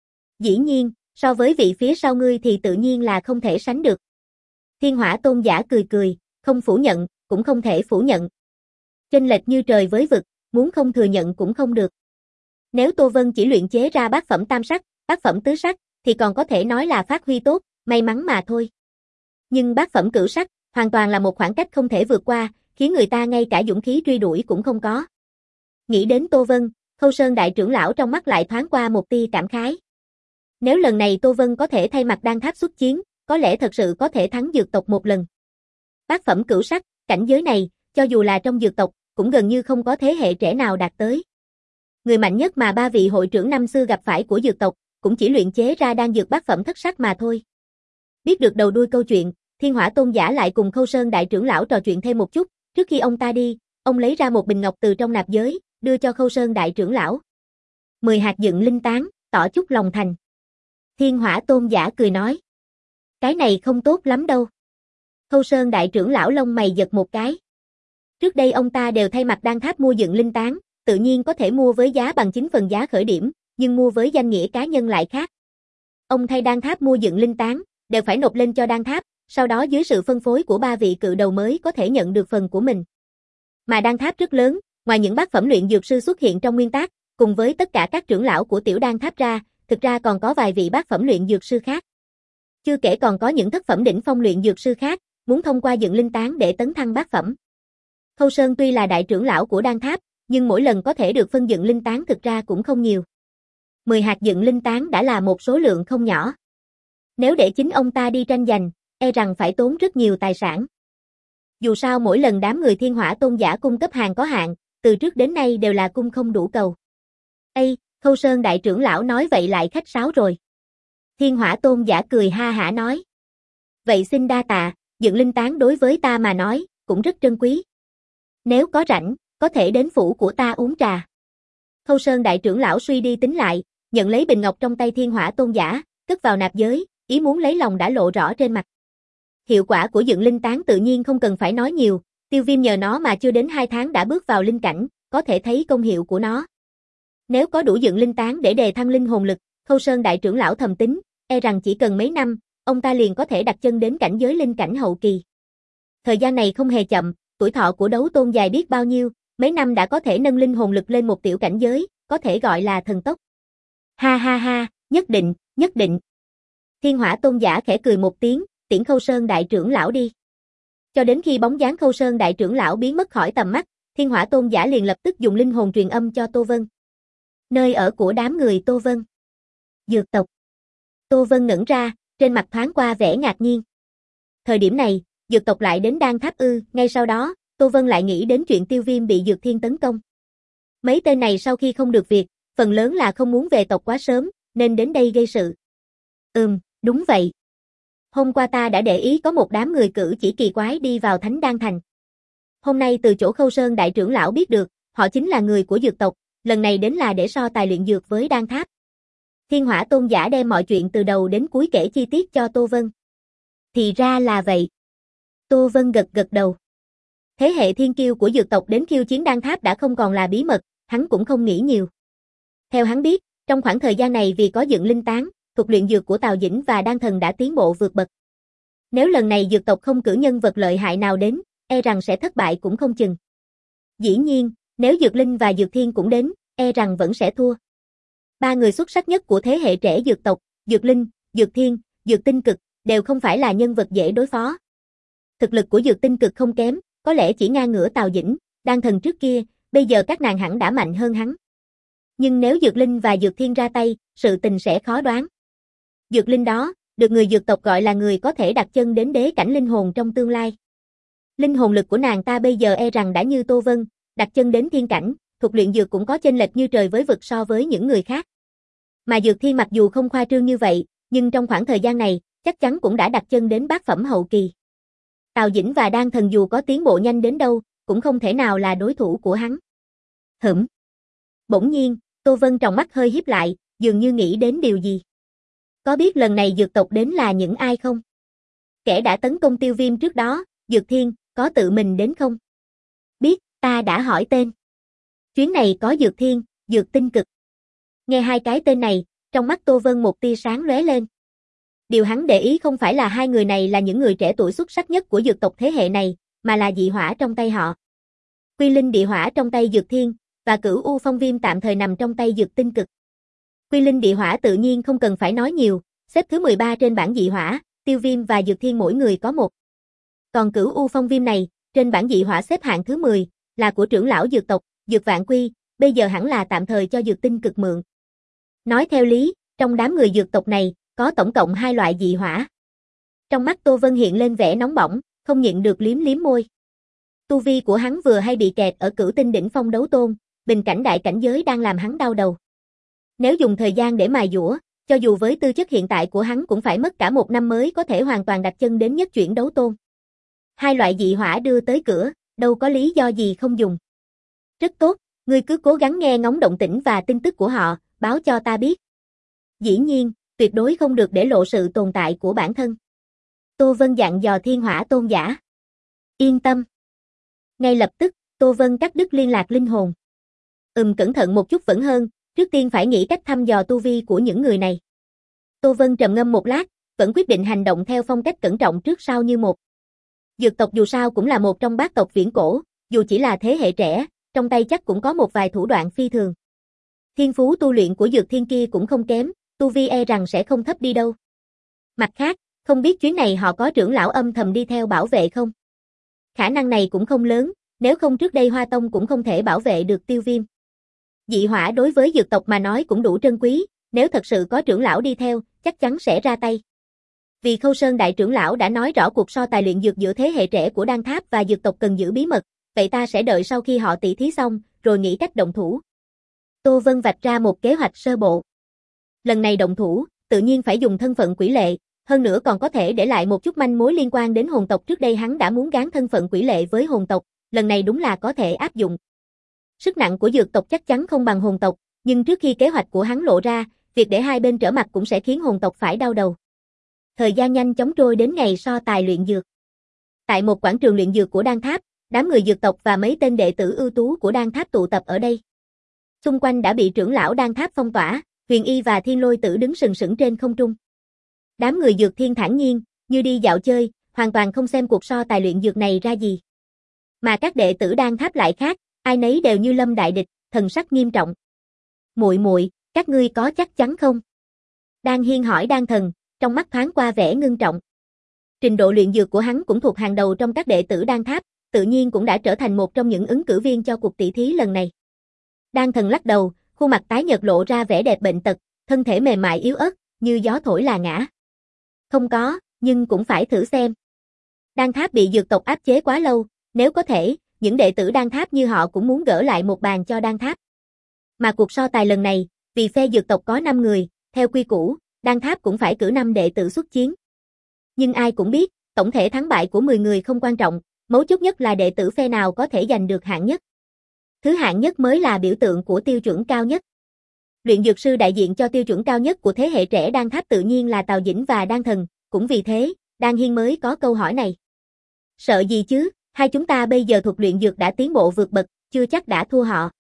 Dĩ nhiên, so với vị phía sau ngươi thì tự nhiên là không thể sánh được. Thiên Hỏa Tôn giả cười cười, không phủ nhận, cũng không thể phủ nhận. Chênh lệch như trời với vực, muốn không thừa nhận cũng không được. Nếu Tô Vân chỉ luyện chế ra bát phẩm tam sắc, bát phẩm tứ sắc, thì còn có thể nói là phát huy tốt, may mắn mà thôi. Nhưng bát phẩm cửu sắc, hoàn toàn là một khoảng cách không thể vượt qua, khiến người ta ngay cả dũng khí truy đuổi cũng không có. Nghĩ đến Tô Vân, Khâu Sơn đại trưởng lão trong mắt lại thoáng qua một tia cảm khái. Nếu lần này Tô Vân có thể thay mặt Đan Tháp xuất chiến, có lẽ thật sự có thể thắng Dược tộc một lần. Bát phẩm cửu sắc, cảnh giới này, cho dù là trong Dược tộc, cũng gần như không có thế hệ trẻ nào đạt tới. Người mạnh nhất mà ba vị hội trưởng năm xưa gặp phải của Dược tộc, cũng chỉ luyện chế ra đan dược bát phẩm thất sắc mà thôi. Biết được đầu đuôi câu chuyện, Thiên Hỏa Tôn giả lại cùng Khâu Sơn đại trưởng lão trò chuyện thêm một chút, trước khi ông ta đi, ông lấy ra một bình ngọc từ trong nạp giới, đưa cho Khâu Sơn đại trưởng lão. Mười hạt dựng linh tán, tỏ chút lòng thành. Thiên Hỏa Tôn giả cười nói. Cái này không tốt lắm đâu. Khâu Sơn đại trưởng lão lông mày giật một cái. Trước đây ông ta đều thay mặt Đan Tháp mua dựng linh tán, tự nhiên có thể mua với giá bằng chín phần giá khởi điểm, nhưng mua với danh nghĩa cá nhân lại khác. Ông thay Đan Tháp mua dựng linh tán, đều phải nộp lên cho Đan Tháp, sau đó dưới sự phân phối của ba vị cự đầu mới có thể nhận được phần của mình. Mà đan tháp rất lớn, ngoài những bát phẩm luyện dược sư xuất hiện trong nguyên tác, cùng với tất cả các trưởng lão của tiểu đan tháp ra, thực ra còn có vài vị bát phẩm luyện dược sư khác. Chưa kể còn có những thất phẩm đỉnh phong luyện dược sư khác, muốn thông qua dựng linh tán để tấn thăng bát phẩm. Khâu Sơn tuy là đại trưởng lão của đan tháp, nhưng mỗi lần có thể được phân dựng linh tán thực ra cũng không nhiều. mười hạt dựng linh tán đã là một số lượng không nhỏ. Nếu để chính ông ta đi tranh giành, e rằng phải tốn rất nhiều tài sản. Dù sao mỗi lần đám người Thiên Hỏa Tôn giả cung cấp hàng có hạn, từ trước đến nay đều là cung không đủ cầu. Ây, Khâu Sơn đại trưởng lão nói vậy lại khách sáo rồi. Thiên Hỏa Tôn giả cười ha hả nói. Vậy xin đa tạ, dựng linh tán đối với ta mà nói, cũng rất trân quý. Nếu có rảnh, có thể đến phủ của ta uống trà. Khâu Sơn đại trưởng lão suy đi tính lại, nhận lấy bình ngọc trong tay Thiên Hỏa Tôn giả, cất vào nạp giới, ý muốn lấy lòng đã lộ rõ trên mặt. Hiệu quả của dựng linh tán tự nhiên không cần phải nói nhiều, Tiêu Viêm nhờ nó mà chưa đến hai tháng đã bước vào linh cảnh, có thể thấy công hiệu của nó. Nếu có đủ dựng linh tán để đề thăng linh hồn lực, Khâu Sơn đại trưởng lão thầm tính, e rằng chỉ cần mấy năm, ông ta liền có thể đặt chân đến cảnh giới linh cảnh hậu kỳ. Thời gian này không hề chậm, tuổi thọ của đấu tôn dài biết bao nhiêu, mấy năm đã có thể nâng linh hồn lực lên một tiểu cảnh giới, có thể gọi là thần tốc. Ha ha ha, nhất định, nhất định. Thiên Hỏa Tôn giả khẽ cười một tiếng, tiễn Khâu Sơn đại trưởng lão đi. Cho đến khi bóng dáng Khâu Sơn đại trưởng lão biến mất khỏi tầm mắt, Thiên Hỏa Tôn giả liền lập tức dùng linh hồn truyền âm cho Tô Vân. Nơi ở của đám người Tô Vân. Dược tộc. Tô Vân ngẩn ra, trên mặt thoáng qua vẻ ngạc nhiên. Thời điểm này, dược tộc lại đến đan tháp ư, ngay sau đó, Tô Vân lại nghĩ đến chuyện Tiêu Viêm bị Dược Thiên tấn công. Mấy tên này sau khi không được việc, phần lớn là không muốn về tộc quá sớm, nên đến đây gây sự. Ừm, đúng vậy. Hôm qua ta đã để ý có một đám người cử chỉ kỳ quái đi vào Thánh Đan Thành. Hôm nay từ chỗ Khâu Sơn đại trưởng lão biết được, họ chính là người của dược tộc, lần này đến là để so tài luyện dược với đan tháp. Thiên Hỏa Tôn giả đem mọi chuyện từ đầu đến cuối kể chi tiết cho Tô Vân. Thì ra là vậy. Tô Vân gật gật đầu. Thế hệ thiên kiêu của dược tộc đến khiêu chiến đan tháp đã không còn là bí mật, hắn cũng không nghĩ nhiều. Theo hắn biết, trong khoảng thời gian này vì có dựng linh tán, thuật luyện dược của Tào Dĩnh và Đan Thần đã tiến bộ vượt bậc. Nếu lần này dược tộc không cử nhân vật lợi hại nào đến, e rằng sẽ thất bại cũng không chừng. Dĩ nhiên, nếu Dược Linh và Dược Thiên cũng đến, e rằng vẫn sẽ thua. Ba người xuất sắc nhất của thế hệ trẻ dược tộc, Dược Linh, Dược Thiên, Dược Tinh Cực, đều không phải là nhân vật dễ đối phó. Thực lực của Dược Tinh Cực không kém, có lẽ chỉ ngang ngửa Tào Dĩnh, Đan Thần trước kia, bây giờ các nàng hẳn đã mạnh hơn hắn. Nhưng nếu Dược Linh và Dược Thiên ra tay, sự tình sẽ khó đoán. Dược Linh đó, được người dược tộc gọi là người có thể đặt chân đến đế cảnh linh hồn trong tương lai. Linh hồn lực của nàng ta bây giờ e rằng đã như Tô Vân, đặt chân đến thiên cảnh, thuật luyện dược cũng có chênh lệch như trời với vực so với những người khác. Mà Dược Thiên mặc dù không khoa trương như vậy, nhưng trong khoảng thời gian này, chắc chắn cũng đã đặt chân đến bát phẩm hậu kỳ. Tào Dĩnh và Đan Thần dù có tiến bộ nhanh đến đâu, cũng không thể nào là đối thủ của hắn. Hửm. Bỗng nhiên, Tô Vân tròng mắt hơi híp lại, dường như nghĩ đến điều gì. Có biết lần này dược tộc đến là những ai không? Kẻ đã tấn công Tiêu Viêm trước đó, Dược Thiên, có tự mình đến không? Biết, ta đã hỏi tên. Chuyến này có Dược Thiên, Dược Tinh Cực. Nghe hai cái tên này, trong mắt Tô Vân một tia sáng lóe lên. Điều hắn để ý không phải là hai người này là những người trẻ tuổi xuất sắc nhất của dược tộc thế hệ này, mà là dị hỏa trong tay họ. Quy Linh địa hỏa trong tay Dược Thiên, và Cửu U Phong Viêm tạm thời nằm trong tay Dược Tinh Cực. Quy Linh địa hỏa tự nhiên không cần phải nói nhiều, xếp thứ mười ba trên bảng dị hỏa, Tiêu Viêm và Dược Thiên mỗi người có một. Còn Cửu U Phong Viêm này, trên bảng dị hỏa xếp hạng thứ mười, là của trưởng lão dược tộc, Dược Vạn Quy, bây giờ hẳn là tạm thời cho Dược Tinh Cực mượn. Nói theo lý, trong đám người dược tộc này, có tổng cộng hai loại dị hỏa. Trong mắt Tô Vân hiện lên vẻ nóng bỏng, không nhịn được liếm liếm môi. Tu vi của hắn vừa hay bị kẹt ở cửu tinh đỉnh phong đấu tôn, bình cảnh đại cảnh giới đang làm hắn đau đầu. Nếu dùng thời gian để mài dũa, cho dù với tư chất hiện tại của hắn cũng phải mất cả một năm mới có thể hoàn toàn đặt chân đến nhất chuyển đấu tôn. Hai loại dị hỏa đưa tới cửa, đâu có lý do gì không dùng. Rất tốt, ngươi cứ cố gắng nghe ngóng động tĩnh và tin tức của họ, báo cho ta biết. Dĩ nhiên, tuyệt đối không được để lộ sự tồn tại của bản thân. Tô Vân dặn dò Thiên Hỏa Tôn giả. Yên tâm. Ngay lập tức, Tô Vân cắt đứt liên lạc linh hồn. Ừm cẩn thận một chút vẫn hơn, trước tiên phải nghĩ cách thăm dò tu vi của những người này. Tô Vân trầm ngâm một lát, vẫn quyết định hành động theo phong cách cẩn trọng trước sau như một. Dược tộc dù sao cũng là một trong bát tộc viễn cổ, dù chỉ là thế hệ trẻ, trong tay chắc cũng có một vài thủ đoạn phi thường. Thiên phú tu luyện của dược thiên kia cũng không kém, tu vi e rằng sẽ không thấp đi đâu. Mặt khác, không biết chuyến này họ có trưởng lão âm thầm đi theo bảo vệ không? Khả năng này cũng không lớn, nếu không trước đây Hoa Tông cũng không thể bảo vệ được Tiêu Viêm. Dị hỏa đối với dược tộc mà nói cũng đủ trân quý, nếu thật sự có trưởng lão đi theo, chắc chắn sẽ ra tay. Vì Khâu Sơn đại trưởng lão đã nói rõ cuộc so tài luyện dược giữa thế hệ trẻ của Đan Tháp và dược tộc cần giữ bí mật, vậy ta sẽ đợi sau khi họ tỷ thí xong, rồi nghĩ cách động thủ. Tô Vân vạch ra một kế hoạch sơ bộ. Lần này động thủ, tự nhiên phải dùng thân phận quỷ lệ, hơn nữa còn có thể để lại một chút manh mối liên quan đến hồn tộc, trước đây hắn đã muốn gán thân phận quỷ lệ với hồn tộc, lần này đúng là có thể áp dụng. Sức nặng của dược tộc chắc chắn không bằng hồn tộc, nhưng trước khi kế hoạch của hắn lộ ra, việc để hai bên trở mặt cũng sẽ khiến hồn tộc phải đau đầu. Thời gian nhanh chóng trôi đến ngày so tài luyện dược. Tại một quảng trường luyện dược của Đan Tháp, đám người dược tộc và mấy tên đệ tử ưu tú của Đan Tháp tụ tập ở đây. Xung quanh đã bị trưởng lão Đan Tháp phong tỏa, Huyền Y và Thiên Lôi Tử đứng sừng sững trên không trung. Đám người dược thiên thản nhiên, như đi dạo chơi, hoàn toàn không xem cuộc so tài luyện dược này ra gì. Mà các đệ tử Đan Tháp lại khác, ai nấy đều như lâm đại địch, thần sắc nghiêm trọng. Muội muội, các ngươi có chắc chắn không? Đan Hiên hỏi Đan Thần, trong mắt thoáng qua vẻ ngưng trọng. Trình độ luyện dược của hắn cũng thuộc hàng đầu trong các đệ tử Đan Tháp, tự nhiên cũng đã trở thành một trong những ứng cử viên cho cuộc tỷ thí lần này. Đan Thần lắc đầu, khuôn mặt tái nhợt lộ ra vẻ đẹp bệnh tật, thân thể mềm mại yếu ớt, như gió thổi là ngã. Không có, nhưng cũng phải thử xem. Đan Tháp bị dược tộc áp chế quá lâu, nếu có thể, những đệ tử Đan Tháp như họ cũng muốn gỡ lại một bàn cho Đan Tháp. Mà cuộc so tài lần này, vì phe dược tộc có năm người, theo quy củ, Đan Tháp cũng phải cử năm đệ tử xuất chiến. Nhưng ai cũng biết, tổng thể thắng bại của mười người không quan trọng, mấu chốt nhất là đệ tử phe nào có thể giành được hạng nhất. Thứ hạng nhất mới là biểu tượng của tiêu chuẩn cao nhất. Luyện dược sư đại diện cho tiêu chuẩn cao nhất của thế hệ trẻ Đan Tháp tự nhiên là Tào Dĩnh và Đan Thần, cũng vì thế, Đan Hiên mới có câu hỏi này. Sợ gì chứ, hai chúng ta bây giờ thuật luyện dược đã tiến bộ vượt bậc, chưa chắc đã thua họ.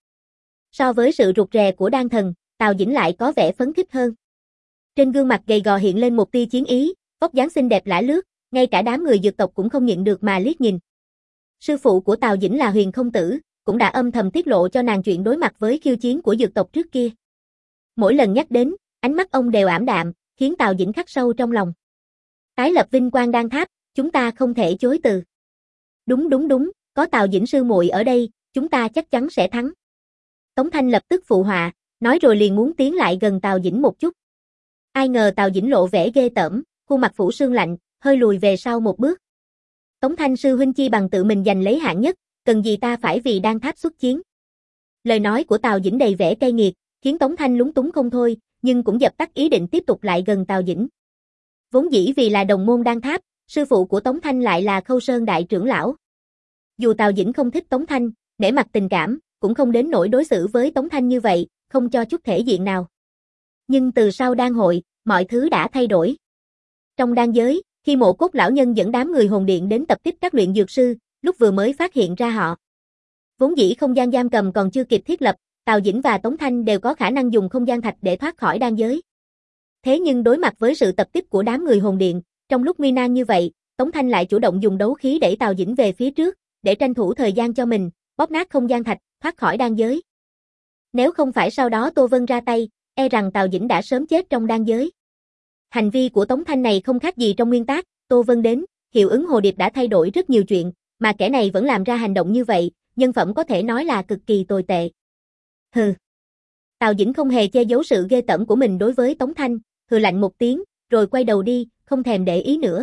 So với sự rụt rè của Đan Thần, Tào Dĩnh lại có vẻ phấn khích hơn. Trên gương mặt gầy gò hiện lên một tia chiến ý, vóc dáng xinh đẹp lả lướt, ngay cả đám người dược tộc cũng không nhịn được mà liếc nhìn. Sư phụ của Tào Dĩnh là Huyền Không Tử, cũng đã âm thầm tiết lộ cho nàng chuyện đối mặt với khiêu chiến của dược tộc trước kia. Mỗi lần nhắc đến, ánh mắt ông đều ảm đạm, khiến Tào Dĩnh khắc sâu trong lòng. Tái lập vinh quang Đan Tháp, chúng ta không thể chối từ. Đúng đúng đúng, có Tào Dĩnh sư muội ở đây, chúng ta chắc chắn sẽ thắng. Tống Thanh lập tức phụ họa, nói rồi liền muốn tiến lại gần Tào Dĩnh một chút. Ai ngờ Tào Dĩnh lộ vẻ ghê tởm, khuôn mặt phủ sương lạnh, hơi lùi về sau một bước. Tống Thanh sư huynh chi bằng tự mình giành lấy hạng nhất, cần gì ta phải vì Đan Tháp xuất chiến. Lời nói của Tào Dĩnh đầy vẻ cay nghiệt, khiến Tống Thanh lúng túng không thôi, nhưng cũng dập tắt ý định tiếp tục lại gần Tào Dĩnh. Vốn dĩ vì là đồng môn Đan Tháp, sư phụ của Tống Thanh lại là Khâu Sơn đại trưởng lão. Dù Tào Dĩnh không thích Tống Thanh, nể mặt tình cảm, cũng không đến nỗi đối xử với Tống Thanh như vậy, không cho chút thể diện nào. Nhưng từ sau đan hội, mọi thứ đã thay đổi. Trong đan giới, khi Mộ Cốt lão nhân dẫn đám người hồn điện đến tập kích các luyện dược sư, lúc vừa mới phát hiện ra họ. Vốn dĩ không gian giam cầm còn chưa kịp thiết lập, Tào Dĩnh và Tống Thanh đều có khả năng dùng không gian thạch để thoát khỏi đan giới. Thế nhưng đối mặt với sự tập kích của đám người hồn điện, trong lúc nguy nan như vậy, Tống Thanh lại chủ động dùng đấu khí đẩy Tào Dĩnh về phía trước, để tranh thủ thời gian cho mình, bóp nát không gian thạch, thoát khỏi đan giới. Nếu không phải sau đó Tô Vân ra tay, e rằng Tào Dĩnh đã sớm chết trong đan giới. Hành vi của Tống Thanh này không khác gì trong nguyên tắc, Tô Vân đến, hiệu ứng hồ điệp đã thay đổi rất nhiều chuyện, mà kẻ này vẫn làm ra hành động như vậy, nhân phẩm có thể nói là cực kỳ tồi tệ. Hừ. Tào Dĩnh không hề che giấu sự ghê tởm của mình đối với Tống Thanh, hừ lạnh một tiếng, rồi quay đầu đi, không thèm để ý nữa.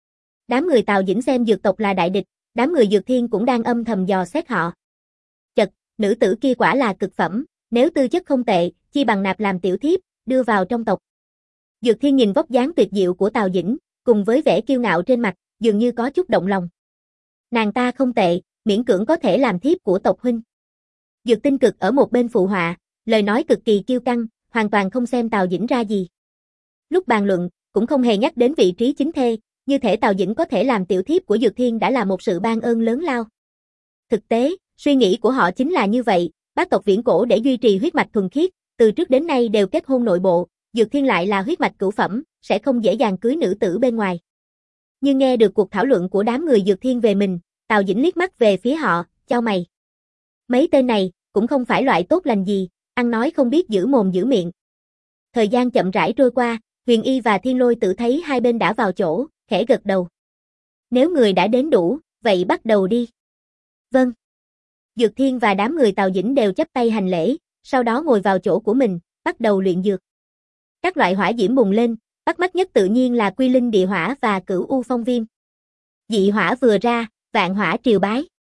Đám người Tào Dĩnh xem dược tộc là đại địch, đám người dược thiên cũng đang âm thầm dò xét họ. Chật, nữ tử kia quả là cực phẩm, nếu tư chất không tệ, chi bằng nạp làm tiểu thiếp, đưa vào trong tộc. Dược thiên nhìn vóc dáng tuyệt diệu của Tào Dĩnh, cùng với vẻ kiêu ngạo trên mặt, dường như có chút động lòng. Nàng ta không tệ, miễn cưỡng có thể làm thiếp của tộc huynh. Dược Tinh Cực ở một bên phụ họa, lời nói cực kỳ kiêu căng, hoàn toàn không xem Tào Dĩnh ra gì. Lúc bàn luận, cũng không hề nhắc đến vị trí chính thê, như thể Tào Dĩnh có thể làm tiểu thiếp của Dược Thiên đã là một sự ban ơn lớn lao. Thực tế, suy nghĩ của họ chính là như vậy, bác tộc viễn cổ để duy trì huyết mạch thuần khiết, từ trước đến nay đều kết hôn nội bộ, Dược Thiên lại là huyết mạch cửu phẩm, sẽ không dễ dàng cưới nữ tử bên ngoài. Nhưng nghe được cuộc thảo luận của đám người Dược Thiên về mình, Tào Dĩnh liếc mắt về phía họ, chau mày. Mấy tên này, cũng không phải loại tốt lành gì, ăn nói không biết giữ mồm giữ miệng. Thời gian chậm rãi trôi qua, Huyền Y và Thiên Lôi Tử thấy hai bên đã vào chỗ, khẽ gật đầu. Nếu người đã đến đủ, vậy bắt đầu đi. Vâng. Dược Thiên và đám người Tào Dĩnh đều chắp tay hành lễ, sau đó ngồi vào chỗ của mình, bắt đầu luyện dược. Các loại hỏa diễm bùng lên, bắt mắt nhất tự nhiên là Quy Linh Địa Hỏa và Cửu U Phong Viêm. Dị hỏa vừa ra, vạn hỏa triều bái.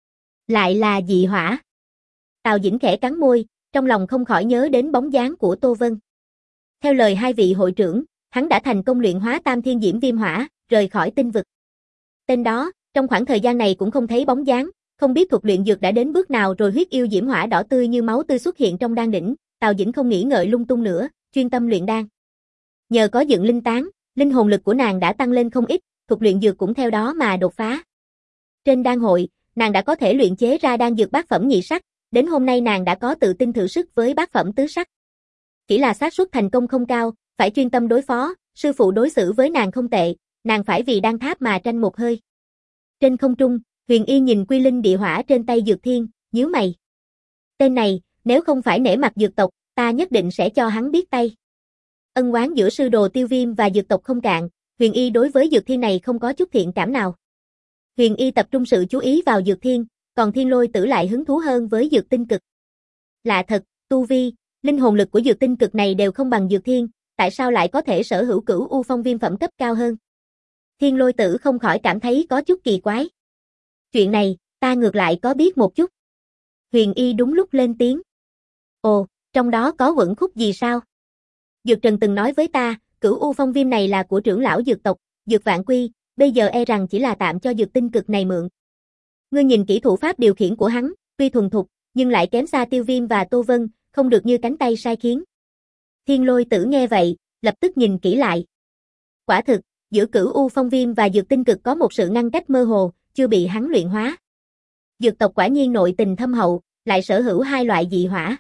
Lại là dị hỏa. Tào Dĩnh khẽ cắn môi, trong lòng không khỏi nhớ đến bóng dáng của Tô Vân. Theo lời hai vị hội trưởng, hắn đã thành công luyện hóa Tam Thiên Diễm Viêm Hỏa, rời khỏi tinh vực. Tên đó, trong khoảng thời gian này cũng không thấy bóng dáng, không biết thuật luyện dược đã đến bước nào rồi huyết yêu diễm hỏa đỏ tươi như máu tươi xuất hiện trong đan đỉnh, Tào Dĩnh không nghĩ ngợi lung tung nữa, chuyên tâm luyện đan. Nhờ có dựng linh tán, linh hồn lực của nàng đã tăng lên không ít, thuật luyện dược cũng theo đó mà đột phá. Trên đan hội, nàng đã có thể luyện chế ra đan dược bát phẩm nhị sắc, đến hôm nay nàng đã có tự tin thử sức với bát phẩm tứ sắc. Chỉ là xác suất thành công không cao, phải chuyên tâm đối phó, sư phụ đối xử với nàng không tệ, nàng phải vì đan tháp mà tranh một hơi. Trên không trung, Huyền Y nhìn Quy Linh Địa Hỏa trên tay Dược Thiên, nhíu mày. Tên này, nếu không phải nể mặt dược tộc, ta nhất định sẽ cho hắn biết tay. Ân oán giữa sư đồ Tiêu Viêm và dược tộc không cạn, Huyền Y đối với Dược Thiên này không có chút thiện cảm nào. Huyền Y tập trung sự chú ý vào Dược Thiên, còn Thiên Lôi Tử lại hứng thú hơn với Dược Tinh Cực. Lạ thật, tu vi, linh hồn lực của Dược Tinh Cực này đều không bằng Dược Thiên, tại sao lại có thể sở hữu Cửu U Phong Viêm phẩm cấp cao hơn? Thiên Lôi Tử không khỏi cảm thấy có chút kỳ quái. Chuyện này, ta ngược lại có biết một chút. Huyền Y đúng lúc lên tiếng. Ồ, trong đó có quẩn khúc gì sao? Dược Trần từng nói với ta, Cửu U Phong Viêm này là của trưởng lão dược tộc, Dược Vạn Quy, bây giờ e rằng chỉ là tạm cho Dược Tinh Cực này mượn. Ngươi nhìn kỹ thủ pháp điều khiển của hắn, tuy thuần thục, nhưng lại kém xa Tiêu Viêm và Tô Vân, không được như cánh tay sai khiến. Thiên Lôi Tử nghe vậy, lập tức nhìn kỹ lại. Quả thực, giữa Cửu U Phong Viêm và Dược Tinh Cực có một sự ngăn cách mơ hồ, chưa bị hắn luyện hóa. Dược tộc quả nhiên nội tình thâm hậu, lại sở hữu hai loại dị hỏa.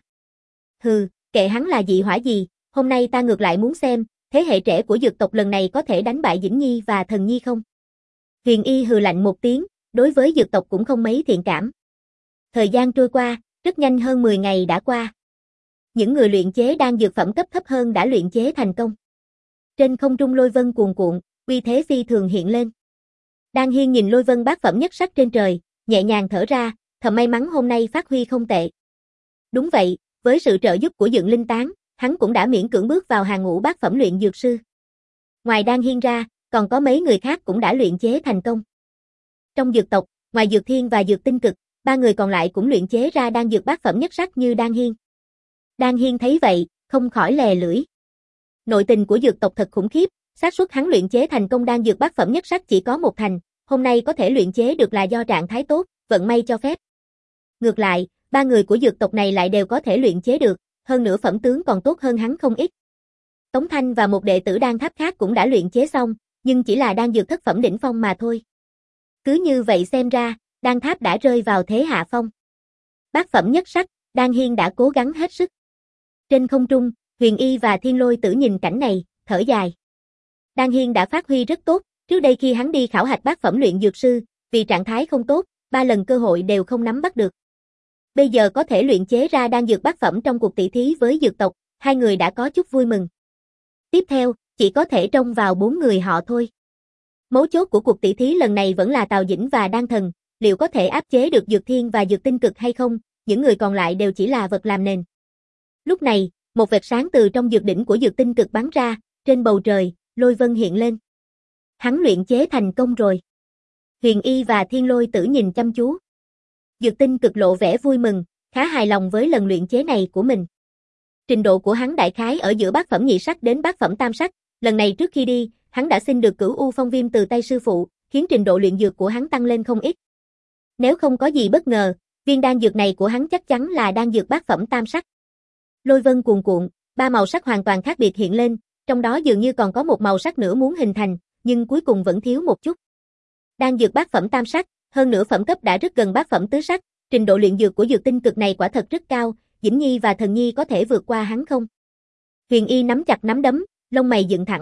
Hừ, kệ hắn là dị hỏa gì, hôm nay ta ngược lại muốn xem, thế hệ trẻ của dược tộc lần này có thể đánh bại Dĩnh Nhi và Thần Nhi không? Huyền Y hừ lạnh một tiếng, đối với dược tộc cũng không mấy thiện cảm. Thời gian trôi qua, rất nhanh hơn mười ngày đã qua. Những người luyện chế đan dược phẩm cấp thấp hơn đã luyện chế thành công. Trên không trung lôi vân cuồn cuộn, uy thế phi thường hiện lên. Đan Hiên nhìn lôi vân bát phẩm nhất sắc trên trời, nhẹ nhàng thở ra, thầm may mắn hôm nay phát huy không tệ. Đúng vậy, với sự trợ giúp của dựng linh tán, hắn cũng đã miễn cưỡng bước vào hàng ngũ bát phẩm luyện dược sư. Ngoài Đan Hiên ra, còn có mấy người khác cũng đã luyện chế thành công. Trong dược tộc, ngoài Dược Thiên và Dược Tinh Cực, ba người còn lại cũng luyện chế ra đan dược bát phẩm nhất sắc như Đan Hiên. Đan Hiên thấy vậy, không khỏi lè lưỡi. Nội tình của dược tộc thật khủng khiếp, xác suất hắn luyện chế thành công đan dược bát phẩm nhất sắc chỉ có một thành, hôm nay có thể luyện chế được là do trạng thái tốt, vận may cho phép. Ngược lại, ba người của dược tộc này lại đều có thể luyện chế được, hơn nữa phẩm tướng còn tốt hơn hắn không ít. Tống Thanh và một đệ tử đan tháp khác cũng đã luyện chế xong, nhưng chỉ là đan dược thất phẩm đỉnh phong mà thôi. Cứ như vậy xem ra, đan tháp đã rơi vào thế hạ phong. Bát phẩm nhất sắc, Đan Hiên đã cố gắng hết sức. Trên không trung, Huyền Y và Thiên Lôi Tử nhìn cảnh này, thở dài. Đan Hiên đã phát huy rất tốt, trước đây khi hắn đi khảo hạch bát phẩm luyện dược sư, vì trạng thái không tốt, ba lần cơ hội đều không nắm bắt được. Bây giờ có thể luyện chế ra đan dược bát phẩm trong cuộc tỷ thí với dược tộc, hai người đã có chút vui mừng. Tiếp theo, chỉ có thể trông vào bốn người họ thôi. Mấu chốt của cuộc tỷ thí lần này vẫn là Tào Dĩnh và Đan Thần, liệu có thể áp chế được Dược Thiên và Dược Tinh Cực hay không, những người còn lại đều chỉ là vật làm nền. Lúc này, một vệt sáng từ trong dược đỉnh của Dược Tinh Cực bắn ra, trên bầu trời, lôi vân hiện lên. Hắn luyện chế thành công rồi. Huyền Y và Thiên Lôi Tử nhìn chăm chú. Dược Tinh Cực lộ vẻ vui mừng, khá hài lòng với lần luyện chế này của mình. Trình độ của hắn đại khái ở giữa bát phẩm nhị sắc đến bát phẩm tam sắc, lần này trước khi đi, hắn đã xin được Cửu U Phong Viêm từ tay sư phụ, khiến trình độ luyện dược của hắn tăng lên không ít. Nếu không có gì bất ngờ, viên đan dược này của hắn chắc chắn là đan dược bát phẩm tam sắc. Lôi vân cuồn cuộn, ba màu sắc hoàn toàn khác biệt hiện lên, trong đó dường như còn có một màu sắc nữa muốn hình thành, nhưng cuối cùng vẫn thiếu một chút. Đan dược bát phẩm tam sắc, hơn nữa phẩm cấp đã rất gần bát phẩm tứ sắc, trình độ luyện dược của Dược Tinh Cực này quả thật rất cao, Dĩnh Nhi và Thần Nhi có thể vượt qua hắn không? Huyền Y nắm chặt nắm đấm, lông mày dựng thẳng, trên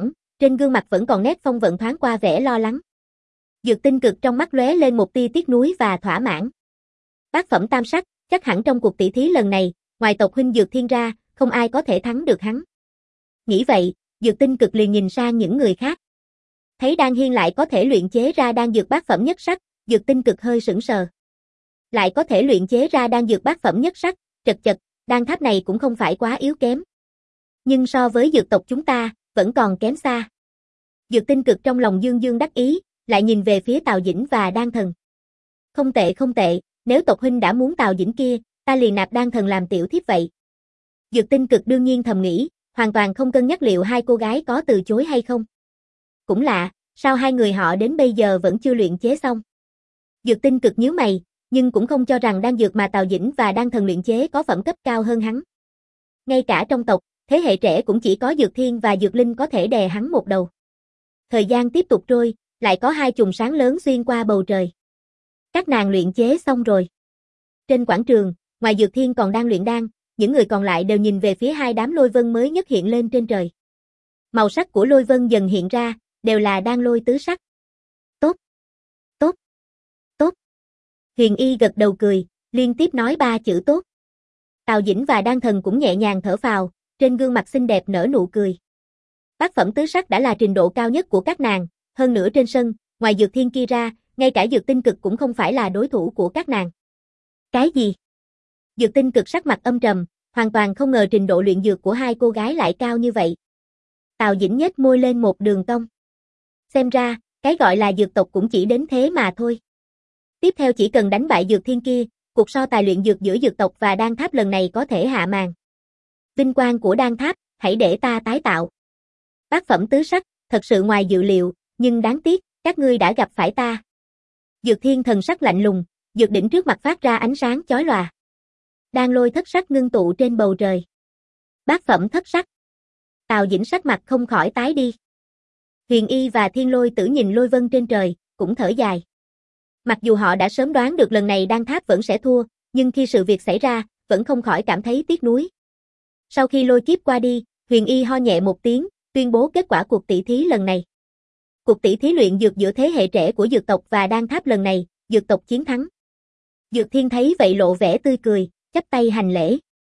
trên gương mặt vẫn còn nét phong vận thoáng qua vẻ lo lắng. Dược Tinh Cực trong mắt lóe lên một tia tiếc nuối và thỏa mãn. Bát phẩm tam sắc, chắc hẳn trong cuộc tỷ thí lần này, ngoài tộc huynh Dược Thiên ra, không ai có thể thắng được hắn. Nghĩ vậy, Dược Tinh Cực liền nhìn sang những người khác. Thấy Đan Hiên lại có thể luyện chế ra đan dược bát phẩm nhất sắc, Dược Tinh Cực hơi sững sờ. Lại có thể luyện chế ra đan dược bát phẩm nhất sắc, chật chật, đan tháp này cũng không phải quá yếu kém. Nhưng so với dược tộc chúng ta, vẫn còn kém xa. Dược Tinh Cực trong lòng dương dương đắc ý, lại nhìn về phía Tào Dĩnh và Đan Thần. Không tệ không tệ, nếu tộc huynh đã muốn Tào Dĩnh kia, ta liền nạp Đan Thần làm tiểu thiếp vậy. Dược Tinh Cực đương nhiên thầm nghĩ, hoàn toàn không cân nhắc liệu hai cô gái có từ chối hay không. Cũng lạ, sao hai người họ đến bây giờ vẫn chưa luyện chế xong. Dược Tinh Cực nhíu mày, nhưng cũng không cho rằng đan dược mà Tào Dĩnh và Đan Thần luyện chế có phẩm cấp cao hơn hắn. Ngay cả trong tộc, thế hệ trẻ cũng chỉ có Dược Thiên và Dược Linh có thể đè hắn một đầu. Thời gian tiếp tục trôi, lại có hai chùm sáng lớn xuyên qua bầu trời. Các nàng luyện chế xong rồi. Trên quảng trường, ngoài Dược Thiên còn đang luyện đan, những người còn lại đều nhìn về phía hai đám lôi vân mới nhất hiện lên trên trời. Màu sắc của lôi vân dần hiện ra, đều là đan lôi tứ sắc. Tốt, tốt, tốt. Huyền Y gật đầu cười, liên tiếp nói ba chữ tốt. Tào Dĩnh và Đan Thần cũng nhẹ nhàng thở phào, trên gương mặt xinh đẹp nở nụ cười. Bát phẩm tứ sắc đã là trình độ cao nhất của các nàng, hơn nữa trên sân, ngoài Dược Thiên kia ra, ngay cả Dược Tinh Cực cũng không phải là đối thủ của các nàng. Cái gì? Dược Tinh Cực sắc mặt âm trầm, hoàn toàn không ngờ trình độ luyện dược của hai cô gái lại cao như vậy. Tào Dĩnh nhếch môi lên một đường cong. Xem ra, cái gọi là dược tộc cũng chỉ đến thế mà thôi. Tiếp theo chỉ cần đánh bại Dược Thiên kia, cuộc so tài luyện dược giữa dược tộc và đan tháp lần này có thể hạ màn. Vinh quang của đan tháp, hãy để ta tái tạo. Bát phẩm tứ sắc, thật sự ngoài dự liệu, nhưng đáng tiếc, các ngươi đã gặp phải ta. Dược Thiên thần sắc lạnh lùng, dược đỉnh trước mặt phát ra ánh sáng chói lòa. Đan lôi thất sắc ngưng tụ trên bầu trời. Bát phẩm thất sắc. Tào Dĩnh sắc mặt không khỏi tái đi. Huyền Y và Thiên Lôi Tử nhìn lôi vân trên trời, cũng thở dài. Mặc dù họ đã sớm đoán được lần này đan tháp vẫn sẽ thua, nhưng khi sự việc xảy ra, vẫn không khỏi cảm thấy tiếc nuối. Sau khi lôi kiếp qua đi, Huyền Y ho nhẹ một tiếng, tuyên bố kết quả cuộc tỷ thí lần này. Cuộc tỷ thí luyện dược giữa thế hệ trẻ của dược tộc và đan tháp lần này, dược tộc chiến thắng. Dược Thiên thấy vậy lộ vẻ tươi cười, chắp tay hành lễ.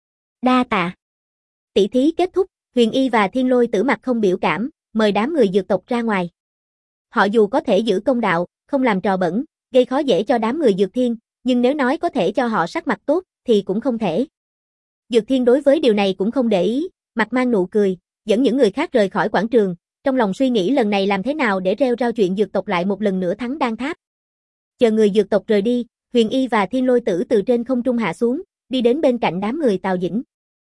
Đa tạ. Tỷ thí kết thúc, Huyền Y và Thiên Lôi Tử mặt không biểu cảm, mời đám người dược tộc ra ngoài. Họ dù có thể giữ công đạo, không làm trò bẩn, gây khó dễ cho đám người Dược Thiên, nhưng nếu nói có thể cho họ sắc mặt tốt, thì cũng không thể. Dược Thiên đối với điều này cũng không để ý, mặt mang nụ cười, dẫn những người khác rời khỏi quảng trường, trong lòng suy nghĩ lần này làm thế nào để reo rao chuyện dược tộc lại một lần nữa thắng đan tháp. Chờ người dược tộc rời đi, Huyền Y và Thiên Lôi Tử từ trên không trung hạ xuống, đi đến bên cạnh đám người Tào Dĩnh.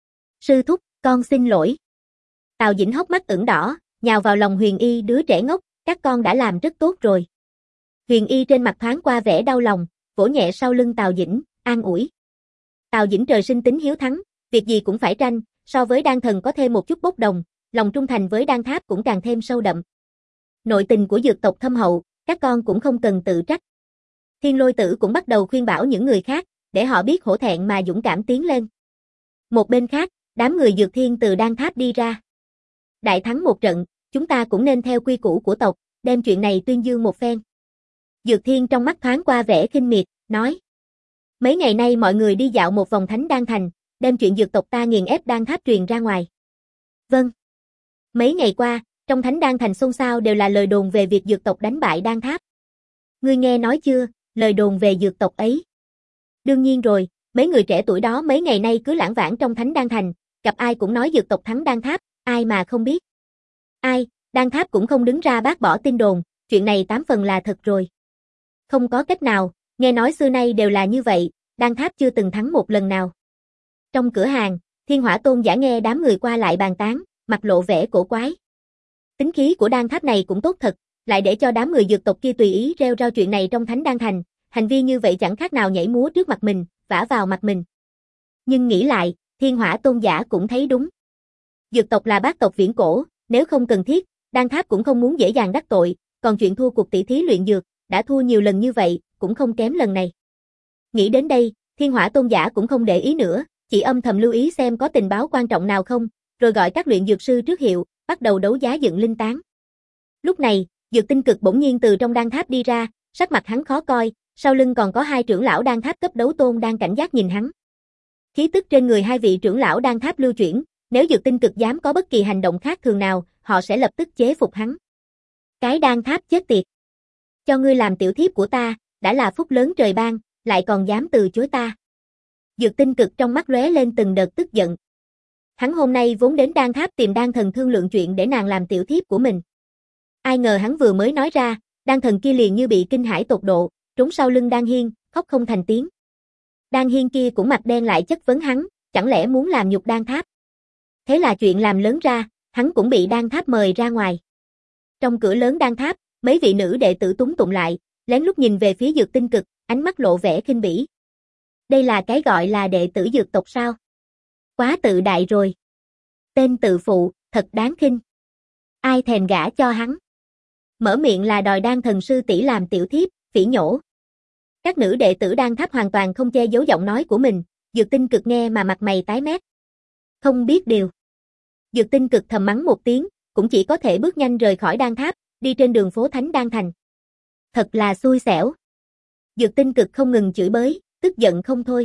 Sư thúc, con xin lỗi. Tào Dĩnh hốc mắt ửng đỏ, nhào vào lòng Huyền Y, đứa trẻ ngốc, các con đã làm rất tốt rồi. Huyền Y trên mặt thoáng qua vẻ đau lòng, vỗ nhẹ sau lưng Tào Dĩnh, an ủi. Tào Dĩnh trời sinh tính hiếu thắng, việc gì cũng phải tranh, so với Đan Thần có thêm một chút bốc đồng, lòng trung thành với đan tháp cũng càng thêm sâu đậm. Nội tình của dược tộc thâm hậu, các con cũng không cần tự trách. Thiên Lôi Tử cũng bắt đầu khuyên bảo những người khác, để họ biết hổ thẹn mà dũng cảm tiến lên. Một bên khác, đám người Dược Thiên từ đan tháp đi ra. Đại thắng một trận, chúng ta cũng nên theo quy củ của tộc, đem chuyện này tuyên dương một phen. Dược Thiên trong mắt thoáng qua vẻ khinh miệt, nói. Mấy ngày nay mọi người đi dạo một vòng thánh đan thành, đem chuyện dược tộc ta nghiền ép đan tháp truyền ra ngoài. Vâng. Mấy ngày qua, trong thánh đan thành xôn xao đều là lời đồn về việc dược tộc đánh bại đan tháp. Ngươi nghe nói chưa, lời đồn về dược tộc ấy. Đương nhiên rồi, mấy người trẻ tuổi đó mấy ngày nay cứ lãng vãng trong thánh đan thành, gặp ai cũng nói dược tộc thắng đan tháp, ai mà không biết. Ai, đan tháp cũng không đứng ra bác bỏ tin đồn, chuyện này tám phần là thật rồi. Không có cách nào, nghe nói xưa nay đều là như vậy, đan tháp chưa từng thắng một lần nào. Trong cửa hàng, Thiên Hỏa Tôn giả nghe đám người qua lại bàn tán, mặt lộ vẻ cổ quái. Tính khí của đan tháp này cũng tốt thật, lại để cho đám người dược tộc kia tùy ý reo rao chuyện này trong thánh đan thành, hành vi như vậy chẳng khác nào nhảy múa trước mặt mình, vả vào mặt mình. Nhưng nghĩ lại, Thiên Hỏa Tôn giả cũng thấy đúng. Dược tộc là bác tộc viễn cổ, nếu không cần thiết, đan tháp cũng không muốn dễ dàng đắc tội, còn chuyện thua cuộc tỷ thí luyện dược, đã thua nhiều lần như vậy, cũng không kém lần này. Nghĩ đến đây, Thiên Hỏa Tôn giả cũng không để ý nữa, chỉ âm thầm lưu ý xem có tình báo quan trọng nào không, rồi gọi các luyện dược sư trước hiệu, bắt đầu đấu giá dựng linh tán. Lúc này, Dược Tinh Cực bỗng nhiên từ trong đan tháp đi ra, sắc mặt hắn khó coi, sau lưng còn có hai trưởng lão đan tháp cấp đấu tôn đang cảnh giác nhìn hắn. Khí tức trên người hai vị trưởng lão đan tháp lưu chuyển, nếu Dược Tinh Cực dám có bất kỳ hành động khác thường nào, họ sẽ lập tức chế phục hắn. Cái đan tháp chết tiệt. Cho ngươi làm tiểu thiếp của ta, đã là phúc lớn trời ban, lại còn dám từ chối ta. Dược Tinh Cực trong mắt lóe lên từng đợt tức giận. Hắn hôm nay vốn đến đan tháp tìm đan thần thương lượng chuyện để nàng làm tiểu thiếp của mình. Ai ngờ hắn vừa mới nói ra, đan thần kia liền như bị kinh hãi tột độ, trốn sau lưng đan hiên, khóc không thành tiếng. Đan hiên kia cũng mặt đen lại chất vấn hắn, chẳng lẽ muốn làm nhục đan tháp. Thế là chuyện làm lớn ra, hắn cũng bị đan tháp mời ra ngoài. Trong cửa lớn đan tháp, mấy vị nữ đệ tử túng tụng lại, lén lút nhìn về phía Dược Tinh Cực, ánh mắt lộ vẻ khinh bỉ. Đây là cái gọi là đệ tử dược tộc sao? Quá tự đại rồi. Tên tự phụ, thật đáng khinh. Ai thèm gả cho hắn? Mở miệng là đòi đan thần sư tỷ làm tiểu thiếp, phỉ nhổ. Các nữ đệ tử đan tháp hoàn toàn không che giấu giọng nói của mình, Dược Tinh Cực nghe mà mặt mày tái mét. Không biết điều. Dược Tinh Cực thầm mắng một tiếng, cũng chỉ có thể bước nhanh rời khỏi đan tháp, đi trên đường phố Thánh Đan Thành. Thật là xui xẻo. Dược Tinh Cực không ngừng chửi bới, tức giận không thôi.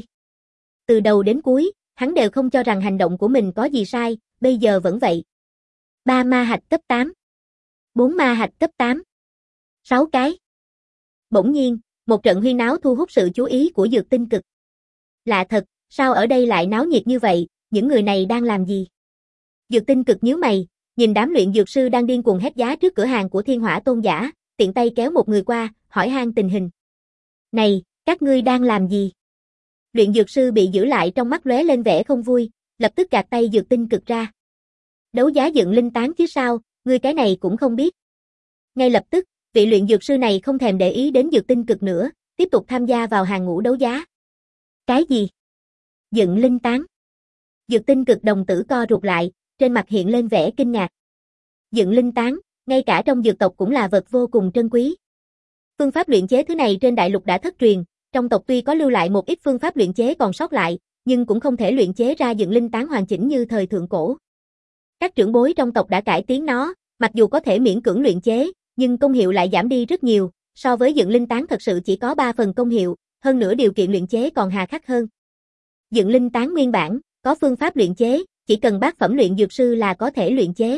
Từ đầu đến cuối, hắn đều không cho rằng hành động của mình có gì sai, bây giờ vẫn vậy. Ba ma hạch cấp tám. Bốn ma hạch cấp tám. Sáu cái. Bỗng nhiên, một trận huyên náo thu hút sự chú ý của Dược Tinh Cực. Lạ thật, sao ở đây lại náo nhiệt như vậy, những người này đang làm gì? Dược Tinh Cực nhíu mày, nhìn đám luyện dược sư đang điên cuồng hét giá trước cửa hàng của Thiên Hỏa Tôn giả, tiện tay kéo một người qua, hỏi han tình hình. Này, các ngươi đang làm gì? Luyện dược sư bị giữ lại trong mắt lóe lên vẻ không vui, lập tức gạt tay Dược Tinh Cực ra. Đấu giá dựng linh tán chứ sao, ngươi cái này cũng không biết. Ngay lập tức, vị luyện dược sư này không thèm để ý đến Dược Tinh Cực nữa, tiếp tục tham gia vào hàng ngũ đấu giá. Cái gì? Dựng linh tán. Dược Tinh Cực đồng tử co rụt lại, trên mặt hiện lên vẻ kinh ngạc. Dựng linh tán, ngay cả trong dược tộc cũng là vật vô cùng trân quý. Phương pháp luyện chế thứ này trên đại lục đã thất truyền, trong tộc tuy có lưu lại một ít phương pháp luyện chế còn sót lại, nhưng cũng không thể luyện chế ra dựng linh tán hoàn chỉnh như thời thượng cổ. Các trưởng bối trong tộc đã cải tiến nó, mặc dù có thể miễn cưỡng luyện chế, nhưng công hiệu lại giảm đi rất nhiều, so với dựng linh tán thật sự chỉ có ba phần công hiệu, hơn nữa điều kiện luyện chế còn hà khắc hơn. Dựng linh tán nguyên bản, có phương pháp luyện chế, chỉ cần bát phẩm luyện dược sư là có thể luyện chế.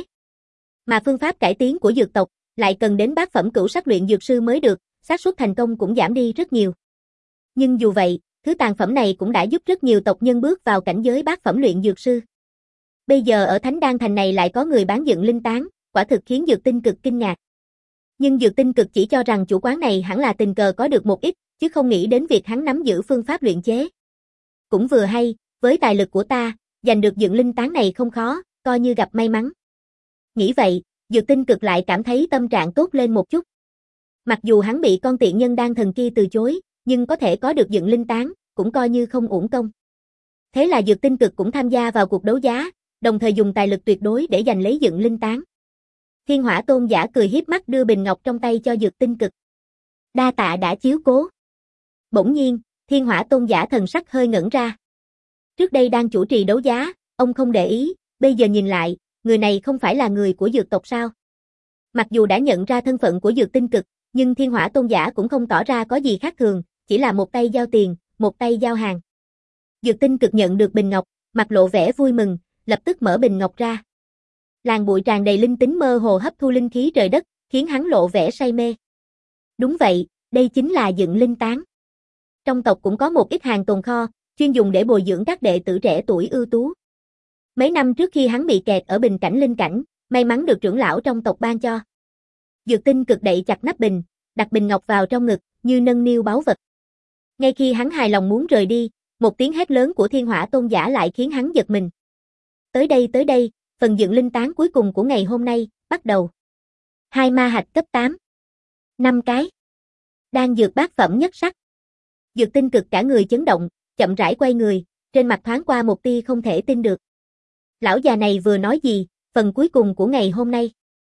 Mà phương pháp cải tiến của dược tộc, lại cần đến bát phẩm cửu sắc luyện dược sư mới được, xác suất thành công cũng giảm đi rất nhiều. Nhưng dù vậy, thứ tàn phẩm này cũng đã giúp rất nhiều tộc nhân bước vào cảnh giới bát phẩm luyện dược sư. Bây giờ ở Thánh Đan Thành này lại có người bán dựng linh tán, quả thực khiến Dược Tinh Cực kinh ngạc. Nhưng Dược Tinh Cực chỉ cho rằng chủ quán này hẳn là tình cờ có được một ít, chứ không nghĩ đến việc hắn nắm giữ phương pháp luyện chế. Cũng vừa hay, với tài lực của ta, giành được dựng linh tán này không khó, coi như gặp may mắn. Nghĩ vậy, Dược Tinh Cực lại cảm thấy tâm trạng tốt lên một chút. Mặc dù hắn bị con tiện nhân đan thần kia từ chối, nhưng có thể có được dựng linh tán, cũng coi như không uổng công. Thế là Dược Tinh Cực cũng tham gia vào cuộc đấu giá, đồng thời dùng tài lực tuyệt đối để giành lấy dựng linh tán. Thiên Hỏa Tôn giả cười hiếp mắt đưa bình ngọc trong tay cho Dược Tinh Cực. Đa tạ đã chiếu cố. Bỗng nhiên, Thiên Hỏa Tôn giả thần sắc hơi ngẩn ra. Trước đây đang chủ trì đấu giá, ông không để ý, bây giờ nhìn lại, người này không phải là người của dược tộc sao? Mặc dù đã nhận ra thân phận của Dược Tinh Cực, nhưng Thiên Hỏa Tôn giả cũng không tỏ ra có gì khác thường, chỉ là một tay giao tiền, một tay giao hàng. Dược Tinh Cực nhận được bình ngọc, mặt lộ vẻ vui mừng, lập tức mở bình ngọc ra. Làn bụi tràn đầy linh tính mơ hồ hấp thu linh khí trời đất, khiến hắn lộ vẻ say mê. Đúng vậy, đây chính là dựng linh tán. Trong tộc cũng có một ít hàng tồn kho, chuyên dùng để bồi dưỡng các đệ tử trẻ tuổi ưu tú. Mấy năm trước khi hắn bị kẹt ở bình cảnh linh cảnh, may mắn được trưởng lão trong tộc ban cho. Dược Tinh Cực đậy chặt nắp bình, đặt bình ngọc vào trong ngực, như nâng niu báu vật. Ngay khi hắn hài lòng muốn rời đi, một tiếng hét lớn của Thiên Hỏa Tôn giả lại khiến hắn giật mình. Tới đây tới đây, phần dựng linh tán cuối cùng của ngày hôm nay, bắt đầu. Hai ma hạch cấp tám. Năm cái. Đang dược bát phẩm nhất sắc. Dược Tinh Cực cả người chấn động, chậm rãi quay người, trên mặt thoáng qua một tia không thể tin được. Lão già này vừa nói gì, phần cuối cùng của ngày hôm nay.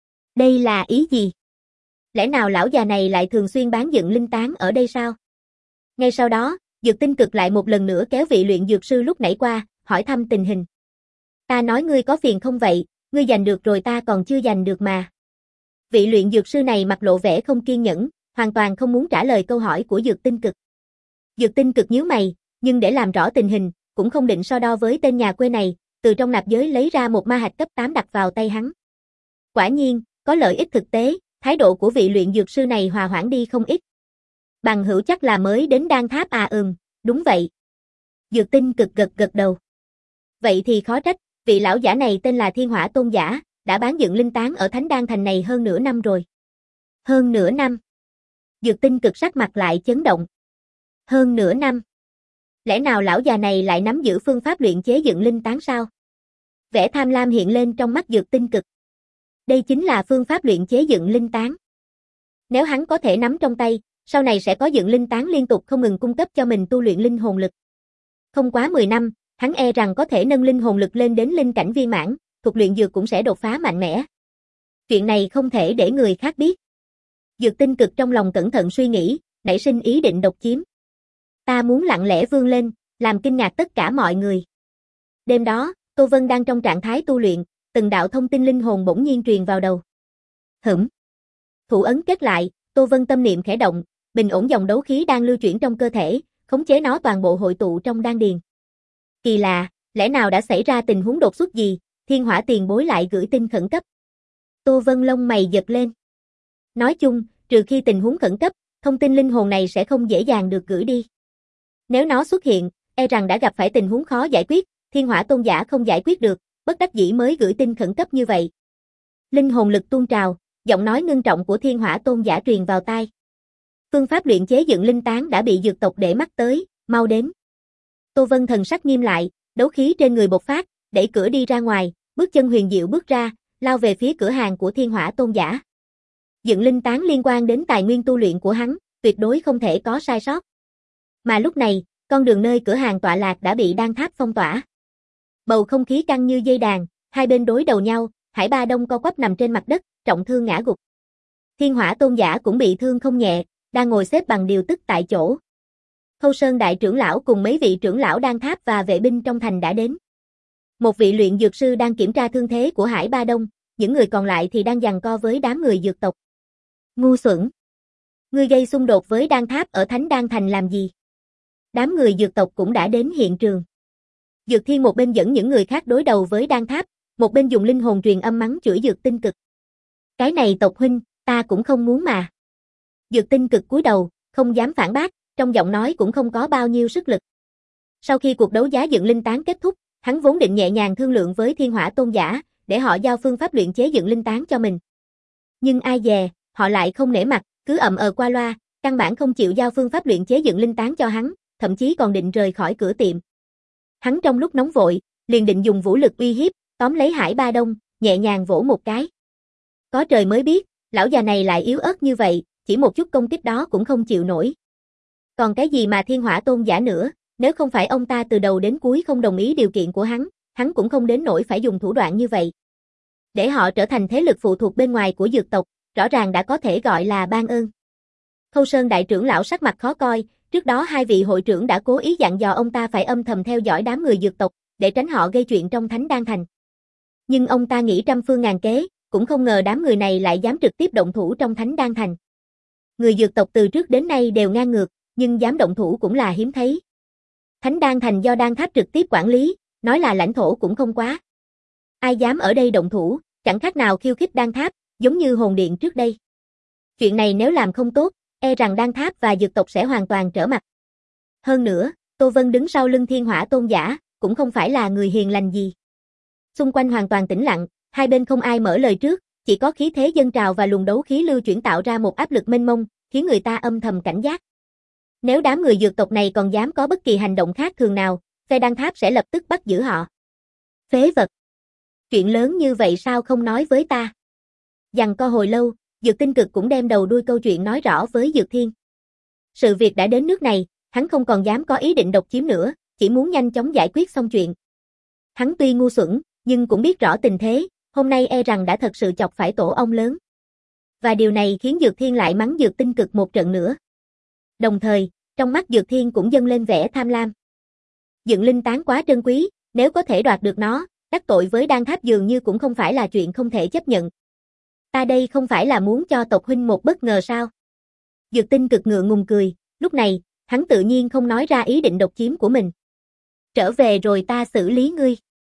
Đây là ý gì? Lẽ nào lão già này lại thường xuyên bán dựng linh tán ở đây sao? Ngay sau đó, Dược Tinh Cực lại một lần nữa kéo vị luyện dược sư lúc nãy qua, hỏi thăm tình hình. Ta nói ngươi có phiền không vậy, ngươi giành được rồi ta còn chưa giành được mà. Vị luyện dược sư này mặt lộ vẻ không kiên nhẫn, hoàn toàn không muốn trả lời câu hỏi của Dược Tinh Cực. Dược Tinh Cực nhíu mày, nhưng để làm rõ tình hình, cũng không định so đo với tên nhà quê này, từ trong nạp giới lấy ra một ma hạch cấp tám đặt vào tay hắn. Quả nhiên, có lợi ích thực tế, thái độ của vị luyện dược sư này hòa hoãn đi không ít. Bằng hữu chắc là mới đến đan tháp à? Ừm, đúng vậy. Dược Tinh Cực gật gật đầu. Vậy thì khó trách, vị lão giả này tên là Thiên Hỏa Tôn giả, đã bán dựng linh tán ở Thánh Đan Thành này hơn nửa năm rồi. Hơn nửa năm. Dược Tinh Cực sắc mặt lại chấn động. Hơn nửa năm. Lẽ nào lão già này lại nắm giữ phương pháp luyện chế dựng linh tán sao? Vẻ tham lam hiện lên trong mắt Dược Tinh Cực. Đây chính là phương pháp luyện chế dựng linh tán. Nếu hắn có thể nắm trong tay, sau này sẽ có dựng linh tán liên tục không ngừng cung cấp cho mình tu luyện linh hồn lực. Không quá mười năm, hắn e rằng có thể nâng linh hồn lực lên đến linh cảnh viên mãn, thuật luyện dược cũng sẽ đột phá mạnh mẽ. Chuyện này không thể để người khác biết. Dược Tinh Cực trong lòng cẩn thận suy nghĩ, nảy sinh ý định độc chiếm. Ta muốn lặng lẽ vươn lên, làm kinh ngạc tất cả mọi người. Đêm đó, Tô Vân đang trong trạng thái tu luyện, từng đạo thông tin linh hồn bỗng nhiên truyền vào đầu. Hửm. Thủ ấn kết lại, Tô Vân tâm niệm khẽ động, bình ổn dòng đấu khí đang lưu chuyển trong cơ thể, khống chế nó toàn bộ hội tụ trong đan điền. Kỳ lạ, lẽ nào đã xảy ra tình huống đột xuất gì, Thiên Hỏa tiền bối lại gửi tin khẩn cấp. Tô Vân lông mày giật lên. Nói chung, trừ khi tình huống khẩn cấp, thông tin linh hồn này sẽ không dễ dàng được gửi đi. Nếu nó xuất hiện, e rằng đã gặp phải tình huống khó giải quyết, Thiên Hỏa Tôn giả không giải quyết được, bất đắc dĩ mới gửi tin khẩn cấp như vậy. Linh hồn lực tuôn trào, giọng nói ngưng trọng của Thiên Hỏa Tôn giả truyền vào tai. Phương pháp luyện chế dựng linh tán đã bị dược tộc để mắt tới, mau đến. Tô Vân thần sắc nghiêm lại, đấu khí trên người bộc phát, đẩy cửa đi ra ngoài, bước chân huyền diệu bước ra, lao về phía cửa hàng của Thiên Hỏa Tôn giả. Dựng linh tán liên quan đến tài nguyên tu luyện của hắn, tuyệt đối không thể có sai sót. Mà lúc này, con đường nơi cửa hàng tọa lạc đã bị đan tháp phong tỏa. Bầu không khí căng như dây đàn, hai bên đối đầu nhau, Hải Ba Đông co quắp nằm trên mặt đất, trọng thương ngã gục. Thiên Hỏa Tôn giả cũng bị thương không nhẹ, đang ngồi xếp bằng điều tức tại chỗ. Khâu Sơn đại trưởng lão cùng mấy vị trưởng lão đan tháp và vệ binh trong thành đã đến. Một vị luyện dược sư đang kiểm tra thương thế của Hải Ba Đông, những người còn lại thì đang giằng co với đám người dược tộc. Ngu xuẩn! Ngươi gây xung đột với đan tháp ở Thánh Đan Thành làm gì? Đám người dược tộc cũng đã đến hiện trường. Dược Thiên một bên dẫn những người khác đối đầu với đan tháp, một bên dùng linh hồn truyền âm mắng chửi Dược Tinh Cực. Cái này tộc huynh, ta cũng không muốn mà. Dược Tinh Cực cúi đầu, không dám phản bác, trong giọng nói cũng không có bao nhiêu sức lực. Sau khi cuộc đấu giá dựng linh tán kết thúc, hắn vốn định nhẹ nhàng thương lượng với Thiên Hỏa Tôn giả, để họ giao phương pháp luyện chế dựng linh tán cho mình. Nhưng ai dè, họ lại không nể mặt, cứ ậm ờ qua loa, căn bản không chịu giao phương pháp luyện chế dựng linh tán cho hắn, thậm chí còn định rời khỏi cửa tiệm. Hắn trong lúc nóng vội, liền định dùng vũ lực uy hiếp, tóm lấy Hải Ba Đông, nhẹ nhàng vỗ một cái. Có trời mới biết, lão già này lại yếu ớt như vậy, chỉ một chút công kích đó cũng không chịu nổi. Còn cái gì mà Thiên Hỏa Tôn giả nữa, nếu không phải ông ta từ đầu đến cuối không đồng ý điều kiện của hắn, hắn cũng không đến nỗi phải dùng thủ đoạn như vậy. Để họ trở thành thế lực phụ thuộc bên ngoài của dược tộc, rõ ràng đã có thể gọi là ban ơn. Khâu Sơn đại trưởng lão sắc mặt khó coi, trước đó hai vị hội trưởng đã cố ý dặn dò ông ta phải âm thầm theo dõi đám người dược tộc, để tránh họ gây chuyện trong Thánh Đan Thành. Nhưng ông ta nghĩ trăm phương ngàn kế, cũng không ngờ đám người này lại dám trực tiếp động thủ trong Thánh Đan Thành. Người dược tộc từ trước đến nay đều ngang ngược, nhưng dám động thủ cũng là hiếm thấy. Thánh Đan Thành do Đan Tháp trực tiếp quản lý, nói là lãnh thổ cũng không quá. Ai dám ở đây động thủ, chẳng khác nào khiêu khích Đan Tháp, giống như hồn điện trước đây. Chuyện này nếu làm không tốt, e rằng Đan Tháp và dược tộc sẽ hoàn toàn trở mặt. Hơn nữa, Tô Vân đứng sau lưng Thiên Hỏa Tôn giả, cũng không phải là người hiền lành gì. Xung quanh hoàn toàn tĩnh lặng, hai bên không ai mở lời trước, chỉ có khí thế dâng trào và luồng đấu khí lưu chuyển tạo ra một áp lực mênh mông, khiến người ta âm thầm cảnh giác. Nếu đám người dược tộc này còn dám có bất kỳ hành động khác thường nào, phe Đan Tháp sẽ lập tức bắt giữ họ. Phế vật! Chuyện lớn như vậy sao không nói với ta? Giằng co hồi lâu, Dược Tinh Cực cũng đem đầu đuôi câu chuyện nói rõ với Dược Thiên. Sự việc đã đến nước này, hắn không còn dám có ý định độc chiếm nữa, chỉ muốn nhanh chóng giải quyết xong chuyện. Hắn tuy ngu xuẩn, nhưng cũng biết rõ tình thế, hôm nay e rằng đã thật sự chọc phải tổ ong lớn. Và điều này khiến Dược Thiên lại mắng Dược Tinh Cực một trận nữa. Đồng thời, trong mắt Dược Thiên cũng dâng lên vẻ tham lam. Dựng linh tán quá trân quý, nếu có thể đoạt được nó, đắc tội với Đan Tháp dường như cũng không phải là chuyện không thể chấp nhận. Ta đây không phải là muốn cho tộc huynh một bất ngờ sao? Dược Tinh Cực ngượng ngùng cười, lúc này, hắn tự nhiên không nói ra ý định độc chiếm của mình. Trở về rồi ta xử lý ngươi.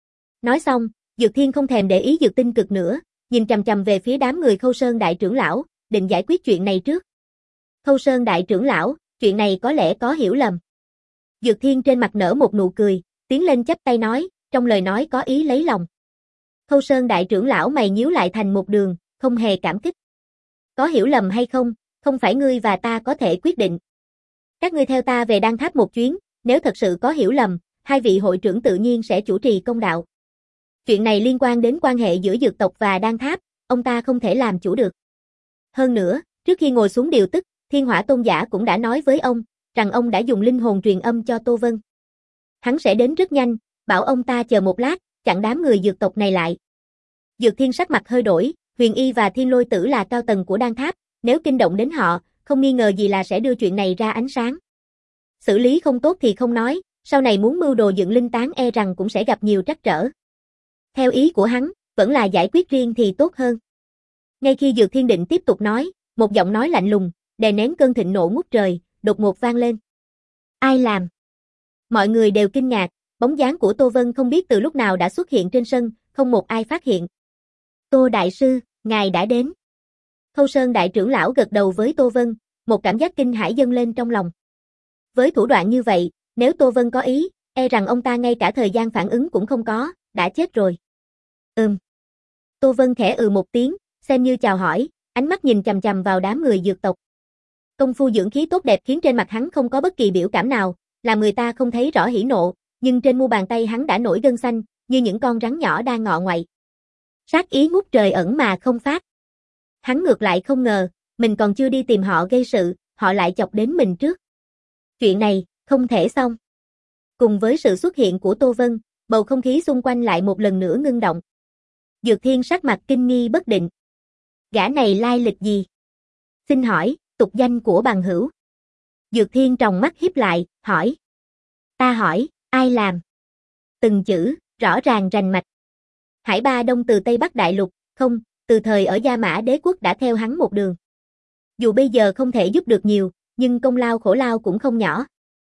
Nói xong, Dược Thiên không thèm để ý Dược Tinh Cực nữa, nhìn chằm chằm về phía đám người Khâu Sơn đại trưởng lão, định giải quyết chuyện này trước. Khâu Sơn đại trưởng lão, chuyện này có lẽ có hiểu lầm. Dược Thiên trên mặt nở một nụ cười, tiến lên chắp tay nói, trong lời nói có ý lấy lòng. Khâu Sơn đại trưởng lão mày nhíu lại thành một đường, không hề cảm kích. Có hiểu lầm hay không, không phải ngươi và ta có thể quyết định. Các ngươi theo ta về Đan Tháp một chuyến, nếu thật sự có hiểu lầm, hai vị hội trưởng tự nhiên sẽ chủ trì công đạo. Chuyện này liên quan đến quan hệ giữa dược tộc và Đan Tháp, ông ta không thể làm chủ được. Hơn nữa, trước khi ngồi xuống điều tức, Thiên Hỏa Tôn giả cũng đã nói với ông, rằng ông đã dùng linh hồn truyền âm cho Tô Vân. Hắn sẽ đến rất nhanh, bảo ông ta chờ một lát, chặn đám người dược tộc này lại. Dược Thiên sắc mặt hơi đổi, Huyền Y và Thiên Lôi Tử là cao tầng của Đan Tháp, nếu kinh động đến họ, không nghi ngờ gì là sẽ đưa chuyện này ra ánh sáng. Xử lý không tốt thì không nói, sau này muốn mưu đồ dựng linh tán e rằng cũng sẽ gặp nhiều trắc trở. Theo ý của hắn, vẫn là giải quyết riêng thì tốt hơn. Ngay khi Dược Thiên định tiếp tục nói, một giọng nói lạnh lùng, đè nén cơn thịnh nộ ngút trời, đột ngột vang lên. Ai làm? Mọi người đều kinh ngạc, bóng dáng của Tô Vân không biết từ lúc nào đã xuất hiện trên sân, không một ai phát hiện. Tô Đại Sư, ngài đã đến. Khâu Sơn đại trưởng lão gật đầu với Tô Vân, một cảm giác kinh hãi dâng lên trong lòng. Với thủ đoạn như vậy, nếu Tô Vân có ý, e rằng ông ta ngay cả thời gian phản ứng cũng không có, đã chết rồi. Ừm. Tô Vân khẽ ừ một tiếng, xem như chào hỏi, ánh mắt nhìn chằm chằm vào đám người dược tộc. Công phu dưỡng khí tốt đẹp khiến trên mặt hắn không có bất kỳ biểu cảm nào, làm người ta không thấy rõ hỉ nộ, nhưng trên mu bàn tay hắn đã nổi gân xanh, như những con rắn nhỏ đang ngọ ngoại. Sát ý ngút trời ẩn mà không phát. Hắn ngược lại không ngờ, mình còn chưa đi tìm họ gây sự, họ lại chọc đến mình trước. Chuyện này, không thể xong. Cùng với sự xuất hiện của Tô Vân, bầu không khí xung quanh lại một lần nữa ngưng động. Dược Thiên sắc mặt kinh nghi bất định. Gã này lai lịch gì? Xin hỏi, tục danh của bằng hữu. Dược Thiên tròng mắt híp lại, hỏi. Ta hỏi, ai làm? Từng chữ, rõ ràng rành mạch. Hải Ba Đông từ Tây Bắc Đại Lục, không, từ thời ở Gia Mã Đế Quốc đã theo hắn một đường. Dù bây giờ không thể giúp được nhiều, nhưng công lao khổ lao cũng không nhỏ.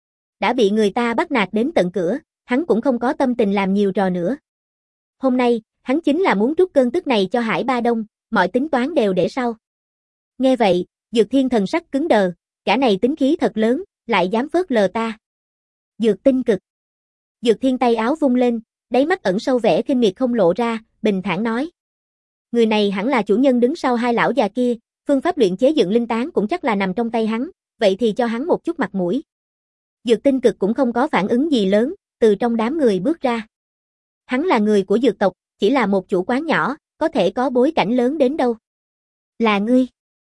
Đã bị người ta bắt nạt đến tận cửa, hắn cũng không có tâm tình làm nhiều trò nữa. Hôm nay, hắn chính là muốn trút cơn tức này cho Hải Ba Đông, mọi tính toán đều để sau. Nghe vậy, Dược Thiên thần sắc cứng đờ, cả này tính khí thật lớn, lại dám phớt lờ ta. Dược Tinh Cực. Dược Thiên tay áo vung lên, đáy mắt ẩn sâu vẻ khinh miệt không lộ ra, bình thản nói. Người này hẳn là chủ nhân đứng sau hai lão già kia, phương pháp luyện chế dựng linh tán cũng chắc là nằm trong tay hắn, vậy thì cho hắn một chút mặt mũi. Dược Tinh Cực cũng không có phản ứng gì lớn, từ trong đám người bước ra. Hắn là người của dược tộc, chỉ là một chủ quán nhỏ, có thể có bối cảnh lớn đến đâu. Là ngươi.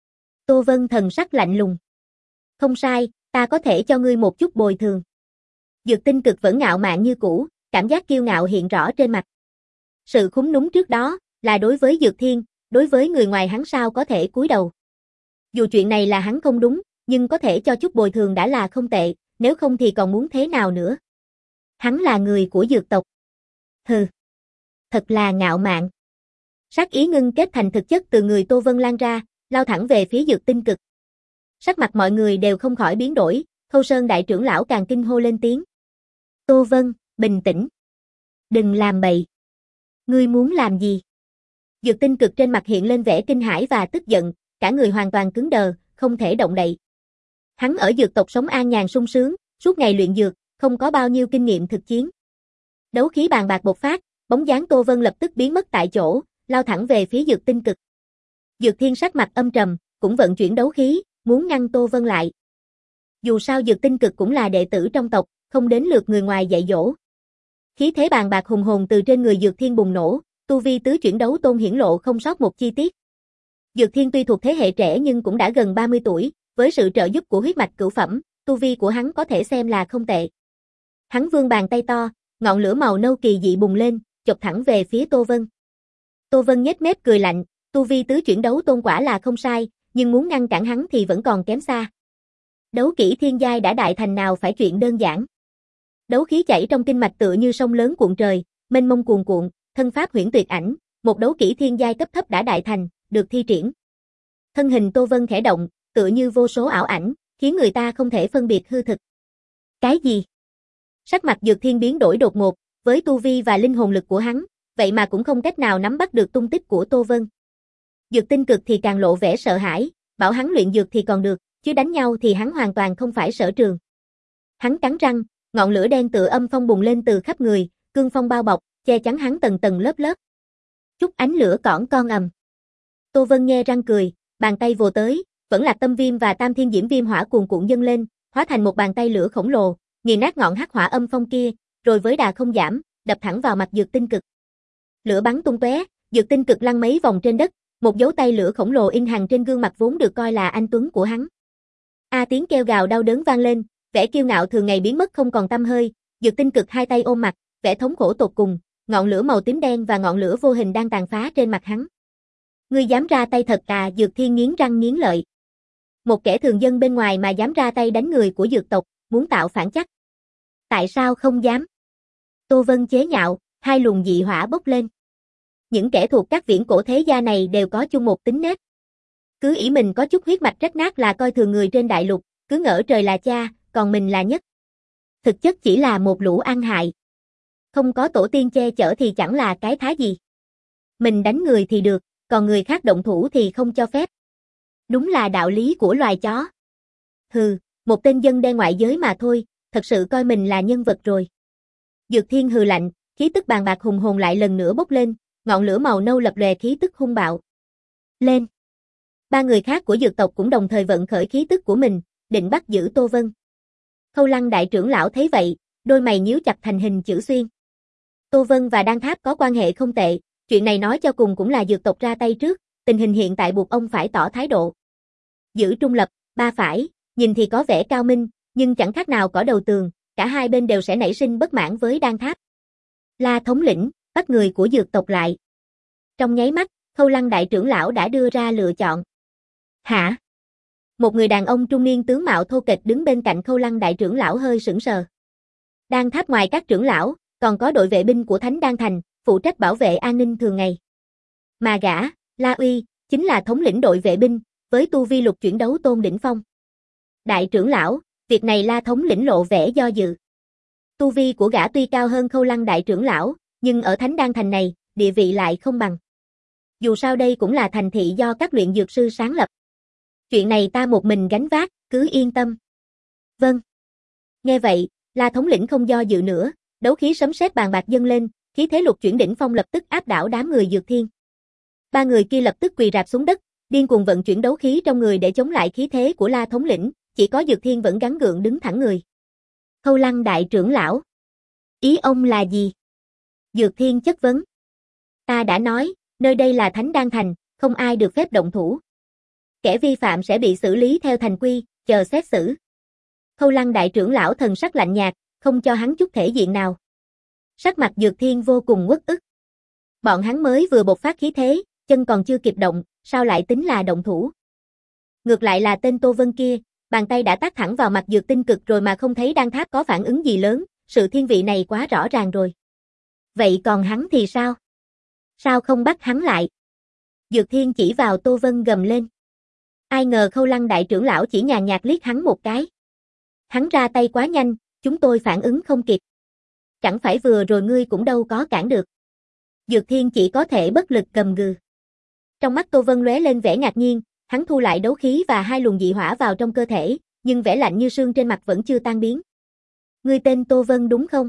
Tô Vân thần sắc lạnh lùng. Không sai, ta có thể cho ngươi một chút bồi thường. Dược Tinh Cực vẫn ngạo mạn như cũ, cảm giác kiêu ngạo hiện rõ trên mặt. Sự khúm núm trước đó, là đối với Dược Thiên, đối với người ngoài hắn sao có thể cúi đầu. Dù chuyện này là hắn không đúng, nhưng có thể cho chút bồi thường đã là không tệ, nếu không thì còn muốn thế nào nữa. Hắn là người của dược tộc. Hừ. Thật là ngạo mạn. Sát ý ngưng kết thành thực chất từ người Tô Vân lan ra, lao thẳng về phía Dược Tinh Cực. Sắc mặt mọi người đều không khỏi biến đổi, Khâu Sơn đại trưởng lão càng kinh hô lên tiếng. Tô Vân, bình tĩnh. Đừng làm bậy. Ngươi muốn làm gì? Dược Tinh Cực trên mặt hiện lên vẻ kinh hãi và tức giận, cả người hoàn toàn cứng đờ, không thể động đậy. Hắn ở dược tộc sống an nhàn sung sướng, suốt ngày luyện dược, không có bao nhiêu kinh nghiệm thực chiến. Đấu khí bàn bạc bộc phát, bóng dáng Tô Vân lập tức biến mất tại chỗ, lao thẳng về phía Dược Tinh Cực. Dược Thiên sắc mặt âm trầm, cũng vận chuyển đấu khí, muốn ngăn Tô Vân lại. Dù sao Dược Tinh Cực cũng là đệ tử trong tộc, không đến lượt người ngoài dạy dỗ. Khí thế bàn bạc hùng hồn từ trên người Dược Thiên bùng nổ, tu vi tứ chuyển đấu tôn hiển lộ không sót một chi tiết. Dược Thiên tuy thuộc thế hệ trẻ nhưng cũng đã gần ba mươi tuổi, với sự trợ giúp của huyết mạch cửu phẩm, tu vi của hắn có thể xem là không tệ. Hắn vươn bàn tay to, ngọn lửa màu nâu kỳ dị bùng lên, chộp thẳng về phía Tô Vân. Tô Vân nhếch mép cười lạnh, tu vi tứ chuyển đấu tôn quả là không sai, nhưng muốn ngăn cản hắn thì vẫn còn kém xa. Đấu kỹ thiên giai đã đại thành nào phải chuyện đơn giản. Đấu khí chảy trong kinh mạch tựa như sông lớn cuộn trời, mênh mông cuồn cuộn, thân pháp huyễn tuyệt ảnh, một đấu kỹ thiên giai cấp thấp đã đại thành, được thi triển. Thân hình Tô Vân khẽ động, tựa như vô số ảo ảnh, khiến người ta không thể phân biệt hư thực. Cái gì? Sắc mặt Dược Thiên biến đổi đột ngột, với tu vi và linh hồn lực của hắn, vậy mà cũng không cách nào nắm bắt được tung tích của Tô Vân. Dược Tinh Cực thì càng lộ vẻ sợ hãi, bảo hắn luyện dược thì còn được, chứ đánh nhau thì hắn hoàn toàn không phải sở trường. Hắn cắn răng, ngọn lửa đen tựa âm phong bùng lên từ khắp người, cương phong bao bọc, che chắn hắn tầng tầng lớp lớp. Chút ánh lửa cỏn con ầm. Tô Vân nghe răng cười, bàn tay vồ tới, vẫn là tâm viêm và tam thiên diễm viêm hỏa cuồn cuộn dâng lên, hóa thành một bàn tay lửa khổng lồ, nghiền nát ngọn hắc hỏa âm phong kia, rồi với đà không giảm, đập thẳng vào mặt Dược Tinh Cực. Lửa bắn tung tóe, Dược Tinh Cực lăn mấy vòng trên đất, một dấu tay lửa khổng lồ in hằn trên gương mặt vốn được coi là anh tuấn của hắn. A tiếng kêu gào đau đớn vang lên, vẻ kiêu ngạo thường ngày biến mất không còn tăm hơi, Dược Tinh Cực hai tay ôm mặt, vẻ thống khổ tột cùng, ngọn lửa màu tím đen và ngọn lửa vô hình đang tàn phá trên mặt hắn. Ngươi dám ra tay thật à? Dược Thiên nghiến răng nghiến lợi. Một kẻ thường dân bên ngoài mà dám ra tay đánh người của dược tộc, muốn tạo phản chắc. Tại sao không dám? Tô Vân chế nhạo, hai luồng dị hỏa bốc lên. Những kẻ thuộc các viễn cổ thế gia này đều có chung một tính nết. Cứ ỷ mình có chút huyết mạch rách nát là coi thường người trên đại lục, cứ ngỡ trời là cha, còn mình là nhất. Thực chất chỉ là một lũ ăn hại. Không có tổ tiên che chở thì chẳng là cái thá gì. Mình đánh người thì được, còn người khác động thủ thì không cho phép. Đúng là đạo lý của loài chó. Hừ, một tên dân đen ngoại giới mà thôi, thật sự coi mình là nhân vật rồi. Dược Thiên hừ lạnh, khí tức bàn bạc hùng hồn lại lần nữa bốc lên, ngọn lửa màu nâu lập lòe khí tức hung bạo. Lên! Ba người khác của dược tộc cũng đồng thời vận khởi khí tức của mình, định bắt giữ Tô Vân. Khâu Lăng đại trưởng lão thấy vậy, đôi mày nhíu chặt thành hình chữ xuyên. Tô Vân và Đan Tháp có quan hệ không tệ, chuyện này nói cho cùng cũng là dược tộc ra tay trước, tình hình hiện tại buộc ông phải tỏ thái độ. Giữ trung lập, ba phải, nhìn thì có vẻ cao minh, nhưng chẳng khác nào cỏ đầu tường, cả hai bên đều sẽ nảy sinh bất mãn với Đan Tháp. La thống lĩnh, bắt người của dược tộc lại. Trong nháy mắt, Khâu Lăng đại trưởng lão đã đưa ra lựa chọn. Hả? Một người đàn ông trung niên tướng mạo thô kệch đứng bên cạnh Khâu Lăng đại trưởng lão hơi sững sờ. Đan Tháp ngoài các trưởng lão, còn có đội vệ binh của Thánh Đan Thành, phụ trách bảo vệ an ninh thường ngày. Mà gã, La Uy, chính là thống lĩnh đội vệ binh, với tu vi lục chuyển đấu tôn đỉnh phong. Đại trưởng lão, việc này La thống lĩnh lộ vẻ do dự. Tu vi của gã tuy cao hơn Khâu Lăng đại trưởng lão, nhưng ở Thánh Đan Thành này, địa vị lại không bằng. Dù sao đây cũng là thành thị do các luyện dược sư sáng lập. Chuyện này ta một mình gánh vác, cứ yên tâm. Vâng. Nghe vậy, La thống lĩnh không do dự nữa, đấu khí sấm sét bàn bạc dâng lên, khí thế lục chuyển đỉnh phong lập tức áp đảo đám người Dược Thiên. Ba người kia lập tức quỳ rạp xuống đất, điên cuồng vận chuyển đấu khí trong người để chống lại khí thế của La thống lĩnh, chỉ có Dược Thiên vẫn gắng gượng đứng thẳng người. Khâu Lăng đại trưởng lão, ý ông là gì? Dược Thiên chất vấn. Ta đã nói, nơi đây là Thánh Đan Thành, không ai được phép động thủ. Kẻ vi phạm sẽ bị xử lý theo thành quy, chờ xét xử. Khâu Lăng đại trưởng lão thần sắc lạnh nhạt, không cho hắn chút thể diện nào. Sắc mặt Dược Thiên vô cùng uất ức. Bọn hắn mới vừa bộc phát khí thế, chân còn chưa kịp động, sao lại tính là động thủ? Ngược lại là tên Tô Vân kia, bàn tay đã tát thẳng vào mặt Dược Tinh Cực rồi mà không thấy Đan Tháp có phản ứng gì lớn, sự thiên vị này quá rõ ràng rồi. Vậy còn hắn thì sao? Sao không bắt hắn lại? Dược Thiên chỉ vào Tô Vân gầm lên. Ai ngờ Khâu Lăng đại trưởng lão chỉ nhàn nhạt liếc hắn một cái. Hắn ra tay quá nhanh, chúng tôi phản ứng không kịp. Chẳng phải vừa rồi ngươi cũng đâu có cản được. Dược Thiên chỉ có thể bất lực gầm gừ. Trong mắt Tô Vân lóe lên vẻ ngạc nhiên, hắn thu lại đấu khí và hai luồng dị hỏa vào trong cơ thể, nhưng vẻ lạnh như sương trên mặt vẫn chưa tan biến. Ngươi tên Tô Vân đúng không?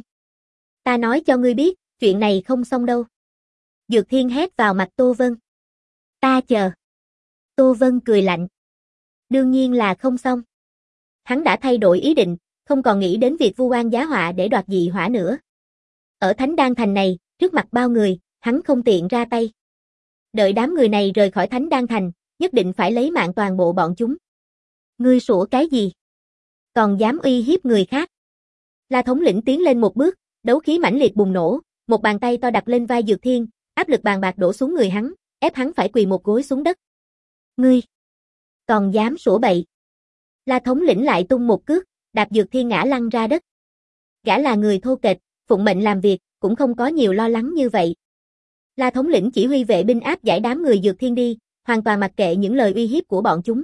Ta nói cho ngươi biết, chuyện này không xong đâu. Dược Thiên hét vào mặt Tô Vân. Ta chờ. Tô Vân cười lạnh. Đương nhiên là không xong. Hắn đã thay đổi ý định, không còn nghĩ đến việc vu oan giá họa để đoạt dị hỏa nữa. Ở Thánh Đan Thành này, trước mặt bao người, hắn không tiện ra tay. Đợi đám người này rời khỏi Thánh Đan Thành, nhất định phải lấy mạng toàn bộ bọn chúng. Ngươi sủa cái gì? Còn dám uy hiếp người khác? La thống lĩnh tiến lên một bước, đấu khí mãnh liệt bùng nổ, một bàn tay to đặt lên vai Dược Thiên, áp lực bàn bạc đổ xuống người hắn, ép hắn phải quỳ một gối xuống đất. Ngươi! Còn dám sủa bậy! La thống lĩnh lại tung một cước, đạp Dược Thiên ngã lăn ra đất. Gã là người thô kệch, phụng mệnh làm việc, cũng không có nhiều lo lắng như vậy. La thống lĩnh chỉ huy vệ binh áp giải đám người Dược Thiên đi, hoàn toàn mặc kệ những lời uy hiếp của bọn chúng.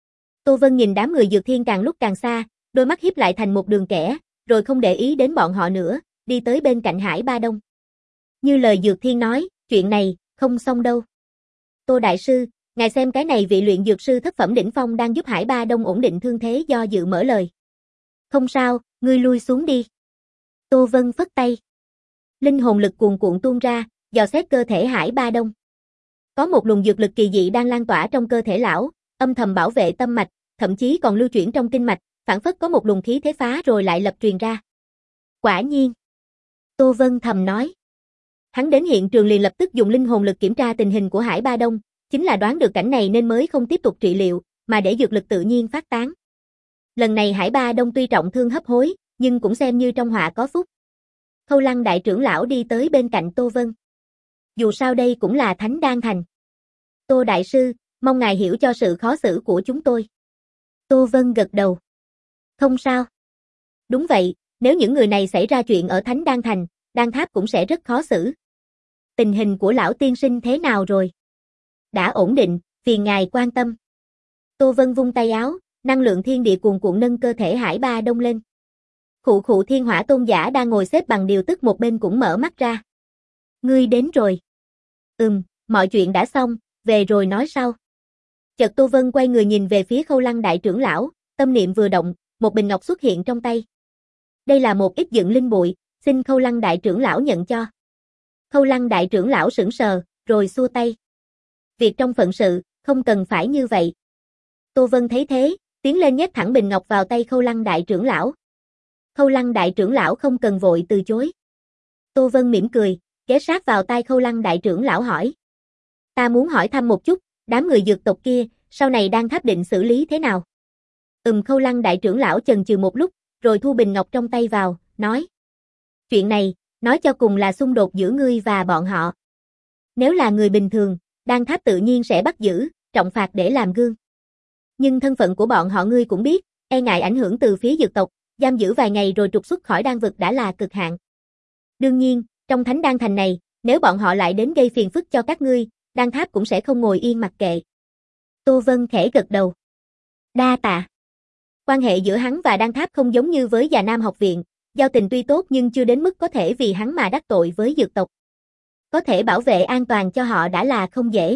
Tô Vân nhìn đám người Dược Thiên càng lúc càng xa, đôi mắt híp lại thành một đường kẻ, rồi không để ý đến bọn họ nữa, đi tới bên cạnh Hải Ba Đông. Như lời Dược Thiên nói, chuyện này, không xong đâu. Tô Đại Sư, ngài xem cái này vị luyện dược sư thất phẩm đỉnh phong đang giúp Hải Ba Đông ổn định thương thế do dự mở lời. Không sao, ngươi lui xuống đi. Tô Vân phất tay. Linh hồn lực cuồn cuộn tuôn ra, dò xét cơ thể Hải Ba Đông. Có một luồng dược lực kỳ dị đang lan tỏa trong cơ thể lão, âm thầm bảo vệ tâm mạch, thậm chí còn lưu chuyển trong kinh mạch, phản phất có một luồng khí thế phá rồi lại lập truyền ra. Quả nhiên. Tô Vân thầm nói. Hắn đến hiện trường liền lập tức dùng linh hồn lực kiểm tra tình hình của Hải Ba Đông, chính là đoán được cảnh này nên mới không tiếp tục trị liệu, mà để dược lực tự nhiên phát tán. Lần này Hải Ba Đông tuy trọng thương hấp hối, nhưng cũng xem như trong họa có phúc. Khâu Lăng đại trưởng lão đi tới bên cạnh Tô Vân. Dù sao đây cũng là Thánh Đan Thành. Tô Đại Sư, mong ngài hiểu cho sự khó xử của chúng tôi. Tô Vân gật đầu. Không sao. Đúng vậy, nếu những người này xảy ra chuyện ở Thánh Đan Thành, Đan Tháp cũng sẽ rất khó xử. Tình hình của lão tiên sinh thế nào rồi? Đã ổn định, phiền ngài quan tâm. Tô Vân vung tay áo, năng lượng thiên địa cuồn cuộn nâng cơ thể Hải Ba Đông lên. Khụ khụ Thiên Hỏa Tôn giả đang ngồi xếp bằng điều tức một bên cũng mở mắt ra. Ngươi đến rồi. Ừm, mọi chuyện đã xong, về rồi nói sau. Chợt Tô Vân quay người nhìn về phía Khâu Lăng đại trưởng lão, tâm niệm vừa động, một bình ngọc xuất hiện trong tay. Đây là một ít dựng linh bụi, xin Khâu Lăng đại trưởng lão nhận cho. Khâu Lăng đại trưởng lão sững sờ, rồi xua tay. Việc trong phận sự, không cần phải như vậy. Tô Vân thấy thế, tiến lên nhét thẳng bình ngọc vào tay Khâu Lăng đại trưởng lão. Khâu Lăng đại trưởng lão không cần vội từ chối. Tô Vân mỉm cười, ghé sát vào tai Khâu Lăng đại trưởng lão hỏi. Ta muốn hỏi thăm một chút, đám người dược tộc kia, sau này đang tháp định xử lý thế nào? Ừm Khâu Lăng đại trưởng lão chần chừ một lúc, rồi thu bình ngọc trong tay vào, nói. Chuyện này, nói cho cùng là xung đột giữa ngươi và bọn họ. Nếu là người bình thường, Đan Tháp tự nhiên sẽ bắt giữ, trọng phạt để làm gương. Nhưng thân phận của bọn họ ngươi cũng biết, e ngại ảnh hưởng từ phía dược tộc, giam giữ vài ngày rồi trục xuất khỏi đan vực đã là cực hạn. Đương nhiên, trong Thánh Đan Thành này, nếu bọn họ lại đến gây phiền phức cho các ngươi, Đan Tháp cũng sẽ không ngồi yên mặc kệ. Tô Vân khẽ gật đầu. Đa tạ. Quan hệ giữa hắn và Đan Tháp không giống như với Già Nam học viện, giao tình tuy tốt nhưng chưa đến mức có thể vì hắn mà đắc tội với dược tộc. Có thể bảo vệ an toàn cho họ đã là không dễ.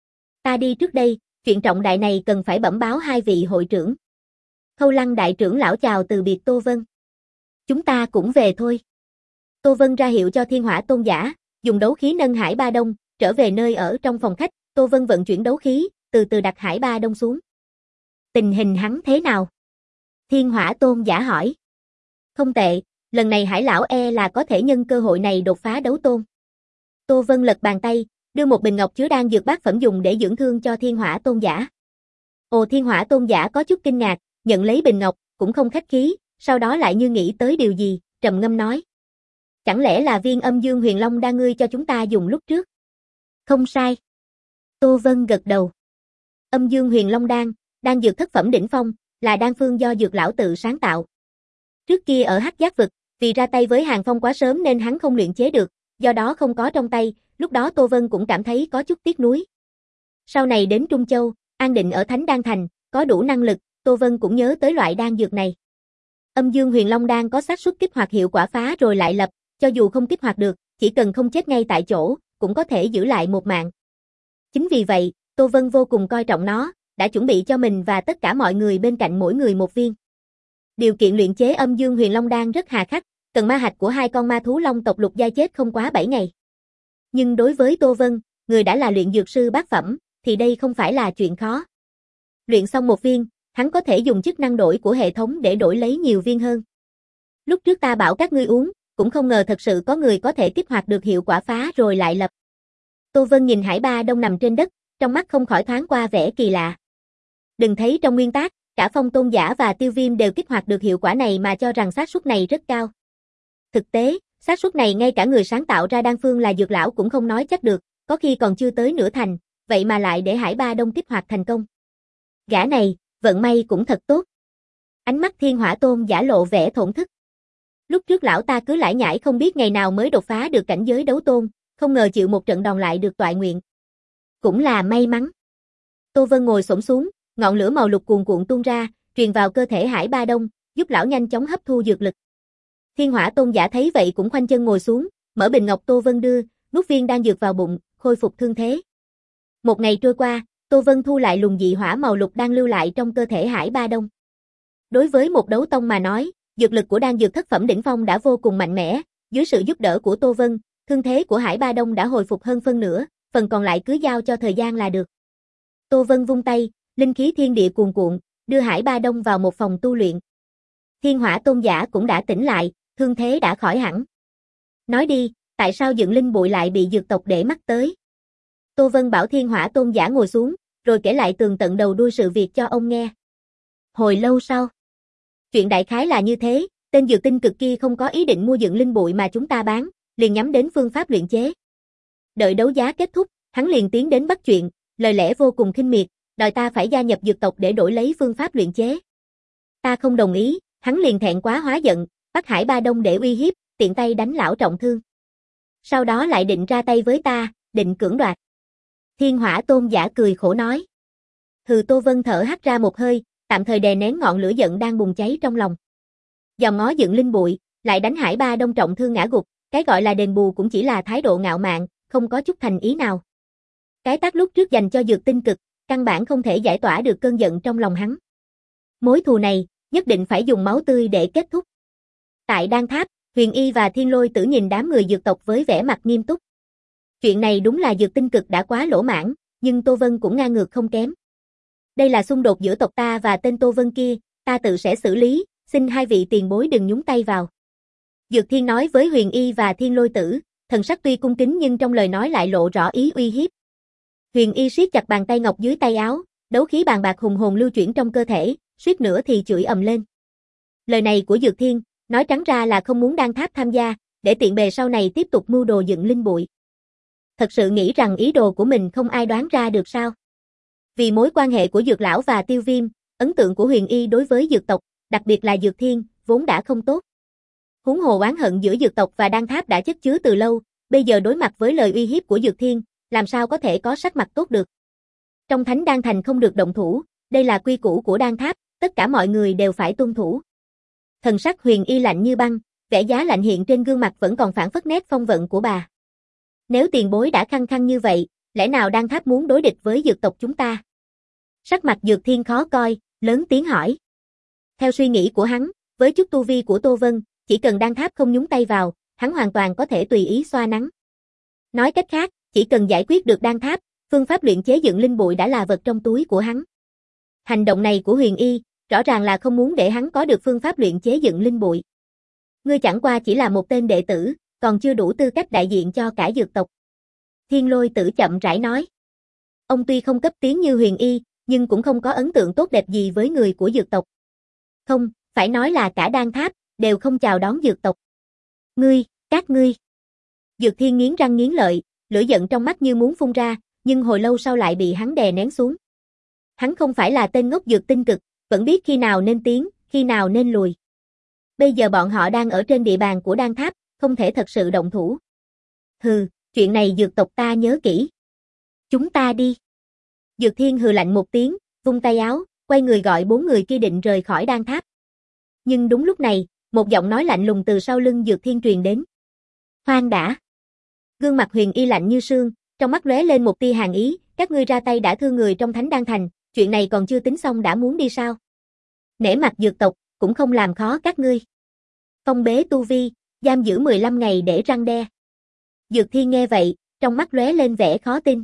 Ta đi trước đây, chuyện trọng đại này cần phải bẩm báo hai vị hội trưởng. Khâu Lăng đại trưởng lão chào từ biệt Tô Vân. Chúng ta cũng về thôi. Tô Vân ra hiệu cho Thiên Hỏa Tôn giả, dùng đấu khí nâng Hải Ba Đông, trở về nơi ở trong phòng khách, Tô Vân vận chuyển đấu khí, từ từ đặt Hải Ba Đông xuống. Tình hình hắn thế nào? Thiên Hỏa Tôn giả hỏi. Không tệ, lần này Hải lão e là có thể nhân cơ hội này đột phá đấu tôn. Tô Vân lật bàn tay, đưa một bình ngọc chứa đan dược bát phẩm dùng để dưỡng thương cho Thiên Hỏa Tôn giả. Ồ Thiên Hỏa Tôn giả có chút kinh ngạc, nhận lấy bình ngọc, cũng không khách khí, sau đó lại như nghĩ tới điều gì, trầm ngâm nói. Chẳng lẽ là viên âm dương huyền long đan ngươi cho chúng ta dùng lúc trước? Không sai. Tô Vân gật đầu. Âm dương huyền long đan, đan dược thất phẩm đỉnh phong, là đan phương do dược lão tự sáng tạo. Trước kia ở Hắc Giác vực, vì ra tay với Hàng Phong quá sớm nên hắn không luyện chế được, do đó không có trong tay, lúc đó Tô Vân cũng cảm thấy có chút tiếc nuối. Sau này đến Trung Châu, an định ở Thánh Đan Thành, có đủ năng lực, Tô Vân cũng nhớ tới loại đan dược này. Âm dương huyền long đan có xác suất kích hoạt hiệu quả phá rồi lại lập, cho dù không kích hoạt được, chỉ cần không chết ngay tại chỗ, cũng có thể giữ lại một mạng. Chính vì vậy, Tô Vân vô cùng coi trọng nó, đã chuẩn bị cho mình và tất cả mọi người bên cạnh mỗi người một viên. Điều kiện luyện chế âm dương huyền long đan rất hà khắc, cần ma hạch của hai con ma thú long tộc lục giai chết không quá bảy ngày. Nhưng đối với Tô Vân, người đã là luyện dược sư bát phẩm, thì đây không phải là chuyện khó. Luyện xong một viên, hắn có thể dùng chức năng đổi của hệ thống để đổi lấy nhiều viên hơn. Lúc trước ta bảo các ngươi uống, cũng không ngờ thật sự có người có thể kích hoạt được hiệu quả phá rồi lại lập. Tô Vân nhìn Hải Ba Đông nằm trên đất, trong mắt không khỏi thoáng qua vẻ kỳ lạ. Đừng thấy trong nguyên tác, cả Phong Tôn giả và Tiêu Viêm đều kích hoạt được hiệu quả này mà cho rằng xác suất này rất cao. Thực tế, xác suất này ngay cả người sáng tạo ra đan phương là dược lão cũng không nói chắc được, có khi còn chưa tới nửa thành, vậy mà lại để Hải Ba Đông kích hoạt thành công. Gã này, vận may cũng thật tốt. Ánh mắt Thiên Hỏa Tôn giả lộ vẻ thổn thức. Lúc trước lão ta cứ lải nhải không biết ngày nào mới đột phá được cảnh giới đấu tôn, không ngờ chịu một trận đòn lại được toại nguyện. Cũng là may mắn. Tô Vân ngồi xổm xuống, ngọn lửa màu lục cuồn cuộn tuôn ra, truyền vào cơ thể Hải Ba Đông, giúp lão nhanh chóng hấp thu dược lực. Thiên Hỏa Tôn giả thấy vậy cũng khoanh chân ngồi xuống, mở bình ngọc Tô Vân đưa, nuốt viên đan dược vào bụng, khôi phục thương thế. Một ngày trôi qua, Tô Vân thu lại luồng dị hỏa màu lục đang lưu lại trong cơ thể Hải Ba Đông. Đối với một đấu tông mà nói, dược lực của đan dược thất phẩm đỉnh phong đã vô cùng mạnh mẽ, dưới sự giúp đỡ của Tô Vân, thương thế của Hải Ba Đông đã hồi phục hơn phân nửa, phần còn lại cứ giao cho thời gian là được. Tô Vân vung tay, linh khí thiên địa cuồn cuộn, đưa Hải Ba Đông vào một phòng tu luyện. Thiên Hỏa Tôn giả cũng đã tỉnh lại, thương thế đã khỏi hẳn. Nói đi, tại sao dựng linh bụi lại bị dược tộc để mắt tới? Tô Vân bảo Thiên Hỏa Tôn giả ngồi xuống, rồi kể lại tường tận đầu đuôi sự việc cho ông nghe. Hồi lâu sau, chuyện đại khái là như thế, tên dược tinh cực kia không có ý định mua dựng linh bụi mà chúng ta bán, liền nhắm đến phương pháp luyện chế. Đợi đấu giá kết thúc, hắn liền tiến đến bắt chuyện, lời lẽ vô cùng khinh miệt, đòi ta phải gia nhập dược tộc để đổi lấy phương pháp luyện chế. Ta không đồng ý, hắn liền thẹn quá hóa giận, bắt Hải Ba Đông để uy hiếp, tiện tay đánh lão trọng thương. Sau đó lại định ra tay với ta, định cưỡng đoạt. Thiên Hỏa Tôn giả cười khổ nói. Hừ. Tô Vân thở hắt ra một hơi, tạm thời đè nén ngọn lửa giận đang bùng cháy trong lòng. Dòm ngó dựng linh bụi, lại đánh Hải Ba Đông trọng thương ngã gục, cái gọi là đền bù cũng chỉ là thái độ ngạo mạn, không có chút thành ý nào. Cái tác lúc trước dành cho dược tinh cực, căn bản không thể giải tỏa được cơn giận trong lòng hắn. Mối thù này, nhất định phải dùng máu tươi để kết thúc. Tại Đan Tháp, Huyền Y và Thiên Lôi Tử nhìn đám người dược tộc với vẻ mặt nghiêm túc. Chuyện này đúng là dược tinh cực đã quá lỗ mãn, nhưng Tô Vân cũng ngang ngược không kém. Đây là xung đột giữa tộc ta và tên Tô Vân kia, ta tự sẽ xử lý, xin hai vị tiền bối đừng nhúng tay vào. Dược Thiên nói với Huyền Y và Thiên Lôi Tử, thần sắc tuy cung kính nhưng trong lời nói lại lộ rõ ý uy hiếp. Huyền Y siết chặt bàn tay ngọc dưới tay áo, đấu khí bàn bạc hùng hồn lưu chuyển trong cơ thể, suýt nữa thì chửi ầm lên. Lời này của Dược Thiên, nói trắng ra là không muốn Đan Tháp tham gia, để tiện bề sau này tiếp tục mưu đồ dựng linh bụi. Thật sự nghĩ rằng ý đồ của mình không ai đoán ra được sao? Vì mối quan hệ của Dược Lão và Tiêu Viêm, ấn tượng của Huyền Y đối với dược tộc, đặc biệt là Dược Thiên, vốn đã không tốt. Huống hồ oán hận giữa dược tộc và Đan Tháp đã chất chứa từ lâu, bây giờ đối mặt với lời uy hiếp của Dược Thiên, làm sao có thể có sắc mặt tốt được. Trong Thánh Đan Thành không được động thủ, đây là quy củ của Đan Tháp, tất cả mọi người đều phải tuân thủ. Thần sắc Huyền Y lạnh như băng, vẻ giá lạnh hiện trên gương mặt vẫn còn phản phất nét phong vận của bà. Nếu tiền bối đã khăng khăng như vậy, lẽ nào Đan Tháp muốn đối địch với dược tộc chúng ta? Sắc mặt Dược Thiên khó coi, lớn tiếng hỏi. Theo suy nghĩ của hắn, với chút tu vi của Tô Vân, chỉ cần Đan Tháp không nhúng tay vào, hắn hoàn toàn có thể tùy ý xoa nắng. Nói cách khác, chỉ cần giải quyết được Đan Tháp, phương pháp luyện chế dựng linh bụi đã là vật trong túi của hắn. Hành động này của Huyền Y, rõ ràng là không muốn để hắn có được phương pháp luyện chế dựng linh bụi. Ngươi chẳng qua chỉ là một tên đệ tử, còn chưa đủ tư cách đại diện cho cả dược tộc. Thiên Lôi Tử chậm rãi nói. Ông tuy không cấp tiến như Huyền Y, nhưng cũng không có ấn tượng tốt đẹp gì với người của dược tộc. Không, phải nói là cả Đan Tháp, đều không chào đón dược tộc. Ngươi, các ngươi. Dược Thiên nghiến răng nghiến lợi, lửa giận trong mắt như muốn phun ra, nhưng hồi lâu sau lại bị hắn đè nén xuống. Hắn không phải là tên ngốc dược tinh cực, vẫn biết khi nào nên tiến, khi nào nên lùi. Bây giờ bọn họ đang ở trên địa bàn của Đan Tháp, không thể thật sự động thủ. Hừ, chuyện này dược tộc ta nhớ kỹ. Chúng ta đi. Dược Thiên hừ lạnh một tiếng, vung tay áo, quay người gọi bốn người kia định rời khỏi Đan Tháp. Nhưng đúng lúc này, một giọng nói lạnh lùng từ sau lưng Dược Thiên truyền đến. Khoan đã. Gương mặt Huyền Y lạnh như sương, trong mắt lóe lên một tia hàn ý, các ngươi ra tay đã thương người trong Thánh Đan Thành, chuyện này còn chưa tính xong đã muốn đi sao? Nể mặt dược tộc, cũng không làm khó các ngươi. Phong bế tu vi, giam giữ mười lăm ngày để răn đe. Dược Thiên nghe vậy, trong mắt lóe lên vẻ khó tin.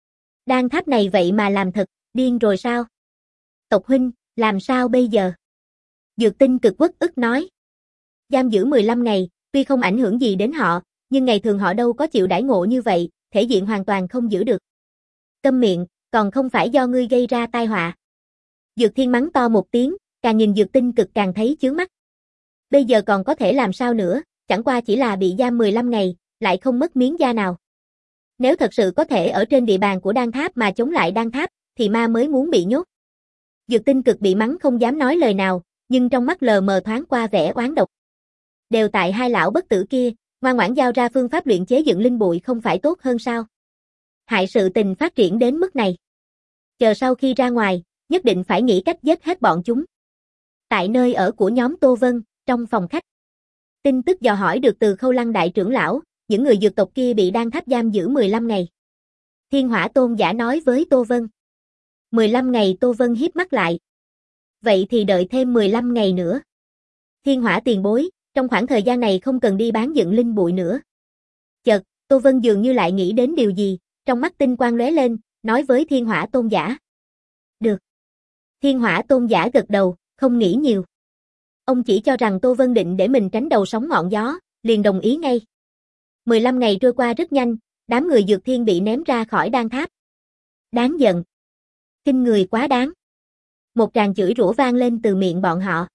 Đan Tháp này vậy mà làm thật, điên rồi sao? Tộc huynh, làm sao bây giờ? Dược Tinh cực uất ức nói. Giam giữ mười lăm ngày, tuy không ảnh hưởng gì đến họ, nhưng ngày thường họ đâu có chịu đãi ngộ như vậy, thể diện hoàn toàn không giữ được. Câm miệng, còn không phải do ngươi gây ra tai họa. Dược Thiên mắng to một tiếng, càng nhìn Dược Tinh cực càng thấy chướng mắt. Bây giờ còn có thể làm sao nữa, chẳng qua chỉ là bị giam mười lăm ngày, lại không mất miếng da nào. Nếu thật sự có thể ở trên địa bàn của Đan Tháp mà chống lại Đan Tháp, thì ma mới muốn bị nhốt. Dược Tinh cực bị mắng không dám nói lời nào, nhưng trong mắt lờ mờ thoáng qua vẻ oán độc. Đều tại hai lão bất tử kia, ngoan ngoãn giao ra phương pháp luyện chế dựng linh bụi không phải tốt hơn sao? Hại sự tình phát triển đến mức này. Chờ sau khi ra ngoài, nhất định phải nghĩ cách giết hết bọn chúng. Tại nơi ở của nhóm Tô Vân, trong phòng khách. Tin tức dò hỏi được từ Khâu Lăng đại trưởng lão, những người dược tộc kia bị Đan Tháp giam giữ mười lăm ngày. Thiên Hỏa Tôn giả nói với Tô Vân. mười lăm ngày. Tô Vân híp mắt lại. Vậy thì đợi thêm mười lăm ngày nữa. Thiên Hỏa tiền bối, trong khoảng thời gian này không cần đi bán dựng linh bụi nữa. Chợt, Tô Vân dường như lại nghĩ đến điều gì, trong mắt tinh quang lóe lên, nói với Thiên Hỏa Tôn giả. Được. Thiên Hỏa Tôn giả gật đầu, không nghĩ nhiều. Ông chỉ cho rằng Tô Vân định để mình tránh đầu sóng ngọn gió, liền đồng ý ngay. mười lăm ngày trôi qua rất nhanh, đám người Dược Thiên bị ném ra khỏi Đan Tháp. Đáng giận. Kinh người quá đáng. Một tràng chửi rủa vang lên từ miệng bọn họ.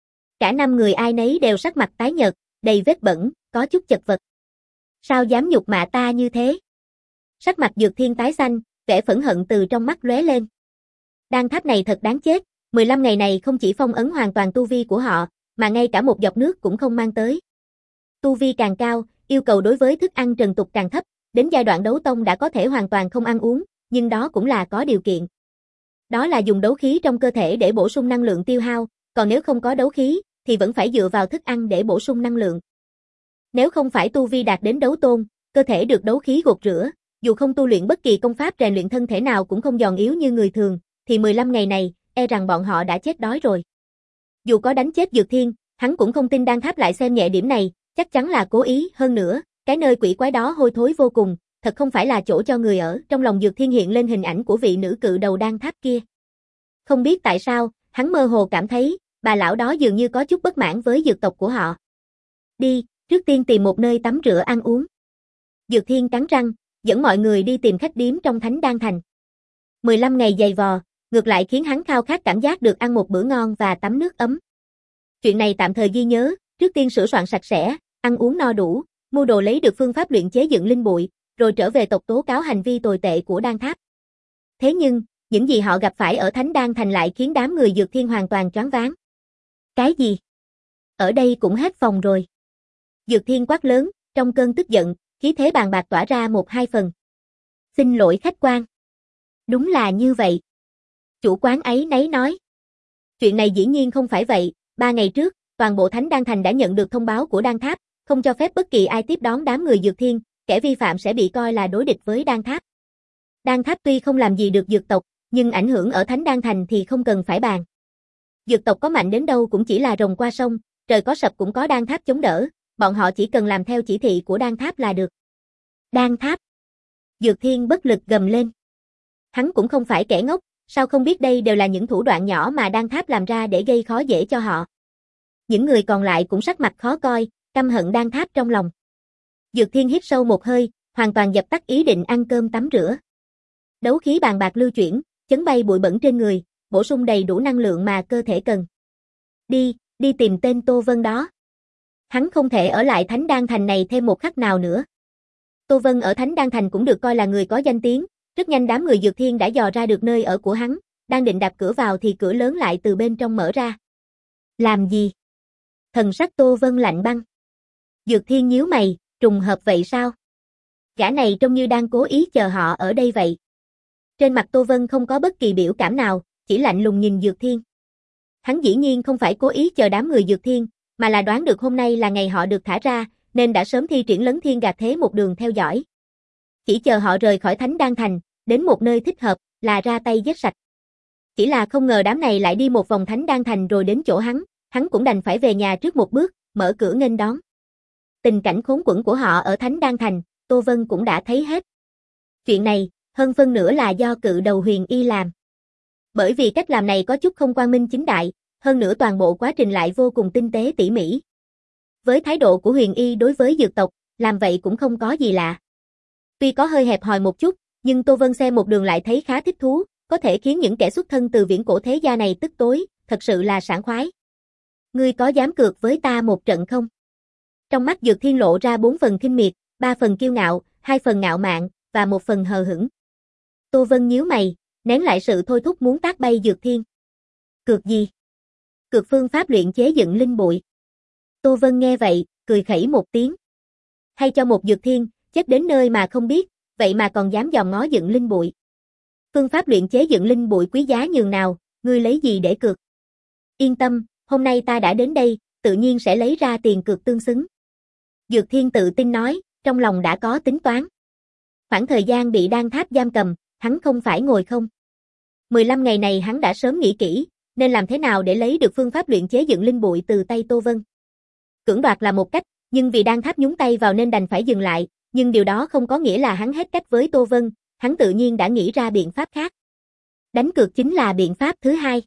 Cả năm người ai nấy đều sắc mặt tái nhợt, đầy vết bẩn, có chút chật vật. Sao dám nhục mạ ta như thế? Sắc mặt Dược Thiên tái xanh, vẻ phẫn hận từ trong mắt lóe lên. Đan Tháp này thật đáng chết, mười lăm ngày này không chỉ phong ấn hoàn toàn tu vi của họ, mà ngay cả một giọt nước cũng không mang tới. Tu vi càng cao, yêu cầu đối với thức ăn trần tục càng thấp, đến giai đoạn đấu tông đã có thể hoàn toàn không ăn uống, nhưng đó cũng là có điều kiện. Đó là dùng đấu khí trong cơ thể để bổ sung năng lượng tiêu hao, còn nếu không có đấu khí, thì vẫn phải dựa vào thức ăn để bổ sung năng lượng. Nếu không phải tu vi đạt đến đấu tôn, cơ thể được đấu khí gột rửa, dù không tu luyện bất kỳ công pháp rèn luyện thân thể nào cũng không giòn yếu như người thường, thì mười lăm ngày này, e rằng bọn họ đã chết đói rồi. Dù có đánh chết Dược Thiên, hắn cũng không tin Đan Tháp lại xem nhẹ điểm này, chắc chắn là cố ý, hơn nữa, cái nơi quỷ quái đó hôi thối vô cùng, thật không phải là chỗ cho người ở. Trong lòng Dược Thiên hiện lên hình ảnh của vị nữ cự đầu Đan Tháp kia. Không biết tại sao, hắn mơ hồ cảm thấy, bà lão đó dường như có chút bất mãn với dược tộc của họ. Đi, trước tiên tìm một nơi tắm rửa ăn uống. Dược Thiên cắn răng, dẫn mọi người đi tìm khách điếm trong Thánh Đan Thành. mười lăm ngày dày vò, ngược lại khiến hắn khao khát cảm giác được ăn một bữa ngon và tắm nước ấm. Chuyện này tạm thời ghi nhớ, trước tiên sửa soạn sạch sẽ, ăn uống no đủ, mua đồ lấy được phương pháp luyện chế dựng linh bụi, rồi trở về tộc tố cáo hành vi tồi tệ của Đan Tháp. Thế nhưng, những gì họ gặp phải ở Thánh Đan Thành lại khiến đám người Dược Thiên hoàn toàn choáng váng. Cái gì? Ở đây cũng hết phòng rồi. Dược Thiên quát lớn, trong cơn tức giận, khí thế bàn bạc tỏa ra một hai phần. Xin lỗi khách quan. Đúng là như vậy. Chủ quán ấy nấy nói. Chuyện này dĩ nhiên không phải vậy, ba ngày trước, toàn bộ Thánh Đan Thành đã nhận được thông báo của Đan Tháp, không cho phép bất kỳ ai tiếp đón đám người Dược Thiên, kẻ vi phạm sẽ bị coi là đối địch với Đan Tháp. Đan Tháp tuy không làm gì được dược tộc, nhưng ảnh hưởng ở Thánh Đan Thành thì không cần phải bàn. Dược tộc có mạnh đến đâu cũng chỉ là rồng qua sông, trời có sập cũng có Đan Tháp chống đỡ, bọn họ chỉ cần làm theo chỉ thị của Đan Tháp là được. Đan Tháp. Dược Thiên bất lực gầm lên. Hắn cũng không phải kẻ ngốc, sao không biết đây đều là những thủ đoạn nhỏ mà Đan Tháp làm ra để gây khó dễ cho họ. Những người còn lại cũng sắc mặt khó coi, căm hận Đan Tháp trong lòng. Dược Thiên hít sâu một hơi, hoàn toàn dập tắt ý định ăn cơm tắm rửa. Đấu khí bàn bạc lưu chuyển, chấn bay bụi bẩn trên người, bổ sung đầy đủ năng lượng mà cơ thể cần. Đi, đi tìm tên Tô Vân đó. Hắn không thể ở lại Thánh Đan Thành này thêm một khắc nào nữa. Tô Vân ở Thánh Đan Thành cũng được coi là người có danh tiếng, rất nhanh đám người Dược Thiên đã dò ra được nơi ở của hắn, đang định đạp cửa vào thì cửa lớn lại từ bên trong mở ra. Làm gì? Thần sắc Tô Vân lạnh băng. Dược Thiên nhíu mày, trùng hợp vậy sao? Gã này trông như đang cố ý chờ họ ở đây vậy. Trên mặt Tô Vân không có bất kỳ biểu cảm nào, chỉ lạnh lùng nhìn Dược Thiên. Hắn dĩ nhiên không phải cố ý chờ đám người Dược Thiên, mà là đoán được hôm nay là ngày họ được thả ra, nên đã sớm thi triển Lấn Thiên Gạt Thế một đường theo dõi. Chỉ chờ họ rời khỏi Thánh Đan Thành, đến một nơi thích hợp, là ra tay giết sạch. Chỉ là không ngờ đám này lại đi một vòng Thánh Đan Thành rồi đến chỗ hắn, hắn cũng đành phải về nhà trước một bước, mở cửa nghênh đón. Tình cảnh khốn quẫn của họ ở Thánh Đan Thành, Tô Vân cũng đã thấy hết. Chuyện này, hơn phân nửa là do cự đầu Huyền Y làm. Bởi vì cách làm này có chút không quang minh chính đại, hơn nữa toàn bộ quá trình lại vô cùng tinh tế tỉ mỉ. Với thái độ của Huyền Y đối với dược tộc, làm vậy cũng không có gì lạ. Tuy có hơi hẹp hòi một chút, nhưng Tô Vân xem một đường lại thấy khá thích thú, có thể khiến những kẻ xuất thân từ viễn cổ thế gia này tức tối, thật sự là sảng khoái. Ngươi có dám cược với ta một trận không? Trong mắt Dược Thiên lộ ra bốn phần khinh miệt, ba phần kiêu ngạo, hai phần ngạo mạn, và một phần hờ hững. Tô Vân nhíu mày, nén lại sự thôi thúc muốn tát bay Dược Thiên. Cược gì? Cược phương pháp luyện chế dựng linh bụi. Tô Vân nghe vậy, cười khẩy một tiếng. Hay cho một Dược Thiên, chết đến nơi mà không biết, vậy mà còn dám dòm ngó dựng linh bụi. Phương pháp luyện chế dựng linh bụi quý giá nhường nào, ngươi lấy gì để cược? Yên tâm, hôm nay ta đã đến đây, tự nhiên sẽ lấy ra tiền cược tương xứng. Dược Thiên tự tin nói, trong lòng đã có tính toán. Khoảng thời gian bị đan tháp giam cầm, hắn không phải ngồi không. mười lăm ngày này hắn đã sớm nghĩ kỹ, nên làm thế nào để lấy được phương pháp luyện chế dựng linh bụi từ tay Tô Vân. Cưỡng đoạt là một cách, nhưng vì đan tháp nhúng tay vào nên đành phải dừng lại, nhưng điều đó không có nghĩa là hắn hết cách với Tô Vân, hắn tự nhiên đã nghĩ ra biện pháp khác. Đánh cược chính là biện pháp thứ hai.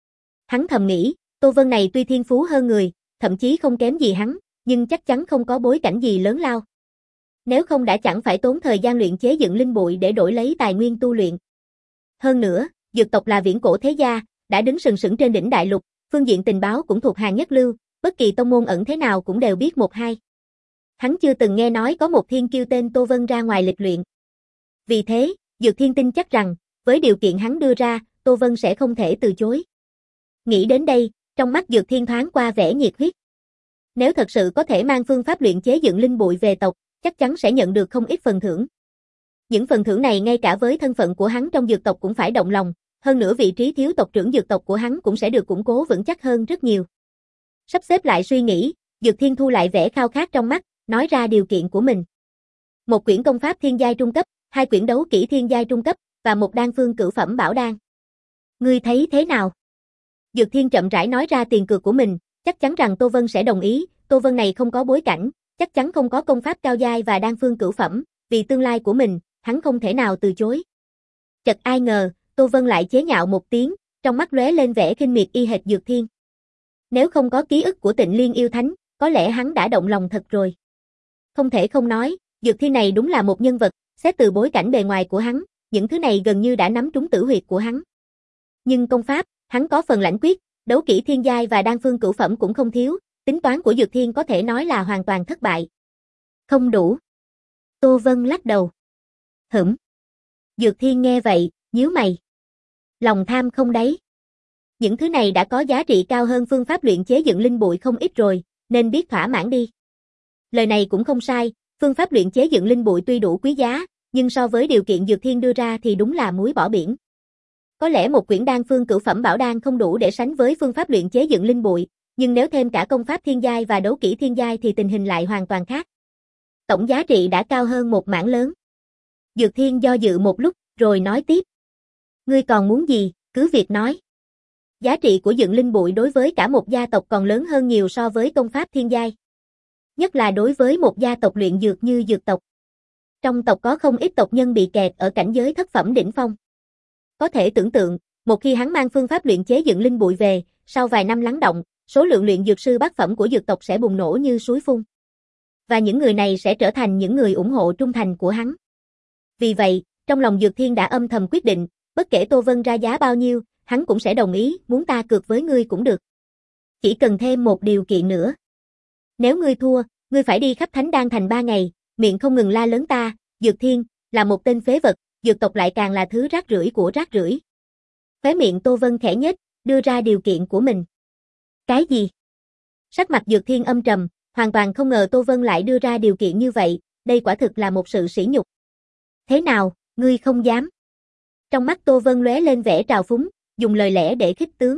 Hắn thầm nghĩ, Tô Vân này tuy thiên phú hơn người, thậm chí không kém gì hắn, nhưng chắc chắn không có bối cảnh gì lớn lao. Nếu không đã chẳng phải tốn thời gian luyện chế dựng linh bụi để đổi lấy tài nguyên tu luyện. Hơn nữa, dược tộc là viễn cổ thế gia, đã đứng sừng sững trên đỉnh đại lục, phương diện tình báo cũng thuộc hàng nhất lưu, bất kỳ tông môn ẩn thế nào cũng đều biết một hai. Hắn chưa từng nghe nói có một thiên kiêu tên Tô Vân ra ngoài lịch luyện. Vì thế, Dược Thiên tin chắc rằng, với điều kiện hắn đưa ra, Tô Vân sẽ không thể từ chối. Nghĩ đến đây, trong mắt Dược Thiên thoáng qua vẻ nhiệt huyết. Nếu thật sự có thể mang phương pháp luyện chế dựng linh bụi về tộc, chắc chắn sẽ nhận được không ít phần thưởng. Những phần thưởng này ngay cả với thân phận của hắn trong dược tộc cũng phải động lòng, hơn nữa vị trí thiếu tộc trưởng dược tộc của hắn cũng sẽ được củng cố vững chắc hơn rất nhiều. Sắp xếp lại suy nghĩ, Dược Thiên thu lại vẻ khao khát trong mắt, nói ra điều kiện của mình. Một quyển công pháp thiên giai trung cấp, hai quyển đấu kỹ thiên giai trung cấp, và một đan phương cửu phẩm bảo đan. Ngươi thấy thế nào? Dược Thiên chậm rãi nói ra tiền cược của mình, chắc chắn rằng Tô Vân sẽ đồng ý, Tô Vân này không có bối cảnh, chắc chắn không có công pháp cao giai và đan phương cửu phẩm, vì tương lai của mình, hắn không thể nào từ chối. Chợt ai ngờ, Tô Vân lại chế nhạo một tiếng, trong mắt lóe lên vẻ khinh miệt y hệt Dược Thiên. Nếu không có ký ức của Tịnh Liên yêu thánh, có lẽ hắn đã động lòng thật rồi. Không thể không nói, Dược Thiên này đúng là một nhân vật, xét từ bối cảnh bề ngoài của hắn, những thứ này gần như đã nắm trúng tử huyệt của hắn. Nhưng công pháp, hắn có phần lãnh quyết, đấu kỹ thiên giai và đan phương cửu phẩm cũng không thiếu, tính toán của Dược Thiên có thể nói là hoàn toàn thất bại. Không đủ. Tô Vân lắc đầu. Hửm. Dược Thiên nghe vậy, nhíu mày. Lòng tham không đấy. Những thứ này đã có giá trị cao hơn phương pháp luyện chế dựng linh bụi không ít rồi, nên biết thỏa mãn đi. Lời này cũng không sai, phương pháp luyện chế dựng linh bụi tuy đủ quý giá, nhưng so với điều kiện Dược Thiên đưa ra thì đúng là muối bỏ biển. Có lẽ một quyển đan phương cửu phẩm bảo đan không đủ để sánh với phương pháp luyện chế dựng linh bụi, nhưng nếu thêm cả công pháp thiên giai và đấu kỹ thiên giai thì tình hình lại hoàn toàn khác. Tổng giá trị đã cao hơn một mảng lớn. Dược Thiên do dự một lúc, rồi nói tiếp. Ngươi còn muốn gì, cứ việc nói. Giá trị của dựng linh bụi đối với cả một gia tộc còn lớn hơn nhiều so với công pháp thiên giai. Nhất là đối với một gia tộc luyện dược như dược tộc. Trong tộc có không ít tộc nhân bị kẹt ở cảnh giới thất phẩm đỉnh phong. Có thể tưởng tượng, một khi hắn mang phương pháp luyện chế dựng linh bụi về, sau vài năm lắng động, số lượng luyện dược sư bát phẩm của dược tộc sẽ bùng nổ như suối phun. Và những người này sẽ trở thành những người ủng hộ trung thành của hắn. Vì vậy, trong lòng Dược Thiên đã âm thầm quyết định, bất kể Tô Vân ra giá bao nhiêu, hắn cũng sẽ đồng ý, muốn ta cược với ngươi cũng được. Chỉ cần thêm một điều kiện nữa. Nếu ngươi thua, ngươi phải đi khắp Thánh Đan Thành ba ngày, miệng không ngừng la lớn ta, Dược Thiên, là một tên phế vật, dược tộc lại càng là thứ rác rưởi của rác rưởi. Khóe miệng Tô Vân khẽ nhếch, đưa ra điều kiện của mình. Cái gì? Sắc mặt Dược Thiên âm trầm, hoàn toàn không ngờ Tô Vân lại đưa ra điều kiện như vậy, đây quả thực là một sự sỉ nhục. Thế nào, ngươi không dám? Trong mắt Tô Vân lóe lên vẻ trào phúng, dùng lời lẽ để khích tướng.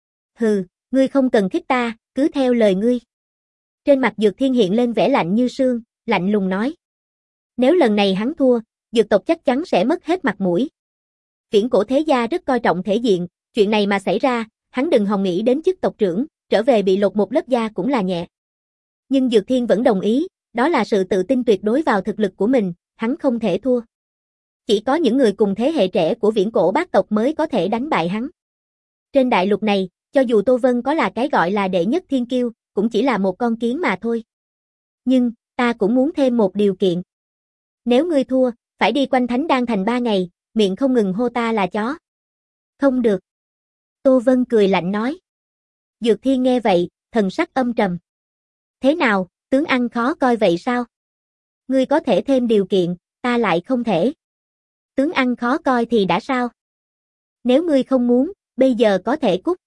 Hừ, ngươi không cần khích ta, cứ theo lời ngươi. Trên mặt Dược Thiên hiện lên vẻ lạnh như sương, lạnh lùng nói. Nếu lần này hắn thua, dược tộc chắc chắn sẽ mất hết mặt mũi. Viễn cổ thế gia rất coi trọng thể diện, chuyện này mà xảy ra, hắn đừng hòng nghĩ đến chức tộc trưởng, trở về bị lột một lớp da cũng là nhẹ. Nhưng Dược Thiên vẫn đồng ý, đó là sự tự tin tuyệt đối vào thực lực của mình, hắn không thể thua. Chỉ có những người cùng thế hệ trẻ của viễn cổ bát tộc mới có thể đánh bại hắn. Trên đại lục này, cho dù Tô Vân có là cái gọi là đệ nhất thiên kiêu, cũng chỉ là một con kiến mà thôi. Nhưng, ta cũng muốn thêm một điều kiện. Nếu ngươi thua, phải đi quanh Thánh Đan Thành ba ngày, miệng không ngừng hô ta là chó. Không được. Tô Vân cười lạnh nói. Dược Thiên nghe vậy, thần sắc âm trầm. Thế nào, tướng ăn khó coi vậy sao? Ngươi có thể thêm điều kiện, ta lại không thể. Tướng ăn khó coi thì đã sao? Nếu ngươi không muốn, bây giờ có thể cút.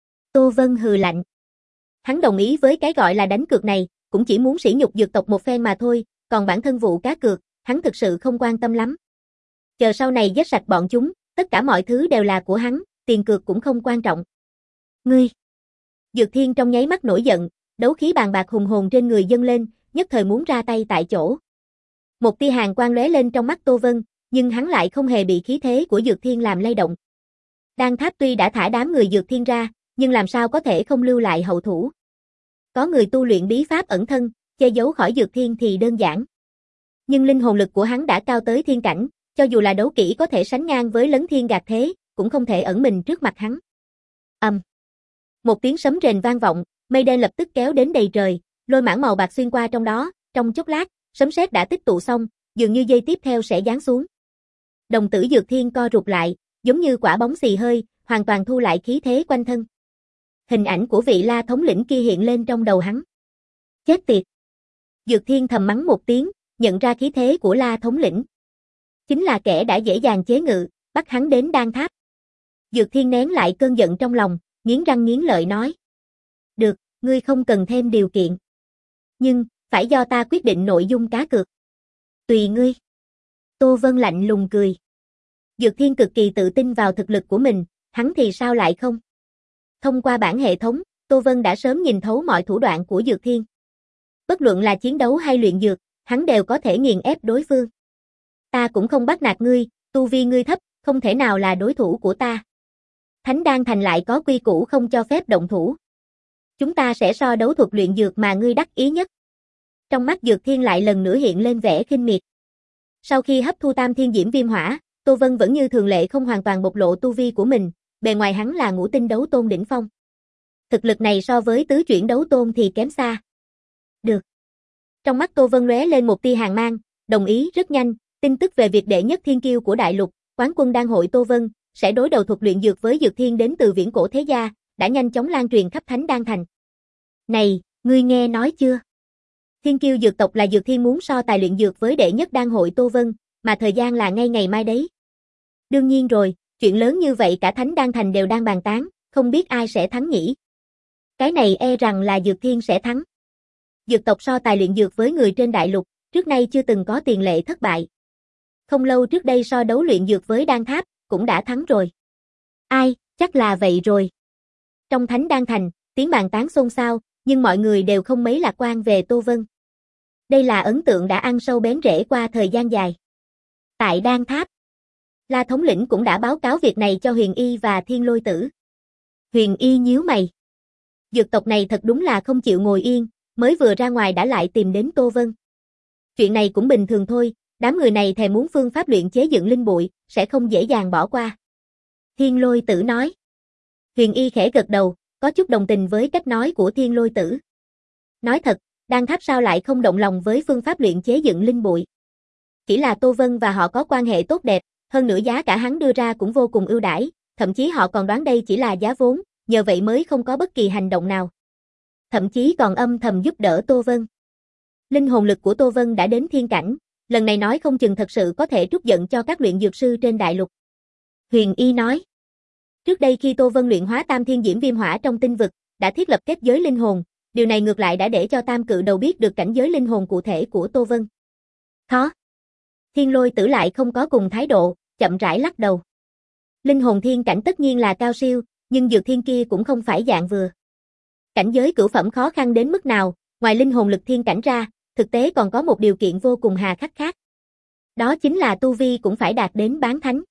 Tô Vân hừ lạnh. Hắn đồng ý với cái gọi là đánh cược này, cũng chỉ muốn sỉ nhục dược tộc một phen mà thôi, còn bản thân vụ cá cược, hắn thực sự không quan tâm lắm. Chờ sau này giết sạch bọn chúng, Tất cả mọi thứ đều là của hắn, tiền cược cũng không quan trọng. Ngươi! Dược Thiên trong nháy mắt nổi giận, đấu khí bàn bạc hùng hồn trên người dâng lên, nhất thời muốn ra tay tại chỗ. Một tia hàn quang lóe lên trong mắt Tô Vân, nhưng hắn lại không hề bị khí thế của Dược Thiên làm lay động. Đan Tháp tuy đã thả đám người Dược Thiên ra, nhưng làm sao có thể không lưu lại hậu thủ. Có người tu luyện bí pháp ẩn thân, che giấu khỏi Dược Thiên thì đơn giản. Nhưng linh hồn lực của hắn đã cao tới thiên cảnh, cho dù là đấu kỹ có thể sánh ngang với Lấn Thiên Gạt Thế, cũng không thể ẩn mình trước mặt hắn. Ầm. Um. Một tiếng sấm rền vang vọng, mây đen lập tức kéo đến đầy trời, lôi mãng màu bạc xuyên qua trong đó, trong chốc lát, sấm sét đã tích tụ xong, dường như giây tiếp theo sẽ giáng xuống. Đồng tử Dược Thiên co rụt lại, giống như quả bóng xì hơi, hoàn toàn thu lại khí thế quanh thân. Hình ảnh của vị La thống lĩnh kia hiện lên trong đầu hắn. Chết tiệt! Dược Thiên thầm mắng một tiếng, nhận ra khí thế của La thống lĩnh. Chính là kẻ đã dễ dàng chế ngự, bắt hắn đến Đan Tháp. Dược Thiên nén lại cơn giận trong lòng, nghiến răng nghiến lợi nói. Được, ngươi không cần thêm điều kiện. Nhưng, phải do ta quyết định nội dung cá cược. Tùy ngươi. Tô Vân lạnh lùng cười. Dược Thiên cực kỳ tự tin vào thực lực của mình, hắn thì sao lại không? Thông qua bản hệ thống, Tô Vân đã sớm nhìn thấu mọi thủ đoạn của Dược Thiên. Bất luận là chiến đấu hay luyện dược, hắn đều có thể nghiền ép đối phương. Ta cũng không bắt nạt ngươi, tu vi ngươi thấp, không thể nào là đối thủ của ta. Thánh Đan Thành lại có quy củ không cho phép động thủ. Chúng ta sẽ so đấu thuật luyện dược mà ngươi đắc ý nhất. Trong mắt Dược Thiên lại lần nữa hiện lên vẻ khinh miệt. Sau khi hấp thu Tam Thiên Diễm Viêm Hỏa, Tô Vân vẫn như thường lệ không hoàn toàn bộc lộ tu vi của mình, bề ngoài hắn là ngũ tinh đấu tôn đỉnh phong. Thực lực này so với tứ chuyển đấu tôn thì kém xa. Được. Trong mắt Tô Vân lóe lên một tia hàn mang, đồng ý rất nhanh, tin tức về việc đệ nhất thiên kiêu của đại lục, quán quân đan hội Tô Vân, sẽ đối đầu thuật luyện dược với Dược Thiên đến từ viễn cổ thế gia, đã nhanh chóng lan truyền khắp Thánh Đan Thành. Này, ngươi nghe nói chưa? Thiên kiêu dược tộc là Dược Thiên muốn so tài luyện dược với đệ nhất đan hội Tô Vân, mà thời gian là ngay ngày mai đấy. Đương nhiên rồi, chuyện lớn như vậy cả Thánh Đan Thành đều đang bàn tán, không biết ai sẽ thắng nhỉ? Cái này e rằng là Dược Thiên sẽ thắng. Dược tộc so tài luyện dược với người trên đại lục, trước nay chưa từng có tiền lệ thất bại. Không lâu trước đây so đấu luyện dược với Đan Tháp, cũng đã thắng rồi. Ai, chắc là vậy rồi. Trong Thánh Đan Thành, tiếng bàn tán xôn xao, nhưng mọi người đều không mấy lạc quan về Tô Vân. Đây là ấn tượng đã ăn sâu bén rễ qua thời gian dài. Tại Đan Tháp, La thống lĩnh cũng đã báo cáo việc này cho Huyền Y và Thiên Lôi Tử. Huyền Y nhíu mày. Dược tộc này thật đúng là không chịu ngồi yên, mới vừa ra ngoài đã lại tìm đến Tô Vân. Chuyện này cũng bình thường thôi, đám người này thèm muốn phương pháp luyện chế dựng linh bụi, sẽ không dễ dàng bỏ qua. Thiên Lôi Tử nói. Huyền Y khẽ gật đầu, có chút đồng tình với cách nói của Thiên Lôi Tử. Nói thật, Đan Tháp sao lại không động lòng với phương pháp luyện chế dựng linh bụi. Chỉ là Tô Vân và họ có quan hệ tốt đẹp, hơn nữa giá cả hắn đưa ra cũng vô cùng ưu đãi, thậm chí họ còn đoán đây chỉ là giá vốn, nhờ vậy mới không có bất kỳ hành động nào. Thậm chí còn âm thầm giúp đỡ Tô Vân. Linh hồn lực của Tô Vân đã đến thiên cảnh, lần này nói không chừng thật sự có thể trút giận cho các luyện dược sư trên đại lục. Huyền Y nói. Trước đây khi Tô Vân luyện hóa Tam Thiên Diễm Viêm Hỏa trong tinh vực, đã thiết lập kết giới linh hồn, điều này ngược lại đã để cho Tam Cự Đầu biết được cảnh giới linh hồn cụ thể của Tô Vân. Khó. Thiên Lôi Tử lại không có cùng thái độ, chậm rãi lắc đầu. Linh hồn thiên cảnh tất nhiên là cao siêu, nhưng Dược Thiên kia cũng không phải dạng vừa. Cảnh giới cửu phẩm khó khăn đến mức nào, ngoài linh hồn lực thiên cảnh ra, thực tế còn có một điều kiện vô cùng hà khắc khác. Đó chính là tu vi cũng phải đạt đến bán thánh.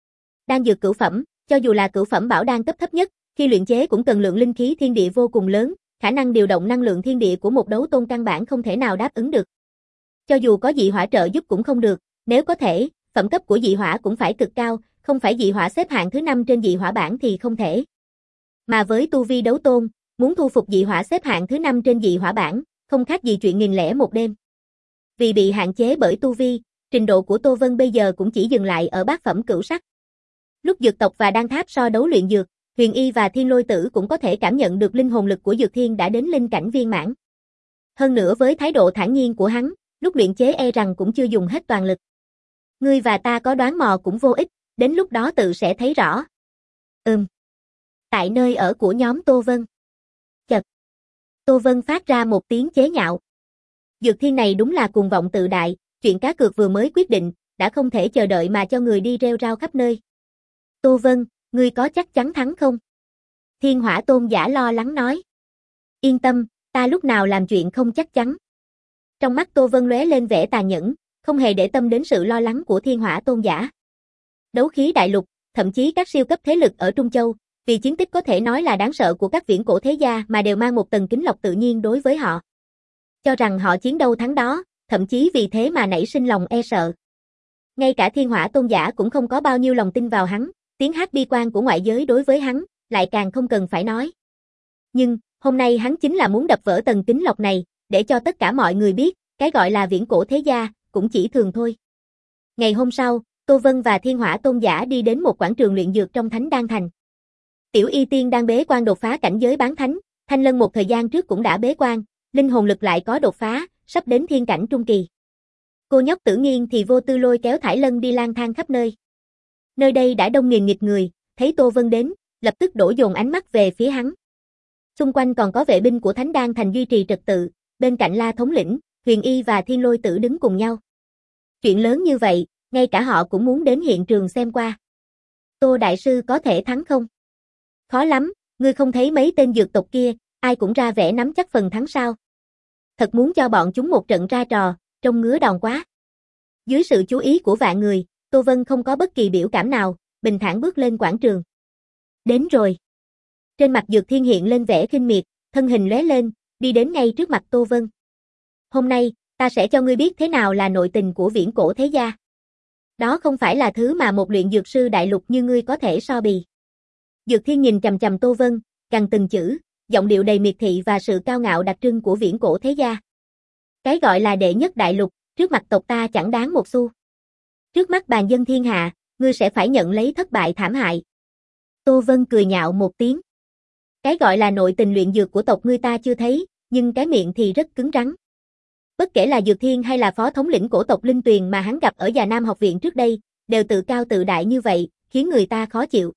Đan dược cửu phẩm, cho dù là cửu phẩm bảo đan cấp thấp nhất, khi luyện chế cũng cần lượng linh khí thiên địa vô cùng lớn, khả năng điều động năng lượng thiên địa của một đấu tôn căn bản không thể nào đáp ứng được. Cho dù có dị hỏa trợ giúp cũng không được, nếu có thể, phẩm cấp của dị hỏa cũng phải cực cao, không phải dị hỏa xếp hạng thứ năm trên dị hỏa bảng thì không thể. Mà với tu vi đấu tôn, muốn thu phục dị hỏa xếp hạng thứ năm trên dị hỏa bảng, không khác gì chuyện nghìn lẻ một đêm. Vì bị hạn chế bởi tu vi, trình độ của Tô Vân bây giờ cũng chỉ dừng lại ở bát phẩm cửu sắc. Lúc Dược tộc và Đan Tháp so đấu luyện dược, Huyền Y và Thiên Lôi Tử cũng có thể cảm nhận được linh hồn lực của Dược Thiên đã đến linh cảnh viên mãn. Hơn nữa với thái độ thản nhiên của hắn, lúc luyện chế e rằng cũng chưa dùng hết toàn lực. Ngươi và ta có đoán mò cũng vô ích, đến lúc đó tự sẽ thấy rõ. Ừm. Tại nơi ở của nhóm Tô Vân. Chật. Tô Vân phát ra một tiếng chế nhạo. Dược Thiên này đúng là cuồng vọng tự đại, chuyện cá cược vừa mới quyết định, đã không thể chờ đợi mà cho người đi rêu rao khắp nơi. Tô Vân, ngươi có chắc chắn thắng không? Thiên Hỏa Tôn giả lo lắng nói. Yên tâm, ta lúc nào làm chuyện không chắc chắn. Trong mắt Tô Vân lóe lên vẻ tàn nhẫn, không hề để tâm đến sự lo lắng của Thiên Hỏa Tôn giả. Đấu khí đại lục, thậm chí các siêu cấp thế lực ở Trung Châu, vì chiến tích có thể nói là đáng sợ của các viễn cổ thế gia mà đều mang một tầng kính lọc tự nhiên đối với họ. Cho rằng họ chiến đâu thắng đó, thậm chí vì thế mà nảy sinh lòng e sợ. Ngay cả Thiên Hỏa Tôn giả cũng không có bao nhiêu lòng tin vào hắn, tiếng hát bi quan của ngoại giới đối với hắn, lại càng không cần phải nói. Nhưng, hôm nay hắn chính là muốn đập vỡ tầng kính lọc này, để cho tất cả mọi người biết, cái gọi là viễn cổ thế gia, cũng chỉ thường thôi. Ngày hôm sau, Tô Vân và Thiên Hỏa Tôn giả đi đến một quảng trường luyện dược trong Thánh Đan Thành. Tiểu Y Tiên đang bế quan đột phá cảnh giới bán thánh, Thanh Lân một thời gian trước cũng đã bế quan, linh hồn lực lại có đột phá, sắp đến thiên cảnh trung kỳ. Cô nhóc Tử Nghiên thì vô tư lôi kéo Thải Lân đi lang thang khắp nơi. Nơi đây đã đông nghìn nghịt người, thấy Tô Vân đến, lập tức đổ dồn ánh mắt về phía hắn. Xung quanh còn có vệ binh của Thánh Đan Thành duy trì trật tự, bên cạnh La thống lĩnh, Huyền Y và Thiên Lôi Tử đứng cùng nhau. Chuyện lớn như vậy, ngay cả họ cũng muốn đến hiện trường xem qua. Tô đại sư có thể thắng không? Khó lắm, ngươi không thấy mấy tên dược tộc kia, ai cũng ra vẻ nắm chắc phần thắng sao? Thật muốn cho bọn chúng một trận ra trò, trông ngứa đòn quá. Dưới sự chú ý của vạn người, Tô Vân không có bất kỳ biểu cảm nào, bình thản bước lên quảng trường. Đến rồi. Trên mặt Dược Thiên hiện lên vẻ khinh miệt, thân hình lóe lên, đi đến ngay trước mặt Tô Vân. Hôm nay, ta sẽ cho ngươi biết thế nào là nội tình của viễn cổ thế gia. Đó không phải là thứ mà một luyện dược sư đại lục như ngươi có thể so bì. Dược Thiên nhìn chằm chằm Tô Vân, gằn từng chữ, giọng điệu đầy miệt thị và sự cao ngạo đặc trưng của viễn cổ thế gia. Cái gọi là đệ nhất đại lục, trước mặt tộc ta chẳng đáng một xu. Trước mắt bàn dân thiên hạ, ngươi sẽ phải nhận lấy thất bại thảm hại. Tô Vân cười nhạo một tiếng. Cái gọi là nội tình luyện dược của tộc ngươi ta chưa thấy, nhưng cái miệng thì rất cứng rắn. Bất kể là Dược Thiên hay là phó thống lĩnh cổ tộc Linh Tuyền mà hắn gặp ở Già Nam học viện trước đây, đều tự cao tự đại như vậy, khiến người ta khó chịu.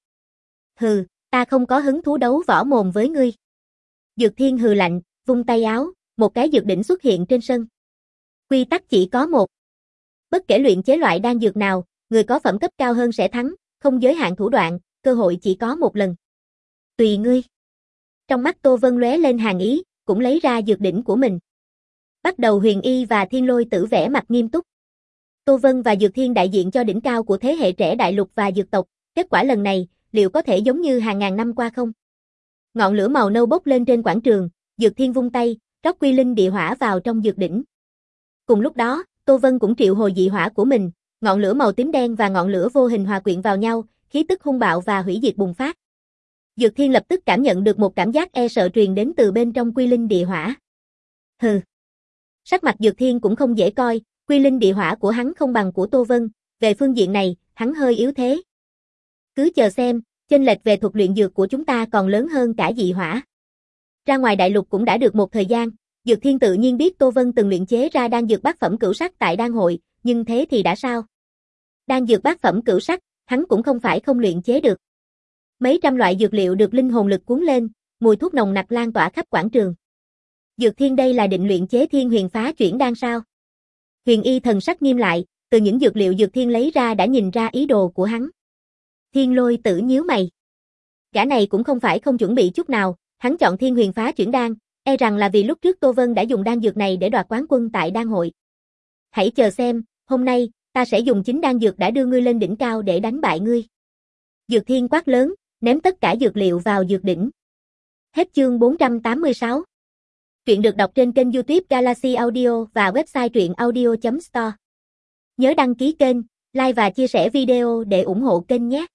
Hừ, ta không có hứng thú đấu võ mồm với ngươi. Dược Thiên hừ lạnh, vung tay áo, một cái dược đỉnh xuất hiện trên sân. Quy tắc chỉ có một. Bất kể luyện chế loại đan dược nào, người có phẩm cấp cao hơn sẽ thắng, không giới hạn thủ đoạn, cơ hội chỉ có một lần. Tùy ngươi. Trong mắt Tô Vân lóe lên hàn ý, cũng lấy ra dược đỉnh của mình. Bắt đầu Huyền Y và Thiên Lôi Tử vẻ mặt nghiêm túc. Tô Vân và Dược Thiên đại diện cho đỉnh cao của thế hệ trẻ đại lục và dược tộc, kết quả lần này, liệu có thể giống như hàng ngàn năm qua không? Ngọn lửa màu nâu bốc lên trên quảng trường, Dược Thiên vung tay, rót quy linh địa hỏa vào trong dược đỉnh. Cùng lúc đó, Tô Vân cũng triệu hồi dị hỏa của mình, ngọn lửa màu tím đen và ngọn lửa vô hình hòa quyện vào nhau, khí tức hung bạo và hủy diệt bùng phát. Dược Thiên lập tức cảm nhận được một cảm giác e sợ truyền đến từ bên trong quy linh địa hỏa. Hừ. Sắc mặt Dược Thiên cũng không dễ coi, quy linh địa hỏa của hắn không bằng của Tô Vân, về phương diện này, hắn hơi yếu thế. Cứ chờ xem, chênh lệch về thuật luyện dược của chúng ta còn lớn hơn cả dị hỏa. Ra ngoài đại lục cũng đã được một thời gian, Dược Thiên tự nhiên biết Tô Vân từng luyện chế ra đan dược bát phẩm cửu sắc tại đan hội, nhưng thế thì đã sao? Đan dược bát phẩm cửu sắc, hắn cũng không phải không luyện chế được. Mấy trăm loại dược liệu được linh hồn lực cuốn lên, mùi thuốc nồng nặc lan tỏa khắp quảng trường. Dược Thiên đây là định luyện chế Thiên Huyền Phá Chuyển đan sao? Huyền Y thần sắc nghiêm lại, từ những dược liệu Dược Thiên lấy ra đã nhìn ra ý đồ của hắn. Thiên Lôi Tử nhíu mày. Gã này cũng không phải không chuẩn bị chút nào, hắn chọn Thiên Huyền Phá Chuyển đan, e rằng là vì lúc trước Tô Vân đã dùng đan dược này để đoạt quán quân tại đan hội. Hãy chờ xem, hôm nay, ta sẽ dùng chính đan dược đã đưa ngươi lên đỉnh cao để đánh bại ngươi. Dược Thiên quát lớn, ném tất cả dược liệu vào dược đỉnh. Hết chương bốn trăm tám mươi sáu. Truyện được đọc trên kênh YouTube Galaxy Audio và website truyện audio chấm store. Nhớ đăng ký kênh, like và chia sẻ video để ủng hộ kênh nhé.